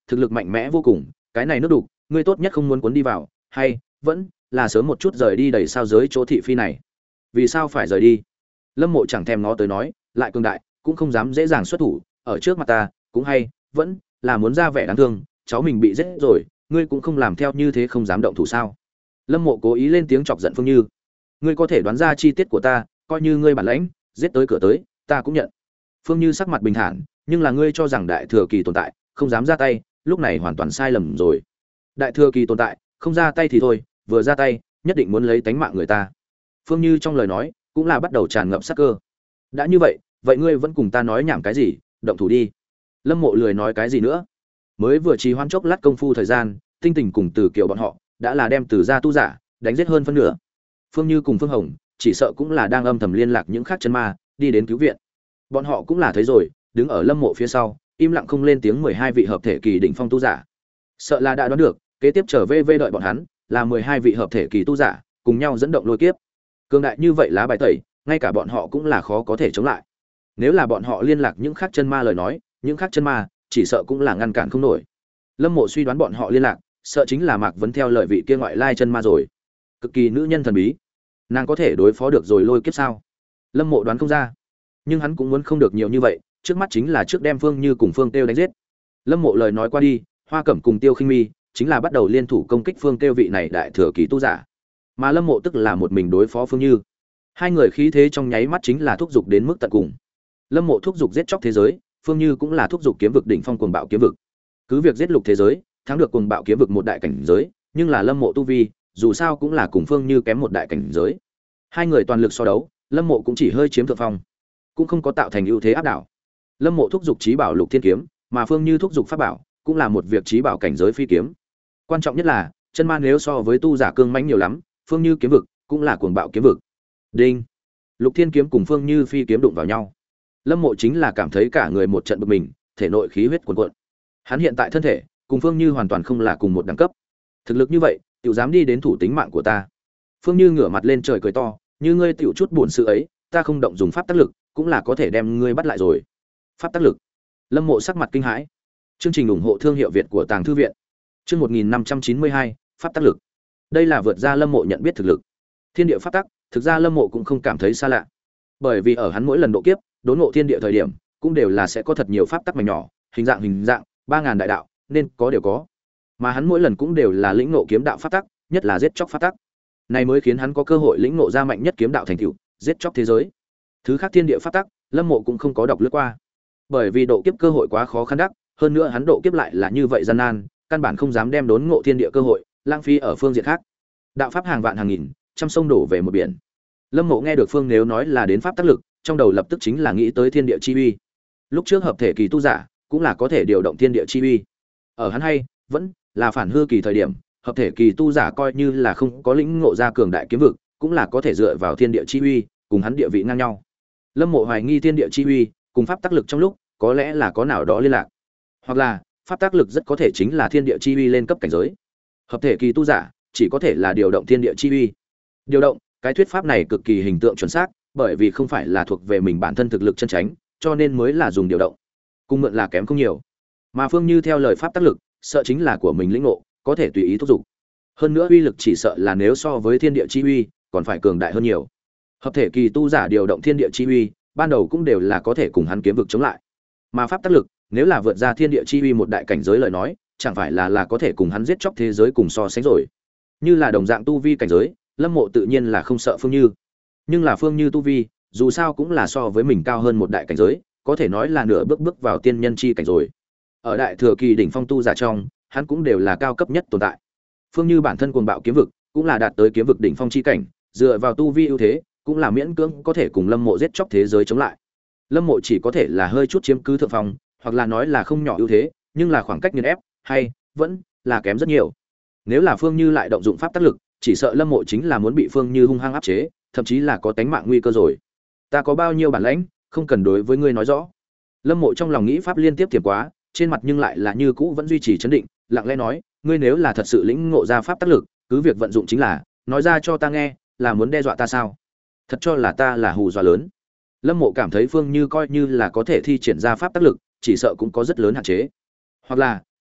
thực lực mạnh mẽ vô cùng, cái này nước đục, ngươi tốt nhất không muốn cuốn đi vào, hay vẫn là sớm một chút rời đi đầy sao giới chỗ thị phi này. Vì sao phải rời đi? Lâm Mộ chẳng thèm ngó tới nói, lại cường đại, cũng không dám dễ dàng xuất thủ, ở trước mặt ta, cũng hay vẫn là muốn ra vẻ đáng thương, cháu mình bị giết rồi, ngươi cũng không làm theo như thế, không dám động thủ sao? Lâm Mộ cố ý lên tiếng chọc giận Phương Như. Ngươi có thể đoán ra chi tiết của ta, coi như ngươi bản lãnh, giết tới cửa tới, ta cũng nhận. Phương Như sắc mặt bình thản, nhưng là ngươi cho rằng đại thừa kỳ tồn tại, không dám ra tay, lúc này hoàn toàn sai lầm rồi. Đại thừa kỳ tồn tại, không ra tay thì thôi, vừa ra tay, nhất định muốn lấy tánh mạng người ta. Phương Như trong lời nói, cũng là bắt đầu tràn ngập sát cơ. Đã như vậy, vậy ngươi vẫn cùng ta nói nhảm cái gì, động thủ đi. Lâm Mộ lười nói cái gì nữa. Mới vừa trì hoãn chốc lát công phu thời gian, Tinh Tình cùng Từ Kiều bọn họ đã là đem Từ gia tu giả đánh giết hơn phân nửa. Phương Như cùng Phương Hồng chỉ sợ cũng là đang âm thầm liên lạc những khác chân ma, đi đến cứu viện. Bọn họ cũng là thấy rồi, đứng ở Lâm Mộ phía sau, im lặng không lên tiếng mười hai vị hợp thể kỳ đỉnh phong tu giả. Sợ là đã đoán được, kế tiếp trở về vê đợi bọn hắn, là mười hai vị hợp thể kỳ tu giả, cùng nhau dẫn động lôi kiếp. Cường đại như vậy lá bài tẩy, ngay cả bọn họ cũng là khó có thể chống lại. Nếu là bọn họ liên lạc những khác chân ma lời nói, những khác chân ma chỉ sợ cũng là ngăn cản không nổi. Lâm Mộ suy đoán bọn họ liên lạc, sợ chính là Mạc Vấn theo lời vị kia ngoại lai chân ma rồi. Cực kỳ nữ nhân thần bí, nàng có thể đối phó được rồi lôi kiếp sao? Lâm Mộ đoán không ra, nhưng hắn cũng muốn không được nhiều như vậy, trước mắt chính là trước đem Phương Như cùng Phương Tiêu đánh giết. Lâm Mộ lời nói qua đi, Hoa Cẩm cùng Tiêu Khinh Mi chính là bắt đầu liên thủ công kích Phương Tiêu vị này đại thừa kỳ tu giả. Mà Lâm Mộ tức là một mình đối phó Phương Như. Hai người khí thế trong nháy mắt chính là thúc giục đến mức tận cùng. Lâm Mộ thúc giục giết chóc thế giới, Phương Như cũng là thúc giục kiếm vực đỉnh phong cuồng bạo kiếm vực. Cứ việc giết lục thế giới, thắng được cuồng bạo kiếm vực một đại cảnh giới, nhưng là Lâm Mộ tu vi, dù sao cũng là cùng Phương Như kém một đại cảnh giới. Hai người toàn lực so đấu, Lâm Mộ cũng chỉ hơi chiếm thượng phong, cũng không có tạo thành ưu thế áp đảo. Lâm Mộ thúc giục chí bảo Lục Thiên kiếm, mà Phương Như thúc giục pháp bảo, cũng là một việc chí bảo cảnh giới phi kiếm. Quan trọng nhất là, chân ma nếu so với tu giả cương mãnh nhiều lắm, Phương Như kiếm vực cũng là cuồng bạo kiếm vực. Đinh. Lục Thiên kiếm cùng Phương Như phi kiếm đụng vào nhau. Lâm Mộ chính là cảm thấy cả người một trận bực mình, thể nội khí huyết cuồn cuộn. Hắn hiện tại thân thể cùng Phương Như hoàn toàn không là cùng một đẳng cấp. Thực lực như vậy, tiểu dám đi đến thủ tính mạng của ta. Phương Như ngửa mặt lên trời cười to, như ngươi tiểu chút buồn sự ấy, ta không động dùng pháp tác lực, cũng là có thể đem ngươi bắt lại rồi. Pháp tác lực. Lâm Mộ sắc mặt kinh hãi. Chương trình ủng hộ thương hiệu Việt của Tàng Thư viện. Chương một nghìn năm trăm chín mươi hai, pháp tác lực. Đây là vượt ra Lâm Mộ nhận biết thực lực. Thiên địa pháp tắc, thực ra Lâm Mộ cũng không cảm thấy xa lạ. Bởi vì ở hắn mỗi lần độ kiếp, đốn ngộ thiên địa thời điểm, cũng đều là sẽ có thật nhiều pháp tắc mảnh nhỏ, hình dạng hình dạng, ba ngàn đại đạo, nên có đều có. Mà hắn mỗi lần cũng đều là lĩnh ngộ kiếm đạo pháp tắc, nhất là giết chóc pháp tắc. Này mới khiến hắn có cơ hội lĩnh ngộ ra mạnh nhất kiếm đạo thành tựu, giết chóc thế giới. Thứ khác thiên địa pháp tắc, Lâm Mộ cũng không có đọc lướt qua. Bởi vì độ kiếp cơ hội quá khó khăn đắc, hơn nữa hắn độ kiếp lại là như vậy gian nan, căn bản không dám đem đốn ngộ thiên địa cơ hội lãng phí ở phương diện khác. Đạo pháp hàng vạn hàng nghìn, trăm sông đổ về một biển. Lâm Mộ nghe được Phương nếu nói là đến pháp tác lực, trong đầu lập tức chính là nghĩ tới thiên địa chi uy. Lúc trước hợp thể kỳ tu giả, cũng là có thể điều động thiên địa chi uy. Ở hắn hay vẫn là phản hư kỳ thời điểm, hợp thể kỳ tu giả coi như là không có lĩnh ngộ ra cường đại kiếm vực, cũng là có thể dựa vào thiên địa chi uy, cùng hắn địa vị ngang nhau. Lâm Mộ hoài nghi thiên địa chi uy cùng pháp tác lực trong lúc, có lẽ là có nào đó liên lạc. Hoặc là, pháp tác lực rất có thể chính là thiên địa chi uy lên cấp cảnh giới. Hợp thể kỳ tu giả chỉ có thể là điều động thiên địa chi uy. Điều động, cái thuyết pháp này cực kỳ hình tượng chuẩn xác, bởi vì không phải là thuộc về mình bản thân thực lực chân chánh, cho nên mới là dùng điều động. Cùng mượn là kém không nhiều. Mà Phương Như theo lời pháp tác lực, sợ chính là của mình lĩnh ngộ, có thể tùy ý thúc dục. Hơn nữa uy lực chỉ sợ là nếu so với thiên địa chi uy, còn phải cường đại hơn nhiều. Hợp thể kỳ tu giả điều động thiên địa chi uy, ban đầu cũng đều là có thể cùng hắn kiếm vực chống lại. Mà pháp tác lực, nếu là vượt ra thiên địa chi uy một đại cảnh giới lời nói, chẳng phải là là có thể cùng hắn giết chóc thế giới cùng so sánh rồi. Như là đồng dạng tu vi cảnh giới, Lâm Mộ tự nhiên là không sợ Phương Như. Nhưng là Phương Như tu vi, dù sao cũng là so với mình cao hơn một đại cảnh giới, có thể nói là nửa bước bước vào tiên nhân chi cảnh rồi. Ở đại thừa kỳ đỉnh phong tu giả trong, hắn cũng đều là cao cấp nhất tồn tại. Phương Như bản thân cuồng bạo kiếm vực, cũng là đạt tới kiếm vực đỉnh phong chi cảnh, dựa vào tu vi ưu thế, cũng là miễn cưỡng có thể cùng Lâm Mộ giết chóc thế giới chống lại. Lâm Mộ chỉ có thể là hơi chút chiếm cứ thượng phong, hoặc là nói là không nhỏ ưu thế, nhưng là khoảng cách nghiền ép, hay vẫn là kém rất nhiều. Nếu là Phương Như lại động dụng pháp tác lực, chỉ sợ Lâm Mộ chính là muốn bị Phương Như hung hăng áp chế, thậm chí là có tánh mạng nguy cơ rồi. Ta có bao nhiêu bản lãnh, không cần đối với ngươi nói rõ. Lâm Mộ trong lòng nghĩ pháp liên tiếp thiểm quá, trên mặt nhưng lại là như cũ vẫn duy trì trấn định, lặng lẽ nói, ngươi nếu là thật sự lĩnh ngộ ra pháp tác lực, cứ việc vận dụng chính là, nói ra cho ta nghe, là muốn đe dọa ta sao? Thật cho là ta là hù dọa lớn. Lâm Mộ cảm thấy Phương Như coi như là có thể thi triển ra pháp tác lực, chỉ sợ cũng có rất lớn hạn chế. Hoặc là,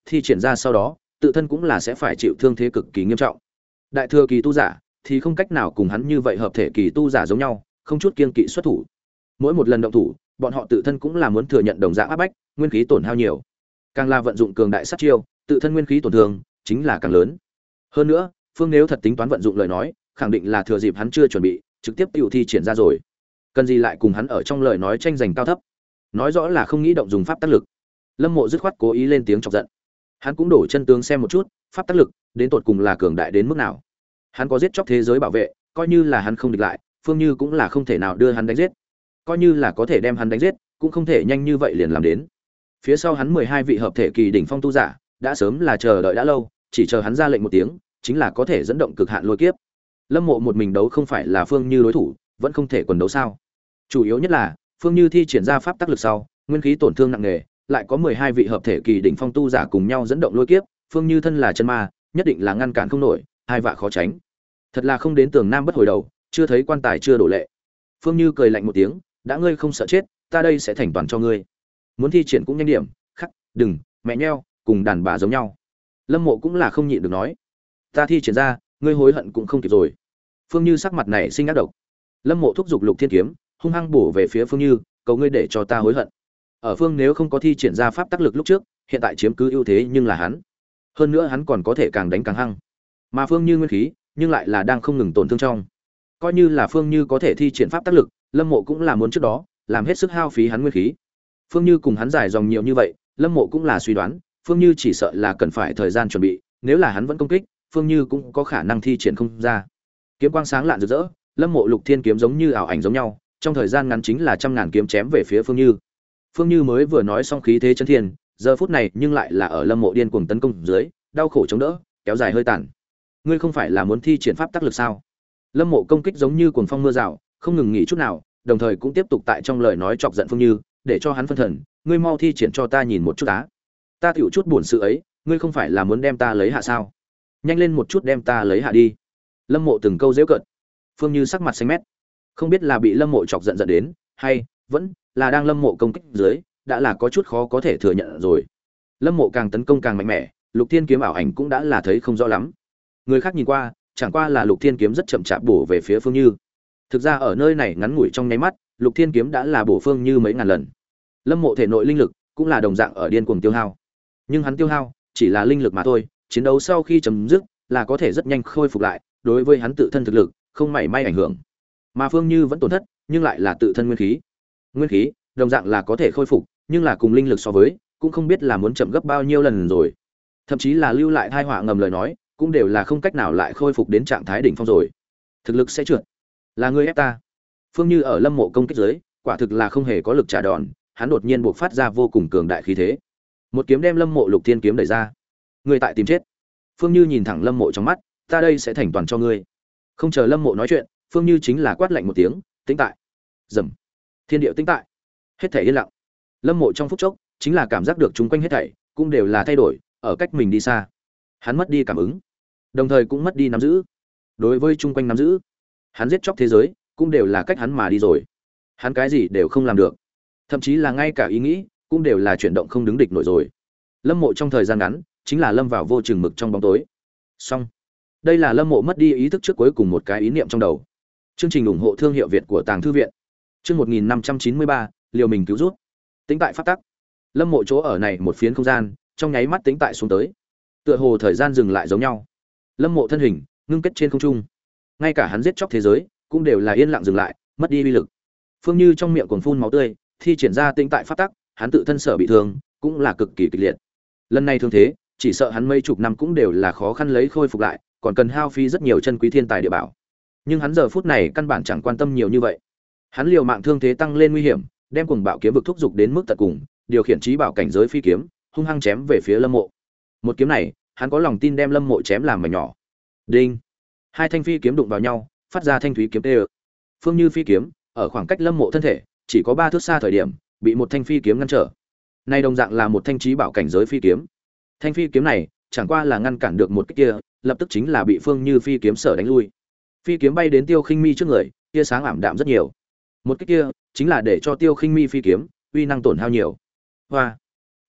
thi triển ra sau đó tự thân cũng là sẽ phải chịu thương thế cực kỳ nghiêm trọng. Đại thừa kỳ tu giả thì không cách nào cùng hắn như vậy hợp thể kỳ tu giả giống nhau, không chút kiêng kỵ xuất thủ. Mỗi một lần động thủ, bọn họ tự thân cũng là muốn thừa nhận đồng dạng áp bách, nguyên khí tổn hao nhiều. Càng là vận dụng cường đại sát chiêu, tự thân nguyên khí tổn thương chính là càng lớn. Hơn nữa, Phương nếu thật tính toán vận dụng lời nói, khẳng định là thừa dịp hắn chưa chuẩn bị, trực tiếp tiểu thi triển ra rồi. Cần gì lại cùng hắn ở trong lời nói tranh giành cao thấp? Nói rõ là không nghĩ động dùng pháp tác lực. Lâm Mộ dứt khoát cố ý lên tiếng chọc giận. Hắn cũng đổ chân tướng xem một chút, pháp tác lực đến tột cùng là cường đại đến mức nào. Hắn có giết chóc thế giới bảo vệ, coi như là hắn không địch lại, Phương Như cũng là không thể nào đưa hắn đánh giết. Coi như là có thể đem hắn đánh giết, cũng không thể nhanh như vậy liền làm đến. Phía sau hắn mười hai vị hợp thể kỳ đỉnh phong tu giả, đã sớm là chờ đợi đã lâu, chỉ chờ hắn ra lệnh một tiếng, chính là có thể dẫn động cực hạn lôi kiếp. Lâm Mộ một mình đấu không phải là Phương Như đối thủ, vẫn không thể quần đấu sao? Chủ yếu nhất là, Phương Như thi triển ra pháp tác lực sau, nguyên khí tổn thương nặng nề, lại có mười hai vị hợp thể kỳ đỉnh phong tu giả cùng nhau dẫn động lôi kiếp, Phương Như thân là chân ma, nhất định là ngăn cản không nổi, hai vạ khó tránh. Thật là không đến tường nam bất hồi đầu, chưa thấy quan tài chưa đổ lệ. Phương Như cười lạnh một tiếng, đã ngươi không sợ chết, ta đây sẽ thành toàn cho ngươi. Muốn thi triển cũng nhanh điểm, khắc, đừng, mẹ nheo, cùng đàn bà giống nhau. Lâm Mộ cũng là không nhịn được nói, ta thi triển ra, ngươi hối hận cũng không kịp rồi. Phương Như sắc mặt này sinh ác độc. Lâm Mộ thúc giục Lục Thiên kiếm, hung hăng bổ về phía Phương Như, cầu ngươi để cho ta hối hận. Ở Phương nếu không có thi triển ra pháp tác lực lúc trước, hiện tại chiếm cứ ưu thế nhưng là hắn. Hơn nữa hắn còn có thể càng đánh càng hăng. Mà Phương Như nguyên khí, nhưng lại là đang không ngừng tổn thương trong. Coi như là Phương Như có thể thi triển pháp tác lực, Lâm Mộ cũng là muốn trước đó, làm hết sức hao phí hắn nguyên khí. Phương Như cùng hắn dài dòng nhiều như vậy, Lâm Mộ cũng là suy đoán, Phương Như chỉ sợ là cần phải thời gian chuẩn bị, nếu là hắn vẫn công kích, Phương Như cũng có khả năng thi triển không ra. Kiếm quang sáng lạn rực rỡ, Lâm Mộ Lục Thiên kiếm giống như ảo ảnh giống nhau, trong thời gian ngắn chính là trăm ngàn kiếm chém về phía Phương Như. Phương Như mới vừa nói xong khí thế chấn thiên, giờ phút này nhưng lại là ở Lâm Mộ điên cuồng tấn công dưới, đau khổ chống đỡ, kéo dài hơi tàn. Ngươi không phải là muốn thi triển pháp tác lực sao? Lâm Mộ công kích giống như cuồng phong mưa rào, không ngừng nghỉ chút nào, đồng thời cũng tiếp tục tại trong lời nói chọc giận Phương Như, để cho hắn phân thần, ngươi mau thi triển cho ta nhìn một chút á. Ta tiểu chút buồn sự ấy, ngươi không phải là muốn đem ta lấy hạ sao? Nhanh lên một chút đem ta lấy hạ đi. Lâm Mộ từng câu giễu cợt. Phương Như sắc mặt xanh mét, không biết là bị Lâm Mộ chọc giận giận đến, hay vẫn là đang Lâm Mộ công kích dưới, đã là có chút khó có thể thừa nhận rồi. Lâm Mộ càng tấn công càng mạnh mẽ, Lục Thiên kiếm ảo ảnh cũng đã là thấy không rõ lắm. Người khác nhìn qua, chẳng qua là Lục Thiên kiếm rất chậm chạp bổ về phía Phương Như. Thực ra ở nơi này ngắn ngủi trong nháy mắt, Lục Thiên kiếm đã là bổ Phương Như mấy ngàn lần. Lâm Mộ thể nội linh lực cũng là đồng dạng ở điên cuồng tiêu hao. Nhưng hắn tiêu hao chỉ là linh lực mà thôi, chiến đấu sau khi chấm dứt là có thể rất nhanh khôi phục lại, đối với hắn tự thân thực lực không mảy may ảnh hưởng. Mà Phương Như vẫn tổn thất, nhưng lại là tự thân nguyên khí. Nguyên khí đồng dạng là có thể khôi phục, nhưng là cùng linh lực so với, cũng không biết là muốn chậm gấp bao nhiêu lần rồi. Thậm chí là lưu lại thai họa ngầm lời nói, cũng đều là không cách nào lại khôi phục đến trạng thái đỉnh phong rồi. Thực lực sẽ trượt. Là ngươi ép ta. Phương Như ở Lâm Mộ công kích dưới, quả thực là không hề có lực trả đòn, hắn đột nhiên buộc phát ra vô cùng cường đại khí thế. Một kiếm đem Lâm Mộ Lục Thiên kiếm đẩy ra. Ngươi tại tìm chết. Phương Như nhìn thẳng Lâm Mộ trong mắt, ta đây sẽ thành toàn cho ngươi. Không chờ Lâm Mộ nói chuyện, Phương Như chính là quát lạnh một tiếng, tĩnh tại. Rầm. Thiên địa tĩnh tại. Hết thảy yên lặng. Lâm Mộ trong phút chốc, chính là cảm giác được chúng quanh hết thảy cũng đều là thay đổi, ở cách mình đi xa. Hắn mất đi cảm ứng, đồng thời cũng mất đi nắm giữ. Đối với chung quanh nắm giữ, hắn giết chóc thế giới, cũng đều là cách hắn mà đi rồi. Hắn cái gì đều không làm được, thậm chí là ngay cả ý nghĩ, cũng đều là chuyển động không đứng địch nổi rồi. Lâm Mộ trong thời gian ngắn, chính là lâm vào vô chừng mực trong bóng tối. Xong, đây là Lâm Mộ mất đi ý thức trước cuối cùng một cái ý niệm trong đầu. Chương trình ủng hộ thương hiệu Việt của Tàng Thư viện. Chương một nghìn năm trăm chín mươi ba, liều mình cứu rút. Tính tại pháp tắc. Lâm Mộ chỗ ở này một phiến không gian, trong nháy mắt tính tại xuống tới. Tựa hồ thời gian dừng lại giống nhau. Lâm Mộ thân hình ngưng kết trên không trung. Ngay cả hắn giết chóc thế giới, cũng đều là yên lặng dừng lại, mất đi uy lực. Phương Như trong miệng cuồng phun máu tươi, thi triển ra tính tại pháp tắc, hắn tự thân sở bị thương, cũng là cực kỳ kịch liệt. Lần này thương thế, chỉ sợ hắn mấy chục năm cũng đều là khó khăn lấy khôi phục lại, còn cần hao phí rất nhiều chân quý thiên tài địa bảo. Nhưng hắn giờ phút này căn bản chẳng quan tâm nhiều như vậy. Hắn liều mạng thương thế tăng lên nguy hiểm, đem cuồng bạo kiếm vực thúc dục đến mức tận cùng, điều khiển trí bảo cảnh giới phi kiếm, hung hăng chém về phía Lâm Mộ. Một kiếm này, hắn có lòng tin đem Lâm Mộ chém làm mảnh nhỏ. Đinh! Hai thanh phi kiếm đụng vào nhau, phát ra thanh thúy kiếm tê. Phương Như phi kiếm, ở khoảng cách Lâm Mộ thân thể, chỉ có ba thước xa thời điểm, bị một thanh phi kiếm ngăn trở. Này đồng dạng là một thanh trí bảo cảnh giới phi kiếm. Thanh phi kiếm này, chẳng qua là ngăn cản được một cái kia, lập tức chính là bị Phương Như phi kiếm sở đánh lui. Phi kiếm bay đến Tiêu Khinh Mi trước người, tia sáng ảm đạm rất nhiều. Một cái kia, chính là để cho Tiêu Khinh Mi phi kiếm uy năng tổn hao nhiều. Hoa!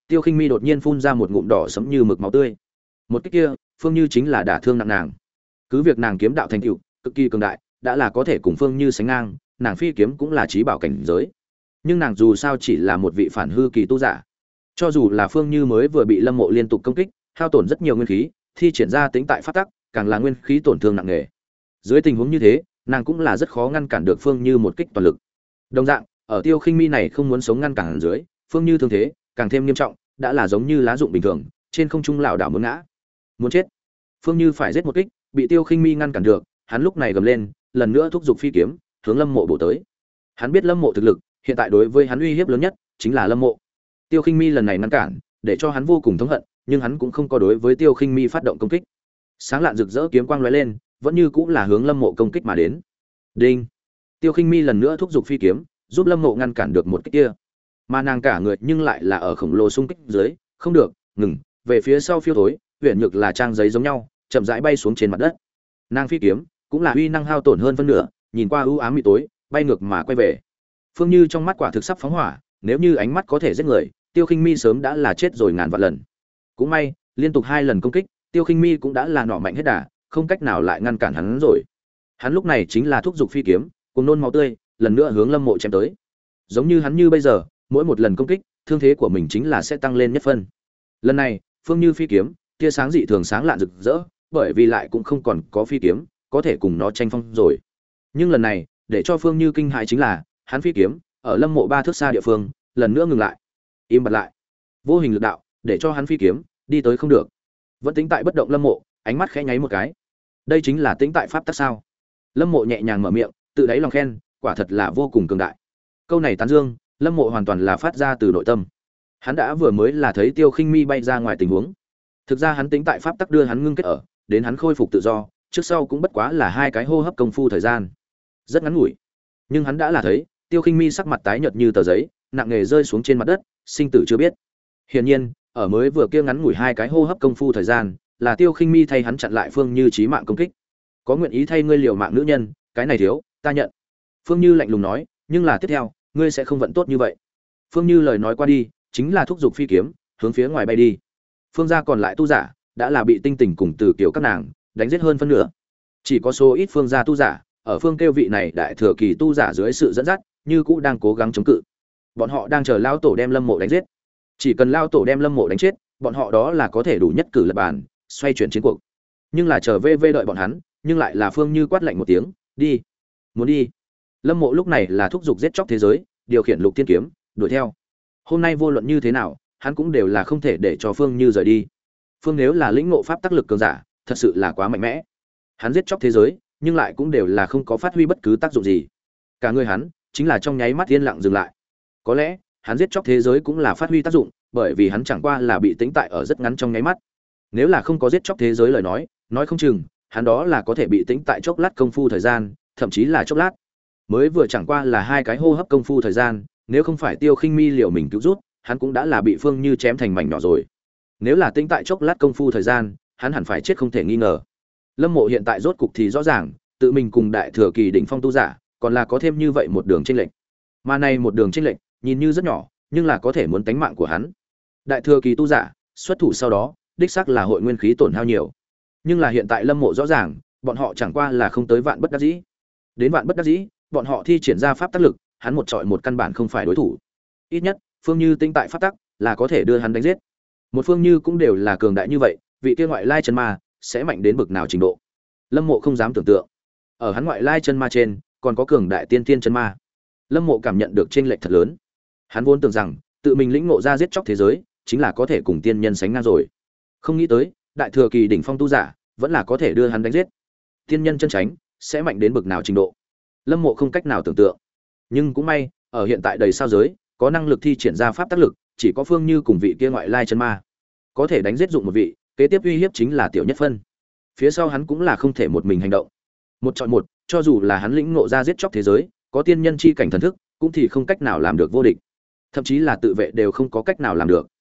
Tiêu Khinh Mi đột nhiên phun ra một ngụm đỏ sẫm như mực máu tươi. Một cái kia, Phương Như chính là đả thương nặng nàng. Cứ việc nàng kiếm đạo thành tựu cực kỳ cường đại, đã là có thể cùng Phương Như sánh ngang, nàng phi kiếm cũng là chí bảo cảnh giới. Nhưng nàng dù sao chỉ là một vị phản hư kỳ tu giả. Cho dù là Phương Như mới vừa bị Lâm Mộ liên tục công kích, hao tổn rất nhiều nguyên khí, thi triển ra tính tại pháp tắc, càng là nguyên khí tổn thương nặng nề. Dưới tình huống như thế, nàng cũng là rất khó ngăn cản được Phương Như một kích toàn lực. Đồng dạng, ở Tiêu Khinh Mi này không muốn sống ngăn cản dưới, Phương Như thương thế càng thêm nghiêm trọng, đã là giống như lá rụng bình thường, trên không trung lảo đảo muốn ngã. Muốn chết. Phương Như phải giết một kích, bị Tiêu Khinh Mi ngăn cản được, hắn lúc này gầm lên, lần nữa thúc giục phi kiếm, hướng Lâm Mộ bổ tới. Hắn biết Lâm Mộ thực lực, hiện tại đối với hắn uy hiếp lớn nhất chính là Lâm Mộ. Tiêu Khinh Mi lần này ngăn cản, để cho hắn vô cùng thống hận, nhưng hắn cũng không có đối với Tiêu Khinh Mi phát động công kích. Sáng lạn rực rỡ kiếm quang lóe lên, vẫn như cũng là hướng Lâm Mộ công kích mà đến. Đinh. Tiêu Khinh Mi lần nữa thúc giục phi kiếm, giúp Lâm Mộ ngăn cản được một kích kia. Mà nàng cả người nhưng lại là ở khổng lồ xung kích dưới, không được, ngừng, về phía sau phiêu thối, huyền nhược là trang giấy giống nhau, chậm rãi bay xuống trên mặt đất. Nàng phi kiếm cũng là uy năng hao tổn hơn phân nửa, nhìn qua u ám mịt tối, bay ngược mà quay về. Phương Như trong mắt quả thực sắp phóng hỏa, nếu như ánh mắt có thể giết người, Tiêu Khinh Mi sớm đã là chết rồi ngàn vạn lần. Cũng may, liên tục hai lần công kích, Tiêu Khinh Mi cũng đã là nỏ mạnh hết đà, không cách nào lại ngăn cản hắn rồi. Hắn lúc này chính là thúc giục phi kiếm, cùng nôn máu tươi, lần nữa hướng Lâm Mộ chém tới. Giống như hắn như bây giờ, mỗi một lần công kích, thương thế của mình chính là sẽ tăng lên nhất phân. Lần này, Phương Như phi kiếm, tia sáng dị thường sáng lạn rực rỡ, bởi vì lại cũng không còn có phi kiếm, có thể cùng nó tranh phong rồi. Nhưng lần này, để cho Phương Như kinh hãi chính là, hắn phi kiếm, ở Lâm Mộ ba thước xa địa phương, lần nữa ngừng lại. Im bặt lại. Vô hình lực đạo, để cho hắn phi kiếm, đi tới không được. Vẫn tính tại bất động Lâm Mộ, ánh mắt khẽ nháy một cái. Đây chính là tính tại pháp tắc sao? Lâm Mộ nhẹ nhàng mở miệng, tự đáy lòng khen, quả thật là vô cùng cường đại. Câu này tán dương, Lâm Mộ hoàn toàn là phát ra từ nội tâm. Hắn đã vừa mới là thấy Tiêu Khinh Mi bay ra ngoài tình huống. Thực ra hắn tính tại pháp tắc đưa hắn ngưng kết ở, đến hắn khôi phục tự do, trước sau cũng bất quá là hai cái hô hấp công phu thời gian. Rất ngắn ngủi. Nhưng hắn đã là thấy, Tiêu Khinh Mi sắc mặt tái nhợt như tờ giấy, nặng nề rơi xuống trên mặt đất, sinh tử chưa biết. Hiển nhiên, ở mới vừa kia ngắn ngủi hai cái hô hấp công phu thời gian, là Tiêu Khinh Mi thay hắn chặn lại Phương Như chí mạng công kích. Có nguyện ý thay ngươi liều mạng nữ nhân, cái này thiếu, ta nhận. Phương Như lạnh lùng nói, nhưng là tiếp theo, ngươi sẽ không vận tốt như vậy. Phương Như lời nói qua đi, chính là thúc giục phi kiếm, hướng phía ngoài bay đi. Phương gia còn lại tu giả, đã là bị Tinh Tình cùng Từ Kiều các nàng đánh giết hơn phân nửa. Chỉ có số ít Phương gia tu giả, ở Phương Kêu vị này đại thừa kỳ tu giả dưới sự dẫn dắt, như cũ đang cố gắng chống cự. Bọn họ đang chờ lao tổ đem Lâm Mộ đánh giết. Chỉ cần lao tổ đem Lâm Mộ đánh chết, bọn họ đó là có thể đủ nhất cử lập bàn, xoay chuyển chiến cuộc. Nhưng là chờ vê vê đợi bọn hắn, nhưng lại là Phương Như quát lạnh một tiếng, đi. Muốn đi. Lâm Mộ lúc này là thúc giục giết chóc thế giới, điều khiển Lục Thiên kiếm, đuổi theo. Hôm nay vô luận như thế nào, hắn cũng đều là không thể để cho Phương Như rời đi. Phương nếu là lĩnh ngộ pháp tác lực cường giả, thật sự là quá mạnh mẽ. Hắn giết chóc thế giới, nhưng lại cũng đều là không có phát huy bất cứ tác dụng gì. Cả người hắn chính là trong nháy mắt yên lặng dừng lại. Có lẽ, hắn giết chóc thế giới cũng là phát huy tác dụng, bởi vì hắn chẳng qua là bị tĩnh tại ở rất ngắn trong nháy mắt. Nếu là không có giết chóc thế giới lời nói, nói không chừng, hắn đó là có thể bị tĩnh tại chốc lát công phu thời gian, thậm chí là chốc lát. Mới vừa chẳng qua là hai cái hô hấp công phu thời gian, nếu không phải Tiêu Khinh Mi liệu mình cứu rút, hắn cũng đã là bị Phương Như chém thành mảnh nhỏ rồi. Nếu là tĩnh tại chốc lát công phu thời gian, hắn hẳn phải chết không thể nghi ngờ. Lâm Mộ hiện tại rốt cục thì rõ ràng, tự mình cùng đại thừa kỳ đỉnh phong tu giả, còn là có thêm như vậy một đường chênh lệch. Mà này một đường chênh lệch, nhìn như rất nhỏ, nhưng là có thể muốn tánh mạng của hắn. Đại thừa kỳ tu giả, xuất thủ sau đó, đích xác là hội nguyên khí tổn hao nhiều. Nhưng là hiện tại Lâm Mộ rõ ràng, bọn họ chẳng qua là không tới vạn bất đắc dĩ. Đến vạn bất đắc dĩ, bọn họ thi triển ra pháp tác lực, hắn một trọi một căn bản không phải đối thủ. Ít nhất, Phương Như tinh tại pháp tắc, là có thể đưa hắn đánh giết. Một Phương Như cũng đều là cường đại như vậy, vị kia ngoại lai chân ma sẽ mạnh đến bực nào trình độ. Lâm Mộ không dám tưởng tượng. Ở hắn ngoại lai chân ma trên, còn có cường đại tiên tiên chân ma. Lâm Mộ cảm nhận được chênh lệch thật lớn. Hắn vốn tưởng rằng, tự mình lĩnh ngộ ra giết chóc thế giới, chính là có thể cùng tiên nhân sánh ngang rồi. Không nghĩ tới, đại thừa kỳ đỉnh phong tu giả, vẫn là có thể đưa hắn đánh giết. Tiên nhân chân tránh, sẽ mạnh đến bực nào trình độ. Lâm Mộ không cách nào tưởng tượng. Nhưng cũng may, ở hiện tại đầy sao giới, có năng lực thi triển ra pháp tác lực, chỉ có Phương Như cùng vị kia ngoại lai chân ma có thể đánh giết dụng một vị, kế tiếp uy hiếp chính là tiểu nhất phân. Phía sau hắn cũng là không thể một mình hành động. Một chọi một, cho dù là hắn lĩnh ngộ ra giết chóc thế giới, có tiên nhân chi cảnh thần thức, cũng thì không cách nào làm được vô địch. Thậm chí là tự vệ đều không có cách nào làm được.